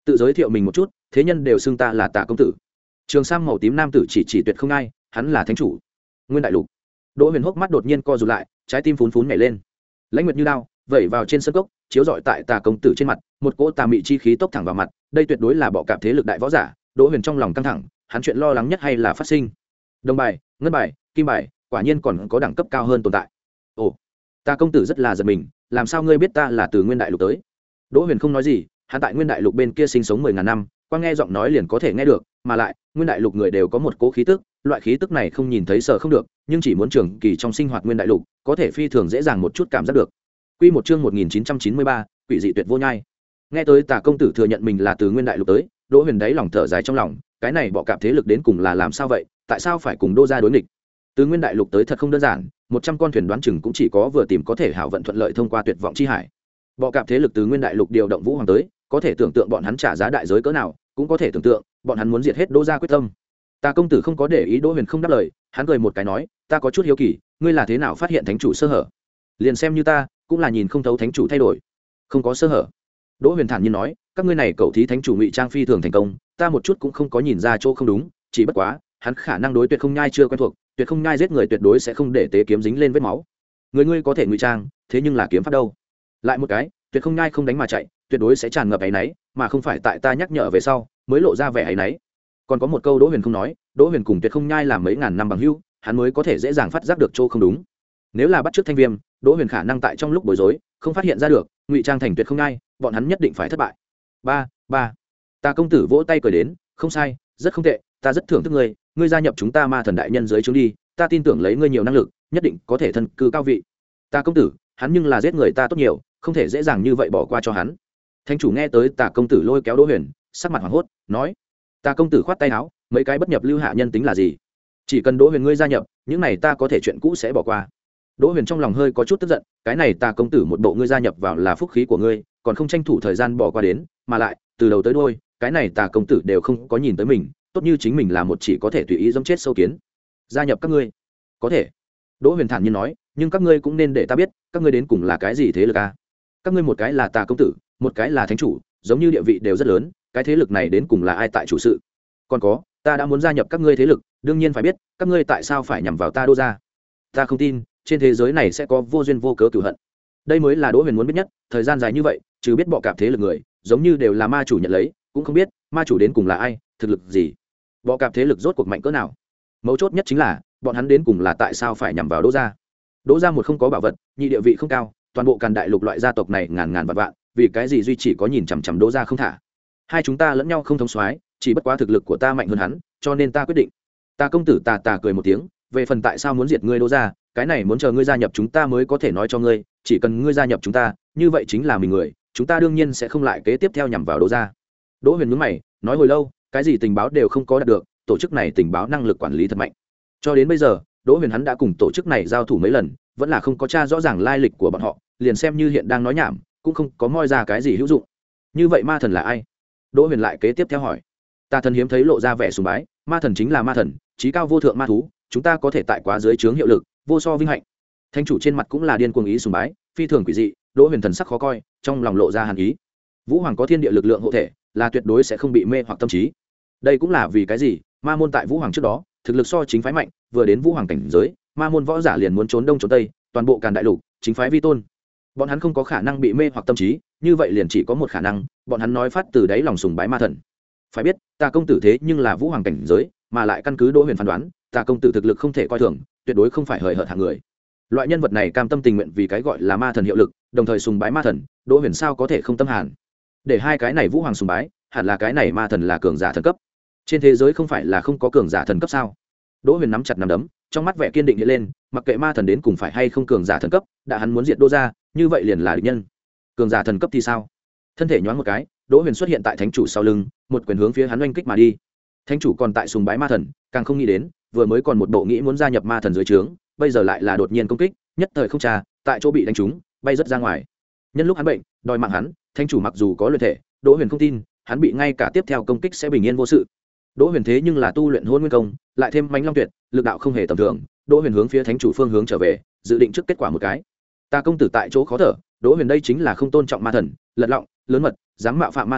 tự giới thiệu mình một chút, thế nhân đều xưng ta là Tả công tử. Trường sam màu tím nam tử chỉ chỉ tuyệt không ai, hắn là thánh chủ Nguyên Đại Lục. Đỗ Huyền hốc mắt đột nhiên co rụt lại, trái tim phún phún nhảy lên. Lãnh nguyệt như đao vẩy vào trên sân cốc, chiếu rọi tại Tả công tử trên mặt, một cỗ tà mị chi khí tốc thẳng vào mặt, đây tuyệt đối là bọ cạp thế lực đại võ giả. Đỗ Huyền trong lòng căng thẳng, hắn chuyện lo lắng nhất hay là phát sinh đồng bài, ngân bài, kim bài, quả nhiên còn có đẳng cấp cao hơn tồn tại. Ồ, Tả công tử rất là giật mình, làm sao ngươi biết ta là từ Nguyên Đại Lục tới? Đỗ Huyền không nói gì, hắn tại Nguyên Đại Lục bên kia sinh sống mười ngàn năm, qua nghe giọng nói liền có thể nghe được, mà lại Nguyên Đại Lục người đều có một cỗ khí tức, loại khí tức này không nhìn thấy sợ không được, nhưng chỉ muốn trường kỳ trong sinh hoạt Nguyên Đại Lục, có thể phi thường dễ dàng một chút cảm giác được. Quy một chương một nghìn chín trăm chín mươi ba, quỷ dị tuyệt vô nhai. Nghe tới Tả công tử thừa nhận mình là từ Nguyên Đại Lục tới, Đỗ Huyền đáy lòng thở dài trong lòng, cái này bọ cạp thế lực đến cùng là làm sao vậy, tại sao phải cùng Đô gia đối nghịch? Từ Nguyên Đại Lục tới thật không đơn giản, một trăm con thuyền đoán chừng cũng chỉ có vừa tìm có thể hảo vận thuận lợi thông qua tuyệt vọng chi hải. Bọ cạp thế lực từ Nguyên Đại Lục điều động Vũ Hoàng tới, có thể tưởng tượng bọn hắn trả giá đại giới cỡ nào, cũng có thể tưởng tượng bọn hắn muốn diệt hết Đỗ gia quyết tâm. Tả công tử không có để ý Đỗ Huyền không đáp lời, hắn cười một cái nói, ta có chút hiếu kỳ, ngươi là thế nào phát hiện thánh chủ sơ hở? Liền xem như ta, cũng là nhìn không thấu thánh chủ thay đổi, không có sơ hở. Đỗ Huyền thản nhiên nói, các ngươi này cậu thí thánh chủ ngụy trang phi thường thành công, ta một chút cũng không có nhìn ra chỗ không đúng, chỉ bất quá, hắn khả năng đối tuyệt không nhai chưa quen thuộc, tuyệt không nhai giết người tuyệt đối sẽ không để tế kiếm dính lên vết máu. Người ngươi có thể ngụy trang, thế nhưng là kiếm pháp đâu? Lại một cái, tuyệt không nhai không đánh mà chạy, tuyệt đối sẽ tràn ngập áy náy, mà không phải tại ta nhắc nhở về sau mới lộ ra vẻ áy náy. Còn có một câu Đỗ Huyền không nói, Đỗ Huyền cùng tuyệt không nhai làm mấy ngàn năm bằng hữu, hắn mới có thể dễ dàng phát giác được chỗ không đúng. Nếu là bắt trước Thanh Viêm, Đỗ Huyền khả năng tại trong lúc bối rối không phát hiện ra được, ngụy trang thành tuyệt không nhai, bọn hắn nhất định phải thất bại. Ba, ba. Tả công tử vỗ tay cười đến, không sai, rất không tệ, ta rất thưởng thức ngươi, ngươi gia nhập chúng ta Ma Thần đại nhân dưới trướng đi, ta tin tưởng lấy ngươi nhiều năng lực, nhất định có thể thân cư cao vị. Tả công tử, hắn nhưng là giết người ta tốt nhiều, không thể dễ dàng như vậy bỏ qua cho hắn. Thánh chủ nghe tới Tả công tử lôi kéo Đỗ Huyền, sắc mặt hoảng hốt, nói: Tả công tử khoát tay áo, mấy cái bất nhập lưu hạ nhân tính là gì? Chỉ cần Đỗ Huyền ngươi gia nhập, những này ta có thể chuyện cũ sẽ bỏ qua. Đỗ Huyền trong lòng hơi có chút tức giận, cái này Tả công tử một bộ ngươi gia nhập vào là phúc khí của ngươi, còn không tranh thủ thời gian bỏ qua đến, mà lại từ đầu tới đuôi, cái này Tả công tử đều không có nhìn tới mình, tốt như chính mình là một chỉ có thể tùy ý giẫm chết sâu kiến. Gia nhập các ngươi? Có thể. Đỗ Huyền thản nhiên nói, nhưng các ngươi cũng nên để ta biết, các ngươi đến cùng là cái gì thế lực a? Các ngươi một cái là Tả công tử, một cái là thánh chủ, giống như địa vị đều rất lớn, cái thế lực này đến cùng là ai tại chủ sự? Còn có, ta đã muốn gia nhập các ngươi thế lực, đương nhiên phải biết, các ngươi tại sao phải nhằm vào ta Đỗ gia? Ta không tin, trên thế giới này sẽ có vô duyên vô cớ cửu hận. Đây mới là Đỗ Huyền muốn biết nhất, thời gian dài như vậy, trừ biết bọ cạp thế lực người, giống như đều là ma chủ nhận lấy, cũng không biết ma chủ đến cùng là ai, thực lực gì, bọ cạp thế lực rốt cuộc mạnh cỡ nào. Mấu chốt nhất chính là bọn hắn đến cùng là tại sao phải nhằm vào Đỗ gia. Đỗ gia một không có bảo vật, nhị địa vị không cao, toàn bộ Càn Đại Lục loại gia tộc này ngàn ngàn vạn vạn, vì cái gì duy chỉ có nhìn chằm chằm Đỗ gia không thả? Hai chúng ta lẫn nhau không thông soái, chỉ bất quá thực lực của ta mạnh hơn hắn, cho nên ta quyết định. Tả công tử tà tà cười một tiếng, về phần tại sao muốn diệt ngươi Đỗ gia, cái này muốn chờ ngươi gia nhập chúng ta mới có thể nói cho ngươi, chỉ cần ngươi gia nhập chúng ta, như vậy chính là mình người, chúng ta đương nhiên sẽ không lại kế tiếp theo nhằm vào Đỗ gia. Đỗ Huyền nhướng mày, nói hồi lâu, cái gì tình báo đều không có đạt được, tổ chức này tình báo năng lực quản lý thật mạnh. Cho đến bây giờ, Đỗ Huyền hắn đã cùng tổ chức này giao thủ mấy lần, vẫn là không có tra rõ ràng lai lịch của bọn họ, liền xem như hiện đang nói nhảm, cũng không có moi ra cái gì hữu dụng. Như vậy ma thần là ai? Đỗ Huyền lại kế tiếp theo hỏi. Tà thần hiếm thấy lộ ra vẻ sùng bái, ma thần chính là ma thần, chí cao vô thượng ma thú, chúng ta có thể tại quá dưới trướng hiệu lực, vô so vinh hạnh. Thánh chủ trên mặt cũng là điên cuồng ý sùng bái, phi thường quỷ dị. Đỗ Huyền thần sắc khó coi, trong lòng lộ ra hàn ý. Vũ Hoàng có thiên địa lực lượng hộ thể, là tuyệt đối sẽ không bị mê hoặc tâm trí. Đây cũng là vì cái gì ma môn tại Vũ Hoàng trước đó thực lực so chính phái mạnh, vừa đến Vũ Hoàng cảnh giới, ma môn võ giả liền muốn trốn đông trốn tây, toàn bộ Càn Đại Lục chính phái vi tôn. Bọn hắn không có khả năng bị mê hoặc tâm trí, như vậy liền chỉ có một khả năng, bọn hắn nói phát từ đáy lòng sùng bái ma thần. Phải biết, Tả công tử thế nhưng là Vũ Hoàng cảnh giới, mà lại căn cứ Đỗ Huyền phán đoán, Tả công tử thực lực không thể coi thường, tuyệt đối không phải hời hợt hạng người. Loại nhân vật này cam tâm tình nguyện vì cái gọi là ma thần hiệu lực, đồng thời sùng bái ma thần, Đỗ Huyền sao có thể không tâm hàn. Để hai cái này Vũ Hoàng sùng bái, hẳn là cái này ma thần là cường giả thần cấp. Trên thế giới không phải là không có cường giả thần cấp sao? Đỗ Huyền nắm chặt nắm đấm, trong mắt vẻ kiên định hiện lên, mặc kệ ma thần đến cùng phải hay không cường giả thần cấp, đã hắn muốn diệt Đỗ gia, như vậy liền là địch nhân. Cường giả thần cấp thì sao? Thân thể nhoáng một cái, Đỗ Huyền xuất hiện tại thánh chủ sau lưng, một quyền hướng phía hắn oanh kích mà đi. Thánh chủ còn tại sùng bái ma thần, càng không nghĩ đến, vừa mới còn một bộ nghĩ muốn gia nhập ma thần dưới trướng, bây giờ lại là đột nhiên công kích, nhất thời không tra, tại chỗ bị đánh trúng, bay rất ra ngoài. Nhân lúc hắn bệnh, đòi mạng hắn, thánh chủ mặc dù có luyện thể, Đỗ Huyền không tin, hắn bị ngay cả tiếp theo công kích sẽ bình yên vô sự. Đỗ Huyền thế nhưng là tu luyện Hôn Nguyên công, lại thêm Mãnh Long Tuyệt, lực đạo không hề tầm thường. Đỗ Huyền hướng phía thánh chủ phương hướng trở về, dự định trước kết quả một cái. Tà công tử tại chỗ khó thở, Đỗ Huyền đây chính là không tôn trọng ma thần, lật lọng, lớn mật, dám mạo phạm ma thần,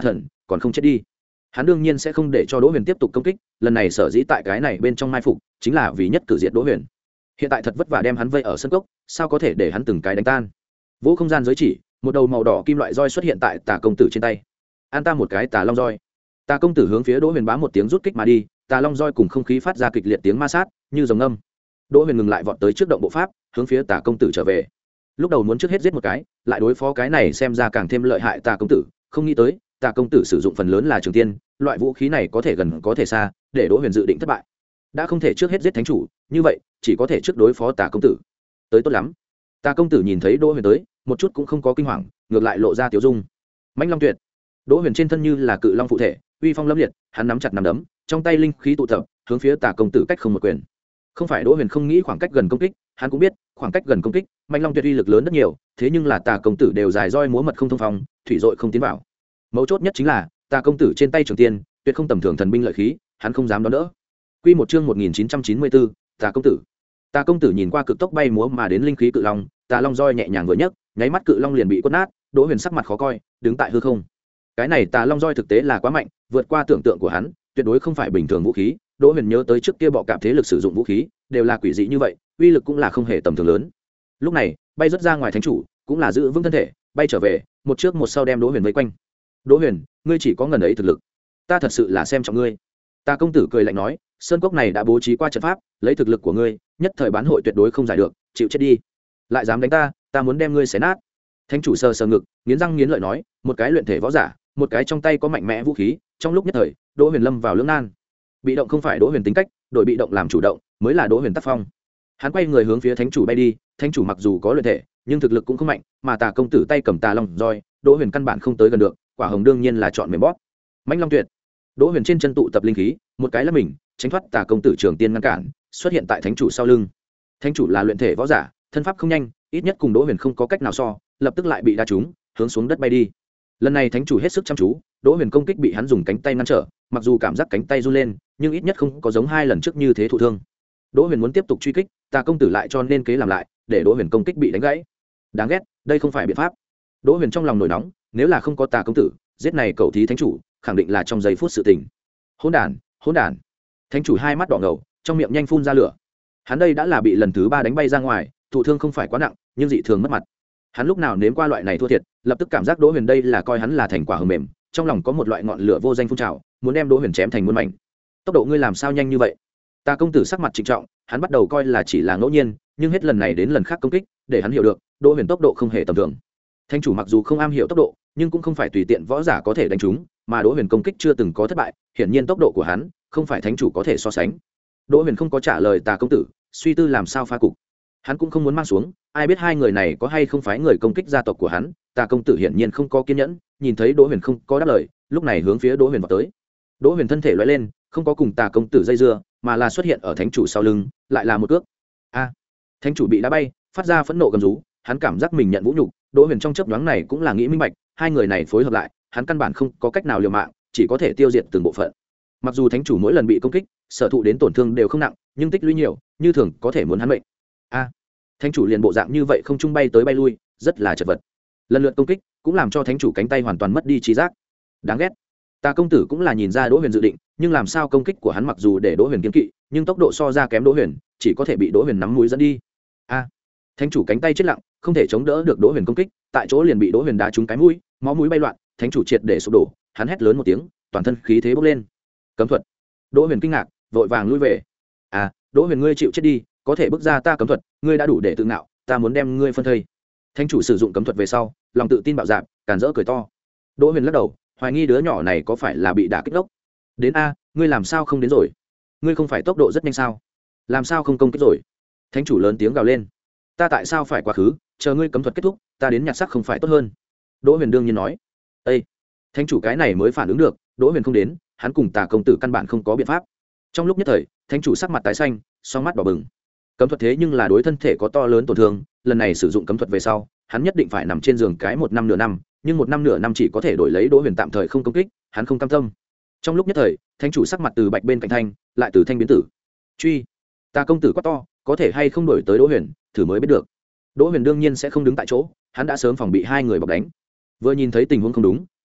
còn không chết đi. Hắn đương nhiên sẽ không để cho Đỗ Huyền tiếp tục công kích, lần này sở dĩ tại cái này bên trong mai phục chính là vì nhất cử diệt Đỗ Huyền. Hiện tại thật vất vả đem hắn vây ở sân cốc, sao có thể để hắn từng cái đánh tan. Vũ không gian giới chỉ, một đầu màu đỏ kim loại roi xuất hiện tại Tà công tử trên tay. An ta một cái Tà long roi. Tà công tử hướng phía Đỗ Huyền bá một tiếng rút kích mà đi, Tà long roi cùng không khí phát ra kịch liệt tiếng ma sát, như rồng âm. Đỗ Huyền ngừng lại vọt tới trước động bộ pháp, hướng phía Tà công tử trở về. Lúc đầu muốn trước hết giết một cái, lại đối phó cái này xem ra càng thêm lợi hại Tà công tử, không nghĩ tới, Tà công tử sử dụng phần lớn là trường tiên, loại vũ khí này có thể gần có thể xa, để Đỗ Huyền dự định thất bại. Đã không thể trước hết giết thánh chủ, như vậy, chỉ có thể trước đối phó Tà công tử. Tới tốt lắm. Tà công tử nhìn thấy Đỗ Huyền tới, một chút cũng không có kinh hoàng, ngược lại lộ ra tiểu dung. Mãnh Long Tuyệt. Đỗ Huyền trên thân như là cự long phụ thể, uy phong lâm liệt, hắn nắm chặt nắm đấm, trong tay linh khí tụ tập, hướng phía Tà công tử cách không một quyền. Không phải Đỗ Huyền không nghĩ khoảng cách gần công kích, hắn cũng biết, khoảng cách gần công kích, Mãnh Long Tuyệt uy lực lớn rất nhiều, thế nhưng là Tà công tử đều dài roi múa mật không thông phòng, thủy dội không tiến vào. Mấu chốt nhất chính là, Tà công tử trên tay trường tiên, tuyệt không tầm thường thần binh lợi khí, hắn không dám đón đỡ. Quy một chương một nghìn chín trăm chín mươi tư, Tà công tử. Tà công tử nhìn qua cực tốc bay múa mà đến linh khí cự long, Tà long roi nhẹ nhàng vừa nhấc, nháy mắt cự long liền bị quất nát, Đỗ Huyền sắc mặt khó coi, đứng tại hư không. Cái này Tà long roi thực tế là quá mạnh, vượt qua tưởng tượng của hắn, tuyệt đối không phải bình thường vũ khí. Đỗ Huyền nhớ tới trước kia bọ cạp thế lực sử dụng vũ khí, đều là quỷ dị như vậy, uy lực cũng là không hề tầm thường lớn. Lúc này, bay rất ra ngoài thánh chủ, cũng là giữ vững thân thể, bay trở về, một trước một sau đem Đỗ Huyền vây quanh. Đỗ Huyền, ngươi chỉ có ngần ấy thực lực, ta thật sự là xem trọng ngươi. Tà công tử cười lạnh nói, sơn cốc này đã bố trí qua trận pháp, lấy thực lực của ngươi, nhất thời bán hội tuyệt đối không giải được, chịu chết đi. Lại dám đánh ta, ta muốn đem ngươi xé nát. Thánh chủ sờ sờ ngực, nghiến răng nghiến lợi nói, một cái luyện thể võ giả, một cái trong tay có mạnh mẽ vũ khí, trong lúc nhất thời, Đỗ Huyền lâm vào lưỡng nan. Bị động không phải Đỗ Huyền tính cách, đổi bị động làm chủ động, mới là Đỗ Huyền tác phong. Hắn quay người hướng phía thánh chủ bay đi, thánh chủ mặc dù có luyện thể, nhưng thực lực cũng không mạnh, mà Tà công tử tay cầm Tà long roi, Đỗ Huyền căn bản không tới gần được, quả hồng đương nhiên là chọn mềm bóp. Mãnh Long Tuyệt. Đỗ Huyền trên chân tụ tập linh khí, một cái là mình, tránh thoát Tà công tử trường tiên ngăn cản, xuất hiện tại thánh chủ sau lưng. Thánh chủ là luyện thể võ giả, thân pháp không nhanh, ít nhất cùng Đỗ Huyền không có cách nào so, lập tức lại bị đá trúng, hướng xuống đất bay đi. Lần này thánh chủ hết sức chăm chú, Đỗ Huyền công kích bị hắn dùng cánh tay ngăn trở, mặc dù cảm giác cánh tay run lên, nhưng ít nhất không có giống hai lần trước như thế thụ thương. Đỗ Huyền muốn tiếp tục truy kích, Tà công tử lại cho nên kế làm lại, để Đỗ Huyền công kích bị đánh gãy. Đáng ghét, đây không phải biện pháp. Đỗ Huyền trong lòng nổi nóng, nếu là không có Tà công tử, giết này cầu thí thánh chủ, khẳng định là trong giây phút sự tình. Hỗn đản, hỗn đản. Thánh chủ hai mắt đỏ ngầu, trong miệng nhanh phun ra lửa. Hắn đây đã là bị lần thứ ba đánh bay ra ngoài, thụ thương không phải quá nặng, nhưng dị thường mất mặt. Hắn lúc nào nếm qua loại này thua thiệt, lập tức cảm giác Đỗ Huyền đây là coi hắn là thành quả hờm mềm, trong lòng có một loại ngọn lửa vô danh phun trào, muốn đem Đỗ Huyền chém thành muôn mảnh. Tốc độ ngươi làm sao nhanh như vậy? Tà công tử sắc mặt trịnh trọng, hắn bắt đầu coi là chỉ là ngẫu nhiên, nhưng hết lần này đến lần khác công kích, để hắn hiểu được, Đỗ Huyền tốc độ không hề tầm thường. Thánh chủ mặc dù không am hiểu tốc độ, nhưng cũng không phải tùy tiện võ giả có thể đánh trúng, mà Đỗ Huyền công kích chưa từng có thất bại, hiển nhiên tốc độ của hắn không phải thánh chủ có thể so sánh. Đỗ Huyền không có trả lời Tà công tử, suy tư làm sao phá cục. Hắn cũng không muốn mang xuống, ai biết hai người này có hay không phải người công kích gia tộc của hắn. Tà công tử hiển nhiên không có kiên nhẫn, nhìn thấy Đỗ Huyền không có đáp lời, lúc này hướng phía Đỗ Huyền vào tới. Đỗ Huyền thân thể lóe lên, không có cùng Tà công tử dây dưa, mà là xuất hiện ở thánh chủ sau lưng, lại là một cước. A! Thánh chủ bị đá bay, phát ra phẫn nộ gầm rú, hắn cảm giác mình nhận vũ nhục. Đỗ Huyền trong chớp nhoáng này cũng là nghĩ minh bạch, hai người này phối hợp lại, hắn căn bản không có cách nào liều mạng, chỉ có thể tiêu diệt từng bộ phận. Mặc dù thánh chủ mỗi lần bị công kích, sở thụ đến tổn thương đều không nặng, nhưng tích lũy nhiều, như thường có thể muốn hắn mệnh. A! Thánh chủ liền bộ dạng như vậy không trung bay tới bay lui, rất là chật vật. Lần lượt công kích cũng làm cho thánh chủ cánh tay hoàn toàn mất đi trí giác. Đáng ghét. Tà công tử cũng là nhìn ra Đỗ Huyền dự định, nhưng làm sao công kích của hắn mặc dù để Đỗ Huyền kiêng kỵ, nhưng tốc độ so ra kém Đỗ Huyền, chỉ có thể bị Đỗ Huyền nắm mũi dẫn đi. A! Thánh chủ cánh tay chết lặng, không thể chống đỡ được Đỗ Huyền công kích, tại chỗ liền bị Đỗ Huyền đá trúng cái mũi, máu mũi bay loạn, thánh chủ triệt để sụp đổ, hắn hét lớn một tiếng, toàn thân khí thế bốc lên. Cấm thuật. Đỗ Huyền kinh ngạc, vội vàng lui về. À, Đỗ Huyền ngươi chịu chết đi, có thể bước ra ta cấm thuật, ngươi đã đủ để tự ngạo, ta muốn đem ngươi phân thây. Thánh chủ sử dụng cấm thuật về sau, lòng tự tin bạo dạn, càn rỡ cười to. Đỗ Huyền lắc đầu, hoài nghi đứa nhỏ này có phải là bị đả kích đốc. Đến a, ngươi làm sao không đến rồi? Ngươi không phải tốc độ rất nhanh sao? Làm sao không công kích rồi? Thánh chủ lớn tiếng gào lên. Ta tại sao phải quá khứ, chờ ngươi cấm thuật kết thúc, ta đến nhặt xác không phải tốt hơn? Đỗ Huyền đương nhiên nói. Ê! Thánh chủ cái này mới phản ứng được, Đỗ Huyền không đến, hắn cùng Tà công tử căn bản không có biện pháp. Trong lúc nhất thời, thánh chủ sắc mặt tái xanh, song mắt đỏ bừng. Cấm thuật thế nhưng là đối thân thể có to lớn tổn thương, lần này sử dụng cấm thuật về sau, hắn nhất định phải nằm trên giường cái một năm nửa năm, nhưng một năm nửa năm chỉ có thể đổi lấy Đỗ Huyền tạm thời không công kích, hắn không cam tâm. Trong lúc nhất thời, thánh chủ sắc mặt từ bạch bên cạnh thanh, lại từ thanh biến tử. Truy! Tà công tử quát to, có thể hay không đổi tới Đỗ Huyền, thử mới biết được. Đỗ Huyền đương nhiên sẽ không đứng tại chỗ, hắn đã sớm phòng bị hai người bọc đánh. Vừa nhìn thấy tình huống không đúng,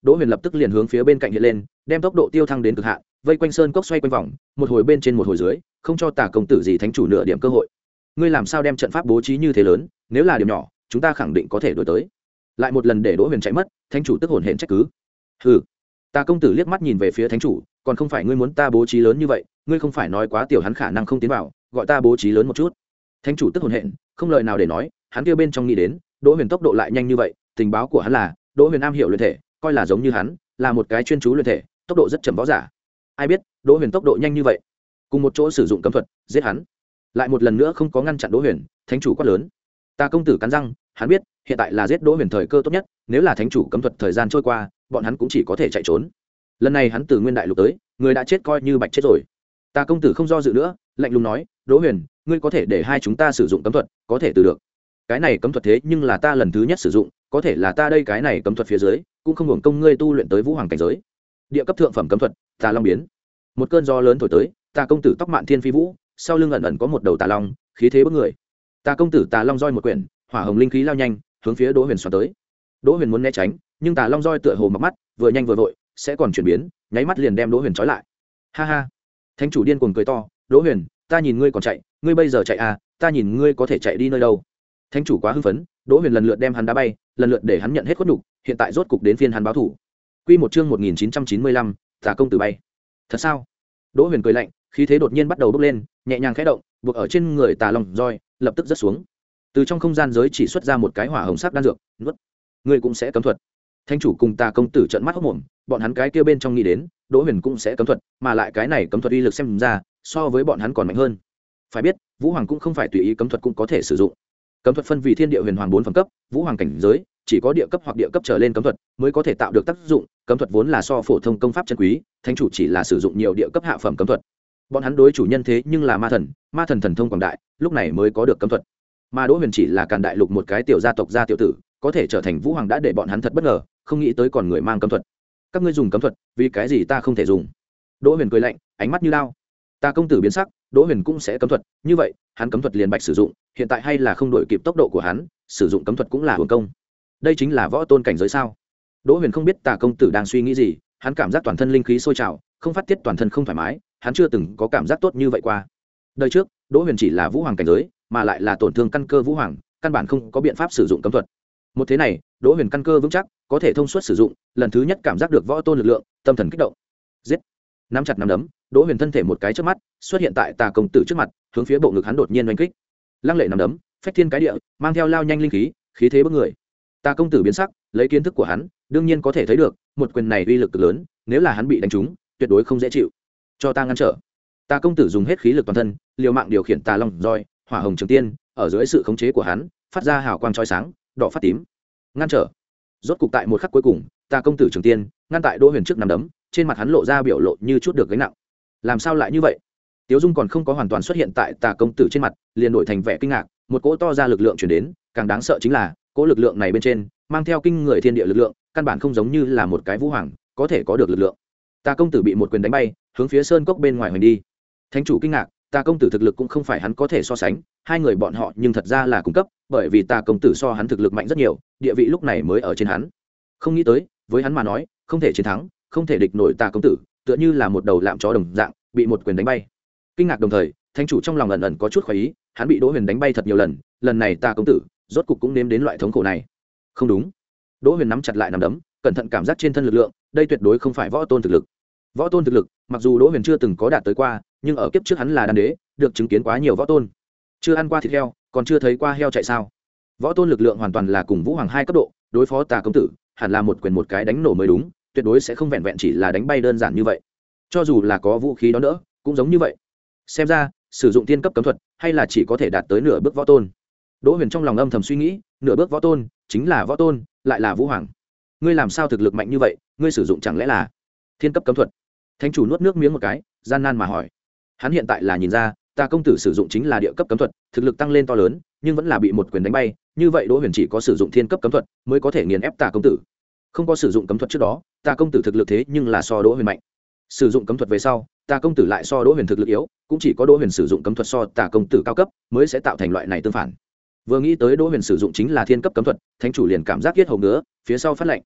Đỗ Huyền lập tức liền hướng phía bên cạnh hiện lên, đem tốc độ tiêu thăng đến cực hạn, vây quanh sơn cốc xoay quanh vòng, một hồi bên trên một hồi dưới, không cho Tà công tử gì thánh chủ nửa điểm cơ hội. Ngươi làm sao đem trận pháp bố trí như thế lớn, nếu là điểm nhỏ, chúng ta khẳng định có thể đuổi tới. Lại một lần để Đỗ Huyền chạy mất, thánh chủ tức hồn hển trách cứ. Hừ. Tà công tử liếc mắt nhìn về phía thánh chủ, còn không phải ngươi muốn ta bố trí lớn như vậy, ngươi không phải nói quá tiểu hắn khả năng không tiến vào, gọi ta bố trí lớn một chút. Thánh chủ tức hồn hển, không lời nào để nói, hắn kia bên trong nghĩ đến, Đỗ Huyền tốc độ lại nhanh như vậy, tình báo của hắn là, Đỗ Huyền am hiểu luyện thể, coi là giống như hắn, là một cái chuyên chú luyện thể, tốc độ rất chậm võ giả. Ai biết, Đỗ Huyền tốc độ nhanh như vậy, cùng một chỗ sử dụng cấm thuật, giết hắn. Lại một lần nữa không có ngăn chặn Đỗ Huyền, thánh chủ quát lớn. Tà công tử cắn răng, hắn biết, hiện tại là giết Đỗ Huyền thời cơ tốt nhất, nếu là thánh chủ cấm thuật thời gian trôi qua, bọn hắn cũng chỉ có thể chạy trốn. Lần này hắn từ Nguyên Đại Lục tới, người đã chết coi như bạch chết rồi. Tà công tử không do dự nữa, lạnh lùng nói, Đỗ Huyền, ngươi có thể để hai chúng ta sử dụng cấm thuật, có thể từ được. Cái này cấm thuật thế nhưng là ta lần thứ nhất sử dụng, có thể là ta đây cái này cấm thuật phía dưới, cũng không hưởng công ngươi tu luyện tới vũ hoàng cảnh giới. Địa cấp thượng phẩm cấm thuật, Tà Long biến. Một cơn gió lớn thổi tới, Tà công tử tóc mạn thiên phi vũ, sau lưng ẩn ẩn có một đầu tà long, khí thế bức người. Tà công tử Tà Long roi một quyển, hỏa hồng linh khí lao nhanh, hướng phía Đỗ Huyền xoắn tới. Đỗ Huyền muốn né tránh, nhưng Tà Long roi tựa hồ mặc mắt, vừa nhanh vừa vội, sẽ còn chuyển biến, nháy mắt liền đem Đỗ Huyền trói lại. Ha ha. Thánh chủ điên cuồng cười to, Đỗ Huyền, ta nhìn ngươi còn chạy, ngươi bây giờ chạy à, ta nhìn ngươi có thể chạy đi nơi đâu. Thánh chủ quá hưng phấn, Đỗ Huyền lần lượt đem hắn đá bay, lần lượt để hắn nhận hết khuất nhục, hiện tại rốt cục đến phiên hắn báo thủ. Quy một chương một nghìn chín trăm chín mươi lăm, Tà công tử bay. Thật sao? Đỗ Huyền cười lạnh, khí thế đột nhiên bắt đầu bốc lên, nhẹ nhàng khẽ động, buộc ở trên người Tà Long roi, lập tức rớt xuống. Từ trong không gian giới chỉ xuất ra một cái hỏa hồng sắc đan dược, nuốt. Ngươi cũng sẽ cấm thuật. Thánh chủ cùng Tà công tử trợn mắt hốt mồm, bọn hắn cái kia bên trong nghĩ đến, Đỗ Huyền cũng sẽ cấm thuật, mà lại cái này cấm thuật uy lực xem ra, so với bọn hắn còn mạnh hơn. Phải biết, Vũ Hoàng cũng không phải tùy ý cấm thuật cũng có thể sử dụng. Cấm thuật phân vì Thiên Địa Huyền Hoàng bốn phẩm cấp, Vũ Hoàng cảnh giới, chỉ có địa cấp hoặc địa cấp trở lên cấm thuật mới có thể tạo được tác dụng, cấm thuật vốn là so phổ thông công pháp chân quý, thánh chủ chỉ là sử dụng nhiều địa cấp hạ phẩm cấm thuật. Bọn hắn đối chủ nhân thế nhưng là ma thần, ma thần thần thông quảng đại, lúc này mới có được cấm thuật. Mà Đỗ Huyền chỉ là Càn Đại Lục một cái tiểu gia tộc gia tiểu tử, có thể trở thành Vũ Hoàng đã để bọn hắn thật bất ngờ, không nghĩ tới còn người mang cấm thuật. Các ngươi dùng cấm thuật, vì cái gì ta không thể dùng? Đỗ Huyền cười lạnh, ánh mắt như lao. Tà công tử biến sắc, Đỗ Huyền cũng sẽ cấm thuật, như vậy, hắn cấm thuật liền bạch sử dụng, hiện tại hay là không đổi kịp tốc độ của hắn, sử dụng cấm thuật cũng là hưởng công. Đây chính là võ tôn cảnh giới sao? Đỗ Huyền không biết Tà công tử đang suy nghĩ gì, hắn cảm giác toàn thân linh khí sôi trào, không phát tiết toàn thân không thoải mái, hắn chưa từng có cảm giác tốt như vậy qua. Đời trước, Đỗ Huyền chỉ là Vũ Hoàng cảnh giới, mà lại là tổn thương căn cơ Vũ Hoàng, căn bản không có biện pháp sử dụng cấm thuật. Một thế này, Đỗ Huyền căn cơ vững chắc, có thể thông suốt sử dụng, lần thứ nhất cảm giác được võ tôn lực lượng, tâm thần kích động. Giết! Nắm chặt nắm đấm, Đỗ Huyền thân thể một cái chớp mắt, xuất hiện tại Tà công tử trước mặt, hướng phía bộ ngực hắn đột nhiên đánh kích. Lăng lệ nắm đấm, phách thiên cái địa, mang theo lao nhanh linh khí, khí thế bức người. Tà công tử biến sắc, lấy kiến thức của hắn, đương nhiên có thể thấy được, một quyền này uy lực cực lớn, nếu là hắn bị đánh trúng, tuyệt đối không dễ chịu. Cho ta ngăn trở. Tà công tử dùng hết khí lực toàn thân, liều mạng điều khiển Tà Long roi, hỏa hồng trường tiên, ở dưới sự khống chế của hắn, phát ra hào quang chói sáng, đỏ phát tím. Ngăn trở. Rốt cục tại một khắc cuối cùng, Tà công tử trường tiên ngăn tại Đỗ Huyền trước nắm đấm, trên mặt hắn lộ ra biểu lộ như chút được gánh nặng. Làm sao lại như vậy? Tiếu Dung còn không có hoàn toàn xuất hiện tại Tà công tử trên mặt, liền đổi thành vẻ kinh ngạc, một cỗ to ra lực lượng truyền đến, càng đáng sợ chính là, cỗ lực lượng này bên trên mang theo kinh người thiên địa lực lượng, căn bản không giống như là một cái Vũ Hoàng có thể có được lực lượng. Tà công tử bị một quyền đánh bay, hướng phía sơn cốc bên ngoài hoành đi. Thánh chủ kinh ngạc, Tà công tử thực lực cũng không phải hắn có thể so sánh, hai người bọn họ nhưng thật ra là cùng cấp, bởi vì Tà công tử so hắn thực lực mạnh rất nhiều, địa vị lúc này mới ở trên hắn. Không nghĩ tới, với hắn mà nói, không thể chiến thắng, không thể địch nổi Tà công tử, tựa như là một đầu lạm chó đồng dạng, bị một quyền đánh bay. Kinh ngạc đồng thời, thánh chủ trong lòng ẩn ẩn có chút khoái ý, hắn bị Đỗ Huyền đánh bay thật nhiều lần, lần này Tà công tử rốt cục cũng nếm đến loại thống khổ này. Không đúng. Đỗ Huyền nắm chặt lại nắm đấm, cẩn thận cảm giác trên thân lực lượng, đây tuyệt đối không phải võ tôn thực lực. Võ tôn thực lực, mặc dù Đỗ Huyền chưa từng có đạt tới qua, nhưng ở kiếp trước hắn là đan đế, được chứng kiến quá nhiều võ tôn. Chưa ăn qua thịt heo, còn chưa thấy qua heo chạy sao? Võ tôn lực lượng hoàn toàn là cùng Vũ Hoàng hai cấp độ, đối phó Tà công tử, hẳn là một quyền một cái đánh nổ mới đúng, tuyệt đối sẽ không vẹn vẹn chỉ là đánh bay đơn giản như vậy. Cho dù là có vũ khí đó nữa, cũng giống như vậy. Xem ra, sử dụng tiên cấp cấm thuật, hay là chỉ có thể đạt tới nửa bước võ tôn. Đỗ Huyền trong lòng âm thầm suy nghĩ, nửa bước võ tôn, chính là võ tôn, lại là Vũ Hoàng. Ngươi làm sao thực lực mạnh như vậy, ngươi sử dụng chẳng lẽ là thiên cấp cấm thuật? Thánh chủ nuốt nước miếng một cái, gian nan mà hỏi. Hắn hiện tại là nhìn ra, Tà công tử sử dụng chính là địa cấp cấm thuật, thực lực tăng lên to lớn, nhưng vẫn là bị một quyền đánh bay, như vậy Đỗ Huyền chỉ có sử dụng thiên cấp cấm thuật mới có thể nghiền ép Tà công tử. Không có sử dụng cấm thuật trước đó, Tà công tử thực lực thế nhưng là so Đỗ Huyền mạnh. Sử dụng cấm thuật về sau, Tà công tử lại so Đỗ Huyền thực lực yếu, cũng chỉ có Đỗ Huyền sử dụng cấm thuật so Tà công tử cao cấp, mới sẽ tạo thành loại này tương phản. Vừa nghĩ tới Đỗ Huyền sử dụng chính là thiên cấp cấm thuật, thánh chủ liền cảm giác yết hầu ngứa, phía sau phát lạnh.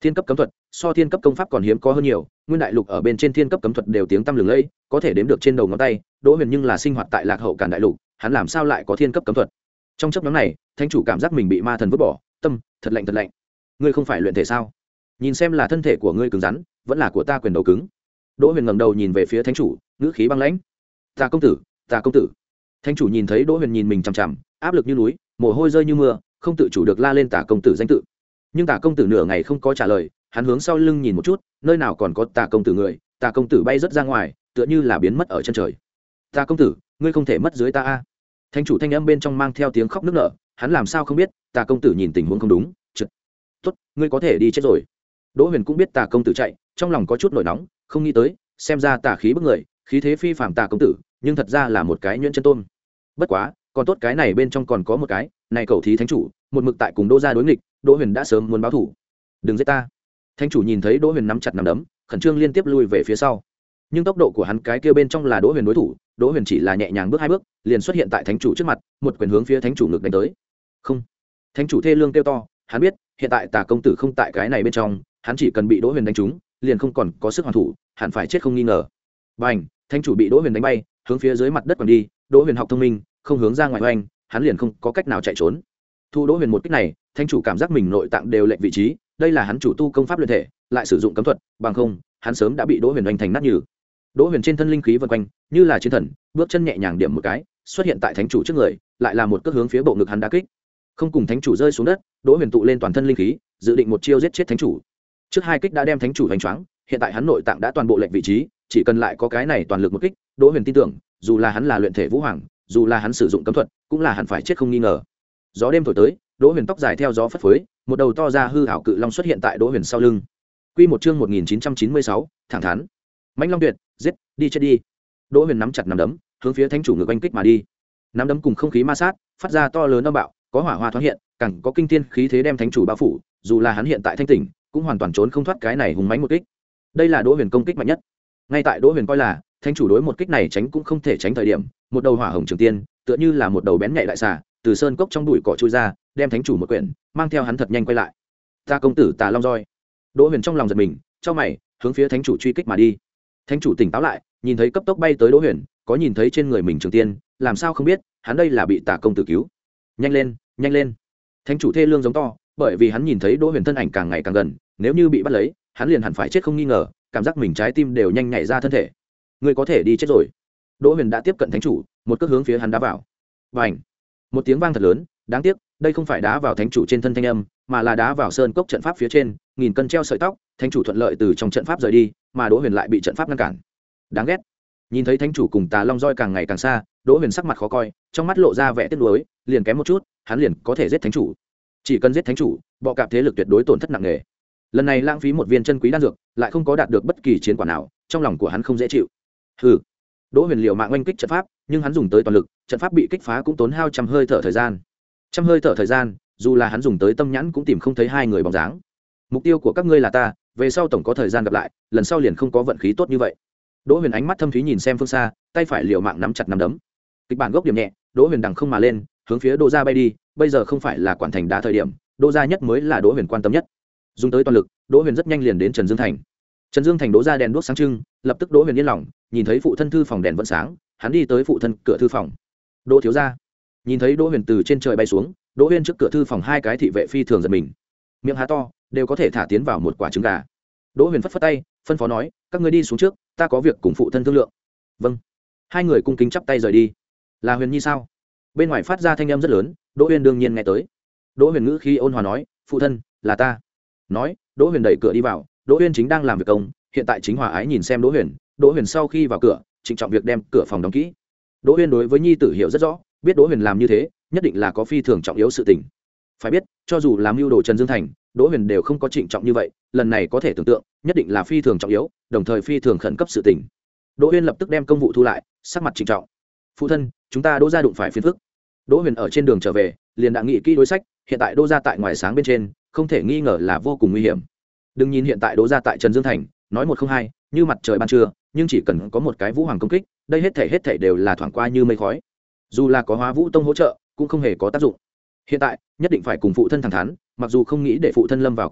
Thiên cấp cấm thuật so thiên cấp công pháp còn hiếm có hơn nhiều, nguyên đại lục ở bên trên thiên cấp cấm thuật đều tiếng tăm lừng lẫy, có thể đếm được trên đầu ngón tay. Đỗ Huyền nhưng là sinh hoạt tại lạc hậu cản đại lục, hắn làm sao lại có thiên cấp cấm thuật? Trong chấp nhóm này, thánh chủ cảm giác mình bị ma thần vứt bỏ, tâm thật lạnh thật lạnh. Ngươi không phải luyện thể sao? Nhìn xem là thân thể của ngươi cứng rắn, vẫn là của ta quyền đầu cứng. Đỗ Huyền ngẩng đầu nhìn về phía thánh chủ, ngữ khí băng lãnh. Ta công tử, ta công tử. Thánh chủ nhìn thấy Đỗ Huyền nhìn mình chằm chằm, áp lực như núi, mồ hôi rơi như mưa, không tự chủ được la lên Tả công tử danh tự. Nhưng Tả công tử nửa ngày không có trả lời, hắn hướng sau lưng nhìn một chút, nơi nào còn có Tả công tử người, Tả công tử bay rất ra ngoài, tựa như là biến mất ở chân trời. Tả công tử, ngươi không thể mất dưới ta a. Thánh chủ thanh âm bên trong mang theo tiếng khóc nức nở, hắn làm sao không biết, Tả công tử nhìn tình huống không đúng, trượt. Tốt, ngươi có thể đi chết rồi. Đỗ Huyền cũng biết Tả công tử chạy, trong lòng có chút nổi nóng, không nghĩ tới, xem ra tà khí bức người, khí thế phi phàm Tả công tử, nhưng thật ra là một cái nhuyễn chân tôm. Bất quá, còn tốt cái này bên trong còn có một cái, này cầu thí thánh chủ, một mực tại cùng Đỗ gia đối nghịch, Đỗ Huyền đã sớm muốn báo thù. Đừng giết ta. Thánh chủ nhìn thấy Đỗ Huyền nắm chặt nắm đấm, khẩn trương liên tiếp lui về phía sau. Nhưng tốc độ của hắn cái kia bên trong là Đỗ Huyền đối thủ, Đỗ Huyền chỉ là nhẹ nhàng bước hai bước, liền xuất hiện tại thánh chủ trước mặt, một quyền hướng phía thánh chủ ngực đánh tới. Không. Thánh chủ thê lương kêu to, hắn biết, hiện tại Tả công tử không tại cái này bên trong, hắn chỉ cần bị Đỗ Huyền đánh trúng, liền không còn có sức hoàn thủ, hẳn phải chết không nghi ngờ. Bành, thánh chủ bị Đỗ Huyền đánh bay, hướng phía dưới mặt đất còn đi, Đỗ Huyền học thông minh, không hướng ra ngoài oanh, hắn liền không có cách nào chạy trốn. Thu Đỗ Huyền một kích này, thánh chủ cảm giác mình nội tạng đều lệch vị trí, đây là hắn chủ tu công pháp luyện thể, lại sử dụng cấm thuật, bằng không, hắn sớm đã bị Đỗ Huyền đánh thành nát nhừ. Đỗ Huyền trên thân linh khí vần quanh, như là chiến thần, bước chân nhẹ nhàng điểm một cái, xuất hiện tại thánh chủ trước người, lại là một cước hướng phía bộ ngực hắn đá kích. Không cùng thánh chủ rơi xuống đất, Đỗ Huyền tụ lên toàn thân linh khí, dự định một chiêu giết chết thánh chủ. Trước hai kích đã đem thánh chủ đánh choáng, hiện tại hắn nội tạng đã toàn bộ lệch vị trí, chỉ cần lại có cái này toàn lực một kích, Đỗ Huyền tin tưởng, dù là hắn là luyện thể vũ hoàng, dù là hắn sử dụng cấm thuật, cũng là hắn phải chết không nghi ngờ. Gió đêm thổi tới, Đỗ Huyền tóc dài theo gió phất phới, một đầu to ra hư ảo cự long xuất hiện tại Đỗ Huyền sau lưng. Quy một chương một nghìn chín trăm chín mươi sáu, thẳng thắn. Mãnh Long Tuyệt, giết, đi chết đi. Đỗ Huyền nắm chặt nắm đấm, hướng phía thánh chủ ngực oanh kích mà đi. Nắm đấm cùng không khí ma sát, phát ra to lớn âm bạo, có hỏa hoa thoáng hiện, càng có kinh thiên khí thế đem thánh chủ bao phủ, dù là hắn hiện tại thanh tỉnh, cũng hoàn toàn trốn không thoát cái này hùng mãnh một kích. Đây là Đỗ Huyền công kích mạnh nhất. Ngay tại Đỗ Huyền coi là thánh chủ đối một kích này tránh cũng không thể tránh thời điểm, một đầu hỏa hồng trường tiên, tựa như là một đầu bén nhạy đại xà, từ sơn cốc trong bụi cỏ chui ra, đem thánh chủ một quyển, mang theo hắn thật nhanh quay lại. Ta công tử Tà Long roi. Đỗ Huyền trong lòng giật mình, chau mày, hướng phía thánh chủ truy kích mà đi. Thánh chủ tỉnh táo lại, nhìn thấy cấp tốc bay tới Đỗ Huyền, có nhìn thấy trên người mình trường tiên, làm sao không biết, hắn đây là bị Tà công tử cứu. Nhanh lên, nhanh lên. Thánh chủ thê lương giống to, bởi vì hắn nhìn thấy Đỗ Huyền thân ảnh càng ngày càng gần, nếu như bị bắt lấy, hắn liền hẳn phải chết không nghi ngờ, cảm giác mình trái tim đều nhanh nhảy ra thân thể. Ngươi có thể đi chết rồi. Đỗ Huyền đã tiếp cận thánh chủ, một cước hướng phía hắn đá vào. Bành! Một tiếng vang thật lớn, đáng tiếc, đây không phải đá vào thánh chủ trên thân thanh âm, mà là đá vào sơn cốc trận pháp phía trên, nghìn cân treo sợi tóc, thánh chủ thuận lợi từ trong trận pháp rời đi, mà Đỗ Huyền lại bị trận pháp ngăn cản. Đáng ghét. Nhìn thấy thánh chủ cùng Tà Long roi càng ngày càng xa, Đỗ Huyền sắc mặt khó coi, trong mắt lộ ra vẻ tiếc nuối, liền kém một chút, hắn liền có thể giết thánh chủ. Chỉ cần giết thánh chủ, bọ cạp thế lực tuyệt đối tổn thất nặng nề. Lần này lãng phí một viên chân quý đan dược, lại không có đạt được bất kỳ chiến quả nào, trong lòng của hắn không dễ chịu. Hừ. Đỗ Huyền liều mạng oanh kích trận pháp, nhưng hắn dùng tới toàn lực, trận pháp bị kích phá cũng tốn hao trăm hơi thở thời gian. Trăm hơi thở thời gian, dù là hắn dùng tới tâm nhãn cũng tìm không thấy hai người bóng dáng. Mục tiêu của các ngươi là ta, về sau tổng có thời gian gặp lại, lần sau liền không có vận khí tốt như vậy. Đỗ Huyền ánh mắt thâm thúy nhìn xem phương xa, tay phải liều mạng nắm chặt nắm đấm. Kịch bản gốc điểm nhẹ, Đỗ Huyền đằng không mà lên, hướng phía Đỗ gia bay đi, bây giờ không phải là quản thành đá thời điểm, Đỗ gia nhất mới là Đỗ Huyền quan tâm nhất. Dùng tới toàn lực, Đỗ Huyền rất nhanh liền đến Trần Dương thành. Trần Dương thành Đỗ gia đèn đuốc sáng trưng, lập tức Đỗ Huyền yên lòng, nhìn thấy phụ thân thư phòng đèn vẫn sáng, hắn đi tới phụ thân cửa thư phòng. Đỗ thiếu gia. Nhìn thấy Đỗ Huyền từ trên trời bay xuống, Đỗ Huyền trước cửa thư phòng hai cái thị vệ phi thường giật mình. Miệng há to, đều có thể thả tiến vào một quả trứng gà. Đỗ Huyền phất phất tay, phân phó nói, các ngươi đi xuống trước, ta có việc cùng phụ thân thương lượng. Vâng. Hai người cung kính chắp tay rời đi. Là Huyền Nhi sao? Bên ngoài phát ra thanh âm rất lớn, Đỗ Huyền đương nhiên nghe tới. Đỗ Huyền ngữ khi ôn hòa nói, phụ thân, là ta. Nói, Đỗ Huyền đẩy cửa đi vào, Đỗ Huyền chính đang làm việc công, hiện tại chính hòa ái nhìn xem Đỗ Huyền, Đỗ Huyền sau khi vào cửa, trịnh trọng việc đem cửa phòng đóng kỹ. Đỗ Huyền đối với nhi tử hiểu rất rõ, biết Đỗ Huyền làm như thế, nhất định là có phi thường trọng yếu sự tình. Phải biết, cho dù làm mưu đồ Trần Dương thành, Đỗ Huyền đều không có trịnh trọng như vậy, lần này có thể tưởng tượng, nhất định là phi thường trọng yếu, đồng thời phi thường khẩn cấp sự tình. Đỗ Huyền lập tức đem công vụ thu lại, sắc mặt trịnh trọng. Phụ thân, chúng ta Đỗ gia đụng phải phiền phức. Đỗ Huyền ở trên đường trở về, liền đã nghĩ kỹ đối sách, hiện tại Đỗ gia tại ngoài sáng bên trên, không thể nghi ngờ là vô cùng nguy hiểm. Đừng nhìn hiện tại Đỗ gia tại Trần Dương thành, nói một không hai, như mặt trời ban trưa, nhưng chỉ cần có một cái vũ hoàng công kích, đây hết thảy hết thảy đều là thoảng qua như mây khói. Dù là có Hóa Vũ Tông hỗ trợ, cũng không hề có tác dụng. Hiện tại, nhất định phải cùng phụ thân thẳng thắn, mặc dù không nghĩ để phụ thân lâm vào kinh hoàng,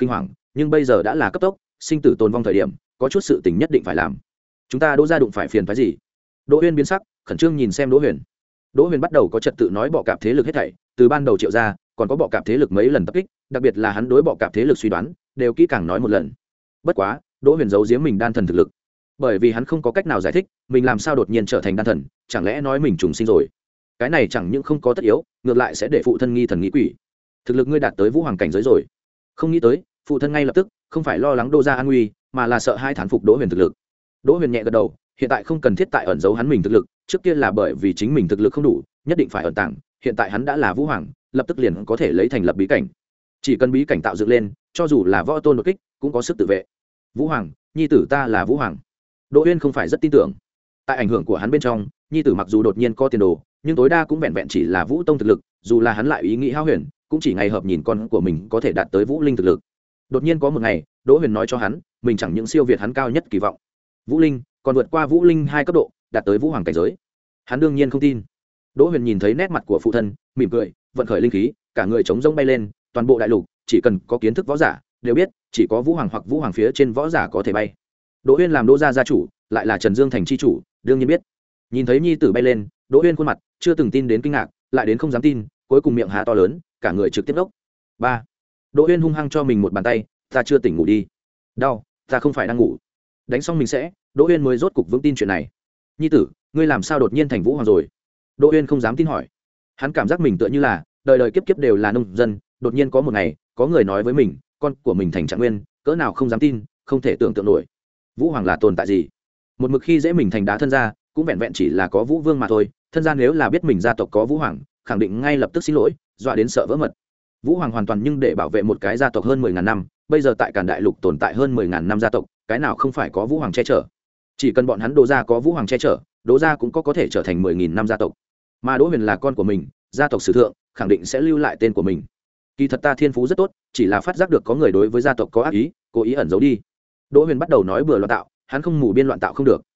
nhưng bây giờ đã là cấp tốc sinh tử tồn vong thời điểm, có chút sự tình nhất định phải làm. Chúng ta Đỗ gia đụng phải phiền phái gì? Đỗ Uyên biến sắc, khẩn trương nhìn xem Đỗ Huyền. Đỗ Huyền bắt đầu có trật tự nói bọ cạp thế lực hết thảy, từ ban đầu Triệu gia, còn có bọ cạp thế lực mấy lần tập kích, đặc biệt là hắn đối bọ cạp thế lực suy đoán, đều kỹ càng nói một lần. Bất quá, Đỗ Huyền giấu giếm mình đan thần thực lực, bởi vì hắn không có cách nào giải thích, mình làm sao đột nhiên trở thành đan thần, chẳng lẽ nói mình trùng sinh rồi? Cái này chẳng những không có tất yếu, ngược lại sẽ để phụ thân nghi thần nghĩ quỷ. Thực lực ngươi đạt tới vũ hoàng cảnh giới rồi. Không nghĩ tới, phụ thân ngay lập tức không phải lo lắng Đỗ gia an nguy, mà là sợ hai thán phục Đỗ Huyền thực lực. Đỗ Huyền nhẹ gật đầu, hiện tại không cần thiết tại ẩn giấu hắn mình thực lực, trước kia là bởi vì chính mình thực lực không đủ, nhất định phải ẩn tàng, hiện tại hắn đã là vũ hoàng, lập tức liền có thể lấy thành lập bí cảnh. Chỉ cần bí cảnh tạo dựng lên, cho dù là võ tôn đột kích, cũng có sức tự vệ. Vũ hoàng, nhi tử ta là vũ hoàng. Đỗ Uyên không phải rất tin tưởng. Tại ảnh hưởng của hắn bên trong, nhi tử mặc dù đột nhiên có tiền đồ, nhưng tối đa cũng vẹn vẹn chỉ là vũ tông thực lực, dù là hắn lại ý nghĩ hao huyền, cũng chỉ ngày hợp nhìn con của mình có thể đạt tới vũ linh thực lực. Đột nhiên có một ngày, Đỗ Huyền nói cho hắn, mình chẳng những siêu việt hắn cao nhất kỳ vọng, vũ linh còn vượt qua vũ linh hai cấp độ, đạt tới vũ hoàng cảnh giới. Hắn đương nhiên không tin. Đỗ Huyền nhìn thấy nét mặt của phụ thân, mỉm cười, vận khởi linh khí, cả người chống rông bay lên, toàn bộ đại lục, chỉ cần có kiến thức võ giả, đều biết, chỉ có vũ hoàng hoặc vũ hoàng phía trên võ giả có thể bay. Đỗ Uyên làm Đỗ gia gia chủ, lại là Trần Dương thành chi chủ, đương nhiên biết. Nhìn thấy nhi tử bay lên, Đỗ Uyên khuôn mặt chưa từng tin đến kinh ngạc, lại đến không dám tin, cuối cùng miệng há to lớn, cả người trực tiếp đốc. Ba. Đỗ Uyên hung hăng cho mình một bàn tay, ta chưa tỉnh ngủ đi. Đau, ta không phải đang ngủ. Đánh xong mình sẽ, Đỗ Uyên mới rốt cục vững tin chuyện này. Nhi tử, ngươi làm sao đột nhiên thành vũ hoàng rồi? Đỗ Uyên không dám tin hỏi. Hắn cảm giác mình tựa như là đời đời kiếp kiếp đều là nông dân, đột nhiên có một ngày, có người nói với mình, con của mình thành trạng nguyên, cỡ nào không dám tin, không thể tưởng tượng nổi. Vũ hoàng là tồn tại gì? Một mực khi dễ mình thành đá thân gia, cũng vẹn vẹn chỉ là có vũ vương mà thôi, thân gia nếu là biết mình gia tộc có vũ hoàng, khẳng định ngay lập tức xin lỗi, dọa đến sợ vỡ mật. Vũ hoàng hoàn toàn nhưng để bảo vệ một cái gia tộc hơn mười ngàn năm, bây giờ tại Càn Đại Lục tồn tại hơn mười ngàn năm gia tộc, cái nào không phải có vũ hoàng che chở? Chỉ cần bọn hắn Đỗ gia có vũ hoàng che chở, Đỗ gia cũng có có thể trở thành mười nghìn năm gia tộc. Mà Đỗ Huyền là con của mình, gia tộc sử thượng khẳng định sẽ lưu lại tên của mình. Kỳ thật ta thiên phú rất tốt, chỉ là phát giác được có người đối với gia tộc có ác ý, cố ý ẩn giấu đi. Đỗ Huyền bắt đầu nói bừa loạn tạo, hắn không mù biên loạn tạo không được.